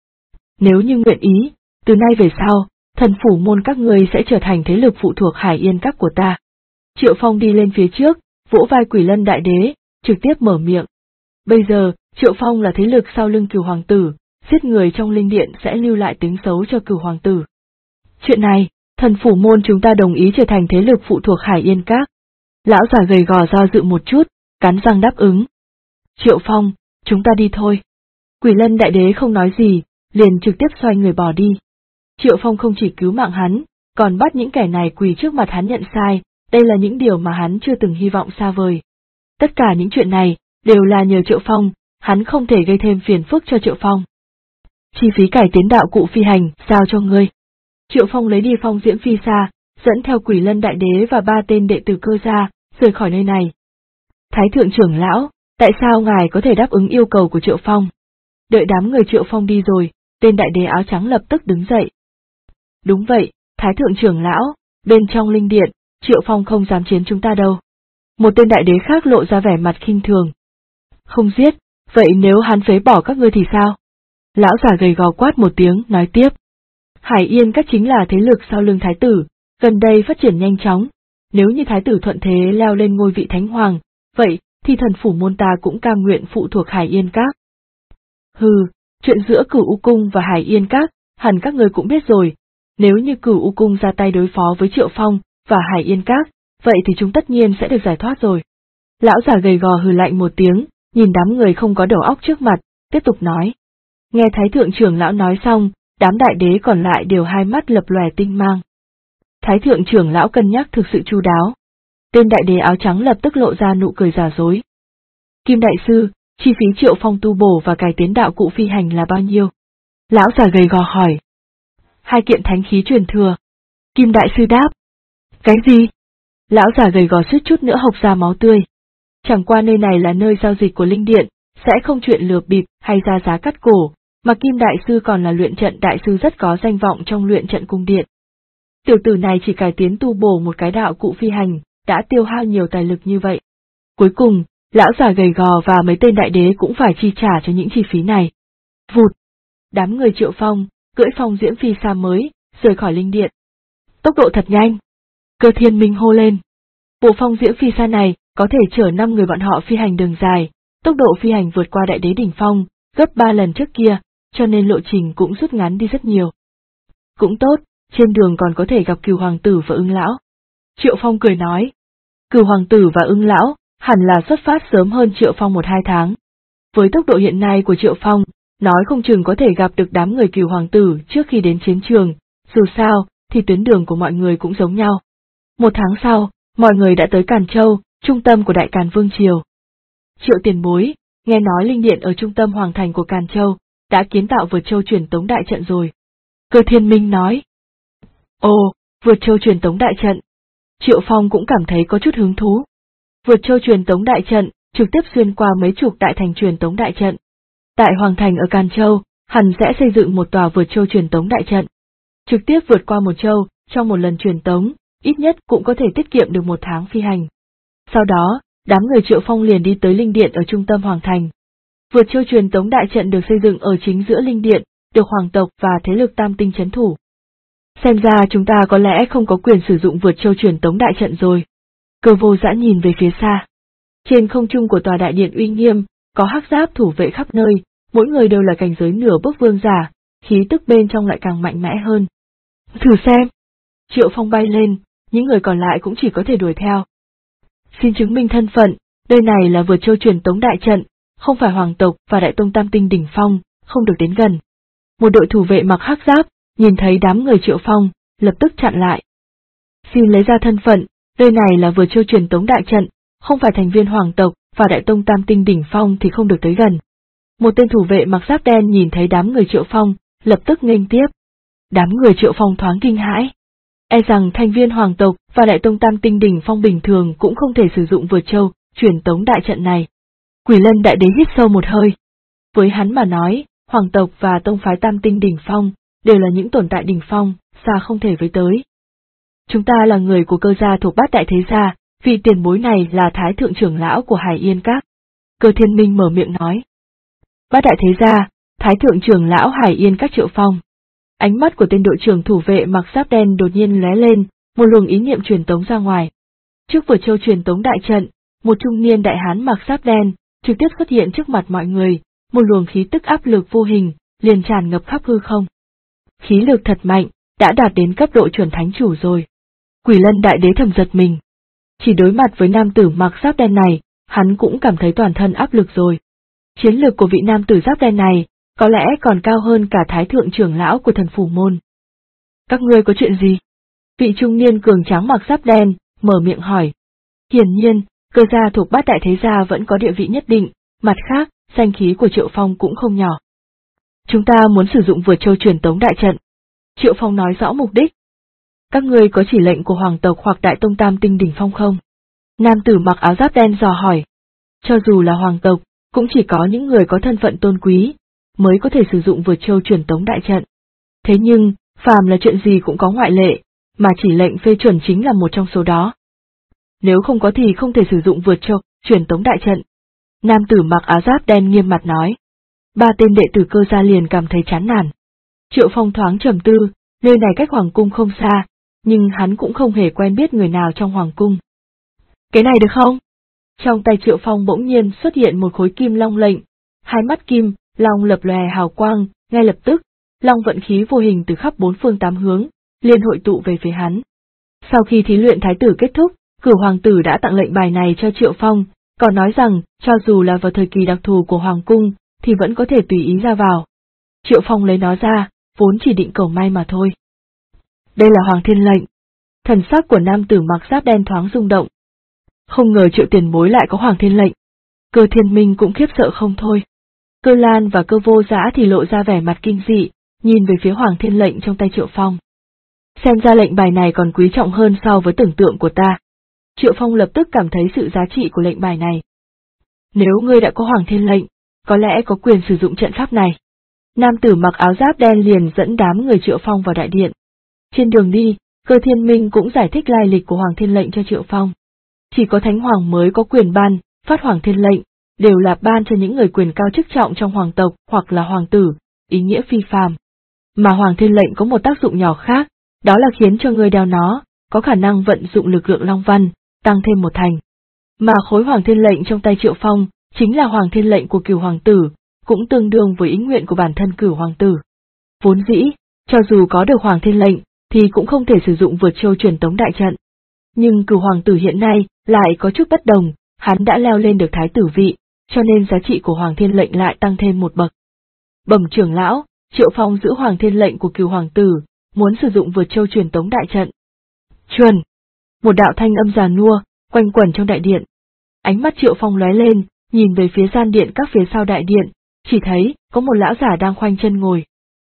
S1: Nếu như nguyện ý, từ nay về sau, Thần Phủ Môn các ngươi sẽ trở thành thế lực phụ thuộc Hải Yên các của ta. Triệu Phong đi lên phía trước, vỗ vai Quỷ Lân Đại Đế, trực tiếp mở miệng. Bây giờ, Triệu Phong là thế lực sau lưng Cửu Hoàng tử, giết người trong Linh Điện sẽ lưu lại tính xấu cho Cửu Hoàng tử. Chuyện này, Thần Phủ Môn chúng ta đồng ý trở thành thế lực phụ thuộc Hải Yên các. Lão già gầy gò do dự một chút, cắn răng đáp ứng. Triệu Phong, chúng ta đi thôi. Quỷ Lân Đại Đế không nói gì, liền trực tiếp xoay người bỏ đi. Triệu Phong không chỉ cứu mạng hắn, còn bắt những kẻ này quỳ trước mặt hắn nhận sai, đây là những điều mà hắn chưa từng hy vọng xa vời. Tất cả những chuyện này, đều là nhờ Triệu Phong, hắn không thể gây thêm phiền phức cho Triệu Phong. Chi phí cải tiến đạo cụ phi hành, giao cho ngươi. Triệu Phong lấy đi Phong Diễm Phi Xa, dẫn theo Quỷ Lân Đại Đế và 3 tên đệ tử Cơ gia, rời khỏi nơi này. Thái thượng trưởng lão, tại sao ngài có thể đáp ứng yêu cầu của Triệu Phong? Đợi đám người Triệu Phong đi rồi, tên đại đế áo trắng lập tức đứng dậy. Đúng vậy, Thái thượng trưởng lão, bên trong Linh Điện, Triệu Phong không dám chiến chúng ta đâu. Một tên đại đế khác lộ ra vẻ mặt khinh thường. Không giết, vậy nếu hắn phế bỏ các ngươi thì sao? Lão già gầy gò quát một tiếng, nói tiếp. Hải Yên các chính là thế lực sau lưng thái tử, gần đây phát triển nhanh chóng. Nếu như thái tử thuận thế leo lên ngôi vị thánh hoàng, vậy thì Thần Phủ Môn ta cũng cam nguyện phụ thuộc Hải Yên các. Hừ, chuyện giữa Cửu U Cung và Hải Yên các, hẳn các người cũng biết rồi. Nếu như Cửu U Cung ra tay đối phó với Triệu Phong và Hải Yên các, vậy thì chúng tất nhiên sẽ được giải thoát rồi. Lão già gầy gò hừ lạnh một tiếng, nhìn đám người không có đầu óc trước mặt, tiếp tục nói. Nghe Thái thượng trưởng lão nói xong, đám đại đế còn lại đều hai mắt lập lòe tinh mang. Thái thượng trưởng lão cân nhắc thực sự chu đáo. Tên đại đế áo trắng lập tức lộ ra nụ cười giả dối. Kim đại sư, chi phí Triệu Phong tu bổ và cải tiến đạo cụ phi hành là bao nhiêu? Lão già gầy gò hỏi. 2 kiện thánh khí truyền thừa. Kim đại sư đáp. Cái gì? Lão già gầy gò suýt chút nữa hộc ra máu tươi. Chẳng qua nơi này là nơi giao dịch của Linh Điện, sẽ không chuyện lừa bịp hay ra giá cắt cổ, mà Kim đại sư còn là luyện trận đại sư rất có danh vọng trong luyện trận cung điện. Tiểu tử này chỉ cải tiến tu bổ một cái đạo cụ phi hành, đã tiêu hao nhiều tài lực như vậy. Cuối cùng, lão già gầy gò và mấy tên đại đế cũng phải chi trả cho những chi phí này. Vụt! Đám người Triệu Phong, cưỡi phong diễm phi xa mới, rời khỏi linh điện. Tốc độ thật nhanh. Cơ Thiên Minh hô lên. Bộ phong diễm phi xa này có thể chở 5 người bọn họ phi hành đường dài, tốc độ phi hành vượt qua đại đế đỉnh phong, gấp 3 lần trước kia, cho nên lộ trình cũng rút ngắn đi rất nhiều. Cũng tốt, trên đường còn có thể gặp Cửu Hoàng tử và Ưng lão. Triệu Phong cười nói. Cửu Hoàng tử và Ưng lão hẳn là xuất phát sớm hơn Triệu Phong 1-2 tháng. Với tốc độ hiện nay của Triệu Phong, nói không chừng có thể gặp được đám người Cửu Hoàng tử trước khi đến chiến trường, dù sao thì tuyến đường của mọi người cũng giống nhau. 1 tháng sau, mọi người đã tới Càn Châu, trung tâm của Đại Càn Vương Triều. Triệu tiền bối, nghe nói linh điện ở trung tâm hoàng thành của Càn Châu đã kiến tạo vượt châu truyền tống đại trận rồi. Cơ Thiên Minh nói. Ồ, vượt châu truyền tống đại trận. Triệu Phong cũng cảm thấy có chút hứng thú. Vượt châu truyền tống đại trận trực tiếp xuyên qua mấy chục đại thành truyền tống đại trận. Tại hoàng thành ở Càn Châu, hẳn sẽ xây dựng một tòa vượt châu truyền tống đại trận. Trực tiếp vượt qua một châu, trong một lần truyền tống, ít nhất cũng có thể tiết kiệm được 1 tháng phi hành. Sau đó, đám người Triệu Phong liền đi tới linh điện ở trung tâm hoàng thành. Vượt châu truyền tống đại trận được xây dựng ở chính giữa linh điện, được hoàng tộc và thế lực Tam Tinh trấn thủ. Xem ra chúng ta có lẽ không có quyền sử dụng vượt châu truyền tống đại trận rồi. Cơ Vô Dã nhìn về phía xa. Trên không trung của tòa đại điện uy nghiêm, có hắc giáp thủ vệ khắp nơi, mỗi người đều là cảnh giới nửa bước vương giả, khí tức bên trong lại càng mạnh mẽ hơn. Thử xem. Triệu Phong bay lên, những người còn lại cũng chỉ có thể đuổi theo. Xin chứng minh thân phận, nơi này là vượt châu truyền tống đại trận, không phải hoàng tộc và đại tông Tam Tinh đỉnh phong, không được đến gần. Một đội thủ vệ mặc hắc giáp, nhìn thấy đám người Triệu Phong, lập tức chặn lại. Xin lấy ra thân phận, nơi này là vượt châu truyền tống đại trận, không phải thành viên hoàng tộc và đại tông Tam Tinh đỉnh phong thì không được tới gần. Một tên thủ vệ mặc giáp đen nhìn thấy đám người Triệu Phong, lập tức nghênh tiếp. Đám người Triệu Phong thoáng kinh hãi. E rằng thành viên hoàng tộc và đại tông Tam Tinh đỉnh phong bình thường cũng không thể sử dụng vượt châu truyền tống đại trận này. Quỷ Lân đại đế hít sâu một hơi. Với hắn mà nói, hoàng tộc và tông phái Tam Tinh đỉnh phong đều là những tồn tại đỉnh phong, xa không thể với tới. Chúng ta là người của Cơ gia thuộc Bát Đại Thế Gia, vị tiền bối này là Thái thượng trưởng lão của Hải Yên Các. Cơ Thiên Minh mở miệng nói. Bát Đại Thế Gia, Thái thượng trưởng lão Hải Yên Các Triệu Phong. Ánh mắt của tên đội trưởng thủ vệ mặc giáp đen đột nhiên lóe lên, một luồng ý niệm truyền tống ra ngoài. Trước vượt châu truyền tống đại trận, một trung niên đại hán mặc giáp đen trực tiếp xuất hiện trước mặt mọi người, một luồng khí tức áp lực vô hình liền tràn ngập khắp hư không. Khí lực thật mạnh, đã đạt đến cấp độ chuẩn thánh chủ rồi. Quỷ Lân đại đế thầm giật mình. Chỉ đối mặt với nam tử mặc giáp đen này, hắn cũng cảm thấy toàn thân áp lực rồi. Chiến lực của vị nam tử giáp đen này có lẽ còn cao hơn cả Thái thượng trưởng lão của Thần Phủ Môn. Các ngươi có chuyện gì? Vị trung niên cường tráng mặc giáp đen mở miệng hỏi. Hiển nhiên, Cơ gia thuộc Bát Đại Thế Gia vẫn có địa vị nhất định, mặt khác, danh khí của Triệu Phong cũng không nhỏ. Chúng ta muốn sử dụng vượt châu truyền tống đại trận. Triệu Phong nói rõ mục đích. Các ngươi có chỉ lệnh của hoàng tộc hoặc đại tông Tam Tinh đỉnh phong không? Nam tử mặc áo giáp đen dò hỏi. Cho dù là hoàng tộc, cũng chỉ có những người có thân phận tôn quý mới có thể sử dụng vượt châu truyền tống đại trận. Thế nhưng, phàm là chuyện gì cũng có ngoại lệ, mà chỉ lệnh phê chuẩn chính là một trong số đó. Nếu không có thì không thể sử dụng vượt châu truyền tống đại trận. Nam tử mặc áo giáp đen nghiêm mặt nói. 3 tên đệ tử Cơ gia liền cảm thấy chán nản. Triệu Phong thoáng trầm tư, nơi này cách hoàng cung không xa, nhưng hắn cũng không hề quen biết người nào trong hoàng cung. Cái này được không? Trong tay Triệu Phong bỗng nhiên xuất hiện một khối kim long lệnh, hai mắt kim long lập lòe hào quang, ngay lập tức, long vận khí vô hình từ khắp 4 phương 8 hướng, liền hội tụ về phía hắn. Sau khi thí luyện thái tử kết thúc, Cửu hoàng tử đã tặng lệnh bài này cho Triệu Phong, còn nói rằng, cho dù là vào thời kỳ đặc thù của hoàng cung, thì vẫn có thể tùy ý ra vào. Triệu Phong lấy nó ra, vốn chỉ định cầu may mà thôi. Đây là Hoàng Thiên lệnh. Thần sắc của nam tử mặc giáp đen thoáng rung động. Không ngờ Triệu tiền bối lại có Hoàng Thiên lệnh. Cơ Thiên Minh cũng khiếp sợ không thôi. Cơ Lan và Cơ Vô Dã thì lộ ra vẻ mặt kinh dị, nhìn về phía Hoàng Thiên lệnh trong tay Triệu Phong. Xem ra lệnh bài này còn quý trọng hơn so với tưởng tượng của ta. Triệu Phong lập tức cảm thấy sự giá trị của lệnh bài này. Nếu ngươi đã có Hoàng Thiên lệnh, có lẽ có quyền sử dụng trận pháp này. Nam tử mặc áo giáp đen liền dẫn đám người Triệu Phong vào đại điện. Trên đường đi, Cơ Thiên Minh cũng giải thích lai lịch của Hoàng Thiên lệnh cho Triệu Phong. Chỉ có Thánh Hoàng mới có quyền ban, phát Hoàng Thiên lệnh, đều là ban cho những người quyền cao chức trọng trong hoàng tộc hoặc là hoàng tử, ý nghĩa phi phàm. Mà Hoàng Thiên Lệnh có một tác dụng nhỏ khác, đó là khiến cho người đeo nó, có khả năng vận dụng lực lượng Long Văn, tăng thêm một thành. Mà khối Hoàng Thiên Lệnh trong tay Triệu Phong, chính là Hoàng Thiên Lệnh của Cửu Hoàng Tử, cũng tương đương với ý nguyện của bản thân Cửu Hoàng Tử. Vốn dĩ, cho dù có được Hoàng Thiên Lệnh, thì cũng không thể sử dụng vượt châu truyền tống đại trận. Nhưng Cửu Hoàng Tử hiện nay lại có chút bất đồng, hắn đã leo lên được thái tử vị, cho nên giá trị của Hoàng Thiên Lệnh lại tăng thêm một bậc. Bẩm trưởng lão, Triệu Phong giữ Hoàng Thiên Lệnh của Cửu Hoàng Tử, muốn sử dụng vượt châu truyền tống đại trận. Chuẩn! Một đạo thanh âm già nua, quanh quẩn trong đại điện. Ánh mắt Triệu Phong lóe lên, nhìn về phía gian điện các phía sau đại điện, chỉ thấy có một lão giả đang khoanh chân ngồi.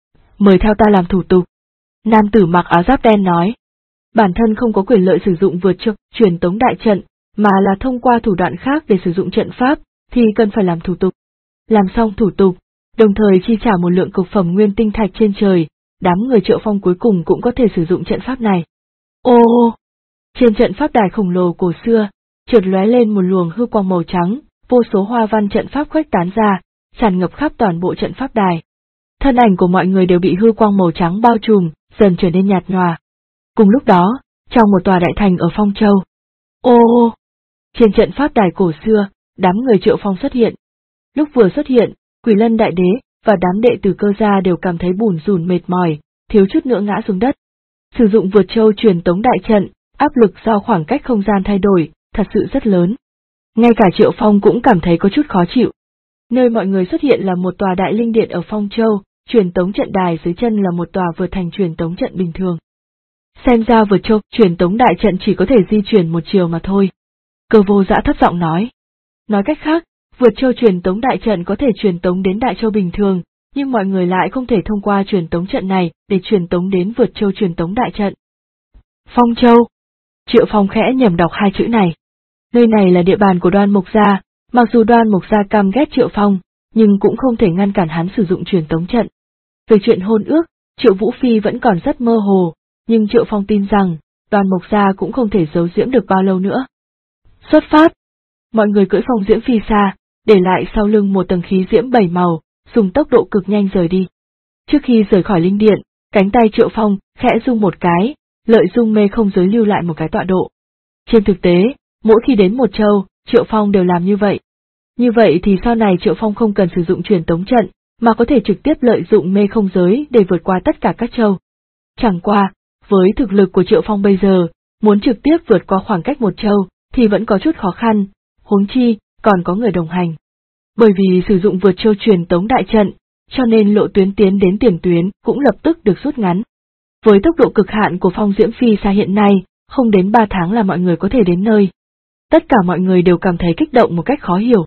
S1: Mời theo ta làm thủ tục. Nam tử mặc áo giáp đen nói. Bản thân không có quyền lợi sử dụng vượt châu truyền tống đại trận, mà là thông qua thủ đoạn khác để sử dụng trận pháp, thì cần phải làm thủ tục. Làm xong thủ tục, đồng thời chi trả một lượng cực phẩm nguyên tinh thạch trên trời, đám người Triệu Phong cuối cùng cũng có thể sử dụng trận pháp này. Ô! Trên trận pháp đài khổng lồ cổ xưa, chợt lóe lên một luồng hư quang màu trắng, vô số hoa văn trận pháp khuếch tán ra, tràn ngập khắp toàn bộ trận pháp đài. Thân ảnh của mọi người đều bị hư quang màu trắng bao trùm, dần trở nên nhạt nhòa. Cùng lúc đó, trong một tòa đại thành ở Phong Châu. Ô! Trên trận pháp đài cổ xưa, đám người Triệu Phong xuất hiện. Lúc vừa xuất hiện, Quỷ Lân Đại Đế và đám đệ tử Cơ gia đều cảm thấy bủn rủn mệt mỏi, thiếu chút nữa ngã xuống đất. Sử dụng vượt châu truyền tống đại trận, áp lực do khoảng cách không gian thay đổi, thật sự rất lớn. Ngay cả Triệu Phong cũng cảm thấy có chút khó chịu. Nơi mọi người xuất hiện là một tòa đại linh điện ở Phong Châu, truyền tống trận đài dưới chân là một tòa vượt thành truyền tống trận bình thường. Xem ra vượt châu truyền tống đại trận chỉ có thể di chuyển một chiều mà thôi. Cơ Vô Dã thấp giọng nói. Nói cách khác, vượt châu truyền tống đại trận có thể truyền tống đến Đại Châu bình thường, nhưng mọi người lại không thể thông qua truyền tống trận này để truyền tống đến vượt châu truyền tống đại trận. Phong Châu. Triệu Phong khẽ nhẩm đọc hai chữ này. Nơi này là địa bàn của Đoan Mục Gia, mặc dù Đoan Mục Gia căm ghét Triệu Phong, nhưng cũng không thể ngăn cản hắn sử dụng truyền tống trận. Về chuyện hôn ước, Triệu Vũ Phi vẫn còn rất mơ hồ, nhưng Triệu Phong tin rằng, Đoan Mục Gia cũng không thể giấu giếm được bao lâu nữa. Xuất phát! Mọi người cưỡi phong diễm phi xa, để lại sau lưng một tầng khí diễm bảy màu, dùng tốc độ cực nhanh rời đi. Trước khi rời khỏi linh điện, cánh tay Triệu Phong khẽ rung một cái, lợi dụng mê không giới lưu lại một cái tọa độ. Trên thực tế, mỗi khi đến một châu, Triệu Phong đều làm như vậy. Như vậy thì sau này Triệu Phong không cần sử dụng truyền tống trận, mà có thể trực tiếp lợi dụng mê không giới để vượt qua tất cả các châu. Chẳng qua, với thực lực của Triệu Phong bây giờ, muốn trực tiếp vượt qua khoảng cách một châu, thì vẫn có chút khó khăn, huống chi, còn có người đồng hành. Bởi vì sử dụng vượt châu truyền tống đại trận, cho nên lộ tuyến tiến đến tiền tuyến cũng lập tức được rút ngắn. Với tốc độ cực hạn của phong diễm phi xa hiện nay, không đến 3 tháng là mọi người có thể đến nơi. Tất cả mọi người đều cảm thấy kích động một cách khó hiểu.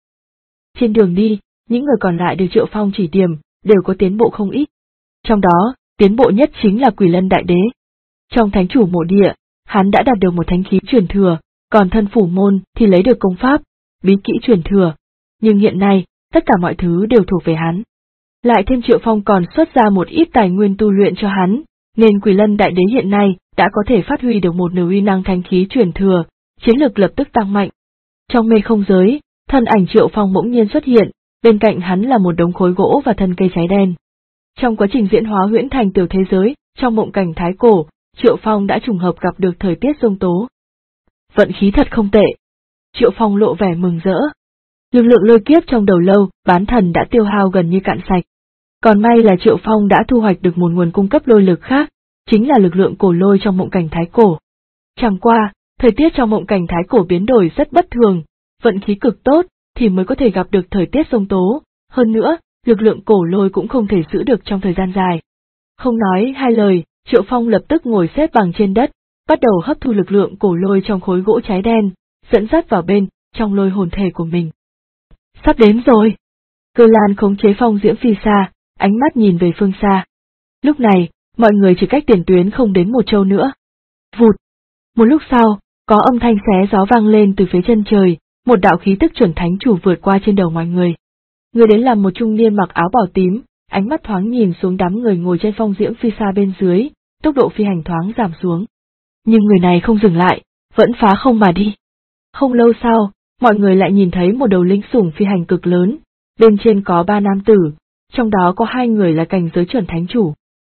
S1: Trên đường đi, những người còn lại được Triệu Phong chỉ điểm, đều có tiến bộ không ít. Trong đó, tiến bộ nhất chính là Quỷ Lân Đại Đế. Trong thánh chủ mộ địa, hắn đã đạt được một thánh khí truyền thừa, còn thân phủ môn thì lấy được công pháp, bí kỹ truyền thừa. Nhưng hiện nay, tất cả mọi thứ đều thuộc về hắn. Lại thêm Triệu Phong còn xuất ra một ít tài nguyên tu luyện cho hắn, nên Quỷ Lân Đại Đế hiện nay đã có thể phát huy được một nửa uy năng thánh khí truyền thừa, chiến lực lập tức tăng mạnh. Trong mê không giới, thân ảnh Triệu Phong bỗng nhiên xuất hiện, bên cạnh hắn là một đống khối gỗ và thân cây cháy đen. Trong quá trình diễn hóa huyễn thành tiểu thế giới, trong mộng cảnh thái cổ, Triệu Phong đã trùng hợp gặp được thời tiết giông tố. Vận khí thật không tệ. Triệu Phong lộ vẻ mừng rỡ. Lực lượng lôi kiếp trong đầu lâu, bán thần đã tiêu hao gần như cạn sạch. Còn may là Triệu Phong đã thu hoạch được một nguồn cung cấp lôi lực khác, chính là lực lượng cổ lôi trong mộng cảnh thái cổ. Chẳng qua, thời tiết trong mộng cảnh thái cổ biến đổi rất bất thường, vận khí cực tốt thì mới có thể gặp được thời tiết giông tố, hơn nữa, lực lượng cổ lôi cũng không thể giữ được trong thời gian dài. Không nói hai lời, Triệu Phong lập tức ngồi xếp bằng trên đất, bắt đầu hấp thu lực lượng cổ lôi trong khối gỗ cháy đen, dẫn dắt vào bên trong lôi hồn thể của mình. Sắp đến rồi. Cơ Lan khống chế phong diễm phi xa, ánh mắt nhìn về phương xa. Lúc này, mọi người chỉ cách tiền tuyến không đến một châu nữa. Vụt. Một lúc sau, có âm thanh xé gió vang lên từ phía chân trời, một đạo khí tức chuẩn thánh chủ vượt qua trên đầu mọi người. Người đến là một trung niên mặc áo bảo tím, ánh mắt thoáng nhìn xuống đám người ngồi trên phong diễm phi xa bên dưới, tốc độ phi hành thoáng giảm xuống. Nhưng người này không dừng lại, vẫn phá không mà đi. Không lâu sau, mọi người lại nhìn thấy một đầu linh sủng phi hành cực lớn, bên trên có 3 nam tử, trong đó có 2 người là cảnh giới chuẩn thánh chủ.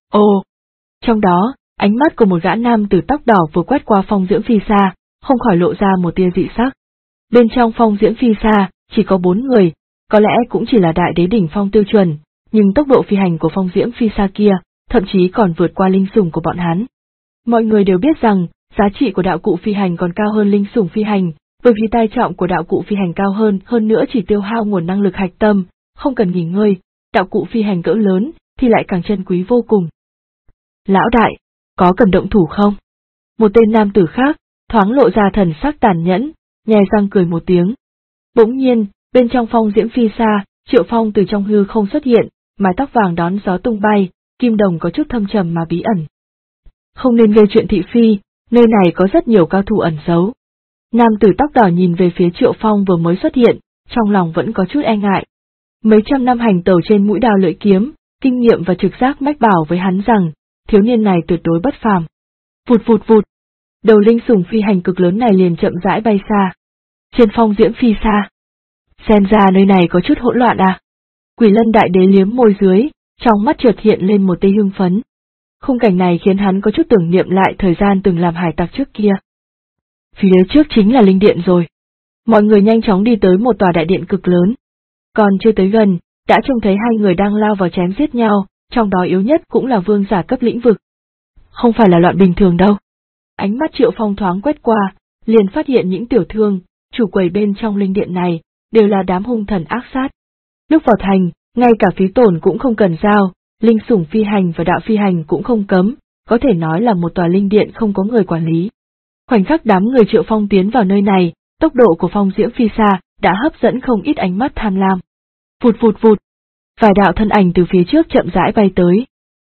S1: Ồ! Trong đó, ánh mắt của một gã nam tử tóc đỏ vừa quét qua Phong Diễm Phi Sa, không khỏi lộ ra một tia dị sắc. Bên trong Phong Diễm Phi Sa, chỉ có 4 người, có lẽ cũng chỉ là đại đế đỉnh phong tiêu chuẩn, nhưng tốc độ phi hành của Phong Diễm Phi Sa kia, thậm chí còn vượt qua linh sủng của bọn hắn. Mọi người đều biết rằng, giá trị của đạo cụ phi hành còn cao hơn linh sủng phi hành, bởi vì tài trọng của đạo cụ phi hành cao hơn nữa chỉ tiêu hao nguồn năng lực hạch tâm, không cần nghỉ ngơi, đạo cụ phi hành cỡ lớn thì lại càng chân quý vô cùng. Lão đại, có cần động thủ không? Một tên nam tử khác, thoáng lộ ra thần sắc tàn nhẫn, nhè răng cười một tiếng. Bỗng nhiên, bên trong Phong Diễm Phi Sa, Triệu Phong từ trong hư không xuất hiện, mái tóc vàng đón gió tung bay, kim đồng có chút thâm trầm mà bí ẩn. Không nên gây chuyện thị phi, nơi này có rất nhiều cao thủ ẩn giấu. Nam tử tóc đỏ nhìn về phía Triệu Phong vừa mới xuất hiện, trong lòng vẫn có chút e ngại. Mấy trăm năm hành tẩu trên mũi đao lưỡi kiếm, kinh nghiệm và trực giác mách bảo với hắn rằng, thiếu niên này tuyệt đối bất phàm. Vụt vụt vụt, đầu linh sủng phi hành cực lớn này liền chậm rãi bay xa. Trên Phong Diễm Phi Sa, xem ra nơi này có chút hỗn loạn à. Quỷ Lân đại đế liếm môi dưới, trong mắt chợt hiện lên một tia hưng phấn. Khung cảnh này khiến hắn có chút tưởng niệm lại thời gian từng làm hải tặc trước kia. Phía trước chính là linh điện rồi. Mọi người nhanh chóng đi tới một tòa đại điện cực lớn. Còn chưa tới gần, đã trông thấy hai người đang lao vào chém giết nhau, trong đó yếu nhất cũng là vương giả cấp lĩnh vực. Không phải là loạn bình thường đâu. Ánh mắt Triệu Phong thoáng quét qua, liền phát hiện những tiểu thương, chủ quầy bên trong linh điện này, đều là đám hung thần ác sát. Lúc vào thành, ngay cả phí tổn cũng không cần giao, linh sủng phi hành và đạo phi hành cũng không cấm, có thể nói là một tòa linh điện không có người quản lý. Khoảnh khắc đám người Triệu Phong tiến vào nơi này, tốc độ của Phong Diễm Phi Sa đã hấp dẫn không ít ánh mắt tham lam. Vụt vụt vụt, vài đạo thân ảnh từ phía trước chậm rãi bay tới.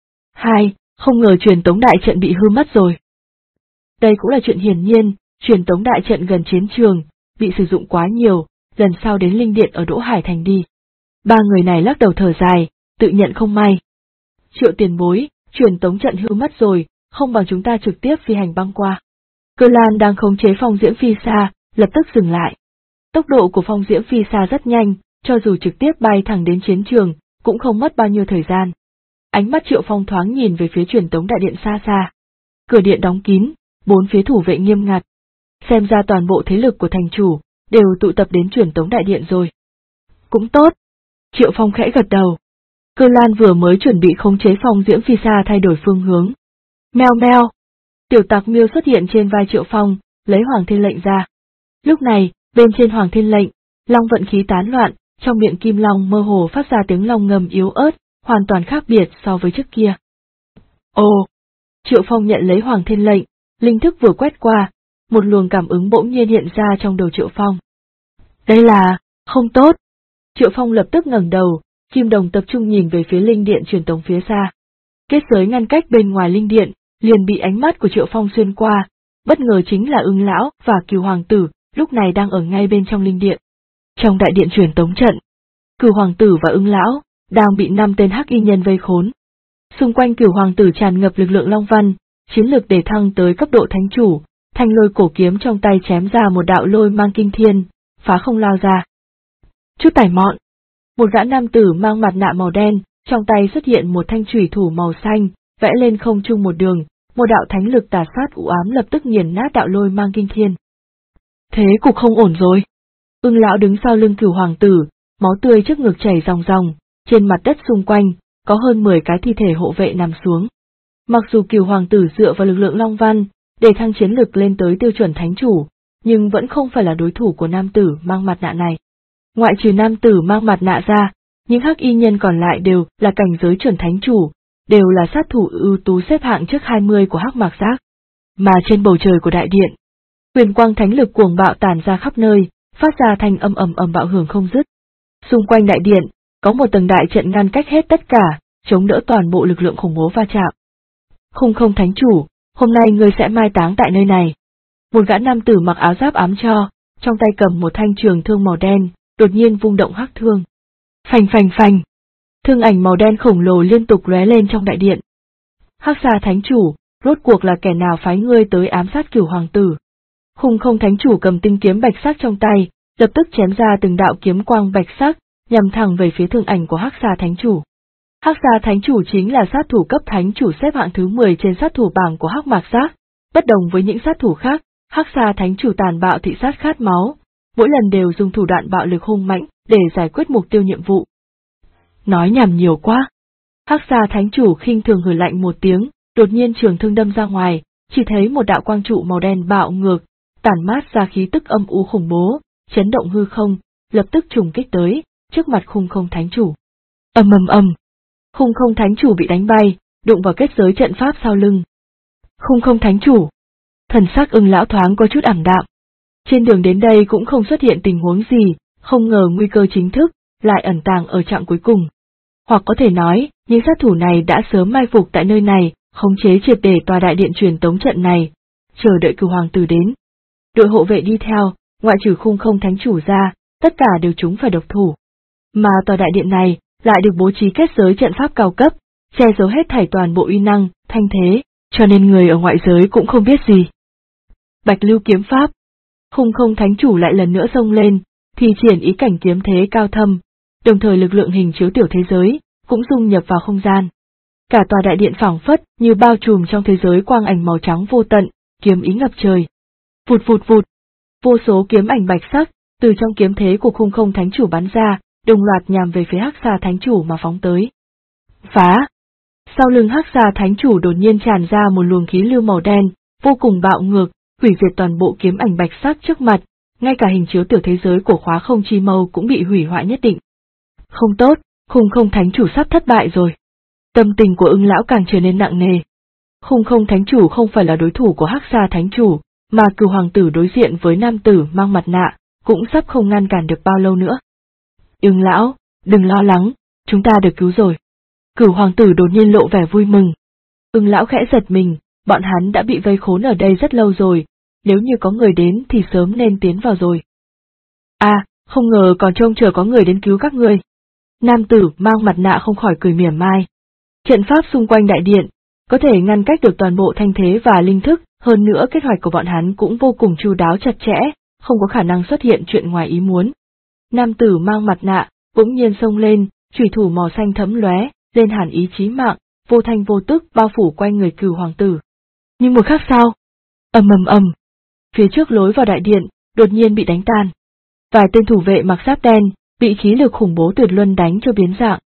S1: Không ngờ truyền tống đại trận bị hư mất rồi. Đây cũng là chuyện hiển nhiên, truyền tống đại trận gần chiến trường, bị sử dụng quá nhiều, lần sau đến linh điện ở Đỗ Hải Thành đi. Ba người này lắc đầu thở dài, tự nhận không may. Triệu tiền bối, truyền tống trận hư mất rồi, không bằng chúng ta trực tiếp phi hành băng qua. Cơ Lan đang khống chế Phong Diễm Phi Sa, lập tức dừng lại. Tốc độ của Phong Diễm Phi Sa rất nhanh, cho dù trực tiếp bay thẳng đến chiến trường, cũng không mất bao nhiêu thời gian. Ánh mắt Triệu Phong thoáng nhìn về phía truyền tống đại điện xa xa. Cửa điện đóng kín, 4 phía thủ vệ nghiêm ngặt. Xem ra toàn bộ thế lực của thành chủ, đều tụ tập đến truyền tống đại điện rồi. Cũng tốt. Triệu Phong khẽ gật đầu. Cơ Lan vừa mới chuẩn bị khống chế Phong Diễm Phi Sa thay đổi phương hướng. Meo meo. Tiểu tặc miêu xuất hiện trên vai Triệu Phong, lấy Hoàng Thiên Lệnh ra. Lúc này, bên trên Hoàng Thiên Lệnh, long vận khí tán loạn, trong miệng kim long mơ hồ phát ra tiếng long ngầm yếu ớt, hoàn toàn khác biệt so với trước kia. Ồ! Triệu Phong nhận lấy Hoàng Thiên Lệnh, linh thức vừa quét qua, một luồng cảm ứng bỗng nhiên hiện ra trong đầu Triệu Phong. Đây là, không tốt. Triệu Phong lập tức ngẩng đầu, kim đồng tập trung nhìn về phía linh điện truyền tống phía xa. Kết giới ngăn cách bên ngoài linh điện, liền bị ánh mắt của Triệu Phong xuyên qua, bất ngờ chính là Ưng lão và Cửu hoàng tử, lúc này đang ở ngay bên trong linh điện. Trong đại điện truyền tống trận, Cửu hoàng tử và Ưng lão đang bị 5 tên hắc y nhân vây khốn. Xung quanh Cửu hoàng tử tràn ngập lực lượng long văn, chiến lực để thăng tới cấp độ thánh chủ, thanh lôi cổ kiếm trong tay chém ra một đạo lôi mang kinh thiên, phá không lao ra. Chút tải mọn. Một gã nam tử mang mặt nạ màu đen, trong tay xuất hiện một thanh chủy thủ màu xanh, vẽ lên không trung một đường, một đạo thánh lực tà sát u ám lập tức nghiền nát đạo lôi mang kinh thiên. Thế cục không ổn rồi. Ưng lão đứng sau lưng Cửu hoàng tử, máu tươi trước ngực chảy ròng ròng, trên mặt đất xung quanh, có hơn 10 cái thi thể hộ vệ nằm xuống. Mặc dù Cửu hoàng tử dựa vào lực lượng long văn, để thăng chiến lực lên tới tiêu chuẩn thánh chủ, nhưng vẫn không phải là đối thủ của nam tử mang mặt nạ này. Ngoại trừ nam tử mang mặt nạ ra, những hắc y nhân còn lại đều là cảnh giới chuẩn thánh chủ, đều là sát thủ ưu tú xếp hạng trước 20 của Hắc Mạc Giác. Mà trên bầu trời của đại điện, huyền quang thánh lực cuồng bạo tản ra khắp nơi, phát ra thanh âm ầm ầm bạo hưởng không dứt. Xung quanh đại điện, có một tầng đại trận ngăn cách hết tất cả, chống đỡ toàn bộ lực lượng khủng bố va chạm. Khung không thánh chủ, hôm nay ngươi sẽ mai táng tại nơi này. Một gã nam tử mặc áo giáp ám cho, trong tay cầm một thanh trường thương màu đen, đột nhiên vung động hắc thương. Phành phành phành. Thương ảnh màu đen khổng lồ liên tục lóe lên trong đại điện. Hắc Xà thánh chủ, rốt cuộc là kẻ nào phái ngươi tới ám sát Cửu hoàng tử? Khung không thánh chủ cầm tinh kiếm bạch sắc trong tay, lập tức chém ra từng đạo kiếm quang bạch sắc, nhằm thẳng về phía thương ảnh của Hắc Xà thánh chủ. Hắc Sa Thánh Chủ chính là sát thủ cấp thánh chủ xếp hạng thứ 10 trên sát thủ bảng của Hắc Mạc Giác. Bất đồng với những sát thủ khác, Hắc Sa Thánh Chủ tàn bạo thị sát khát máu, mỗi lần đều dùng thủ đoạn bạo lực hung mãnh để giải quyết mục tiêu nhiệm vụ. Nói nhảm nhiều quá. Hắc Sa Thánh Chủ khinh thường hừ lạnh một tiếng, đột nhiên trường thương đâm ra ngoài, chỉ thấy một đạo quang trụ màu đen bạo ngược, tản mát ra khí tức âm u khủng bố, chấn động hư không, lập tức trùng kích tới, trước mặt Khung Không Thánh Chủ. Ầm ầm ầm, Khung Không Thánh Chủ bị đánh bay, đụng vào kết giới trận pháp sau lưng. Khung Không Thánh Chủ, thần sắc Ưng lão thoáng có chút ảm đạm. Trên đường đến đây cũng không xuất hiện tình huống gì, không ngờ nguy cơ chính thức lại ẩn tàng ở chặng cuối cùng. Hoặc có thể nói, những sát thủ này đã sớm mai phục tại nơi này, khống chế triệt để tòa đại điện truyền tống trận này, chờ đợi Cửu Hoàng Tử đến. Đội hộ vệ đi theo, ngoại trừ Khung Không Thánh Chủ ra, tất cả đều chúng phải độc thủ. Mà tòa đại điện này lại được bố trí kết giới trận pháp cao cấp, che giấu hết thảy toàn bộ uy năng, thanh thế, cho nên người ở ngoại giới cũng không biết gì. Bạch Lưu kiếm pháp. Khung Không Thánh Chủ lại lần nữa xông lên, thì triển ý cảnh kiếm thế cao thâm, đồng thời lực lượng hình chiếu tiểu thế giới cũng dung nhập vào không gian. Cả tòa đại điện phảng phất như bao trùm trong thế giới quang ảnh màu trắng vô tận, kiếm ý ngập trời. Vụt vụt vụt, vô số kiếm ảnh bạch sắc từ trong kiếm thế của Khung Không Thánh Chủ bắn ra, đồng loạt nhằm về phía Hắc Sa Thánh Chủ mà phóng tới. Phá! Sau lưng Hắc Sa Thánh Chủ đột nhiên tràn ra một luồng khí lưu màu đen, vô cùng bạo ngược, hủy diệt toàn bộ kiếm ảnh bạch sắc trước mặt, ngay cả hình chiếu tiểu thế giới của Khóa Không Chi Mâu cũng bị hủy hoại nhất định. Không tốt, Khung Không Thánh Chủ sắp thất bại rồi. Tâm tình của Ưng lão càng trở nên nặng nề. Khung Không Thánh Chủ không phải là đối thủ của Hắc Sa Thánh Chủ, mà Cửu Hoàng Tử đối diện với nam tử mang mặt nạ, cũng sắp không ngăn cản được bao lâu nữa. Ưng lão, đừng lo lắng, chúng ta được cứu rồi. Cửu Hoàng Tử đột nhiên lộ vẻ vui mừng. Ưng lão khẽ giật mình, bọn hắn đã bị vây khốn ở đây rất lâu rồi, nếu như có người đến thì sớm nên tiến vào rồi. À, không ngờ còn trông chờ có người đến cứu các ngươi. Nam tử mang mặt nạ không khỏi cười mỉa mai. Trận pháp xung quanh đại điện, có thể ngăn cách được toàn bộ thanh thế và linh thức, hơn nữa kế hoạch của bọn hắn cũng vô cùng chu đáo chặt chẽ, không có khả năng xuất hiện chuyện ngoài ý muốn. Nam tử mang mặt nạ, bỗng nhiên xông lên, chủy thủ màu xanh thấm lóe, lên hàn ý chí mạng, vô thanh vô tức bao phủ quanh người Cửu Hoàng Tử. Nhưng một khắc sau, ầm ầm ầm, phía trước lối vào đại điện, đột nhiên bị đánh tan. Vài tên thủ vệ mặc giáp đen, bị khí lực khủng bố tuyệt luân đánh cho biến dạng.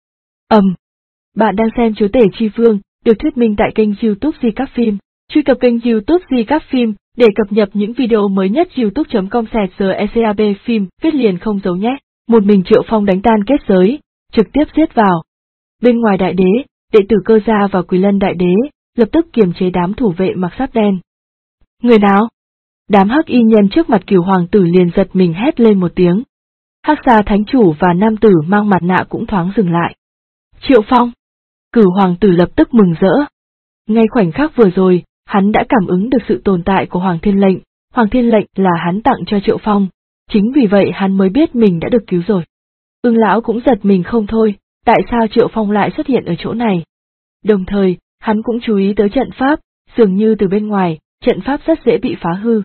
S1: Bạn đang xem Chúa Tể Chi Vương, được thuyết minh tại kênh YouTube Di Các Phim. Truy cập kênh YouTube Di Các Phim để cập nhật những video mới nhất. youtube.com/secab phim, viết liền không giấu nhé. Một mình Triệu Phong đánh tan kết giới, trực tiếp giết vào. Bên ngoài đại đế, đệ tử Cơ Gia và Quỳ Lân đại đế lập tức kiềm chế đám thủ vệ mặc giáp đen. Người nào? Đám hắc y nhân trước mặt Cửu Hoàng Tử liền giật mình hét lên một tiếng. Hắc Sa Thánh Chủ và nam tử mang mặt nạ cũng thoáng dừng lại. Triệu Phong! Cửu Hoàng Tử lập tức mừng rỡ. Ngay khoảnh khắc vừa rồi, hắn đã cảm ứng được sự tồn tại của Hoàng Thiên Lệnh. Hoàng Thiên Lệnh là hắn tặng cho Triệu Phong, chính vì vậy hắn mới biết mình đã được cứu rồi. Ưng lão cũng giật mình không thôi, tại sao Triệu Phong lại xuất hiện ở chỗ này? Đồng thời, hắn cũng chú ý tới trận pháp, dường như từ bên ngoài, trận pháp rất dễ bị phá hư.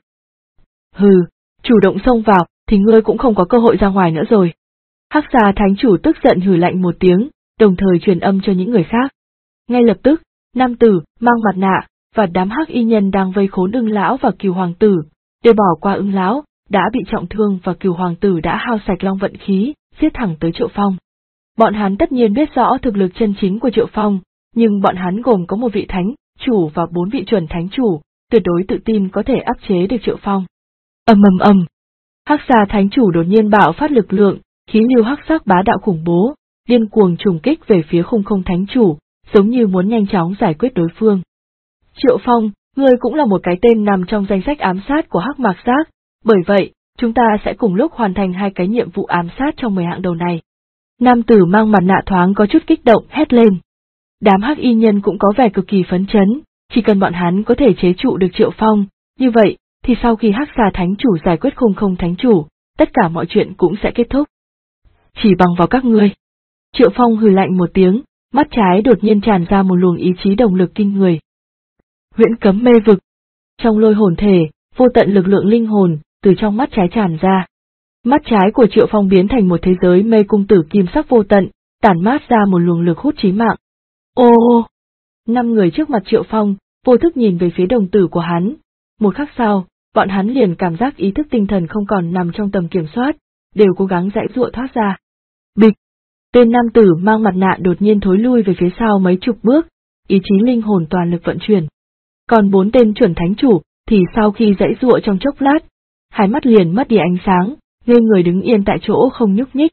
S1: Hừ, chủ động xông vào, thì ngươi cũng không có cơ hội ra ngoài nữa rồi. Hắc Sa Thánh Chủ tức giận hừ lạnh một tiếng, đồng thời truyền âm cho những người khác. Ngay lập tức, nam tử, mang mặt nạ, và đám hắc y nhân đang vây khốn Ưng lão và Cửu Hoàng Tử, để bỏ qua Ưng lão, đã bị trọng thương và Cửu Hoàng Tử đã hao sạch long vận khí, giết thẳng tới Triệu Phong. Bọn hắn tất nhiên biết rõ thực lực chân chính của Triệu Phong, nhưng bọn hắn gồm có một vị thánh chủ và 4 vị chuẩn thánh chủ, tuyệt đối tự tin có thể áp chế được Triệu Phong. Ầm ầm ầm, Hắc Sa Thánh Chủ đột nhiên bạo phát lực lượng, khí lưu hắc sắc bá đạo khủng bố, điên cuồng trùng kích về phía Khung Không Thánh Chủ, giống như muốn nhanh chóng giải quyết đối phương. Triệu Phong, ngươi cũng là một cái tên nằm trong danh sách ám sát của Hắc Mạc Giác, bởi vậy, chúng ta sẽ cùng lúc hoàn thành 2 cái nhiệm vụ ám sát trong 10 hạng đầu này. Nam tử mang mặt nạ thoáng có chút kích động hét lên. Đám hắc y nhân cũng có vẻ cực kỳ phấn chấn, chỉ cần bọn hắn có thể chế trụ được Triệu Phong, như vậy, thì sau khi Hắc Sa Thánh Chủ giải quyết Khung Không Thánh Chủ, tất cả mọi chuyện cũng sẽ kết thúc. Chỉ bằng vào các ngươi. Triệu Phong hừ lạnh một tiếng, mắt trái đột nhiên tràn ra một luồng ý chí động lực kinh người. Huyễn Cấm Mê Vực. Trong lôi hồn thể, vô tận lực lượng linh hồn, từ trong mắt trái tràn ra. Mắt trái của Triệu Phong biến thành một thế giới mê cung tử kim sắc vô tận, tản mát ra một luồng lực hút chí mạng. Ô! 5 người trước mặt Triệu Phong, vô thức nhìn về phía đồng tử của hắn. Một khắc sau, bọn hắn liền cảm giác ý thức tinh thần không còn nằm trong tầm kiểm soát, đều cố gắng giãy giụa thoát ra. Bịch! Tên nam tử mang mặt nạ đột nhiên thối lui về phía sau mấy chục bước, ý chí linh hồn toàn lực vận chuyển. Còn 4 tên chuẩn thánh chủ thì sau khi giãy giụa trong chốc lát, hai mắt liền mất đi ánh sáng, ngây người đứng yên tại chỗ không nhúc nhích.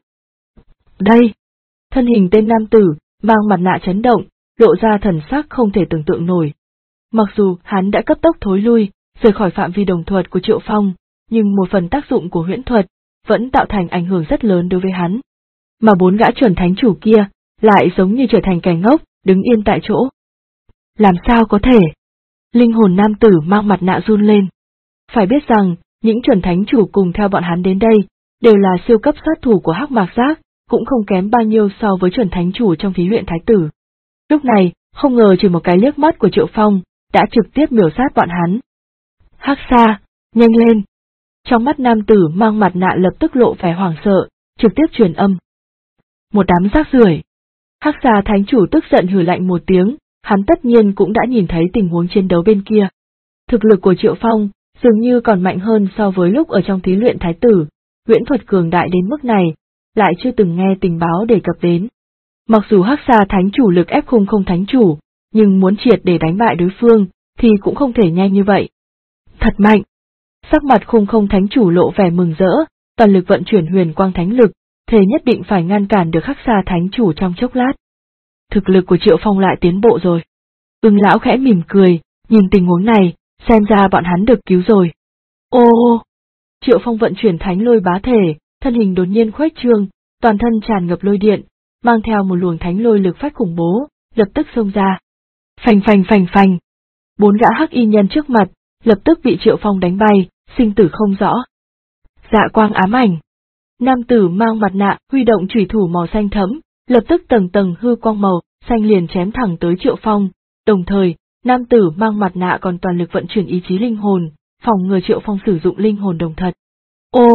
S1: Đây! Thân hình tên nam tử mang mặt nạ chấn động, lộ ra thần sắc không thể tưởng tượng nổi. Mặc dù hắn đã cấp tốc thối lui, rời khỏi phạm vi đồng thuật của Triệu Phong, nhưng một phần tác dụng của huyễn thuật vẫn tạo thành ảnh hưởng rất lớn đối với hắn. Mà 4 gã chuẩn thánh chủ kia lại giống như trở thành kẻ ngốc, đứng yên tại chỗ. Làm sao có thể? Linh hồn nam tử mang mặt nạ run lên. Phải biết rằng, những chuẩn thánh chủ cùng theo bọn hắn đến đây, đều là siêu cấp sát thủ của Hắc Mạc Giác, cũng không kém bao nhiêu so với chuẩn thánh chủ trong thí luyện thái tử. Lúc này, không ngờ chỉ một cái liếc mắt của Triệu Phong, đã trực tiếp miểu sát bọn hắn. Hắc Sa, nhanh lên! Trong mắt nam tử mang mặt nạ lập tức lộ vẻ hoảng sợ, trực tiếp truyền âm. Một đám rác rưởi! Hắc Sa thánh chủ tức giận hừ lạnh một tiếng, hắn tất nhiên cũng đã nhìn thấy tình huống chiến đấu bên kia. Thực lực của Triệu Phong dường như còn mạnh hơn so với lúc ở trong thí luyện thái tử, huyễn thuật cường đại đến mức này, lại chưa từng nghe tình báo đề cập đến. Mặc dù Hắc Sa thánh chủ lực ép Khung Không thánh chủ, nhưng muốn triệt để đánh bại đối phương, thì cũng không thể nhanh như vậy. Thật mạnh! Sắc mặt Khung Không thánh chủ lộ vẻ mừng rỡ, toàn lực vận chuyển huyền quang thánh lực, thề nhất định phải ngăn cản được Hắc Sa thánh chủ trong chốc lát. Thực lực của Triệu Phong lại tiến bộ rồi. Ưng lão khẽ mỉm cười, nhìn tình huống này, xem ra bọn hắn được cứu rồi. Ô! Triệu Phong vận chuyển thánh lôi bá thể, thân hình đột nhiên khuếch trương, toàn thân tràn ngập lôi điện, mang theo một luồng thánh lôi lực phách khủng bố, lập tức xông ra. Phành phành phành phành! 4 gã hắc y nhân trước mặt, lập tức bị Triệu Phong đánh bay, sinh tử không rõ. Dạ quang ám ảnh! Nam tử mang mặt nạ, huy động chủy thủ màu xanh thẫm, lập tức tầng tầng hư quang màu xanh liền chém thẳng tới Triệu Phong, đồng thời, nam tử mang mặt nạ còn toàn lực vận chuyển ý chí linh hồn, phòng ngừa Triệu Phong sử dụng linh hồn đồng thật. Ô!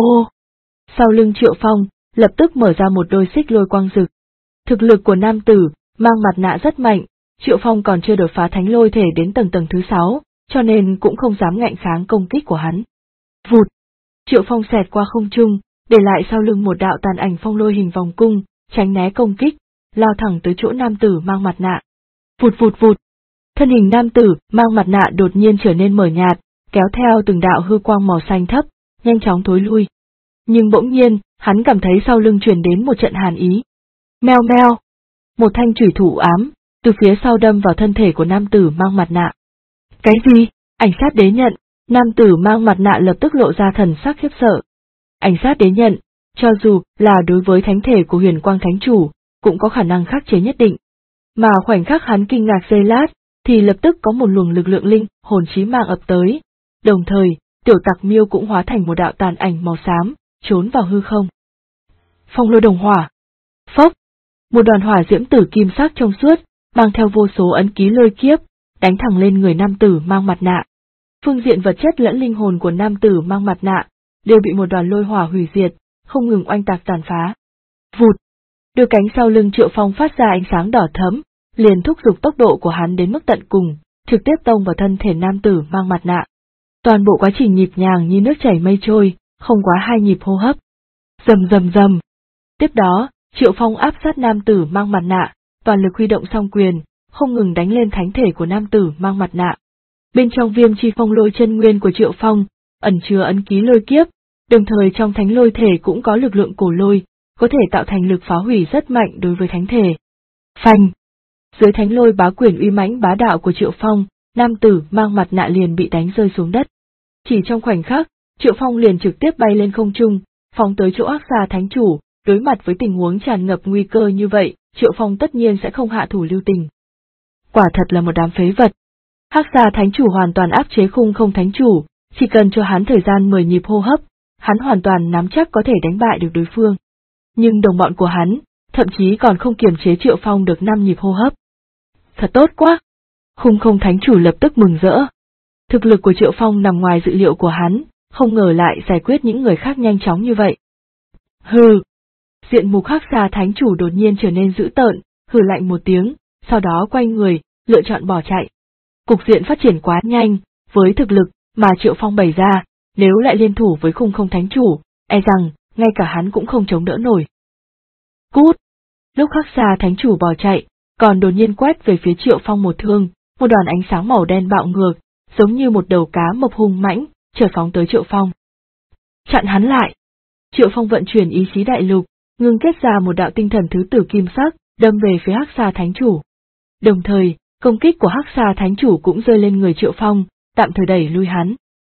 S1: Sau lưng Triệu Phong, lập tức mở ra một đôi xích lôi quang rực. Thực lực của nam tử, mang mặt nạ rất mạnh, Triệu Phong còn chưa đột phá thánh lôi thể đến tầng thứ 6, cho nên cũng không dám ngạnh kháng công kích của hắn. Vụt! Triệu Phong xẹt qua không trung, để lại sau lưng một đạo tàn ảnh phong lôi hình vòng cung, tránh né công kích, lao thẳng tới chỗ nam tử mang mặt nạ. Vụt vụt vụt! Thân hình nam tử mang mặt nạ đột nhiên trở nên mờ nhạt, kéo theo từng đạo hư quang màu xanh thấp, nhanh chóng thối lui. Nhưng bỗng nhiên, hắn cảm thấy sau lưng truyền đến một trận hàn ý. Meo meo! Một thanh chủy thủ ám, từ phía sau đâm vào thân thể của nam tử mang mặt nạ. Cái gì? Ảnh sát đế nhận! Nam tử mang mặt nạ lập tức lộ ra thần sắc khiếp sợ. Ảnh sát đế nhận, cho dù là đối với thánh thể của huyền quang thánh chủ, cũng có khả năng khắc chế nhất định. Mà khoảnh khắc hắn kinh ngạc giây lát, thì lập tức có một luồng lực lượng linh hồn chí mạng ập tới, đồng thời, tiểu tặc miêu cũng hóa thành một đạo tàn ảnh màu xám, trốn vào hư không. Phong lôi đồng hỏa. Phốc! Một đoàn hỏa diễm tử kim sắc trong suốt, mang theo vô số ấn ký lôi kiếp, đánh thẳng lên người nam tử mang mặt nạ. Phương diện vật chất lẫn linh hồn của nam tử mang mặt nạ, đều bị một đoàn lôi hỏa hủy diệt, không ngừng oanh tạc tàn phá. Vụt! Đôi cánh sau lưng Triệu Phong phát ra ánh sáng đỏ thẫm, liền thúc giục tốc độ của hắn đến mức tận cùng, trực tiếp tông vào thân thể nam tử mang mặt nạ. Toàn bộ quá trình nhịp nhàng như nước chảy mây trôi, không quá 2 nhịp hô hấp. Rầm rầm rầm. Tiếp đó, Triệu Phong áp sát nam tử mang mặt nạ, toàn lực huy động song quyền, không ngừng đánh lên thánh thể của nam tử mang mặt nạ. Bên trong viêm chi phong lôi chân nguyên của Triệu Phong, ẩn chứa ấn ký lôi kiếp, đồng thời trong thánh lôi thể cũng có lực lượng cổ lôi, có thể tạo thành lực phá hủy rất mạnh đối với thánh thể. Phanh! Dưới thánh lôi bá quyền uy mãnh bá đạo của Triệu Phong, nam tử mang mặt nạ liền bị đánh rơi xuống đất. Chỉ trong khoảnh khắc, Triệu Phong liền trực tiếp bay lên không trung, phóng tới chỗ Hắc Sa thánh chủ. Đối mặt với tình huống tràn ngập nguy cơ như vậy, Triệu Phong tất nhiên sẽ không hạ thủ lưu tình. Quả thật là một đám phế vật. Hắc Sa thánh chủ hoàn toàn áp chế Khung Không thánh chủ, chỉ cần cho hắn thời gian 10 nhịp hô hấp, hắn hoàn toàn nắm chắc có thể đánh bại được đối phương. Nhưng đồng bọn của hắn, thậm chí còn không kiềm chế Triệu Phong được 5 nhịp hô hấp. Thật tốt quá! Khung Không thánh chủ lập tức mừng rỡ. Thực lực của Triệu Phong nằm ngoài dự liệu của hắn, không ngờ lại giải quyết những người khác nhanh chóng như vậy. Hừ! Diện mục Hắc Xà Thánh Chủ đột nhiên trở nên dữ tợn, hừ lạnh một tiếng, sau đó quay người, lựa chọn bỏ chạy. Cục diện phát triển quá nhanh, với thực lực mà Triệu Phong bày ra, nếu lại liên thủ với Khung Không Thánh Chủ, e rằng ngay cả hắn cũng không chống đỡ nổi. Cút! Lúc Hắc Xà Thánh Chủ bỏ chạy, còn đột nhiên quét về phía Triệu Phong một thương, một đoàn ánh sáng màu đen bạo ngược, giống như một đầu cá mập hung mãnh, chợt phóng tới Triệu Phong. Chặn hắn lại! Triệu Phong vận chuyển ý chí đại lục, ngưng kết ra một đạo tinh thần thứ tử kim sắc, đâm về phía Hắc Xà Thánh Chủ. Đồng thời, công kích của Hắc Xà Thánh Chủ cũng rơi lên người Triệu Phong, tạm thời đẩy lui hắn.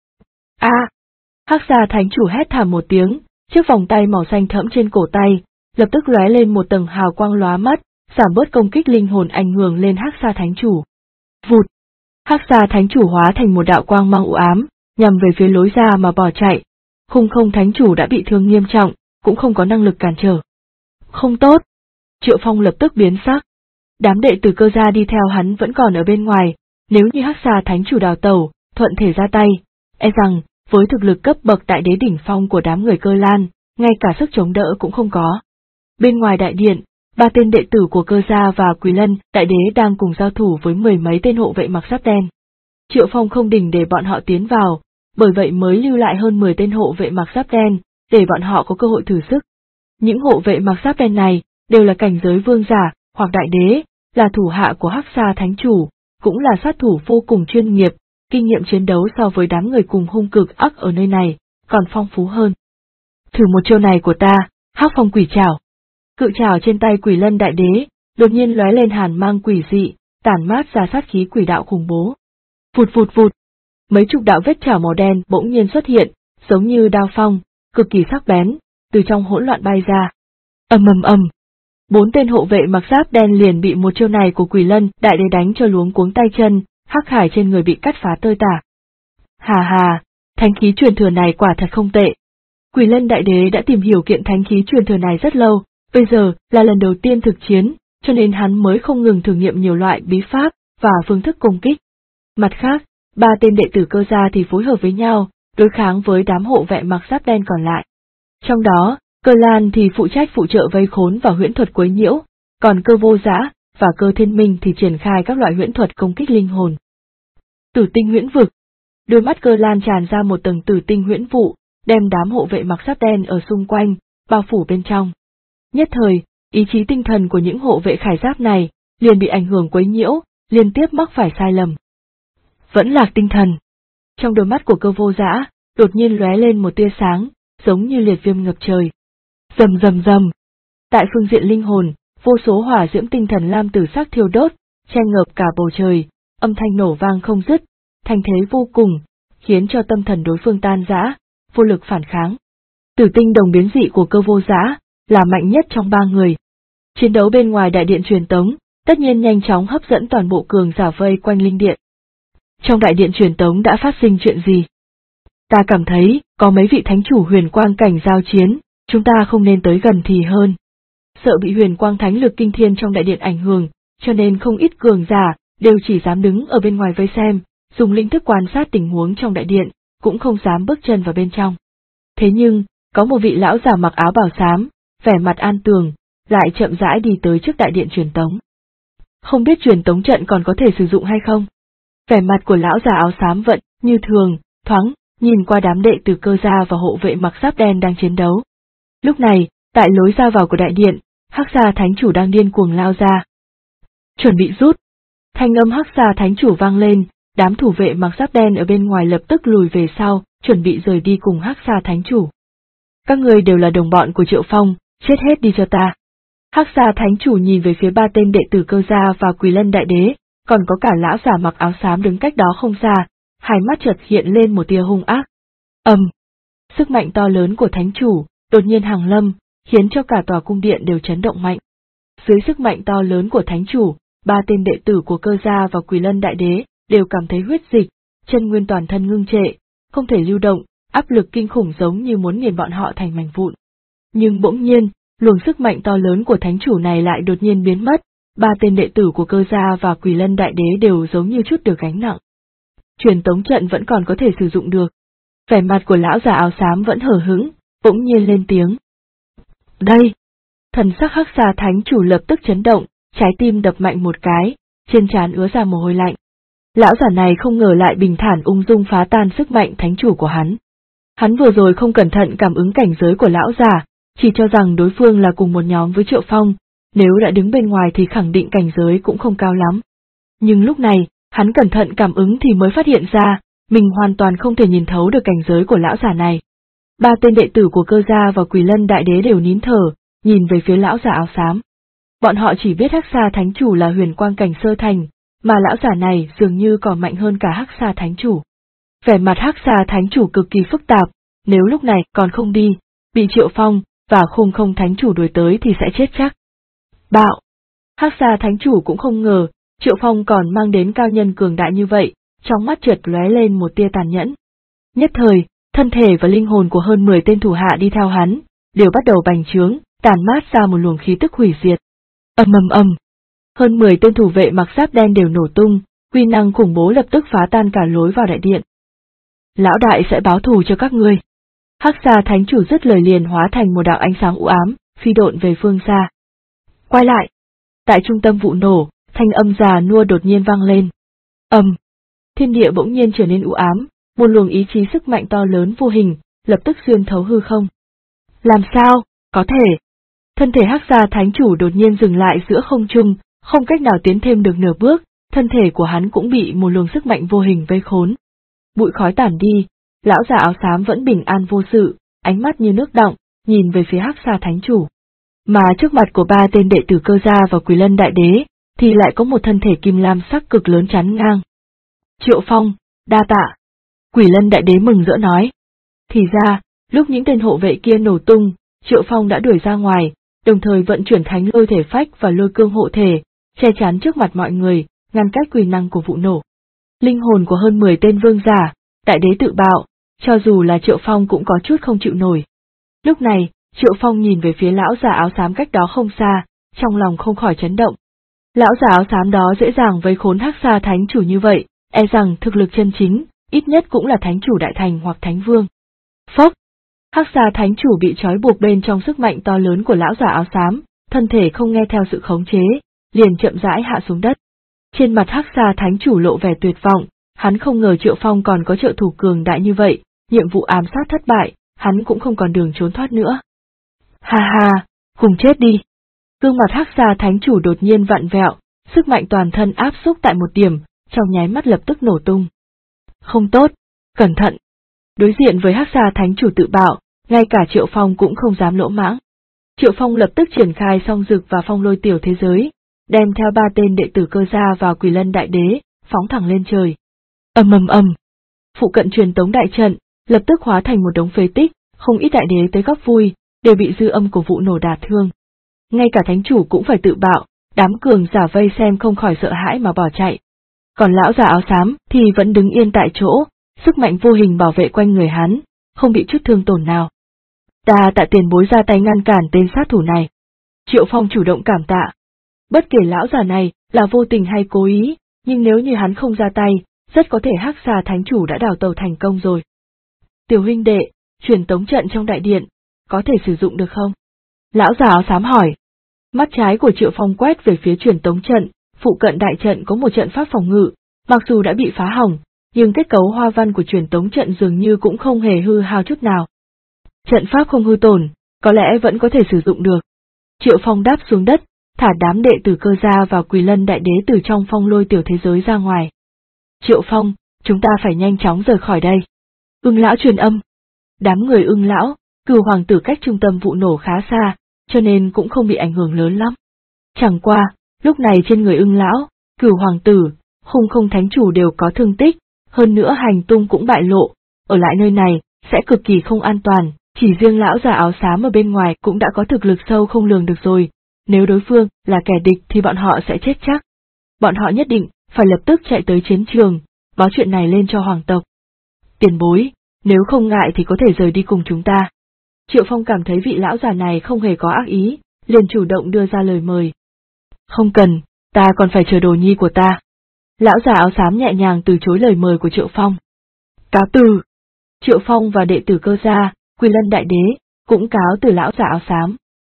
S1: Hắc Xà Thánh Chủ hét thảm một tiếng, chiếc vòng tay màu xanh thẫm trên cổ tay, lập tức lóe lên một tầng hào quang lóa mắt, giảm bớt công kích linh hồn ảnh hưởng lên Hắc Xà Thánh Chủ. Vụt! Hắc Xà Thánh Chủ hóa thành một đạo quang mang u ám, nhằm về phía lối ra mà bỏ chạy. Khung Không Thánh Chủ đã bị thương nghiêm trọng, cũng không có năng lực cản trở. Không tốt! Triệu Phong lập tức biến sắc. Đám đệ tử Cơ gia đi theo hắn vẫn còn ở bên ngoài, nếu như Hắc Xà Thánh Chủ đào tẩu, thuận thể ra tay, e rằng, với thực lực cấp bậc đại đế đỉnh phong của đám người Cơ Lan, ngay cả sức chống đỡ cũng không có. Bên ngoài đại điện, 3 tên đệ tử của Cơ gia và Quỷ Lân đại đế đang cùng giao thủ với 10 mấy tên hộ vệ mặc giáp đen. Triệu Phong không định để bọn họ tiến vào, bởi vậy mới lưu lại hơn 10 tên hộ vệ mặc giáp đen, để bọn họ có cơ hội thử sức. Những hộ vệ mặc giáp đen này đều là cảnh giới vương giả hoặc đại đế, là thủ hạ của Hắc Xà Thánh Chủ, cũng là sát thủ vô cùng chuyên nghiệp, kinh nghiệm chiến đấu so với đám người cùng hung cực ác ở nơi này còn phong phú hơn. Thử một chiêu này của ta, Hắc Phong Quỷ Trảo. Cự trảo trên tay Quỷ Lân đại đế đột nhiên lóe lên hàn mang quỷ dị, tản mát ra sát khí quỷ đạo khủng bố. Vụt vụt vụt, mấy chục đạo vết trảo màu đen bỗng nhiên xuất hiện, giống như đao phong, cực kỳ sắc bén, từ trong hỗn loạn bay ra. Ầm ầm ầm. 4 tên hộ vệ mặc giáp đen liền bị một chiêu này của Quỷ Lân đại đế đánh cho luống cuống tay chân, hắc hải trên người bị cắt phá tơi tả. Hà hà, thánh khí truyền thừa này quả thật không tệ. Quỷ Lân đại đế đã tìm hiểu kiện thánh khí truyền thừa này rất lâu, bây giờ là lần đầu tiên thực chiến, cho nên hắn mới không ngừng thử nghiệm nhiều loại bí pháp và phương thức công kích. Mặt khác, 3 tên đệ tử Cơ gia thì phối hợp với nhau, đối kháng với đám hộ vệ mặc giáp đen còn lại. Trong đó, Cơ Lan thì phụ trách phụ trợ vây khốn và huyễn thuật quấy nhiễu, còn Cơ Vô Dã và Cơ Thiên Minh thì triển khai các loại huyễn thuật công kích linh hồn. Tử tinh huyễn vực. Đôi mắt Cơ Lan tràn ra một tầng tử tinh huyễn vụ, đem đám hộ vệ mặc giáp đen ở xung quanh bao phủ bên trong. Nhất thời, ý chí tinh thần của những hộ vệ khải giáp này liền bị ảnh hưởng quấy nhiễu, liên tiếp mắc phải sai lầm. Vẫn lạc tinh thần. Trong đôi mắt của Cơ Vô Dã đột nhiên lóe lên một tia sáng, giống như liệt viêm ngập trời. Rầm rầm rầm. Tại phương diện linh hồn, vô số hỏa diễm tinh thần lam tử sắc thiêu đốt, che ngợp cả bầu trời, âm thanh nổ vang không dứt, thanh thế vô cùng, khiến cho tâm thần đối phương tan rã, vô lực phản kháng. Tử tinh đồng biến dị của Cơ Vô Dã là mạnh nhất trong 3 người. Chiến đấu bên ngoài đại điện truyền tống, tất nhiên nhanh chóng hấp dẫn toàn bộ cường giả vây quanh linh điện. Trong đại điện truyền tống đã phát sinh chuyện gì? Ta cảm thấy, có mấy vị thánh chủ huyền quang cảnh giao chiến, chúng ta không nên tới gần thì hơn. Sợ bị huyền quang thánh lực kinh thiên trong đại điện ảnh hưởng, cho nên không ít cường giả đều chỉ dám đứng ở bên ngoài vây xem, dùng linh thức quan sát tình huống trong đại điện, cũng không dám bước chân vào bên trong. Thế nhưng, có một vị lão già mặc áo bào xám, vẻ mặt an tường, lại chậm rãi đi tới trước đại điện truyền tống. Không biết truyền tống trận còn có thể sử dụng hay không? Vẻ mặt của lão già áo xám vẫn như thường, thoáng, nhìn qua đám đệ tử Cơ gia và hộ vệ mặc giáp đen đang chiến đấu. Lúc này, tại lối ra vào của đại điện, Hắc Xà Thánh Chủ đang điên cuồng lao ra. Chuẩn bị rút. Thanh âm Hắc Xà Thánh Chủ vang lên, đám thủ vệ mặc giáp đen ở bên ngoài lập tức lùi về sau, chuẩn bị rời đi cùng Hắc Xà Thánh Chủ. Các người đều là đồng bọn của Triệu Phong, chết hết đi cho ta. Hắc Xà Thánh Chủ nhìn về phía 3 tên đệ tử Cơ gia và Quỷ Lân đại đế, còn có cả lão già mặc áo xám đứng cách đó không xa, hai mắt chợt hiện lên một tia hung ác. Sức mạnh to lớn của Thánh Chủ đột nhiên hàng lâm, khiến cho cả tòa cung điện đều chấn động mạnh. Dưới sức mạnh to lớn của Thánh Chủ, 3 tên đệ tử của Cơ gia và Quỷ Lân đại đế đều cảm thấy huyết dịch, chân nguyên toàn thân ngưng trệ, không thể lưu động, áp lực kinh khủng giống như muốn nghiền bọn họ thành mảnh vụn. Nhưng bỗng nhiên, luồng sức mạnh to lớn của Thánh Chủ này lại đột nhiên biến mất, 3 tên đệ tử của Cơ gia và Quỷ Lân đại đế đều giống như chút được gánh nặng. Truyền tống trận vẫn còn có thể sử dụng được. Vẻ mặt của lão già áo xám vẫn hờ hững, bỗng nhiên lên tiếng. Đây! Thần sắc Hắc Xà Thánh Chủ lập tức chấn động, trái tim đập mạnh một cái, trên trán ứa ra mồ hôi lạnh. Lão giả này không ngờ lại bình thản ung dung phá tan sức mạnh thánh chủ của hắn. Hắn vừa rồi không cẩn thận cảm ứng cảnh giới của lão giả, chỉ cho rằng đối phương là cùng một nhóm với Triệu Phong, nếu đã đứng bên ngoài thì khẳng định cảnh giới cũng không cao lắm. Nhưng lúc này, hắn cẩn thận cảm ứng thì mới phát hiện ra, mình hoàn toàn không thể nhìn thấu được cảnh giới của lão giả này. Ba tên đệ tử của Cơ Gia và Quỷ Lân Đại Đế đều nín thở, nhìn về phía lão giả áo xám. Bọn họ chỉ biết Hắc Xà Thánh Chủ là huyền quang cảnh sơ thành, mà lão giả này dường như còn mạnh hơn cả Hắc Xà Thánh Chủ. Vẻ mặt Hắc Xà Thánh Chủ cực kỳ phức tạp, nếu lúc này còn không đi, bị Triệu Phong và Khung Không Thánh Chủ đuổi tới thì sẽ chết chắc. Bạo! Hắc Xà Thánh Chủ cũng không ngờ, Triệu Phong còn mang đến cao nhân cường đại như vậy, trong mắt chợt lóe lên một tia tàn nhẫn. Nhất thời, thân thể và linh hồn của hơn 10 tên thủ hạ đi theo hắn, đều bắt đầu bành trướng, tàn mát ra một luồng khí tức hủy diệt. Ầm ầm ầm! Hơn 10 tên thủ vệ mặc giáp đen đều nổ tung, uy năng khủng bố lập tức phá tan cả lối vào đại điện. Lão đại sẽ báo thù cho các ngươi. Hắc Xà Thánh Chủ dứt lời liền hóa thành một đạo ánh sáng u ám, phi độn về phương xa. Quay lại! Tại trung tâm vụ nổ, thanh âm già nua đột nhiên vang lên. Thiên địa bỗng nhiên trở nên u ám, một luồng ý chí sức mạnh to lớn vô hình, lập tức xuyên thấu hư không. Làm sao, có thể? Thân thể Hắc Xà Thánh Chủ đột nhiên dừng lại giữa không trung, không cách nào tiến thêm được nửa bước, thân thể của hắn cũng bị một luồng sức mạnh vô hình vây khốn. Bụi khói tản đi, lão già áo xám vẫn bình an vô sự, ánh mắt như nước đọng, nhìn về phía Hắc Xà Thánh Chủ. Mà trước mặt của ba tên đệ tử Cơ Gia và Quỷ Lân Đại Đế, thì lại có một thân thể kim lam sắc cực lớn chắn ngang. Triệu Phong, đa tạ. Quỷ Lân Đại Đế mừng rỡ nói. Thì ra, lúc những tên hộ vệ kia nổ tung, Triệu Phong đã đuổi ra ngoài, đồng thời vận chuyển thánh lôi thể phách và lôi cương hộ thể, che chắn trước mặt mọi người, ngăn cách quyền năng của vụ nổ. Linh hồn của hơn 10 tên vương giả, đại đế tự bạo, cho dù là Triệu Phong cũng có chút không chịu nổi. Lúc này, Triệu Phong nhìn về phía lão già áo xám cách đó không xa, trong lòng không khỏi chấn động. Lão già áo xám đó dễ dàng vây khốn Hắc Xà Thánh Chủ như vậy, e rằng thực lực chân chính, ít nhất cũng là Thánh Chủ Đại Thành hoặc Thánh Vương. Phốc! Hắc Xà Thánh Chủ bị trói buộc bên trong sức mạnh to lớn của lão già áo xám, thân thể không nghe theo sự khống chế, liền chậm rãi hạ xuống đất. Trên mặt Hắc Xà Thánh Chủ lộ vẻ tuyệt vọng, hắn không ngờ Triệu Phong còn có trợ thủ cường đại như vậy, nhiệm vụ ám sát thất bại, hắn cũng không còn đường trốn thoát nữa. Ha ha, cùng chết đi! Gương mặt Hắc Xà Thánh Chủ đột nhiên vặn vẹo, sức mạnh toàn thân áp xúc tại một điểm, trong nháy mắt lập tức nổ tung. Không tốt, cẩn thận! Đối diện với Hắc Xà Thánh Chủ tự bạo, ngay cả Triệu Phong cũng không dám lỗ mãng. Triệu Phong lập tức triển khai song dực và phong lôi tiểu thế giới, đem theo ba tên đệ tử Cơ Gia và Quỷ Lân Đại Đế, phóng thẳng lên trời. Ầm ầm ầm! Phụ cận truyền tống đại trận, lập tức hóa thành một đống phế tích, không ít đại đế tới góp vui, đều bị dư âm của vụ nổ đả thương. Ngay cả Thánh Chủ cũng phải tự bạo, đám cường giả vây xem không khỏi sợ hãi mà bỏ chạy. Còn lão già áo xám thì vẫn đứng yên tại chỗ, sức mạnh vô hình bảo vệ quanh người hắn, không bị chút thương tổn nào. Ta tạ tiền bối ra tay ngăn cản tên sát thủ này. Triệu Phong chủ động cảm tạ. Bất kể lão già này là vô tình hay cố ý, nhưng nếu như hắn không ra tay, rất có thể Hắc Xà Thánh Chủ đã đào tẩu thành công rồi. Tiểu huynh đệ, truyền tống trận trong đại điện, có thể sử dụng được không? Lão già áo xám hỏi. Mắt trái của Triệu Phong quét về phía truyền tống trận, phụ cận đại trận có một trận pháp phòng ngự, mặc dù đã bị phá hỏng, nhưng kết cấu hoa văn của truyền tống trận dường như cũng không hề hư hao chút nào. Trận pháp không hư tổn, có lẽ vẫn có thể sử dụng được. Triệu Phong đáp xuống đất, thả đám đệ tử Cơ Gia và Quỷ Lân Đại Đế từ trong phong lôi tiểu thế giới ra ngoài. Triệu Phong, chúng ta phải nhanh chóng rời khỏi đây. Ưng lão truyền âm. Đám người Ưng lão, Cửu hoàng tử cách trung tâm vụ nổ khá xa, cho nên cũng không bị ảnh hưởng lớn lắm. Chẳng qua, lúc này trên người Ưng lão, Cửu hoàng tử, Khung Không Thánh Chủ đều có thương tích, hơn nữa hành tung cũng bại lộ, ở lại nơi này sẽ cực kỳ không an toàn, chỉ riêng lão già áo xám ở bên ngoài cũng đã có thực lực sâu không lường được rồi, nếu đối phương là kẻ địch thì bọn họ sẽ chết chắc. Bọn họ nhất định phải lập tức chạy tới chiến trường, báo chuyện này lên cho hoàng tộc. Tiền bối, nếu không ngại thì có thể rời đi cùng chúng ta. Triệu Phong cảm thấy vị lão già này không hề có ác ý, liền chủ động đưa ra lời mời. Không cần, ta còn phải chờ đồ nhi của ta. Lão già áo xám nhẹ nhàng từ chối lời mời của Triệu Phong. Cáo từ. Triệu Phong và đệ tử Cơ Gia, Quỷ Lân Đại Đế, cũng cáo từ lão già áo xám.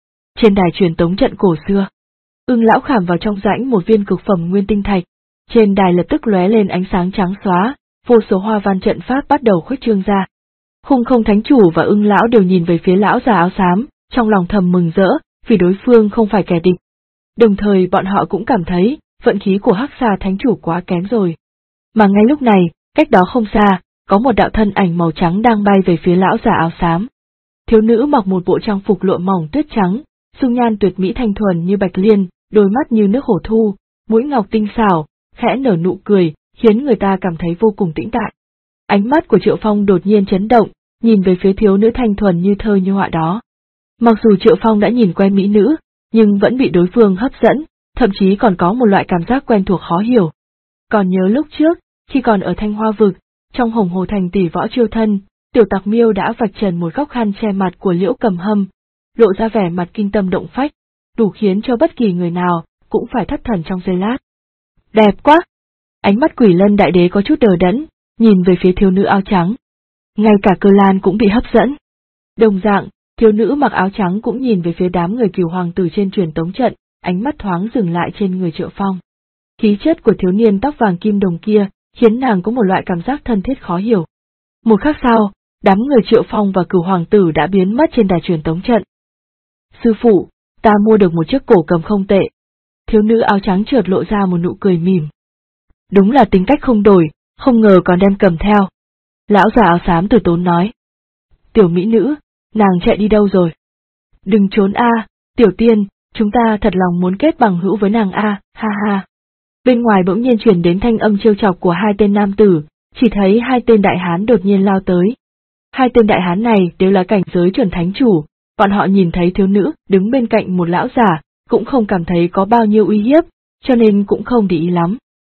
S1: trên đài truyền tống trận cổ xưa. Ưng lão khảm vào trong rãnh một viên cực phẩm nguyên tinh thạch, trên đài lập tức lóe lên ánh sáng trắng xóa, vô số hoa văn trận pháp bắt đầu khuếch trương ra. Khung Không Thánh Chủ và Ưng lão đều nhìn về phía lão già áo xám, trong lòng thầm mừng rỡ, vì đối phương không phải kẻ địch. Đồng thời bọn họ cũng cảm thấy, vận khí của Hắc Xà Thánh Chủ quá kém rồi. Mà ngay lúc này, cách đó không xa, có một đạo thân ảnh màu trắng đang bay về phía lão già áo xám. Thiếu nữ mặc một bộ trang phục lụa mỏng tuyết trắng, dung nhan tuyệt mỹ thanh thuần như bạch liên, đôi mắt như nước hồ thu, mũi ngọc tinh xảo, khẽ nở nụ cười, khiến người ta cảm thấy vô cùng tĩnh tại. Ánh mắt của Triệu Phong đột nhiên chấn động, nhìn về phía thiếu nữ thanh thuần như thơ như họa đó. Mặc dù Triệu Phong đã nhìn quen mỹ nữ, nhưng vẫn bị đối phương hấp dẫn, thậm chí còn có một loại cảm giác quen thuộc khó hiểu. Còn nhớ lúc trước, khi còn ở Thanh Hoa Vực, trong Hồng Hồ Thành tỷ võ chiêu thân, Tiểu Tặc Miêu đã vạch trần một góc khăn che mặt của Liễu Cầm Hâm, lộ ra vẻ mặt kinh tâm động phách, đủ khiến cho bất kỳ người nào cũng phải thất thần trong giây lát. Đẹp quá! Ánh mắt Quỷ Lân Đại Đế có chút đờ đẫn, nhìn về phía thiếu nữ áo trắng. Ngay cả Cơ Lan cũng bị hấp dẫn. Đồng dạng, thiếu nữ mặc áo trắng cũng nhìn về phía đám người Cửu Hoàng tử trên truyền tống trận, ánh mắt thoáng dừng lại trên người Triệu Phong. Khí chất của thiếu niên tóc vàng kim đồng kia khiến nàng có một loại cảm giác thân thiết khó hiểu. Một khắc sau, đám người Triệu Phong và Cửu Hoàng tử đã biến mất trên đài truyền tống trận. Sư phụ, ta mua được một chiếc cổ cầm không tệ. Thiếu nữ áo trắng chợt lộ ra một nụ cười mỉm. Đúng là tính cách không đổi, không ngờ còn đem cầm theo. Lão già áo xám từ tốn nói. Tiểu mỹ nữ, nàng chạy đi đâu rồi? Đừng trốn a, tiểu tiên, chúng ta thật lòng muốn kết bằng hữu với nàng a, ha ha. Bên ngoài bỗng nhiên truyền đến thanh âm trêu chọc của hai tên nam tử, chỉ thấy hai tên đại hán đột nhiên lao tới. Hai tên đại hán này đều là cảnh giới chuẩn thánh chủ, bọn họ nhìn thấy thiếu nữ đứng bên cạnh một lão giả, cũng không cảm thấy có bao nhiêu uy hiếp, cho nên cũng không để ý lắm.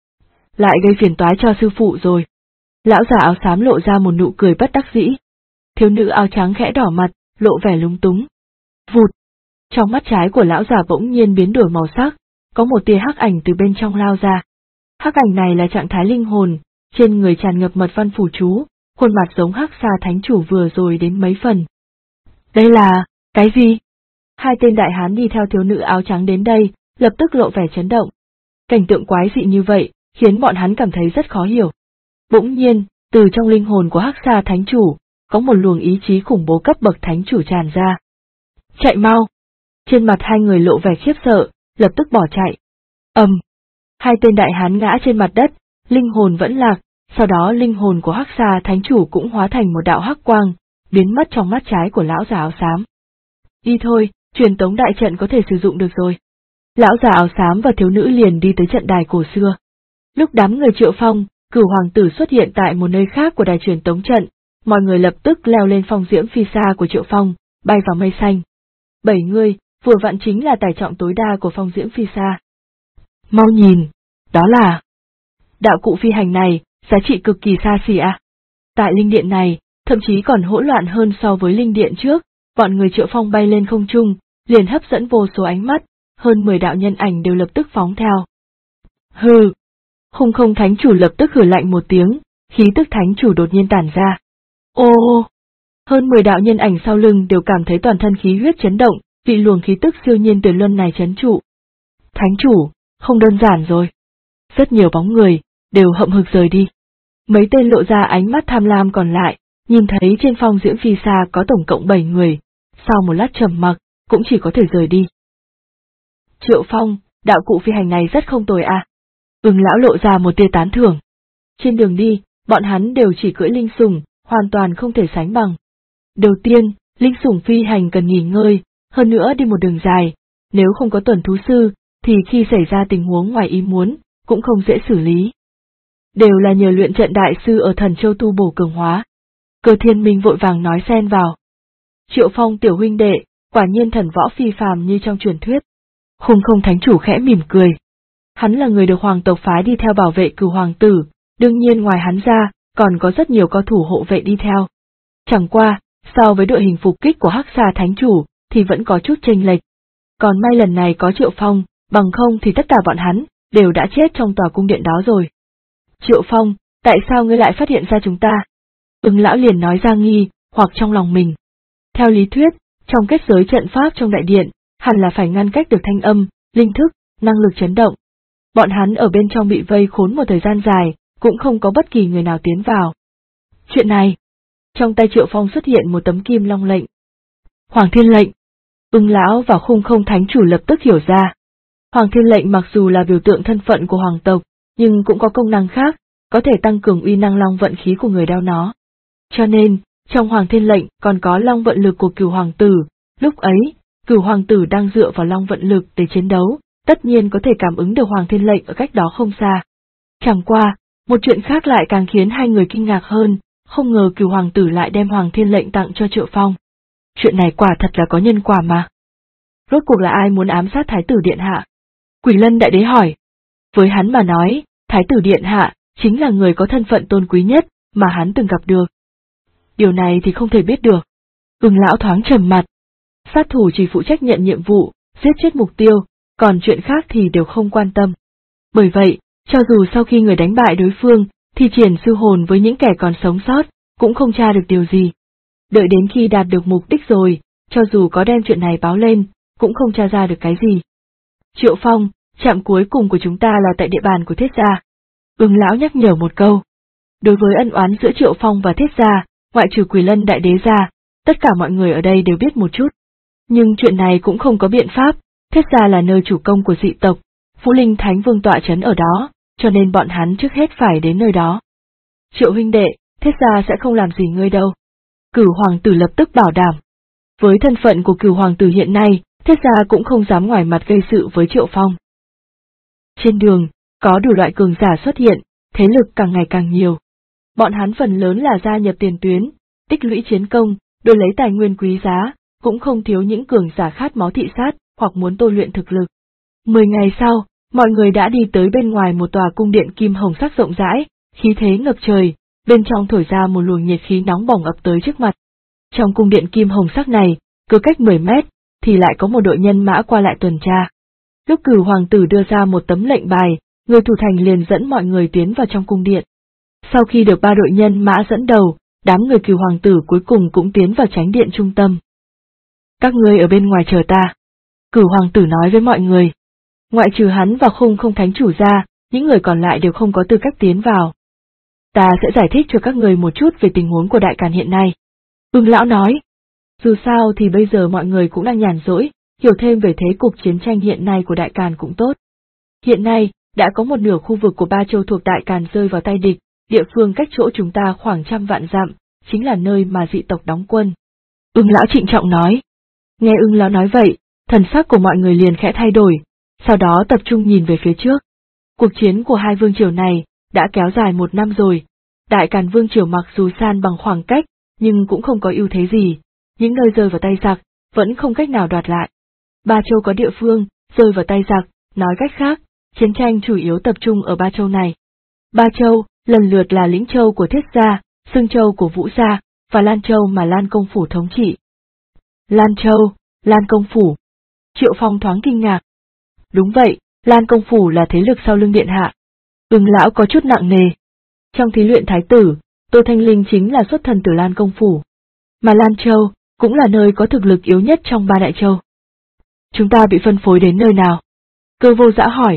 S1: Lại gây phiền toái cho sư phụ rồi. Lão già áo xám lộ ra một nụ cười bất đắc dĩ. Thiếu nữ áo trắng khẽ đỏ mặt, lộ vẻ lúng túng. Vụt! Trong mắt trái của lão già bỗng nhiên biến đổi màu sắc, có một tia hắc ảnh từ bên trong lao ra. Hắc ảnh này là trạng thái linh hồn, trên người tràn ngập mật văn phủ chú, khuôn mặt giống Hắc Xà Thánh Chủ vừa rồi đến mấy phần. Đây là, cái gì? Hai tên đại hán đi theo thiếu nữ áo trắng đến đây, lập tức lộ vẻ chấn động. Cảnh tượng quái dị như vậy, khiến bọn hắn cảm thấy rất khó hiểu. Bỗng nhiên, từ trong linh hồn của Hắc Xà Thánh Chủ, có một luồng ý chí khủng bố cấp bậc Thánh Chủ tràn ra. Chạy mau! Trên mặt hai người lộ vẻ khiếp sợ, lập tức bỏ chạy. Hai tên đại hán ngã trên mặt đất, linh hồn vẫn lạc, sau đó linh hồn của Hắc Xà Thánh Chủ cũng hóa thành một đạo hắc quang, biến mất trong mắt trái của lão già áo xám. Đi thôi, truyền tống đại trận có thể sử dụng được rồi. Lão già áo xám và thiếu nữ liền đi tới trận đài cổ xưa. Lúc đám người Triệu Phong, Cửu Hoàng tử xuất hiện tại một nơi khác của đài truyền tống trận, mọi người lập tức leo lên phong diễm phi xa của Triệu Phong, bay vào mây xanh. 7 người, vừa vặn chính là tải trọng tối đa của phong diễm phi xa. Mau nhìn, đó là... Đạo cụ phi hành này, giá trị cực kỳ xa xỉ à. Tại linh điện này, thậm chí còn hỗn loạn hơn so với linh điện trước, bọn người Triệu Phong bay lên không trung, liền hấp dẫn vô số ánh mắt, hơn 10 đạo nhân ảnh đều lập tức phóng theo. Hừ! Khung Không Thánh Chủ lập tức hừ lạnh một tiếng, khí tức Thánh Chủ đột nhiên tản ra. Ô! Hơn 10 đạo nhân ảnh sau lưng đều cảm thấy toàn thân khí huyết chấn động, vị luồng khí tức siêu nhiên tuyệt luân này trấn trụ. Thánh Chủ, không đơn giản rồi. Rất nhiều bóng người, đều hậm hực rời đi. Mấy tên lộ ra ánh mắt tham lam còn lại, nhìn thấy trên phong diễm phi xa có tổng cộng 7 người, sau một lát trầm mặc, cũng chỉ có thể rời đi. Triệu Phong, đạo cụ phi hành này rất không tồi à. Ưng lão lộ ra một tia tán thưởng. Trên đường đi, bọn hắn đều chỉ cưỡi linh sủng, hoàn toàn không thể sánh bằng. Đầu tiên, linh sủng phi hành cần nghỉ ngơi, hơn nữa đi một đường dài, nếu không có tuần thú sư, thì khi xảy ra tình huống ngoài ý muốn, cũng không dễ xử lý. Đều là nhờ luyện trận đại sư ở Thần Châu tu bổ cường hóa. Cơ Thiên Minh vội vàng nói xen vào. Triệu Phong tiểu huynh đệ, quả nhiên thần võ phi phàm như trong truyền thuyết. Khung Không Thánh Chủ khẽ mỉm cười. Hắn là người được hoàng tộc phái đi theo bảo vệ Cửu Hoàng tử, đương nhiên ngoài hắn ra, còn có rất nhiều cao thủ hộ vệ đi theo. Chẳng qua, so với đội hình phục kích của Hắc Xà Thánh Chủ, thì vẫn có chút chênh lệch. Còn may lần này có Triệu Phong, bằng không thì tất cả bọn hắn, đều đã chết trong tòa cung điện đó rồi. Triệu Phong, tại sao ngươi lại phát hiện ra chúng ta? Ưng lão liền nói ra nghi, hoặc trong lòng mình. Theo lý thuyết, trong kết giới trận pháp trong đại điện, hẳn là phải ngăn cách được thanh âm, linh thức, năng lực chấn động. Bọn hắn ở bên trong bị vây khốn một thời gian dài, cũng không có bất kỳ người nào tiến vào. Chuyện này, trong tay Triệu Phong xuất hiện một tấm kim long lệnh. Hoàng Thiên lệnh. Ưng lão và Khung Không Thánh chủ lập tức hiểu ra. Hoàng Thiên lệnh mặc dù là biểu tượng thân phận của hoàng tộc, nhưng cũng có công năng khác, có thể tăng cường uy năng long vận khí của người đeo nó. Cho nên, trong Hoàng Thiên lệnh còn có long vận lực của Cửu hoàng tử, lúc ấy, Cửu hoàng tử đang dựa vào long vận lực để chiến đấu, tất nhiên có thể cảm ứng được Hoàng Thiên lệnh ở cách đó không xa. Chẳng qua, một chuyện khác lại càng khiến hai người kinh ngạc hơn, không ngờ Cửu hoàng tử lại đem Hoàng Thiên lệnh tặng cho Triệu Phong. Chuyện này quả thật là có nhân quả mà. Rốt cuộc là ai muốn ám sát Thái tử Điện Hạ? Quỷ Lân Đại Đế hỏi. Với hắn mà nói, Thái tử Điện Hạ chính là người có thân phận tôn quý nhất mà hắn từng gặp được. Điều này thì không thể biết được. Ưng lão thoáng trầm mặt. Sát thủ chỉ phụ trách nhận nhiệm vụ, giết chết mục tiêu, còn chuyện khác thì đều không quan tâm. Bởi vậy, cho dù sau khi người đánh bại đối phương, thì triển sư hồn với những kẻ còn sống sót, cũng không tra được điều gì. Đợi đến khi đạt được mục đích rồi, cho dù có đem chuyện này báo lên, cũng không tra ra được cái gì. Triệu Phong, trạm cuối cùng của chúng ta là tại địa bàn của Thiết gia. Ưng lão nhắc nhở một câu. Đối với ân oán giữa Triệu Phong và Thiết gia, ngoại trừ Quỷ Lân Đại Đế ra, tất cả mọi người ở đây đều biết một chút. Nhưng chuyện này cũng không có biện pháp, Thiết gia là nơi chủ công của dị tộc, Vũ Linh Thánh Vương tọa trấn ở đó, cho nên bọn hắn trước hết phải đến nơi đó. Triệu huynh đệ, Thiết gia sẽ không làm gì ngươi đâu. Cửu hoàng tử lập tức bảo đảm. Với thân phận của Cửu hoàng tử hiện nay, Thiết gia cũng không dám ngoài mặt gây sự với Triệu Phong. Trên đường, có đủ loại cường giả xuất hiện, thế lực càng ngày càng nhiều. Bọn hắn phần lớn là gia nhập tiền tuyến, tích lũy chiến công, đổi lấy tài nguyên quý giá, cũng không thiếu những cường giả khát máu thị sát, hoặc muốn tôi luyện thực lực. 10 ngày sau, mọi người đã đi tới bên ngoài một tòa cung điện kim hồng sắc rộng rãi, khí thế ngập trời, bên trong thổi ra một luồng nhiệt khí nóng bỏng ập tới trước mặt. Trong cung điện kim hồng sắc này, cứ cách 10 mét, thì lại có một đội nhân mã qua lại tuần tra. Lúc Cửu hoàng tử đưa ra một tấm lệnh bài, người thủ thành liền dẫn mọi người tiến vào trong cung điện. Sau khi được 3 đội nhân mã dẫn đầu, đám người Cửu hoàng tử cuối cùng cũng tiến vào chánh điện trung tâm. Các ngươi ở bên ngoài chờ ta. Cửu hoàng tử nói với mọi người. Ngoại trừ hắn và Khung Không Thánh chủ ra, những người còn lại đều không có tư cách tiến vào. Ta sẽ giải thích cho các người một chút về tình huống của Đại Càn hiện nay. Ưng lão nói. Dù sao thì bây giờ mọi người cũng đang nhàn rỗi, hiểu thêm về thế cục chiến tranh hiện nay của Đại Càn cũng tốt. Hiện nay, đã có một nửa khu vực của Ba Châu thuộc Đại Càn rơi vào tay địch, địa phương cách chỗ chúng ta khoảng 100 vạn dặm, chính là nơi mà dị tộc đóng quân. Ưng lão trịnh trọng nói. Nghe Ưng lão nói vậy, thần sắc của mọi người liền khẽ thay đổi, sau đó tập trung nhìn về phía trước. Cuộc chiến của hai vương triều này đã kéo dài 1 năm rồi. Đại Càn vương triều mặc dù san bằng khoảng cách, nhưng cũng không có ưu thế gì. Những nơi rơi vào tay giặc, vẫn không cách nào đoạt lại. Ba Châu có địa phương, rơi vào tay giặc, nói cách khác, chiến tranh chủ yếu tập trung ở Ba Châu này. Ba Châu, lần lượt là Lĩnh Châu của Thiết gia, Sương Châu của Vũ gia, và Lan Châu mà Lan Công Phủ thống trị. Lan Châu, Lan Công Phủ. Triệu Phong thoáng kinh ngạc. Đúng vậy, Lan Công Phủ là thế lực sau lưng Điện Hạ. Ưng lão có chút nặng nề. Trong thí luyện thái tử, Tô Thanh Linh chính là xuất thân từ Lan Công Phủ. Mà Lan Châu, cũng là nơi có thực lực yếu nhất trong 3 đại châu. Chúng ta bị phân phối đến nơi nào? Cơ Vô Dã hỏi.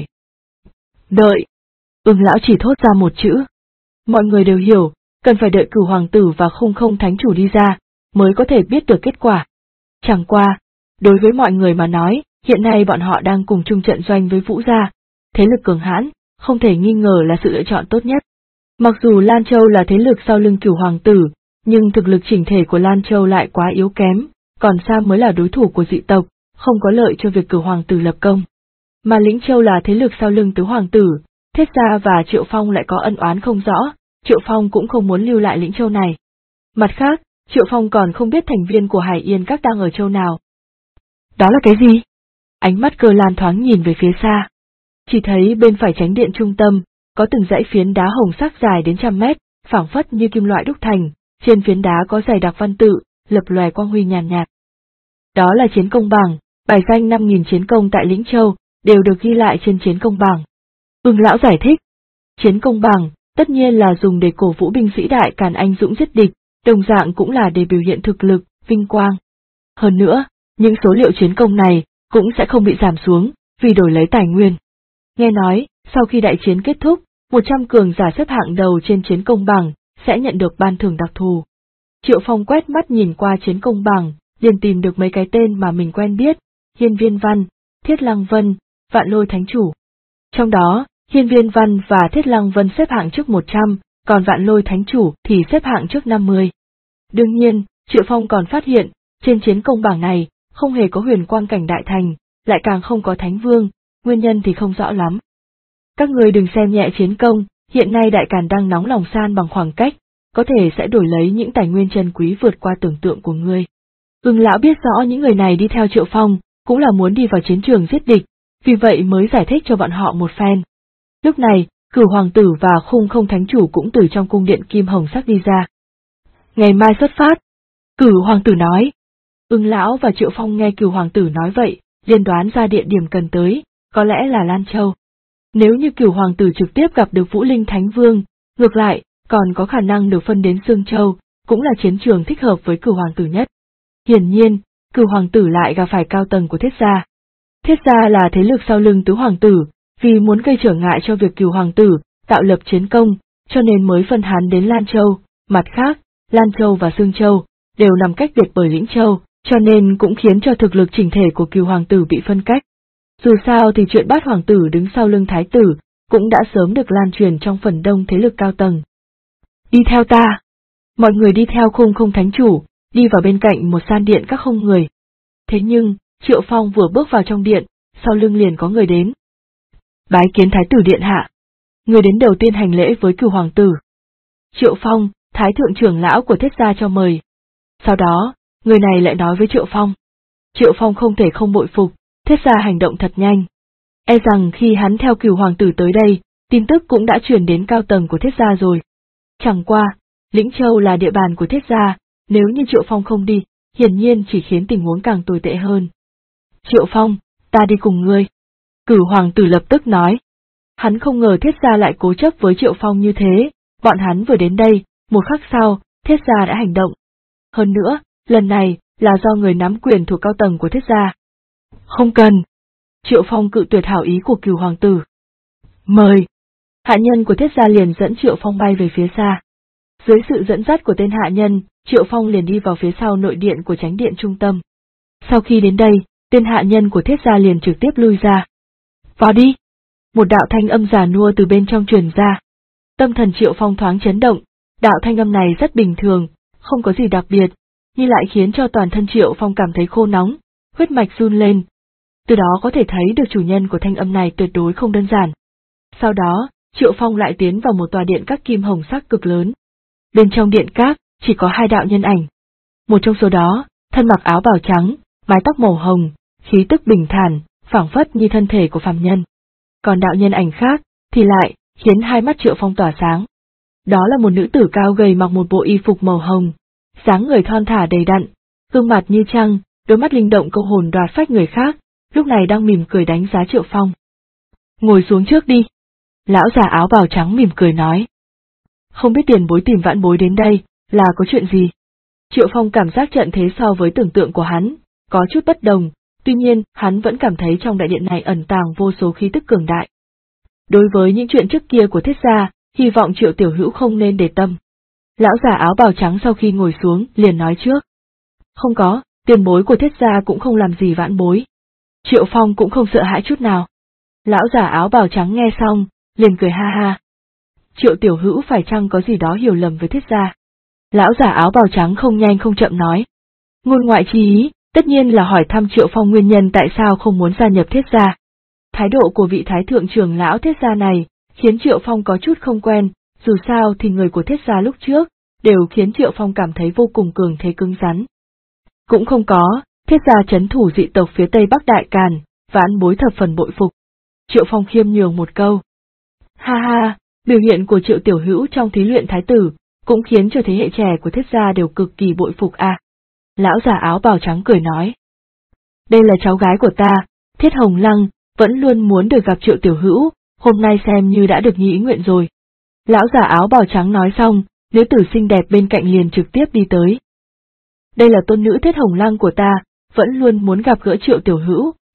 S1: Đợi. Ưng lão chỉ thốt ra một chữ. Mọi người đều hiểu, cần phải đợi Cửu hoàng tử và Khung Không Thánh chủ đi ra, mới có thể biết được kết quả. Chẳng qua, đối với mọi người mà nói, hiện nay bọn họ đang cùng chung trận doanh với Vũ gia, thế lực cường hãn, không thể nghi ngờ là sự lựa chọn tốt nhất. Mặc dù Lan Châu là thế lực sau lưng Cửu hoàng tử, nhưng thực lực chỉnh thể của Lan Châu lại quá yếu kém, còn Sam mới là đối thủ của dị tộc, không có lợi cho việc Cửu hoàng tử lập công. Mà Lĩnh Châu là thế lực sau lưng Tứ hoàng tử, Thiết gia và Triệu Phong lại có ân oán không rõ, Triệu Phong cũng không muốn lưu lại Lĩnh Châu này. Mặt khác, Triệu Phong còn không biết thành viên của Hải Yên Các đang ở châu nào. Đó là cái gì? Ánh mắt Cơ Lan thoáng nhìn về phía xa. Chỉ thấy bên phải chánh điện trung tâm, có từng dãy phiến đá hồng sắc dài đến 100 mét, phảng phất như kim loại đúc thành, trên phiến đá có dày đặc văn tự, lập lòe quang huy nhàn nhạt. Đó là chiến công bảng, bài danh 5.000 chiến công tại Lĩnh Châu, đều được ghi lại trên chiến công bảng. Ưng lão giải thích. Chiến công bảng, tất nhiên là dùng để cổ vũ binh sĩ Đại Càn anh dũng giết địch, đồng dạng cũng là để biểu hiện thực lực, vinh quang. Hơn nữa, những số liệu chiến công này cũng sẽ không bị giảm xuống, vì đổi lấy tài nguyên. Nghe nói, sau khi đại chiến kết thúc, 100 cường giả xếp hạng đầu trên chiến công bảng, sẽ nhận được ban thưởng đặc thù. Triệu Phong quét mắt nhìn qua chiến công bảng, liền tìm được mấy cái tên mà mình quen biết, Hiên Viên Văn, Thiết Lăng Vân, Vạn Lôi Thánh Chủ. Trong đó, Hiên Viên Văn và Thiết Lăng Vân xếp hạng trước 100, còn Vạn Lôi Thánh Chủ thì xếp hạng trước 50. Đương nhiên, Triệu Phong còn phát hiện, trên chiến công bảng này, không hề có huyền quang cảnh đại thành, lại càng không có Thánh Vương, nguyên nhân thì không rõ lắm. Các người đừng xem nhẹ chiến công, hiện nay Đại Càn đang nóng lòng san bằng khoảng cách, có thể sẽ đổi lấy những tài nguyên chân quý vượt qua tưởng tượng của ngươi. Ưng lão biết rõ những người này đi theo Triệu Phong, cũng là muốn đi vào chiến trường giết địch, vì vậy mới giải thích cho bọn họ một phen. Lúc này, Cửu Hoàng tử và Khung Không Thánh Chủ cũng từ trong cung điện kim hồng sắc đi ra. Ngày mai xuất phát. Cửu Hoàng tử nói. Ưng lão và Triệu Phong nghe Cửu Hoàng tử nói vậy, liền đoán ra địa điểm cần tới, có lẽ là Lan Châu. Nếu như Cửu Hoàng tử trực tiếp gặp được Vũ Linh Thánh Vương, ngược lại, còn có khả năng được phân đến Sương Châu, cũng là chiến trường thích hợp với Cửu Hoàng tử nhất. Hiển nhiên, Cửu Hoàng tử lại gặp phải cao tầng của Thiết gia. Thiết gia là thế lực sau lưng Tứ Hoàng tử, vì muốn gây trở ngại cho việc Cửu Hoàng tử tạo lập chiến công, cho nên mới phân hắn đến Lan Châu. Mặt khác, Lan Châu và Sương Châu đều nằm cách biệt bởi Lĩnh Châu, cho nên cũng khiến cho thực lực chỉnh thể của Cửu Hoàng tử bị phân cách. Dù sao thì chuyện Bát Hoàng tử đứng sau lưng Thái tử cũng đã sớm được lan truyền trong phần đông thế lực cao tầng. Đi theo ta. Mọi người đi theo Khung Không Thánh Chủ, đi vào bên cạnh một gian điện các không người. Thế nhưng, Triệu Phong vừa bước vào trong điện, sau lưng liền có người đến. Bái kiến Thái tử điện hạ. Người đến đầu tiên hành lễ với Cửu Hoàng tử. Triệu Phong, Thái thượng trưởng lão của Thiết gia cho mời. Sau đó, người này lại nói với Triệu Phong. Triệu Phong không thể không bội phục, Thiết gia hành động thật nhanh. E rằng khi hắn theo Cửu Hoàng tử tới đây, tin tức cũng đã truyền đến cao tầng của Thiết gia rồi. Chẳng qua, Lĩnh Châu là địa bàn của Thiết gia, nếu như Triệu Phong không đi, hiển nhiên chỉ khiến tình huống càng tồi tệ hơn. Triệu Phong, ta đi cùng ngươi. Cửu Hoàng tử lập tức nói. Hắn không ngờ Thiết gia lại cố chấp với Triệu Phong như thế, bọn hắn vừa đến đây, một khắc sau, Thiết gia đã hành động. Hơn nữa, lần này, là do người nắm quyền thuộc cao tầng của Thiết gia. Không cần. Triệu Phong cự tuyệt hảo ý của Cửu Hoàng tử. Mời. Hạ nhân của Thiết gia liền dẫn Triệu Phong bay về phía xa. Dưới sự dẫn dắt của tên hạ nhân, Triệu Phong liền đi vào phía sau nội điện của Chánh điện trung tâm. Sau khi đến đây, tên hạ nhân của Thiết gia liền trực tiếp lui ra. Vào đi. Một đạo thanh âm già nua từ bên trong truyền ra. Tâm thần Triệu Phong thoáng chấn động, đạo thanh âm này rất bình thường, không có gì đặc biệt, nhưng lại khiến cho toàn thân Triệu Phong cảm thấy khô nóng, huyết mạch run lên. Từ đó có thể thấy được chủ nhân của thanh âm này tuyệt đối không đơn giản. Sau đó, Triệu Phong lại tiến vào một tòa điện các kim hồng sắc cực lớn. Bên trong điện các, chỉ có hai đạo nhân ảnh. Một trong số đó, thân mặc áo bào trắng, mái tóc màu hồng, khí tức bình thản, phảng phất như thân thể của phàm nhân. Còn đạo nhân ảnh khác, thì lại, khiến hai mắt Triệu Phong tỏa sáng. Đó là một nữ tử cao gầy mặc một bộ y phục màu hồng, dáng người thon thả đầy đặn, gương mặt như trăng, đôi mắt linh động câu hồn đoạt phách người khác, lúc này đang mỉm cười đánh giá Triệu Phong. Ngồi xuống trước đi. Lão già áo bào trắng mỉm cười nói. Không biết tiền bối tìm vãn bối đến đây, là có chuyện gì? Triệu Phong cảm giác trận thế so với tưởng tượng của hắn, có chút bất đồng, tuy nhiên hắn vẫn cảm thấy trong đại điện này ẩn tàng vô số khí tức cường đại. Đối với những chuyện trước kia của Thiết gia, hy vọng Triệu tiểu hữu không nên để tâm. Lão già áo bào trắng sau khi ngồi xuống liền nói trước. Không có, tiền bối của Thiết gia cũng không làm gì vãn bối. Triệu Phong cũng không sợ hãi chút nào. Lão già áo bào trắng nghe xong, liền cười ha ha. Triệu tiểu hữu phải chăng có gì đó hiểu lầm với Thiết gia? Lão già áo bào trắng không nhanh không chậm nói. Ngôn ngoại chi ý, tất nhiên là hỏi thăm Triệu Phong nguyên nhân tại sao không muốn gia nhập Thiết gia. Thái độ của vị thái thượng trưởng lão Thiết gia này, khiến Triệu Phong có chút không quen, dù sao thì người của Thiết gia lúc trước, đều khiến Triệu Phong cảm thấy vô cùng cường thế cứng rắn. Cũng không có, Thiết gia trấn thủ dị tộc phía Tây Bắc Đại Càn, vãn bối thập phần bội phục. Triệu Phong khiêm nhường một câu. Ha ha, biểu hiện của Triệu tiểu hữu trong thí luyện thái tử, cũng khiến cho thế hệ trẻ của Thiết gia đều cực kỳ bội phục à. Lão già áo bào trắng cười nói. Đây là cháu gái của ta, Thiết Hồng Lăng, vẫn luôn muốn được gặp Triệu tiểu hữu, hôm nay xem như đã được như ý nguyện rồi. Lão già áo bào trắng nói xong, nữ tử xinh đẹp bên cạnh liền trực tiếp đi tới. Đây là tôn nữ Thiết Hồng Lăng của ta, vẫn luôn muốn gặp gỡ Triệu tiểu hữu,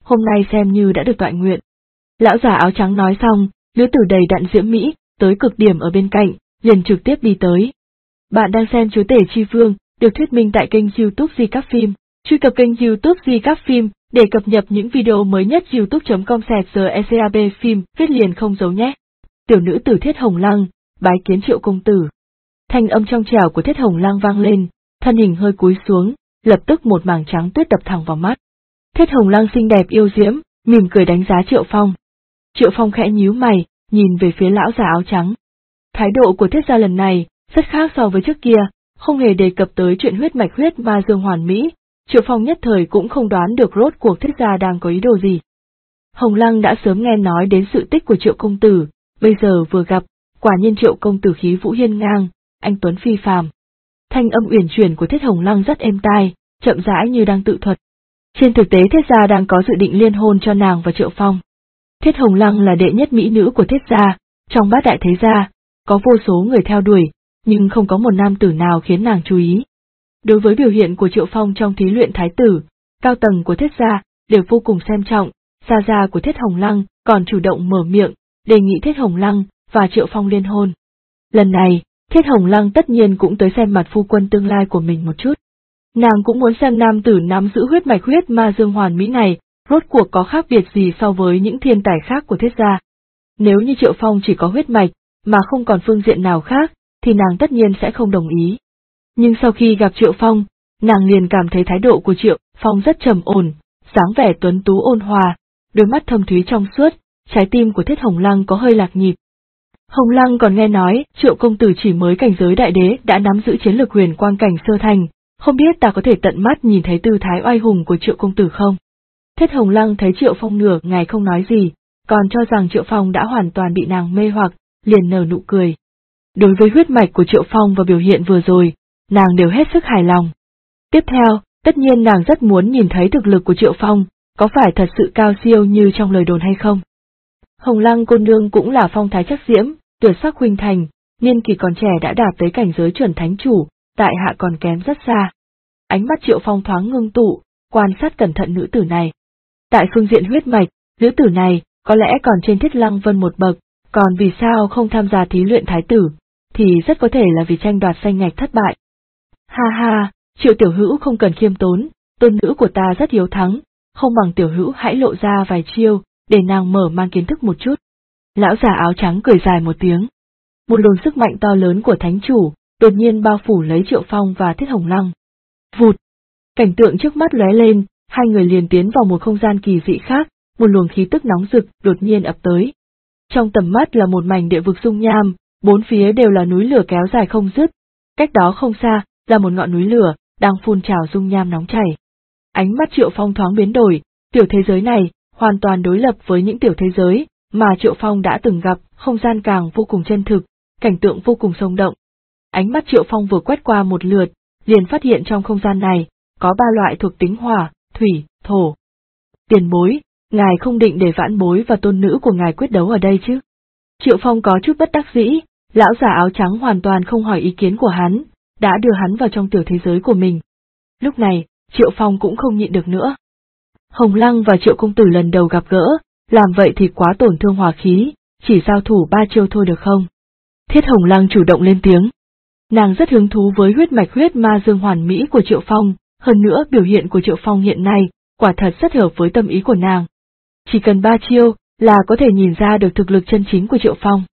S1: hôm nay xem như đã được toại nguyện. Lão già áo trắng nói xong, nữ tử đầy đặn diễm mỹ, tới cực điểm ở bên cạnh, liền trực tiếp đi tới. Bạn đang xem Chúa Tể Chi Vương, được thuyết minh tại kênh YouTube Di Các Phim. Truy cập kênh YouTube Di Các Phim để cập nhật những video mới nhất. youtube.com/GECAB phim viết liền không giấu nhé. Tiểu nữ tử Thiết Hồng Lăng, bái kiến Triệu công tử. Thanh âm trong trẻo của Thiết Hồng Lăng vang lên, thân hình hơi cúi xuống, lập tức một mảng trắng tuyết đập thẳng vào mắt. Thiết Hồng Lăng xinh đẹp yêu diễm, mỉm cười đánh giá Triệu Phong. Triệu Phong khẽ nhíu mày, nhìn về phía lão già áo trắng. Thái độ của Thiết gia lần này rất khác so với trước kia, không hề đề cập tới chuyện huyết mạch huyết ma dương hoàn mỹ. Triệu Phong nhất thời cũng không đoán được rốt cuộc Thiết gia đang có ý đồ gì. Hồng Lăng đã sớm nghe nói đến sự tích của Triệu công tử, bây giờ vừa gặp, quả nhiên Triệu công tử khí vũ hiên ngang, anh tuấn phi phàm. Thanh âm uyển chuyển của Thiết Hồng Lăng rất êm tai, chậm rãi như đang tự thuật. Trên thực tế Thiết gia đang có dự định liên hôn cho nàng và Triệu Phong. Thiết Hồng Lăng là đệ nhất mỹ nữ của Thiết gia, trong bát đại thế gia, có vô số người theo đuổi, nhưng không có một nam tử nào khiến nàng chú ý. Đối với biểu hiện của Triệu Phong trong thí luyện thái tử, cao tầng của Thiết gia đều vô cùng xem trọng, gia của Thiết Hồng Lăng còn chủ động mở miệng, đề nghị Thiết Hồng Lăng và Triệu Phong liên hôn. Lần này, Thiết Hồng Lăng tất nhiên cũng tới xem mặt phu quân tương lai của mình một chút. Nàng cũng muốn xem nam tử nắm giữ huyết mạch huyết ma dương hoàn mỹ này, rốt cuộc có khác biệt gì so với những thiên tài khác của Thiết gia. Nếu như Triệu Phong chỉ có huyết mạch, mà không còn phương diện nào khác, thì nàng tất nhiên sẽ không đồng ý. Nhưng sau khi gặp Triệu Phong, nàng liền cảm thấy thái độ của Triệu Phong rất trầm ổn, dáng vẻ tuấn tú ôn hòa, đôi mắt thâm thúy trong suốt, trái tim của Thiết Hồng Lăng có hơi lạc nhịp. Hồng Lăng còn nghe nói Triệu công tử chỉ mới cảnh giới đại đế đã nắm giữ chiến lược huyền quang cảnh sơ thành, không biết ta có thể tận mắt nhìn thấy tư thái oai hùng của Triệu công tử không? Thiết Hồng Lăng thấy Triệu Phong nửa ngày không nói gì, còn cho rằng Triệu Phong đã hoàn toàn bị nàng mê hoặc, liền nở nụ cười. Đối với huyết mạch của Triệu Phong và biểu hiện vừa rồi, nàng đều hết sức hài lòng. Tiếp theo, tất nhiên nàng rất muốn nhìn thấy thực lực của Triệu Phong, có phải thật sự cao siêu như trong lời đồn hay không? Hồng Lăng cô nương cũng là phong thái chắc diễm, tuyệt sắc huynh thành, niên kỳ còn trẻ đã đạt tới cảnh giới chuẩn thánh chủ, tại hạ còn kém rất xa. Ánh mắt Triệu Phong thoáng ngưng tụ, quan sát cẩn thận nữ tử này. Tại phương diện huyết mạch, nữ tử này có lẽ còn trên Thiết Lăng Vân một bậc, còn vì sao không tham gia thí luyện thái tử, thì rất có thể là vì tranh đoạt danh ngạch thất bại. Ha ha, Triệu tiểu hữu không cần khiêm tốn, tôn nữ của ta rất hiếu thắng, không bằng tiểu hữu hãy lộ ra vài chiêu, để nàng mở mang kiến thức một chút. Lão già áo trắng cười dài một tiếng. Một luồng sức mạnh to lớn của thánh chủ, đột nhiên bao phủ lấy Triệu Phong và Thiết Hồng Lăng. Vụt! Cảnh tượng trước mắt lóe lên, hai người liền tiến vào một không gian kỳ dị khác, một luồng khí tức nóng rực đột nhiên ập tới. Trong tầm mắt là một mảnh địa vực dung nham, bốn phía đều là núi lửa kéo dài không dứt, cách đó không xa là một ngọn núi lửa đang phun trào dung nham nóng chảy. Ánh mắt Triệu Phong thoáng biến đổi, tiểu thế giới này hoàn toàn đối lập với những tiểu thế giới mà Triệu Phong đã từng gặp, không gian càng vô cùng chân thực, cảnh tượng vô cùng sống động. Ánh mắt Triệu Phong vừa quét qua một lượt, liền phát hiện trong không gian này có ba loại thuộc tính hỏa, thủy, thổ. Tiền bối, ngài không định để vãn bối và tôn nữ của ngài quyết đấu ở đây chứ? Triệu Phong có chút bất đắc dĩ, lão già áo trắng hoàn toàn không hỏi ý kiến của hắn, đã đưa hắn vào trong tiểu thế giới của mình. Lúc này, Triệu Phong cũng không nhịn được nữa. Hồng Lăng và Triệu công tử lần đầu gặp gỡ, làm vậy thì quá tổn thương hòa khí, chỉ giao thủ 3 chiêu thôi được không? Thiết Hồng Lăng chủ động lên tiếng. Nàng rất hứng thú với huyết mạch huyết ma dương hoàn mỹ của Triệu Phong, hơn nữa biểu hiện của Triệu Phong hiện nay, quả thật rất hợp với tâm ý của nàng. Chỉ cần 3 chiêu là có thể nhìn ra được thực lực chân chính của Triệu Phong.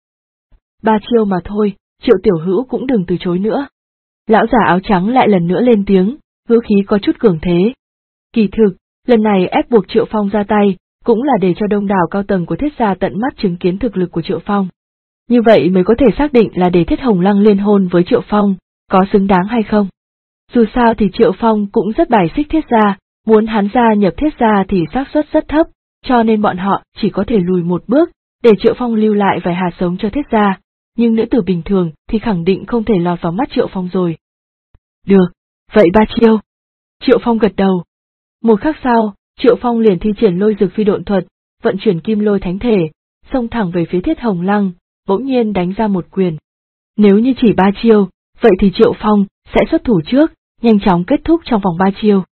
S1: 3 chiêu mà thôi, Triệu tiểu hữu cũng đừng từ chối nữa. Lão già áo trắng lại lần nữa lên tiếng, ngữ khí có chút cường thế. Kỳ thực, lần này ép buộc Triệu Phong ra tay, cũng là để cho đông đảo cao tầng của Thiết gia tận mắt chứng kiến thực lực của Triệu Phong. Như vậy mới có thể xác định là để Thiết Hồng Lăng liên hôn với Triệu Phong, có xứng đáng hay không. Dù sao thì Triệu Phong cũng rất bài xích Thiết gia, muốn hắn gia nhập Thiết gia thì xác suất rất thấp, cho nên bọn họ chỉ có thể lùi một bước, để Triệu Phong lưu lại vài hạt giống cho Thiết gia, nhưng nữ tử bình thường thì khẳng định không thể lọt vào mắt Triệu Phong rồi. Được, vậy 3 chiêu. Triệu Phong gật đầu. Một khắc sau, Triệu Phong liền thi triển lôi dược phi độn thuật, vận chuyển kim lôi thánh thể, xông thẳng về phía Thiết Hồng Lăng, bỗng nhiên đánh ra một quyền. Nếu như chỉ 3 chiêu, vậy thì Triệu Phong sẽ xuất thủ trước, nhanh chóng kết thúc trong vòng 3 chiêu.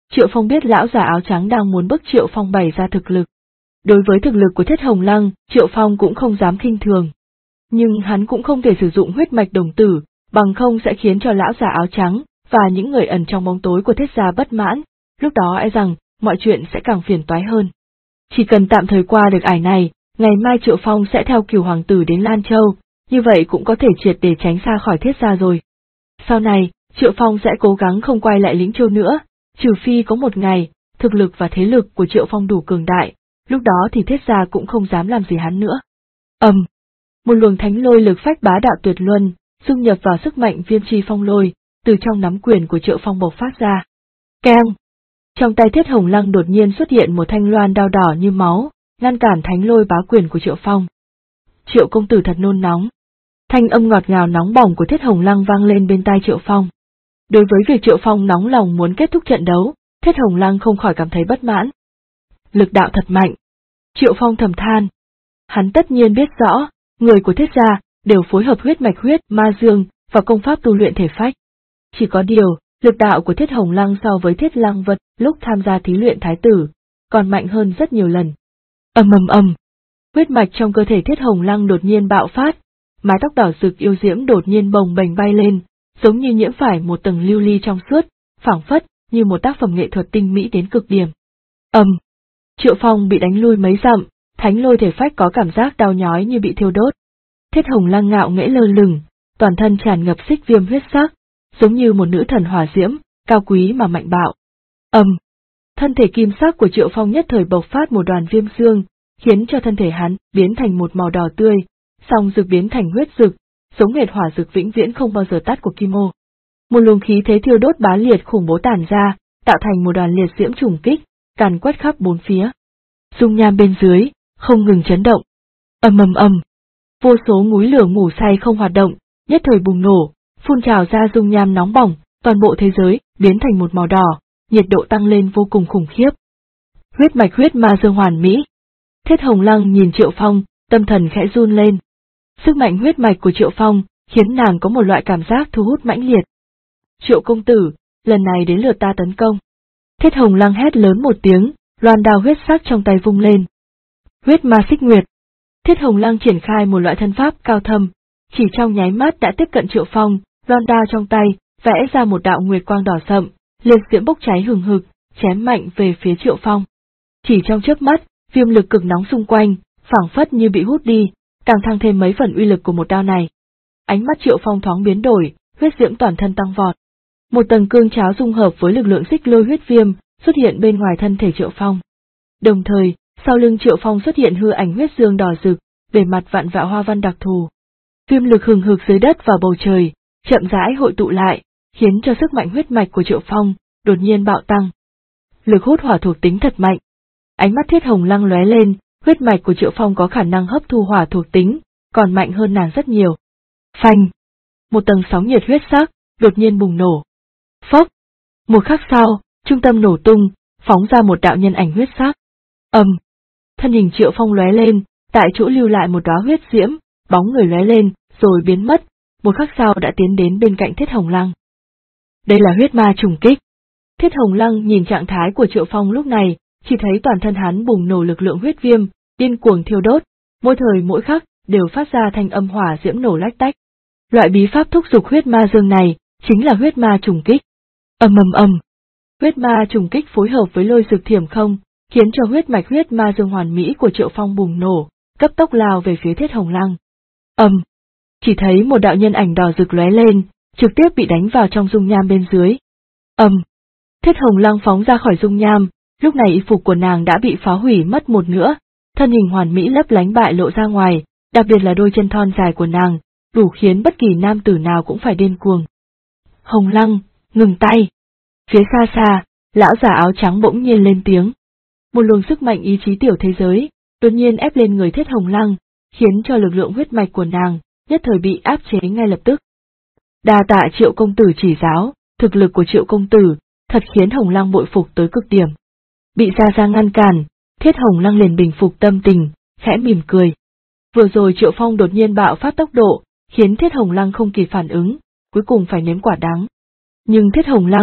S1: Triệu Phong biết lão già áo trắng đang muốn bức Triệu Phong bày ra thực lực. Đối với thực lực của Thiết Hồng Lăng, Triệu Phong cũng không dám khinh thường. Nhưng hắn cũng không thể sử dụng huyết mạch đồng tử, bằng không sẽ khiến cho lão già áo trắng và những người ẩn trong bóng tối của Thiết gia bất mãn, lúc đó e rằng mọi chuyện sẽ càng phiền toái hơn. Chỉ cần tạm thời qua được ải này, ngày mai Triệu Phong sẽ theo Cửu hoàng tử đến Lan Châu, như vậy cũng có thể triệt để tránh xa khỏi Thiết gia rồi. Sau này, Triệu Phong sẽ cố gắng không quay lại Lĩnh Châu nữa, trừ phi có một ngày, thực lực và thế lực của Triệu Phong đủ cường đại, lúc đó thì Thiết gia cũng không dám làm gì hắn nữa. Một luồng thánh lôi lực phách bá đạo tuyệt luân, dung nhập vào sức mạnh viêm chi phong lôi, từ trong nắm quyền của Triệu Phong bộc phát ra. Keng! Trong tay Thiết Hồng Lăng đột nhiên xuất hiện một thanh loan đao đỏ như máu, ngăn cản thánh lôi bá quyền của Triệu Phong. Triệu công tử thật nôn nóng. Thanh âm ngọt ngào nóng bỏng của Thiết Hồng Lăng vang lên bên tai Triệu Phong. Đối với việc Triệu Phong nóng lòng muốn kết thúc trận đấu, Thiết Hồng Lăng không khỏi cảm thấy bất mãn. Lực đạo thật mạnh. Triệu Phong thầm than. Hắn tất nhiên biết rõ, người của Thiết gia đều phối hợp huyết mạch huyết ma dương và công pháp tu luyện thể phách. Chỉ có điều, lực đạo của Thiết Hồng Lăng so với Thiết Lăng Vật lúc tham gia thí luyện thái tử, còn mạnh hơn rất nhiều lần. Huyết mạch trong cơ thể Thiết Hồng Lăng đột nhiên bạo phát, mái tóc đỏ rực yêu diễm đột nhiên bồng bềnh bay lên, giống như nhiễm phải một tầng lưu ly trong suốt, phảng phất như một tác phẩm nghệ thuật tinh mỹ đến cực điểm. Triệu Phong bị đánh lui mấy dặm, thánh lôi thể phách có cảm giác đau nhói như bị thiêu đốt. Thiết Hồng Lăng ngạo nghễ lơ lửng, toàn thân tràn ngập xích viêm huyết sắc, giống như một nữ thần hỏa diễm, cao quý mà mạnh bạo. Thân thể kim sắc của Triệu Phong nhất thời bộc phát một đoàn viêm dương, khiến cho thân thể hắn biến thành một màu đỏ tươi, song rực biến thành huyết rực, giống hệt hỏa rực vĩnh viễn không bao giờ tắt của Kim Ô. Một luồng khí thế thiêu đốt bá liệt khủng bố tản ra, tạo thành một đoàn liệt diễm trùng kích, càn quét khắp bốn phía. Dung nham bên dưới không ngừng chấn động. Vô số núi lửa ngủ say không hoạt động, nhất thời bùng nổ, phun trào ra dung nham nóng bỏng, toàn bộ thế giới biến thành một màu đỏ, nhiệt độ tăng lên vô cùng khủng khiếp. Huyết mạch huyết ma dương hoàn mỹ. Thiết Hồng Lăng nhìn Triệu Phong, tâm thần khẽ run lên. Sức mạnh huyết mạch của Triệu Phong khiến nàng có một loại cảm giác thu hút mãnh liệt. Triệu công tử, lần này đến lượt ta tấn công. Thiết Hồng Lăng hét lớn một tiếng, loan đao huyết sắc trong tay vung lên. Huyết ma xích nguyệt. Thiết Hồng Lăng triển khai một loại thân pháp cao thâm, chỉ trong nháy mắt đã tiếp cận Triệu Phong, loan đao trong tay, vẽ ra một đạo nguyệt quang đỏ sậm, liệt diễm bốc cháy hừng hực, chém mạnh về phía Triệu Phong. Chỉ trong chớp mắt, viêm lực cực nóng xung quanh, phảng phất như bị hút đi, càng tăng thêm mấy phần uy lực của một đao này. Ánh mắt Triệu Phong thoáng biến đổi, huyết diễm toàn thân tăng vọt. Một tầng cương cháo dung hợp với lực lượng xích lôi huyết viêm, xuất hiện bên ngoài thân thể Triệu Phong. Đồng thời, sau lưng Triệu Phong xuất hiện hư ảnh huyết dương đỏ rực, bề mặt vạn vẹo hoa văn đặc thù. Viêm lực hừng hực dưới đất và bầu trời, chậm rãi hội tụ lại, khiến cho sức mạnh huyết mạch của Triệu Phong đột nhiên bạo tăng. Lực hút hỏa thuộc tính thật mạnh. Ánh mắt Thiết Hồng Lăng lóe lên, huyết mạch của Triệu Phong có khả năng hấp thu hỏa thuộc tính, còn mạnh hơn nàng rất nhiều. Phanh! Một tầng sóng nhiệt huyết sắc đột nhiên bùng nổ. Phốc! Một khắc sau, trung tâm nổ tung, phóng ra một đạo nhân ảnh huyết sắc. Thân hình Triệu Phong lóe lên, tại chỗ lưu lại một đóa huyết diễm, bóng người lóe lên, rồi biến mất, một khắc sau đã tiến đến bên cạnh Thiết Hồng Lăng. Đây là huyết ma trùng kích. Thiết Hồng Lăng nhìn trạng thái của Triệu Phong lúc này, chỉ thấy toàn thân hắn bùng nổ lực lượng huyết viêm, điên cuồng thiêu đốt, mỗi thời mỗi khắc đều phát ra thanh âm hỏa diễm nổ lách tách. Loại bí pháp thúc dục huyết ma dương này chính là huyết ma trùng kích. Huyết ma trùng kích phối hợp với lôi dực thiểm không, khiến cho huyết mạch huyết ma dương hoàn mỹ của Triệu Phong bùng nổ, cấp tốc lao về phía Thiết Hồng Lăng. Chỉ thấy một đạo nhân ảnh đỏ rực lóe lên, trực tiếp bị đánh vào trong dung nham bên dưới. Thiết Hồng Lăng phóng ra khỏi dung nham, lúc này y phục của nàng đã bị phá hủy mất một nửa, thân hình hoàn mỹ lấp lánh bại lộ ra ngoài, đặc biệt là đôi chân thon dài của nàng, đủ khiến bất kỳ nam tử nào cũng phải điên cuồng. Hồng Lăng, ngừng tay! Phía xa xa, lão già áo trắng bỗng nhiên lên tiếng. Một luồng sức mạnh ý chí tiểu thế giới, đột nhiên ép lên người Thiết Hồng Lăng, khiến cho lực lượng huyết mạch của nàng nhất thời bị áp chế ngay lập tức. Đa tạ Triệu công tử chỉ giáo, thực lực của Triệu công tử thật khiến Hồng Lăng bội phục tới cực điểm. Bị Gia Gia ngăn cản, Thiết Hồng Lăng liền bình phục tâm tình, khẽ mỉm cười. Vừa rồi Triệu Phong đột nhiên bạo phát tốc độ, khiến Thiết Hồng Lăng không kịp phản ứng, cuối cùng phải nếm quả đắng. Nhưng Thiết Hồng Lăng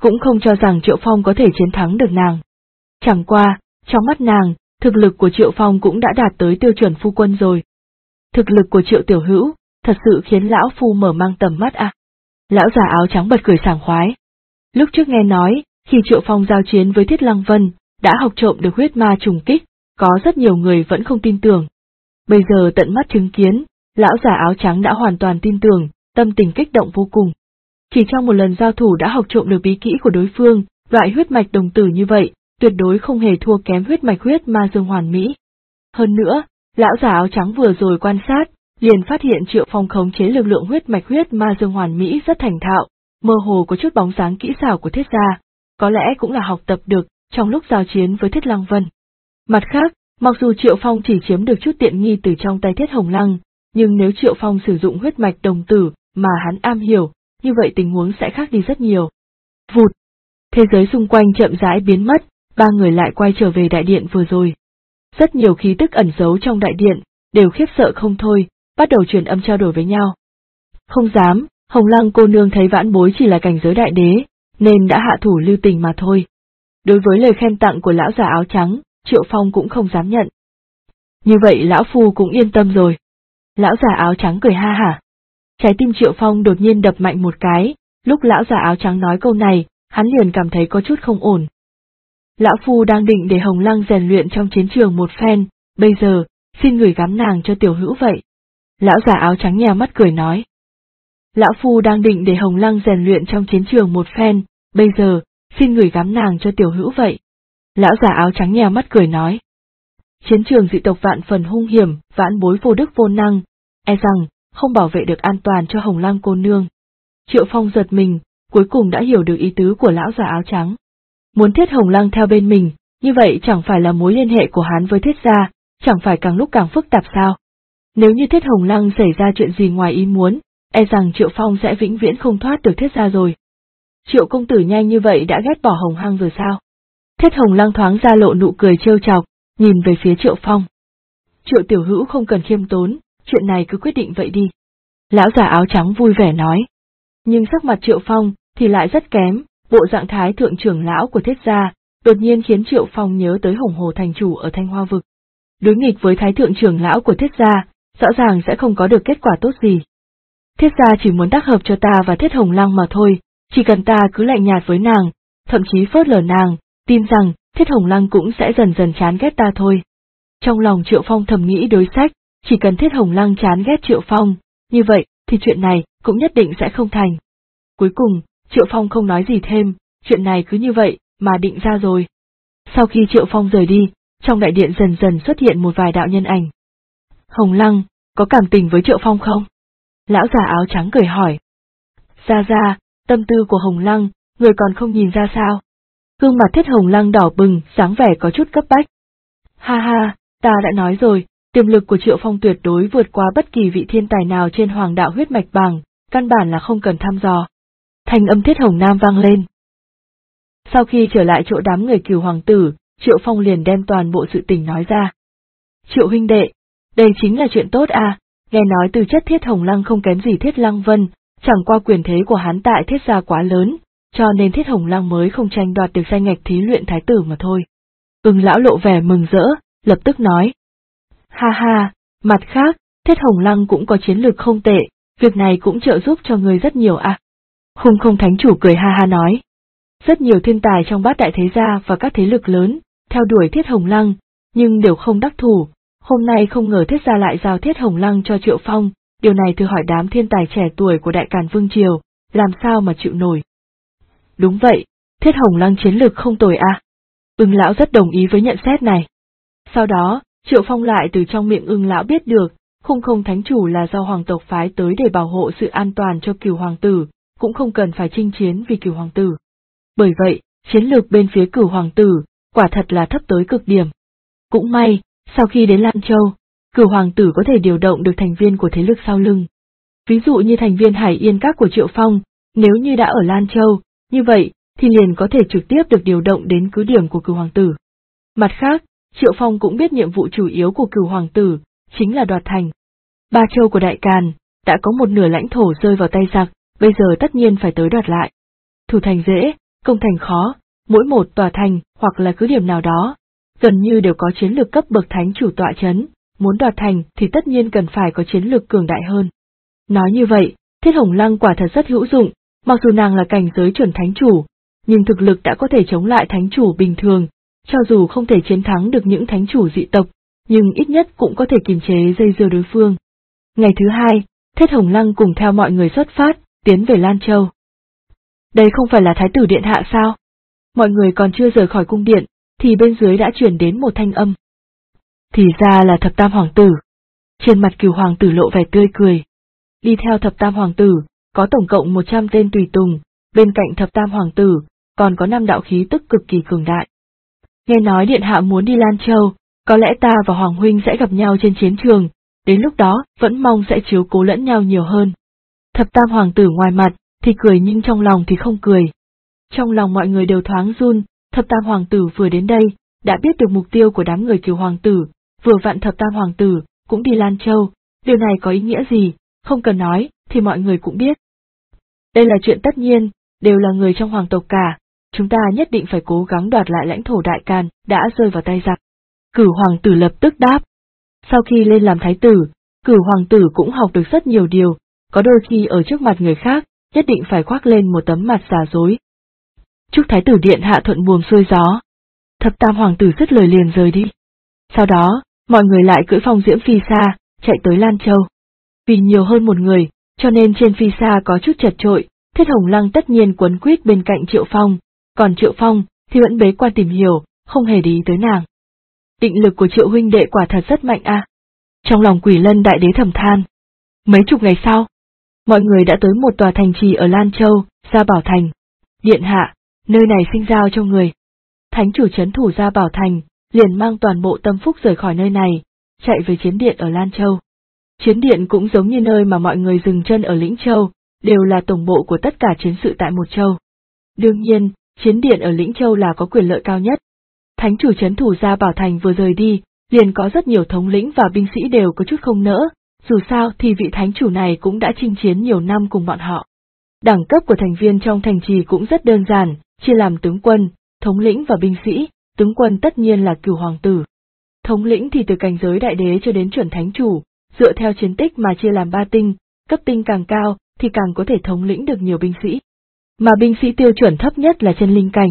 S1: cũng không cho rằng Triệu Phong có thể chiến thắng được nàng. Chẳng qua, trong mắt nàng, thực lực của Triệu Phong cũng đã đạt tới tiêu chuẩn phu quân rồi. Thực lực của Triệu Tiểu Hữu, thật sự khiến lão phu mở mang tầm mắt à. Lão già áo trắng bật cười sảng khoái. Lúc trước nghe nói, khi Triệu Phong giao chiến với Thiết Lăng Vân, đã học trộm được huyết ma trùng kích, có rất nhiều người vẫn không tin tưởng. Bây giờ tận mắt chứng kiến, lão già áo trắng đã hoàn toàn tin tưởng, tâm tình kích động vô cùng. Chỉ trong một lần giao thủ đã học trộm được bí kỹ của đối phương, loại huyết mạch đồng tử như vậy, tuyệt đối không hề thua kém huyết mạch huyết ma dương hoàn mỹ. Hơn nữa, lão già áo trắng vừa rồi quan sát, liền phát hiện Triệu Phong khống chế lực lượng huyết mạch huyết ma dương hoàn mỹ rất thành thạo, mơ hồ có chút bóng dáng kỹ xảo của Thiết gia, có lẽ cũng là học tập được trong lúc giao chiến với Thiết Lăng Vân. Mặt khác, mặc dù Triệu Phong chỉ chiếm được chút tiện nghi từ trong tay Thiết Hồng Lăng, nhưng nếu Triệu Phong sử dụng huyết mạch đồng tử mà hắn am hiểu, như vậy tình huống sẽ khác đi rất nhiều. Vụt! Thế giới xung quanh chậm rãi biến mất, ba người lại quay trở về đại điện vừa rồi. Rất nhiều khí tức ẩn giấu trong đại điện, đều khiếp sợ không thôi, bắt đầu truyền âm trao đổi với nhau. Không dám, Hồng Lăng cô nương thấy vãn bối chỉ là cảnh giới đại đế, nên đã hạ thủ lưu tình mà thôi. Đối với lời khen tặng của lão già áo trắng, Triệu Phong cũng không dám nhận. Như vậy lão phu cũng yên tâm rồi. Lão già áo trắng cười ha hả. Trái tim Triệu Phong đột nhiên đập mạnh một cái, lúc lão già áo trắng nói câu này, hắn liền cảm thấy có chút không ổn. Lão phu đang định để Hồng Lăng rèn luyện trong chiến trường một phen, bây giờ, xin gửi gắm nàng cho tiểu hữu vậy. Lão già áo trắng nhèo mắt cười nói. Lão phu đang định để Hồng Lăng rèn luyện trong chiến trường một phen, bây giờ, xin gửi gắm nàng cho tiểu hữu vậy. Lão già áo trắng nhèo mắt cười nói. Chiến trường dị tộc vạn phần hung hiểm, vãn bối vô đức vô năng, e rằng, không bảo vệ được an toàn cho Hồng Lăng cô nương. Triệu Phong giật mình, cuối cùng đã hiểu được ý tứ của lão già áo trắng. Muốn Thiết Hồng Lăng theo bên mình, như vậy chẳng phải là mối liên hệ của hắn với Thiết gia, chẳng phải càng lúc càng phức tạp sao? Nếu như Thiết Hồng Lăng xảy ra chuyện gì ngoài ý muốn, e rằng Triệu Phong sẽ vĩnh viễn không thoát được Thiết gia rồi. Triệu công tử nhanh như vậy đã ghét bỏ Hồng Hăng rồi sao? Thiết Hồng Lăng thoáng ra lộ nụ cười trêu chọc, nhìn về phía Triệu Phong. Triệu tiểu hữu không cần khiêm tốn, chuyện này cứ quyết định vậy đi. Lão già áo trắng vui vẻ nói. Nhưng sắc mặt Triệu Phong thì lại rất kém, bộ dạng thái thượng trưởng lão của Thiết gia, đột nhiên khiến Triệu Phong nhớ tới Hồng Hồ thành chủ ở Thanh Hoa vực. Đối nghịch với thái thượng trưởng lão của Thiết gia, rõ ràng sẽ không có được kết quả tốt gì. Thiết gia chỉ muốn tác hợp cho ta và Thiết Hồng Lăng mà thôi, chỉ cần ta cứ lạnh nhạt với nàng, thậm chí phớt lờ nàng, tin rằng Thiết Hồng Lăng cũng sẽ dần dần chán ghét ta thôi. Trong lòng Triệu Phong thầm nghĩ đối sách, chỉ cần Thiết Hồng Lăng chán ghét Triệu Phong, như vậy thì chuyện này cũng nhất định sẽ không thành. Cuối cùng, Triệu Phong không nói gì thêm, chuyện này cứ như vậy mà định ra rồi. Sau khi Triệu Phong rời đi, trong đại điện dần dần xuất hiện một vài đạo nhân ảnh. Hồng Lăng, có cảm tình với Triệu Phong không? Lão già áo trắng cười hỏi. Ra, tâm tư của Hồng Lăng, người còn không nhìn ra sao? Gương mặt Thiết Hồng Lăng đỏ bừng, dáng vẻ có chút cấp bách. Ha, ta đã nói rồi, tiềm lực của Triệu Phong tuyệt đối vượt qua bất kỳ vị thiên tài nào trên hoàng đạo huyết mạch bảng, căn bản là không cần thăm dò. Thanh âm Thiết Hồng Nam vang lên. Sau khi trở lại chỗ đám người Cửu hoàng tử, Triệu Phong liền đem toàn bộ sự tình nói ra. Triệu huynh đệ, đây chính là chuyện tốt à, nghe nói từ chất Thiết Hồng Lăng không kém gì Thiết Lăng Vân, chẳng qua quyền thế của hắn tại Thiết gia quá lớn, cho nên Thiết Hồng Lăng mới không tranh đoạt được danh ngạch thí luyện thái tử mà thôi. Lão lộ vẻ mừng rỡ, lập tức nói. Ha, mặt khác, Thiết Hồng Lăng cũng có chiến lược không tệ, việc này cũng trợ giúp cho người rất nhiều à. Không thánh chủ cười ha nói. Rất nhiều thiên tài trong bát đại thế gia và các thế lực lớn, theo đuổi Thiết Hồng Lăng, nhưng đều không đắc thủ, hôm nay không ngờ Thiết gia lại giao Thiết Hồng Lăng cho Triệu Phong, điều này thử hỏi đám thiên tài trẻ tuổi của Đại Càn Vương Triều, làm sao mà chịu nổi. Đúng vậy, Thiết Hồng Lăng chiến lược không tồi à. Lão rất đồng ý với nhận xét này. Sau đó, Triệu Phong lại từ trong miệng lão biết được, không thánh chủ là do hoàng tộc phái tới để bảo hộ sự an toàn cho Cửu hoàng tử, cũng không cần phải chinh chiến vì Cửu hoàng tử. Bởi vậy, chiến lược bên phía Cửu hoàng tử, quả thật là thấp tới cực điểm. Cũng may, sau khi đến Lan Châu, Cửu hoàng tử có thể điều động được thành viên của thế lực sau lưng. Ví dụ như thành viên Hải Yên Các của Triệu Phong, nếu như đã ở Lan Châu, như vậy, thì liền có thể trực tiếp được điều động đến cứ điểm của Cửu hoàng tử. Mặt khác, Triệu Phong cũng biết nhiệm vụ chủ yếu của Cửu hoàng tử, chính là đoạt thành. Ba châu của Đại Càn, đã có một nửa lãnh thổ rơi vào tay giặc, bây giờ tất nhiên phải tới đoạt lại. Thủ thành dễ, công thành khó, mỗi một tòa thành hoặc là cứ điểm nào đó, gần như đều có chiến lược cấp bậc thánh chủ tọa chấn, muốn đoạt thành thì tất nhiên cần phải có chiến lược cường đại hơn. Nói như vậy, Thiết Hồng Lăng quả thật rất hữu dụng, mặc dù nàng là cảnh giới chuẩn thánh chủ, nhưng thực lực đã có thể chống lại thánh chủ bình thường, cho dù không thể chiến thắng được những thánh chủ dị tộc, nhưng ít nhất cũng có thể kiềm chế dây dưa đối phương. Ngày thứ hai, Thiết Hồng Lăng cùng theo mọi người xuất phát, tiến về Lan Châu. Đây không phải là Thái tử Điện Hạ sao? Mọi người còn chưa rời khỏi cung điện, thì bên dưới đã truyền đến một thanh âm. Thì ra là Thập Tam Hoàng tử. Trên mặt Cửu Hoàng tử lộ vẻ tươi cười. Đi theo Thập Tam Hoàng tử, có tổng cộng 100 tên tùy tùng, bên cạnh Thập Tam Hoàng tử, còn có 5 đạo khí tức cực kỳ cường đại. Nghe nói Điện Hạ muốn đi Lan Châu, có lẽ ta và Hoàng huynh sẽ gặp nhau trên chiến trường, đến lúc đó vẫn mong sẽ chiếu cố lẫn nhau nhiều hơn. Thập Tam Hoàng tử ngoài mặt thì cười nhưng trong lòng thì không cười. Trong lòng mọi người đều thoáng run, Thập Tam Hoàng tử vừa đến đây, đã biết được mục tiêu của đám người Cửu Hoàng tử, vừa vặn Thập Tam Hoàng tử cũng đi Lan Châu, điều này có ý nghĩa gì, không cần nói, thì mọi người cũng biết. Đây là chuyện tất nhiên, đều là người trong hoàng tộc cả, chúng ta nhất định phải cố gắng đoạt lại lãnh thổ Đại Càn đã rơi vào tay giặc. Cửu Hoàng tử lập tức đáp. Sau khi lên làm thái tử, Cửu Hoàng tử cũng học được rất nhiều điều, có đôi khi ở trước mặt người khác, nhất định phải khoác lên một tấm mặt giả dối. Chúc Thái tử Điện Hạ thuận buồm xuôi gió. Thập Tam Hoàng tử dứt lời liền rời đi. Sau đó, mọi người lại cưỡi phong diễm phi xa, chạy tới Lan Châu. Vì nhiều hơn một người, cho nên trên phi xa có chút chật chội, Thiết Hồng Lăng tất nhiên quấn quýt bên cạnh Triệu Phong, còn Triệu Phong thì vẫn bế quan tìm hiểu, không hề để ý tới nàng. Định lực của Triệu huynh đệ quả thật rất mạnh a. Trong lòng Quỷ Lân đại đế thầm than. Mấy chục ngày sau, mọi người đã tới một tòa thành trì ở Lan Châu, Gia Bảo Thành. Điện hạ, nơi này sinh giao cho người. Thánh chủ trấn thủ Gia Bảo Thành, liền mang toàn bộ tâm phúc rời khỏi nơi này, chạy về chiến điện ở Lan Châu. Chiến điện cũng giống như nơi mà mọi người dừng chân ở Lĩnh Châu, đều là tổng bộ của tất cả chiến sự tại một châu. Đương nhiên, chiến điện ở Lĩnh Châu là có quyền lợi cao nhất. Thánh chủ trấn thủ Gia Bảo Thành vừa rời đi, liền có rất nhiều thống lĩnh và binh sĩ đều có chút không nỡ, dù sao thì vị thánh chủ này cũng đã chinh chiến nhiều năm cùng bọn họ. Đẳng cấp của thành viên trong thành trì cũng rất đơn giản, chia làm tướng quân, thống lĩnh và binh sĩ, tướng quân tất nhiên là Cửu Hoàng tử. Thống lĩnh thì từ cảnh giới đại đế cho đến chuẩn thánh chủ, dựa theo chiến tích mà chia làm 3 tinh, cấp tinh càng cao thì càng có thể thống lĩnh được nhiều binh sĩ. Mà binh sĩ tiêu chuẩn thấp nhất là chân linh cảnh.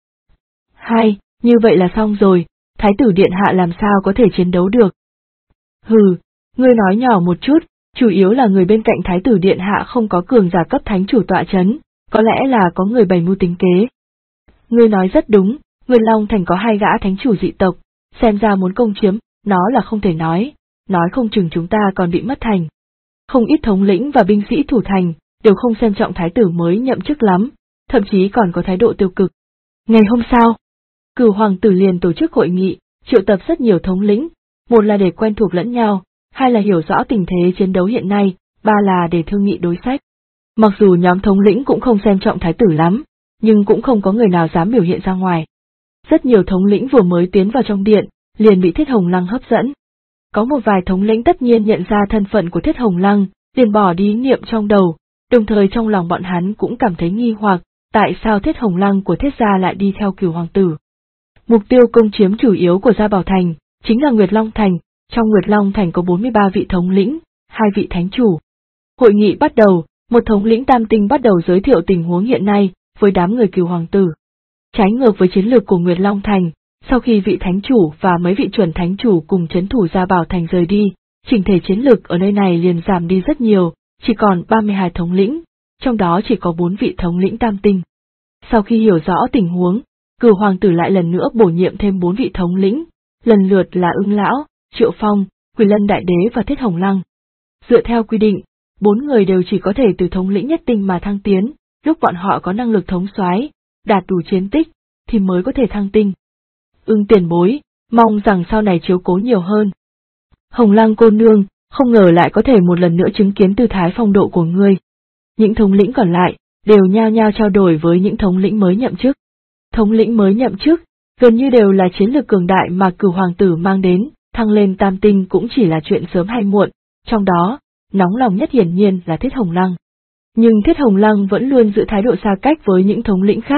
S1: Như vậy là xong rồi, Thái tử Điện Hạ làm sao có thể chiến đấu được? Hừ, ngươi nói nhỏ một chút, chủ yếu là người bên cạnh Thái tử Điện Hạ không có cường giả cấp thánh chủ tọa chấn, có lẽ là có người bày mưu tính kế. Ngươi nói rất đúng, Nguyên Long Thành có 2 gã thánh chủ dị tộc, xem ra muốn công chiếm, nó là không thể nói không chừng chúng ta còn bị mất thành. Không ít thống lĩnh và binh sĩ thủ thành, đều không xem trọng thái tử mới nhậm chức lắm, thậm chí còn có thái độ tiêu cực. Ngày hôm sau, Cửu Hoàng tử liền tổ chức hội nghị, triệu tập rất nhiều thống lĩnh, một là để quen thuộc lẫn nhau, 2 là hiểu rõ tình thế chiến đấu hiện nay, 3 là để thương nghị đối sách. Mặc dù nhóm thống lĩnh cũng không xem trọng thái tử lắm, nhưng cũng không có người nào dám biểu hiện ra ngoài. Rất nhiều thống lĩnh vừa mới tiến vào trong điện, liền bị Thiết Hồng Lăng hấp dẫn. Có một vài thống lĩnh tất nhiên nhận ra thân phận của Thiết Hồng Lăng, liền bỏ đi ý niệm trong đầu, đồng thời trong lòng bọn hắn cũng cảm thấy nghi hoặc, tại sao Thiết Hồng Lăng của Thiết gia lại đi theo Cửu Hoàng tử. Mục tiêu công chiếm chủ yếu của Gia Bảo Thành, chính là Nguyệt Long Thành, trong Nguyệt Long Thành có 43 vị thống lĩnh, 2 vị thánh chủ. Hội nghị bắt đầu, một thống lĩnh tam tinh bắt đầu giới thiệu tình huống hiện nay với đám người Cửu Hoàng tử. Trái ngược với chiến lược của Nguyệt Long Thành, sau khi vị thánh chủ và mấy vị chuẩn thánh chủ cùng trấn thủ Gia Bảo Thành rời đi, chỉnh thể chiến lược ở nơi này liền giảm đi rất nhiều, chỉ còn 32 thống lĩnh, trong đó chỉ có 4 vị thống lĩnh tam tinh. Sau khi hiểu rõ tình huống, Cửu Hoàng tử lại lần nữa bổ nhiệm thêm 4 vị thống lĩnh, lần lượt là Ưng Lão, Triệu Phong, Quỷ Lân Đại Đế và Thiết Hồng Lăng. Dựa theo quy định, 4 người đều chỉ có thể từ thống lĩnh nhất tinh mà thăng tiến, lúc bọn họ có năng lực thống soái, đạt đủ chiến tích, thì mới có thể thăng tinh. Ưng tiền bối, mong rằng sau này chiếu cố nhiều hơn. Hồng Lăng cô nương, không ngờ lại có thể một lần nữa chứng kiến tư thái phong độ của ngươi. Những thống lĩnh còn lại, đều nhao nhao trao đổi với những thống lĩnh mới nhậm chức. Thống lĩnh mới nhậm chức, gần như đều là chiến lược cường đại mà Cửu Hoàng tử mang đến, thăng lên tam tinh cũng chỉ là chuyện sớm hay muộn, trong đó, nóng lòng nhất hiển nhiên là Thiết Hồng Lăng. Nhưng Thiết Hồng Lăng vẫn luôn giữ thái độ xa cách với những thống lĩnh khác,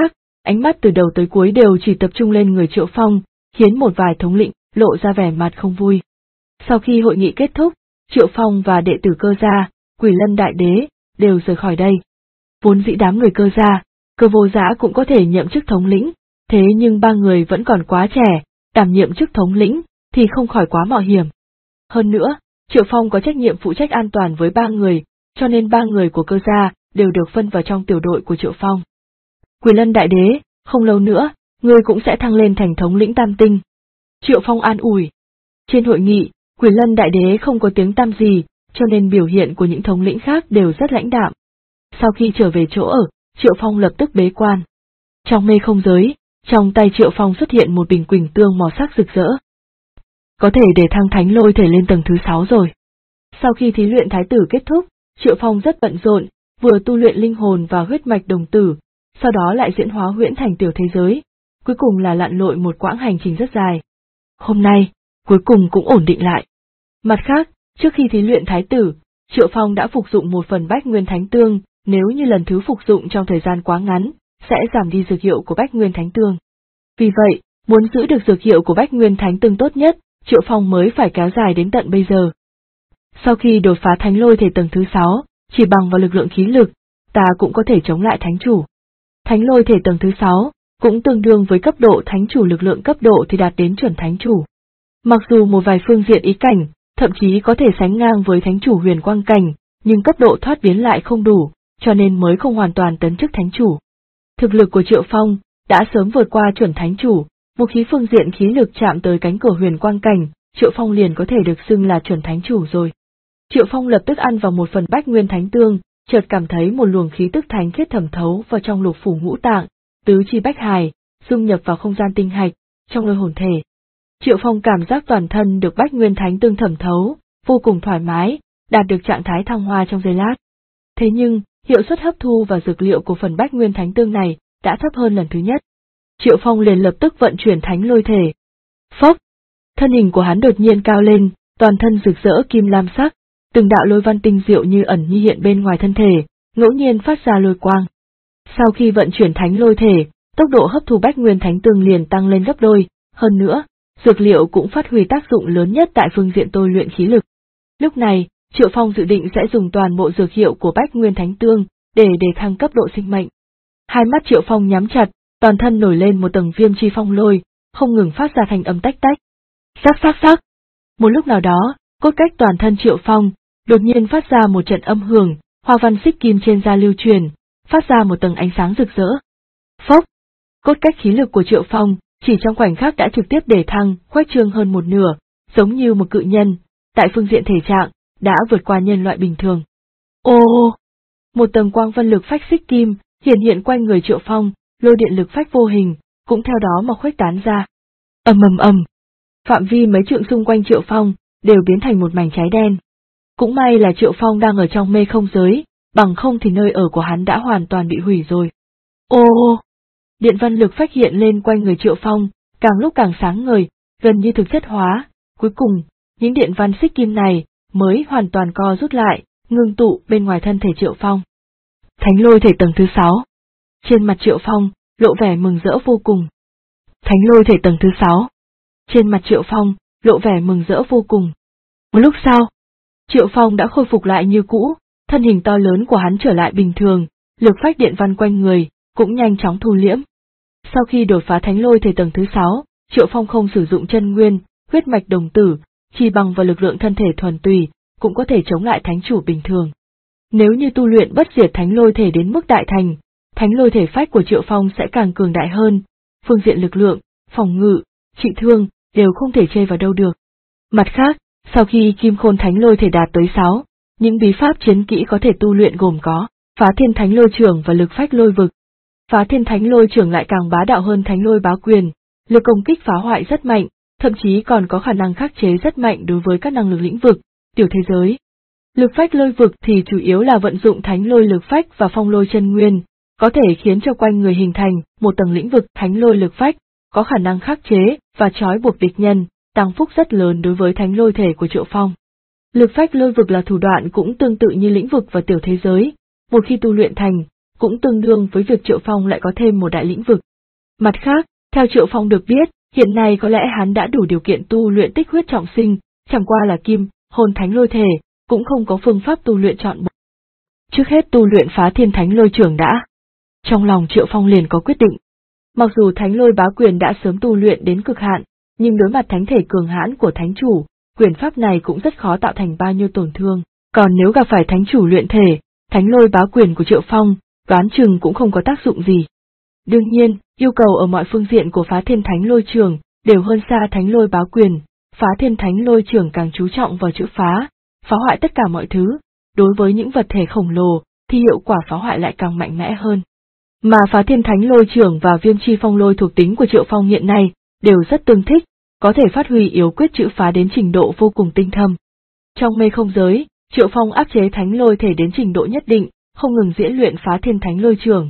S1: ánh mắt từ đầu tới cuối đều chỉ tập trung lên người Triệu Phong, khiến một vài thống lĩnh lộ ra vẻ mặt không vui. Sau khi hội nghị kết thúc, Triệu Phong và đệ tử Cơ gia, Quỷ Lân Đại Đế đều rời khỏi đây. Vốn dĩ đám người Cơ gia, Cơ Vô Dã cũng có thể nhậm chức thống lĩnh, thế nhưng ba người vẫn còn quá trẻ, đảm nhiệm chức thống lĩnh thì không khỏi quá mạo hiểm. Hơn nữa, Triệu Phong có trách nhiệm phụ trách an toàn với ba người, cho nên ba người của Cơ gia đều được phân vào trong tiểu đội của Triệu Phong. Quỷ Lân Đại Đế, không lâu nữa, ngươi cũng sẽ thăng lên thành thống lĩnh Tam Tinh. Triệu Phong an ủi. Trên hội nghị, Quỷ Lân Đại Đế không có tiếng tăm gì, cho nên biểu hiện của những thống lĩnh khác đều rất lãnh đạm. Sau khi trở về chỗ ở, Triệu Phong lập tức bế quan. Trong mê không giới, trong tay Triệu Phong xuất hiện một bình quỳnh tương màu sắc rực rỡ. Có thể để thăng thánh lôi thể lên tầng thứ 6 rồi. Sau khi thí luyện thái tử kết thúc, Triệu Phong rất bận rộn, vừa tu luyện linh hồn và huyết mạch đồng tử, sau đó lại diễn hóa huyễn thành tiểu thế giới, cuối cùng là lặn lội một quãng hành trình rất dài. Hôm nay, cuối cùng cũng ổn định lại. Mặt khác, trước khi thí luyện thái tử, Triệu Phong đã phục dụng một phần Bách Nguyên Thánh Tương, nếu như lần thứ phục dụng trong thời gian quá ngắn, sẽ giảm đi dược hiệu của Bách Nguyên Thánh Tương. Vì vậy, muốn giữ được dược hiệu của Bách Nguyên Thánh Tương tốt nhất, Triệu Phong mới phải kéo dài đến tận bây giờ. Sau khi đột phá thánh lôi thể tầng thứ 6, chỉ bằng vào lực lượng khí lực, ta cũng có thể chống lại thánh chủ. Thánh lôi thể tầng thứ 6, cũng tương đương với cấp độ thánh chủ, lực lượng cấp độ thì đạt đến chuẩn thánh chủ. Mặc dù một vài phương diện ý cảnh, thậm chí có thể sánh ngang với thánh chủ huyền quang cảnh, nhưng cấp độ thoát biến lại không đủ, cho nên mới không hoàn toàn tấn chức thánh chủ. Thực lực của Triệu Phong đã sớm vượt qua chuẩn thánh chủ, một khi phương diện khí lực chạm tới cánh cửa huyền quang cảnh, Triệu Phong liền có thể được xưng là chuẩn thánh chủ rồi. Triệu Phong lập tức ăn vào một phần Bách Nguyên Thánh Tương, chợt cảm thấy một luồng khí tức thánh khiết thẩm thấu vào trong lục phủ ngũ tạng, tứ chi bách hài, dung nhập vào không gian tinh hạch, trong lôi hồn thể. Triệu Phong cảm giác toàn thân được Bách Nguyên Thánh Tương thẩm thấu, vô cùng thoải mái, đạt được trạng thái thăng hoa trong giây lát. Thế nhưng, hiệu suất hấp thu và dược liệu của phần Bách Nguyên Thánh Tương này đã thấp hơn lần thứ nhất. Triệu Phong liền lập tức vận chuyển thánh lôi thể. Phốc! Thân hình của hắn đột nhiên cao lên, toàn thân rực rỡ kim lam sắc, từng đạo lôi văn tinh diệu như ẩn như hiện bên ngoài thân thể, ngẫu nhiên phát ra lôi quang. Sau khi vận chuyển thánh lôi thể, tốc độ hấp thu Bách Nguyên Thánh Tương liền tăng lên gấp đôi, hơn nữa, dược liệu cũng phát huy tác dụng lớn nhất tại phương diện tôi luyện khí lực. Lúc này, Triệu Phong dự định sẽ dùng toàn bộ dược hiệu của Bách Nguyên Thánh Tương để thăng cấp độ sinh mệnh. Hai mắt Triệu Phong nhắm chặt, toàn thân nổi lên một tầng viêm chi phong lôi, không ngừng phát ra thanh âm tách tách. Sắc sắc sắc. Một lúc nào đó, cốt cách toàn thân Triệu Phong đột nhiên phát ra một trận âm hưởng, hoa văn xích kim trên da lưu truyền, phát ra một tầng ánh sáng rực rỡ. Phốc! Cốt cách khí lực của Triệu Phong chỉ trong khoảnh khắc đã trực tiếp để thăng, khuếch trương hơn một nửa, giống như một cự nhân, tại phương diện thể trạng đã vượt qua nhân loại bình thường. Ô! Một tầng quang vân lực phách xích kim hiển hiện quanh người Triệu Phong, lôi điện lực phách vô hình cũng theo đó mà khuếch tán ra. Ầm ầm ầm! Phạm vi mấy trượng xung quanh Triệu Phong đều biến thành một mảnh cháy đen. Cũng may là Triệu Phong đang ở trong mê không giới, bằng không thì nơi ở của hắn đã hoàn toàn bị hủy rồi. Ô! Điện văn lực phách hiện lên quanh người Triệu Phong, càng lúc càng sáng ngời, gần như thực chất hóa, cuối cùng, những điện văn xích kim này mới hoàn toàn co rút lại, ngưng tụ bên ngoài thân thể Triệu Phong. Thánh lôi thể tầng thứ 6. Trên mặt Triệu Phong lộ vẻ mừng rỡ vô cùng. Thánh lôi thể tầng thứ 6. Trên mặt Triệu Phong lộ vẻ mừng rỡ vô cùng. Một lúc sau, Triệu Phong đã khôi phục lại như cũ, thân hình to lớn của hắn trở lại bình thường, lực phách điện văn quanh người cũng nhanh chóng thu liễm. Sau khi đột phá thánh lôi thể tầng thứ 6, Triệu Phong không sử dụng chân nguyên, huyết mạch đồng tử, chỉ bằng vào lực lượng thân thể thuần tùy, cũng có thể chống lại thánh chủ bình thường. Nếu như tu luyện bất diệt thánh lôi thể đến mức đại thành, thánh lôi thể phách của Triệu Phong sẽ càng cường đại hơn, phương diện lực lượng, phòng ngự, trị thương đều không thể chê vào đâu được. Mặt khác, sau khi kim khôn thánh lôi thể đạt tới 6, những bí pháp chiến kỹ có thể tu luyện gồm có phá thiên thánh lôi trưởng và lực phách lôi vực. Phá thiên thánh lôi trưởng lại càng bá đạo hơn thánh lôi bá quyền, lực công kích phá hoại rất mạnh, thậm chí còn có khả năng khắc chế rất mạnh đối với các năng lực lĩnh vực, tiểu thế giới. Lực phách lôi vực thì chủ yếu là vận dụng thánh lôi lực phách và phong lôi chân nguyên, có thể khiến cho quanh người hình thành một tầng lĩnh vực thánh lôi lực phách, có khả năng khắc chế và trói buộc địch nhân, tăng phúc rất lớn đối với thánh lôi thể của Triệu Phong. Lực phách lôi vực là thủ đoạn cũng tương tự như lĩnh vực và tiểu thế giới, một khi tu luyện thành, cũng tương đương với việc Triệu Phong lại có thêm một đại lĩnh vực. Mặt khác, theo Triệu Phong được biết, hiện nay có lẽ hắn đã đủ điều kiện tu luyện tích huyết trọng sinh, chẳng qua là kim, hồn thánh lôi thể, cũng không có phương pháp tu luyện chọn một. Trước hết tu luyện phá thiên thánh lôi trưởng đã. Trong lòng Triệu Phong liền có quyết định. Mặc dù thánh lôi bá quyền đã sớm tu luyện đến cực hạn, nhưng đối mặt thánh thể cường hãn của thánh chủ, quyền pháp này cũng rất khó tạo thành bao nhiêu tổn thương. Còn nếu gặp phải thánh chủ luyện thể, thánh lôi bá quyền của Triệu Phong, đoán chừng cũng không có tác dụng gì. Đương nhiên, yêu cầu ở mọi phương diện của phá thiên thánh lôi trưởng đều hơn xa thánh lôi bá quyền. Phá thiên thánh lôi trưởng càng chú trọng vào chữ phá hoại tất cả mọi thứ. Đối với những vật thể khổng lồ, thì hiệu quả phá hoại lại càng mạnh mẽ hơn. Mà phá thiên thánh lôi trưởng và viêm chi phong lôi thuộc tính của Triệu Phong hiện nay đều rất tương thích, có thể phát huy yếu quyết chữ phá đến trình độ vô cùng tinh thâm. Trong mê không giới, Triệu Phong áp chế thánh lôi thể đến trình độ nhất định, không ngừng diễn luyện phá thiên thánh lôi trưởng.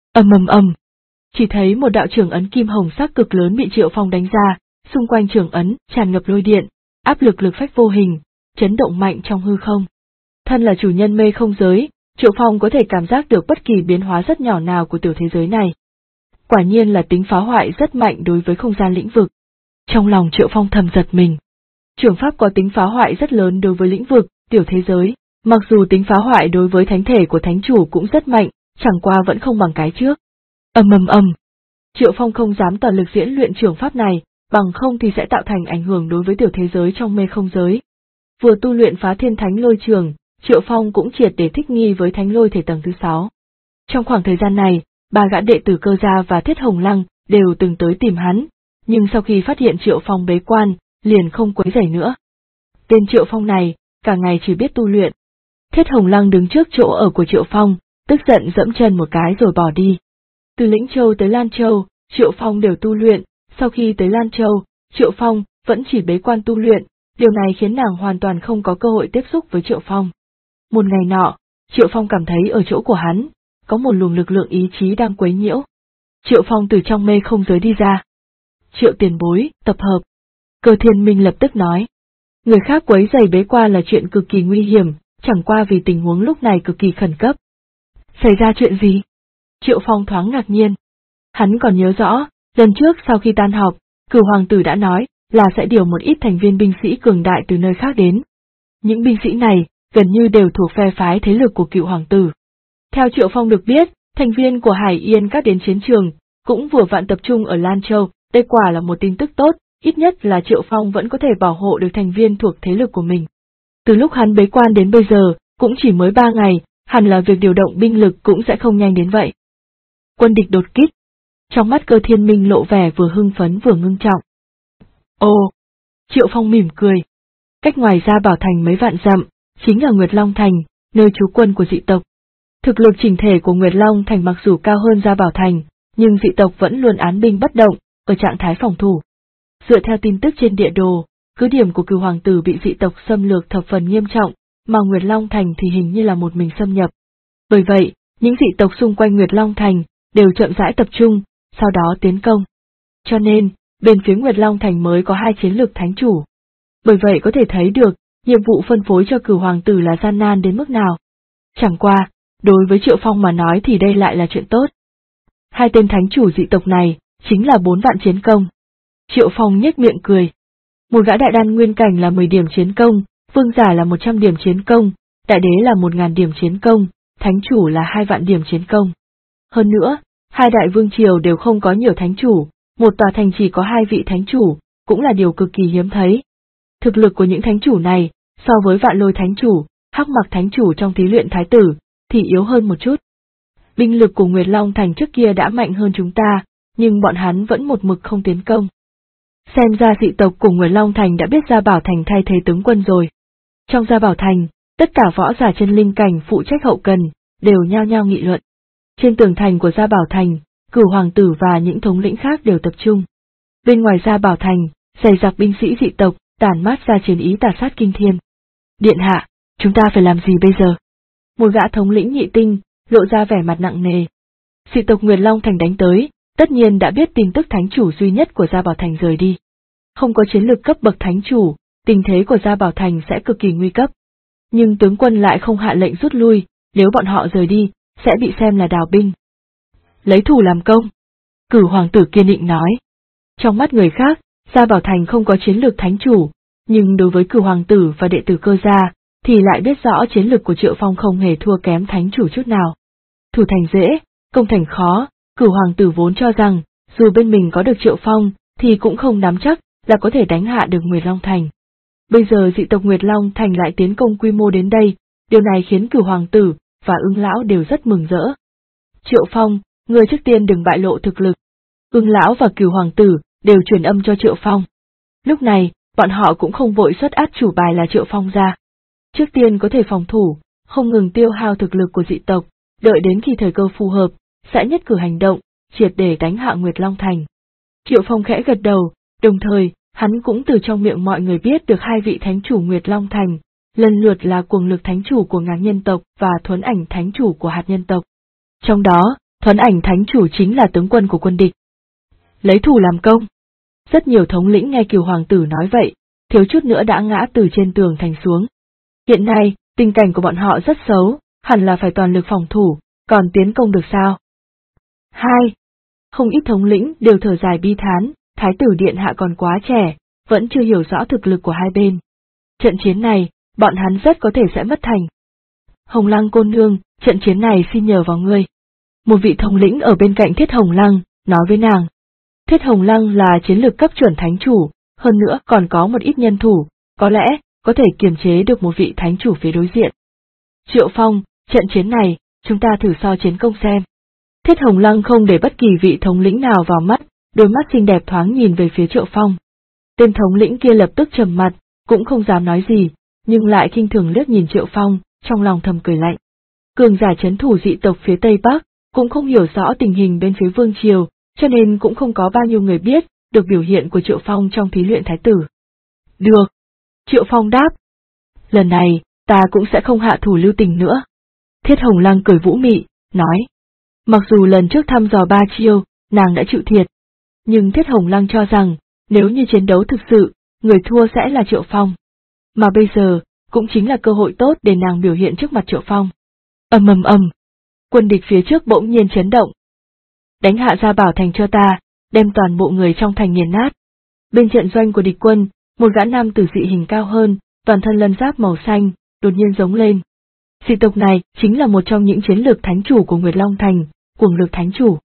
S1: Ầm. Chỉ thấy một đạo trưởng ấn kim hồng sắc cực lớn bị Triệu Phong đánh ra, xung quanh trưởng ấn tràn ngập lôi điện, áp lực lực phách vô hình, chấn động mạnh trong hư không. Thân là chủ nhân mê không giới, Triệu Phong có thể cảm giác được bất kỳ biến hóa rất nhỏ nào của tiểu thế giới này. Quả nhiên là tính phá hoại rất mạnh đối với không gian lĩnh vực. Trong lòng Triệu Phong thầm giật mình. Trưởng pháp có tính phá hoại rất lớn đối với lĩnh vực, tiểu thế giới, mặc dù tính phá hoại đối với thánh thể của thánh chủ cũng rất mạnh, chẳng qua vẫn không bằng cái trước. Ầm. Triệu Phong không dám toàn lực diễn luyện trưởng pháp này, bằng không thì sẽ tạo thành ảnh hưởng đối với tiểu thế giới trong mê không giới. Vừa tu luyện phá thiên thánh lôi trường, Triệu Phong cũng triệt để thích nghi với thánh lôi thể tầng thứ 6. Trong khoảng thời gian này, ba gã đệ tử Cơ Gia và Thiết Hồng Lăng đều từng tới tìm hắn, nhưng sau khi phát hiện Triệu Phong bế quan, liền không quấy rầy nữa. Tên Triệu Phong này, cả ngày chỉ biết tu luyện. Thiết Hồng Lăng đứng trước chỗ ở của Triệu Phong, tức giận dẫm chân một cái rồi bỏ đi. Từ Lĩnh Châu tới Lan Châu, Triệu Phong đều tu luyện, sau khi tới Lan Châu, Triệu Phong vẫn chỉ bế quan tu luyện, điều này khiến nàng hoàn toàn không có cơ hội tiếp xúc với Triệu Phong. Một ngày nọ, Triệu Phong cảm thấy ở chỗ của hắn, có một luồng lực lượng ý chí đang quấy nhiễu. Triệu Phong từ trong mê không giới đi ra. Triệu tiền bối, tập hợp. Cơ Thiên Minh lập tức nói. Người khác quấy rầy bế quan là chuyện cực kỳ nguy hiểm, chẳng qua vì tình huống lúc này cực kỳ khẩn cấp. Xảy ra chuyện gì? Triệu Phong thoáng ngạc nhiên. Hắn còn nhớ rõ, lần trước sau khi tan họp, Cửu Hoàng tử đã nói là sẽ điều một ít thành viên binh sĩ cường đại từ nơi khác đến. Những binh sĩ này gần như đều thuộc phe phái thế lực của Cửu Hoàng tử. Theo Triệu Phong được biết, thành viên của Hải Yên các đến chiến trường, cũng vừa vặn tập trung ở Lan Châu, đây quả là một tin tức tốt, ít nhất là Triệu Phong vẫn có thể bảo hộ được thành viên thuộc thế lực của mình. Từ lúc hắn bế quan đến bây giờ, cũng chỉ mới 3 ngày, hẳn là việc điều động binh lực cũng sẽ không nhanh đến vậy. Quân địch đột kích. Trong mắt Cơ Thiên Minh lộ vẻ vừa hưng phấn vừa ngưng trọng. Ồ! Triệu Phong mỉm cười. Cách ngoài Gia Bảo Thành mấy vạn dặm, chính là Nguyệt Long Thành, nơi trú quân của dị tộc. Thực lực chỉnh thể của Nguyệt Long Thành mặc dù cao hơn Gia Bảo Thành, nhưng dị tộc vẫn luôn án binh bất động, ở trạng thái phòng thủ. Dựa theo tin tức trên địa đồ, cứ điểm của Cửu Hoàng tử bị dị tộc xâm lược thập phần nghiêm trọng, mà Nguyệt Long Thành thì hình như là một mình xâm nhập. Bởi vậy, những dị tộc xung quanh Nguyệt Long Thành đều chậm rãi tập trung, sau đó tiến công. Cho nên, bên phía Nguyệt Long Thành mới có 2 chiến lược thánh chủ. Bởi vậy có thể thấy được, nhiệm vụ phân phối cho Cửu Hoàng tử là gian nan đến mức nào. Chẳng qua, đối với Triệu Phong mà nói thì đây lại là chuyện tốt. 2 tên thánh chủ dị tộc này, chính là 4 vạn chiến công. Triệu Phong nhếch miệng cười. Một gã đại đan nguyên cảnh là 10 điểm chiến công, vương giả là 100 điểm chiến công, đại đế là 1000 điểm chiến công, thánh chủ là 2 vạn điểm chiến công. Hơn nữa, 2 đại vương triều đều không có nhiều thánh chủ, một tòa thành chỉ có 2 vị thánh chủ, cũng là điều cực kỳ hiếm thấy. Thực lực của những thánh chủ này, so với Vạn Lôi thánh chủ, Hắc Mặc thánh chủ trong thí luyện thái tử, thì yếu hơn một chút. Binh lực của Nguyệt Long Thành trước kia đã mạnh hơn chúng ta, nhưng bọn hắn vẫn một mực không tiến công. Xem ra dị tộc của Nguyệt Long Thành đã biết Gia Bảo Thành thay thế tướng quân rồi. Trong Gia Bảo Thành, tất cả võ giả chân linh cảnh phụ trách hậu cần, đều nhao nhao nghị luận. Trên tường thành của Gia Bảo Thành, Cửu Hoàng tử và những thống lĩnh khác đều tập trung. Bên ngoài Gia Bảo Thành, dày đặc binh sĩ dị tộc, tản mát ra chiến ý tà sát kinh thiên. Điện hạ, chúng ta phải làm gì bây giờ? Một gã thống lĩnh nhị tinh, lộ ra vẻ mặt nặng nề. Dị tộc Nguyệt Long Thành đánh tới, tất nhiên đã biết tin tức thánh chủ duy nhất của Gia Bảo Thành rời đi. Không có chiến lực cấp bậc thánh chủ, tình thế của Gia Bảo Thành sẽ cực kỳ nguy cấp. Nhưng tướng quân lại không hạ lệnh rút lui, nếu bọn họ rời đi, sẽ bị xem là đào binh. Lấy thủ làm công. Cửu hoàng tử kiên định nói. Trong mắt người khác, Gia Bảo Thành không có chiến lược thánh chủ, nhưng đối với Cửu hoàng tử và đệ tử Cơ gia, thì lại biết rõ chiến lược của Triệu Phong không hề thua kém thánh chủ chút nào. Thủ thành dễ, công thành khó, Cửu hoàng tử vốn cho rằng, dù bên mình có được Triệu Phong, thì cũng không nắm chắc là có thể đánh hạ được Nguyệt Long Thành. Bây giờ dị tộc Nguyệt Long Thành lại tiến công quy mô đến đây, điều này khiến Cửu hoàng tử và Ưng lão đều rất mừng rỡ. Triệu Phong, người trước tiên đừng bại lộ thực lực. Ưng lão và Cửu hoàng tử đều truyền âm cho Triệu Phong. Lúc này, bọn họ cũng không vội xuất át chủ bài là Triệu Phong ra. Trước tiên có thể phòng thủ, không ngừng tiêu hao thực lực của dị tộc, đợi đến khi thời cơ phù hợp, sẽ nhất cử hành động, triệt để đánh hạ Nguyệt Long Thành. Triệu Phong khẽ gật đầu, đồng thời, hắn cũng từ trong miệng mọi người biết được hai vị thánh chủ Nguyệt Long Thành, lần lượt là Cuồng Lực thánh chủ của Ngạc nhân tộc và Thuấn Ảnh thánh chủ của Hạt nhân tộc. Trong đó, Thuấn Ảnh thánh chủ chính là tướng quân của quân địch. Lấy thù làm công. Rất nhiều thống lĩnh nghe Cửu hoàng tử nói vậy, thiếu chút nữa đã ngã từ trên tường thành xuống. Hiện nay, tình cảnh của bọn họ rất xấu, hẳn là phải toàn lực phòng thủ, còn tiến công được sao? 2. Không ít thống lĩnh đều thở dài bi thán, Thái tử điện hạ còn quá trẻ, vẫn chưa hiểu rõ thực lực của hai bên. Trận chiến này, bọn hắn rất có thể sẽ mất thành. Hồng Lăng cô nương, trận chiến này xin nhờ vào ngươi. Một vị thống lĩnh ở bên cạnh Thiết Hồng Lăng, nói với nàng. Thiết Hồng Lăng là chiến lược cấp chuẩn thánh chủ, hơn nữa còn có một ít nhân thủ, có lẽ, có thể kiềm chế được một vị thánh chủ phía đối diện. Triệu Phong, trận chiến này, chúng ta thử so chiến công xem. Thiết Hồng Lăng không để bất kỳ vị thống lĩnh nào vào mắt, đôi mắt xinh đẹp thoáng nhìn về phía Triệu Phong. Tên thống lĩnh kia lập tức trầm mặt, cũng không dám nói gì, nhưng lại khinh thường liếc nhìn Triệu Phong, trong lòng thầm cười lạnh. Cường giả trấn thủ dị tộc phía Tây Bắc, cũng không hiểu rõ tình hình bên phía Vương Triều, cho nên cũng không có bao nhiêu người biết được biểu hiện của Triệu Phong trong thí luyện thái tử. Được. Triệu Phong đáp. Lần này, ta cũng sẽ không hạ thủ lưu tình nữa. Thiết Hồng Lăng cười vũ mị, nói. Mặc dù lần trước thăm dò 3 chiêu, nàng đã chịu thiệt. Nhưng Thiết Hồng Lăng cho rằng, nếu như chiến đấu thực sự, người thua sẽ là Triệu Phong. Mà bây giờ, cũng chính là cơ hội tốt để nàng biểu hiện trước mặt Triệu Phong. Ầm ầm ầm. Quân địch phía trước bỗng nhiên chấn động. Đánh hạ Gia Bảo Thành cho ta, đem toàn bộ người trong thành nghiền nát. Bên trận doanh của địch quân, một gã nam tử dị hình cao hơn, toàn thân lân giáp màu xanh, đột nhiên giống lên. Dị tộc này chính là một trong những chiến lược thánh chủ của Nguyệt Long Thành, Cuồng Lực thánh chủ.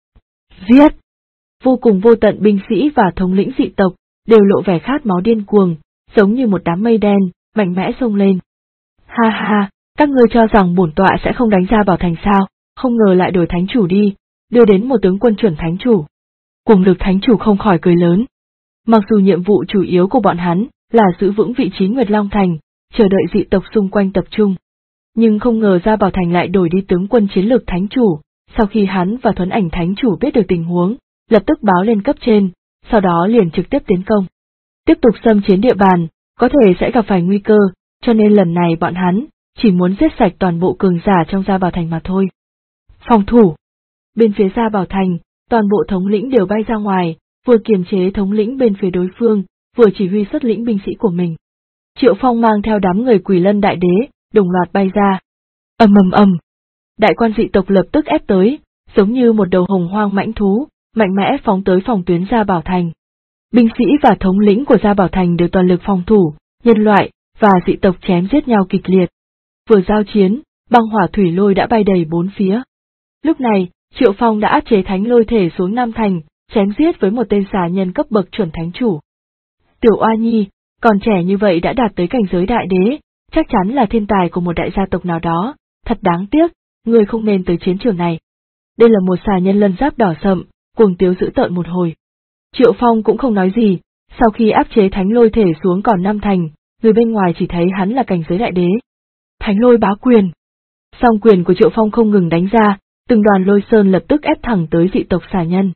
S1: Giết! Vô cùng vô tận binh sĩ và thống lĩnh dị tộc đều lộ vẻ khát máu điên cuồng, giống như một đám mây đen, mạnh mẽ xông lên. Ha ha, các ngươi cho rằng bổn tọa sẽ không đánh Gia Bảo Thành sao, không ngờ lại đổi thánh chủ đi, đưa đến một tướng quân chuẩn thánh chủ. Cuồng Lực thánh chủ không khỏi cười lớn. Mặc dù nhiệm vụ chủ yếu của bọn hắn là giữ vững vị trí Nguyệt Long Thành, chờ đợi dị tộc xung quanh tập trung, nhưng không ngờ Gia Bảo Thành lại đổi đi tướng quân chiến lược thánh chủ. Sau khi hắn và Thuấn Ảnh thánh chủ biết được tình huống, lập tức báo lên cấp trên, sau đó liền trực tiếp tiến công. Tiếp tục xâm chiếm địa bàn, có thể sẽ gặp phải nguy cơ, cho nên lần này bọn hắn chỉ muốn giết sạch toàn bộ cường giả trong Gia Bảo Thành mà thôi. Phòng thủ. Bên phía Gia Bảo Thành, toàn bộ thống lĩnh đều bay ra ngoài, vừa kiềm chế thống lĩnh bên phía đối phương, vừa chỉ huy xuất lĩnh binh sĩ của mình. Triệu Phong mang theo đám người Quỷ Lân Đại Đế, đồng loạt bay ra. Ầm ầm ầm. Đại quan dị tộc lập tức ép tới, giống như một đầu hồng hoang mãnh thú, mạnh mẽ phóng tới phòng tuyến Gia Bảo Thành. Binh sĩ và thống lĩnh của Gia Bảo Thành đều toàn lực phòng thủ, nhân loại và dị tộc chém giết nhau kịch liệt. Vừa giao chiến, băng hỏa thủy lôi đã bay đầy bốn phía. Lúc này, Triệu Phong đã áp chế thánh lôi thể xuống Nam Thành, chém giết với một tên xà nhân cấp bậc chuẩn thánh chủ. Tiểu Oa Nhi, còn trẻ như vậy đã đạt tới cảnh giới đại đế, chắc chắn là thiên tài của một đại gia tộc nào đó, thật đáng tiếc, ngươi không nên tới chiến trường này. Đây là một xà nhân lân giáp đỏ sậm, cuồng tiếu dữ tợn một hồi. Triệu Phong cũng không nói gì, sau khi áp chế thánh lôi thể xuống còn Nam Thành, người bên ngoài chỉ thấy hắn là cảnh giới đại đế. Thánh lôi bá quyền. Song quyền của Triệu Phong không ngừng đánh ra, từng đoàn lôi sơn lập tức ép thẳng tới dị tộc xà nhân.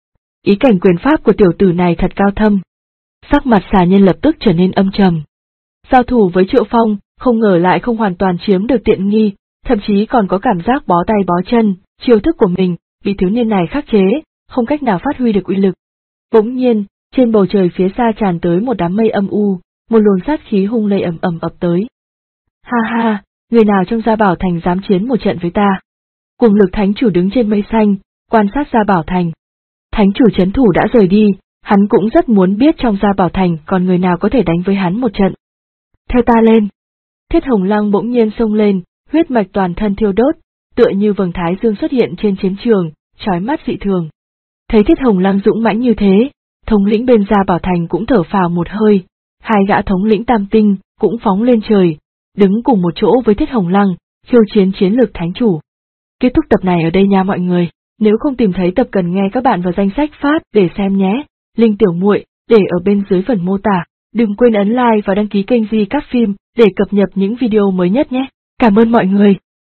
S1: Ý cảnh quyền pháp của tiểu tử này thật cao thâm. Sắc mặt xà nhân lập tức trở nên âm trầm. Giao thủ với Triệu Phong, không ngờ lại không hoàn toàn chiếm được tiện nghi, thậm chí còn có cảm giác bó tay bó chân, chiêu thức của mình bị thiếu niên này khắc chế, không cách nào phát huy được uy lực. Bỗng nhiên, trên bầu trời phía xa tràn tới một đám mây âm u, một luồng sát khí hung lây ầm ầm ập tới. Ha ha, người nào trong Gia Bảo Thành dám chiến một trận với ta? Cuồng Lực thánh chủ đứng trên mây xanh, quan sát Gia Bảo Thành. thánh chủ trấn thủ đã rời đi, hắn cũng rất muốn biết trong Gia Bảo Thành còn người nào có thể đánh với hắn một trận. Theo ta lên. Thiết Hồng Lăng bỗng nhiên xông lên, huyết mạch toàn thân thiêu đốt, tựa như vầng thái dương xuất hiện trên chiến trường, chói mắt dị thường. Thấy Thiết Hồng Lăng dũng mãnh như thế, thống lĩnh bên Gia Bảo Thành cũng thở phào một hơi, hai gã thống lĩnh tam tinh cũng phóng lên trời, đứng cùng một chỗ với Thiết Hồng Lăng, khiêu chiến chiến lược thánh chủ. Kết thúc tập này ở đây nha mọi người, nếu không tìm thấy tập cần nghe các bạn vào danh sách phát để xem nhé, link tiểu muội để ở bên dưới phần mô tả, đừng quên ấn like và đăng ký kênh Di Các Phim để cập nhật những video mới nhất nhé. Cảm ơn mọi người.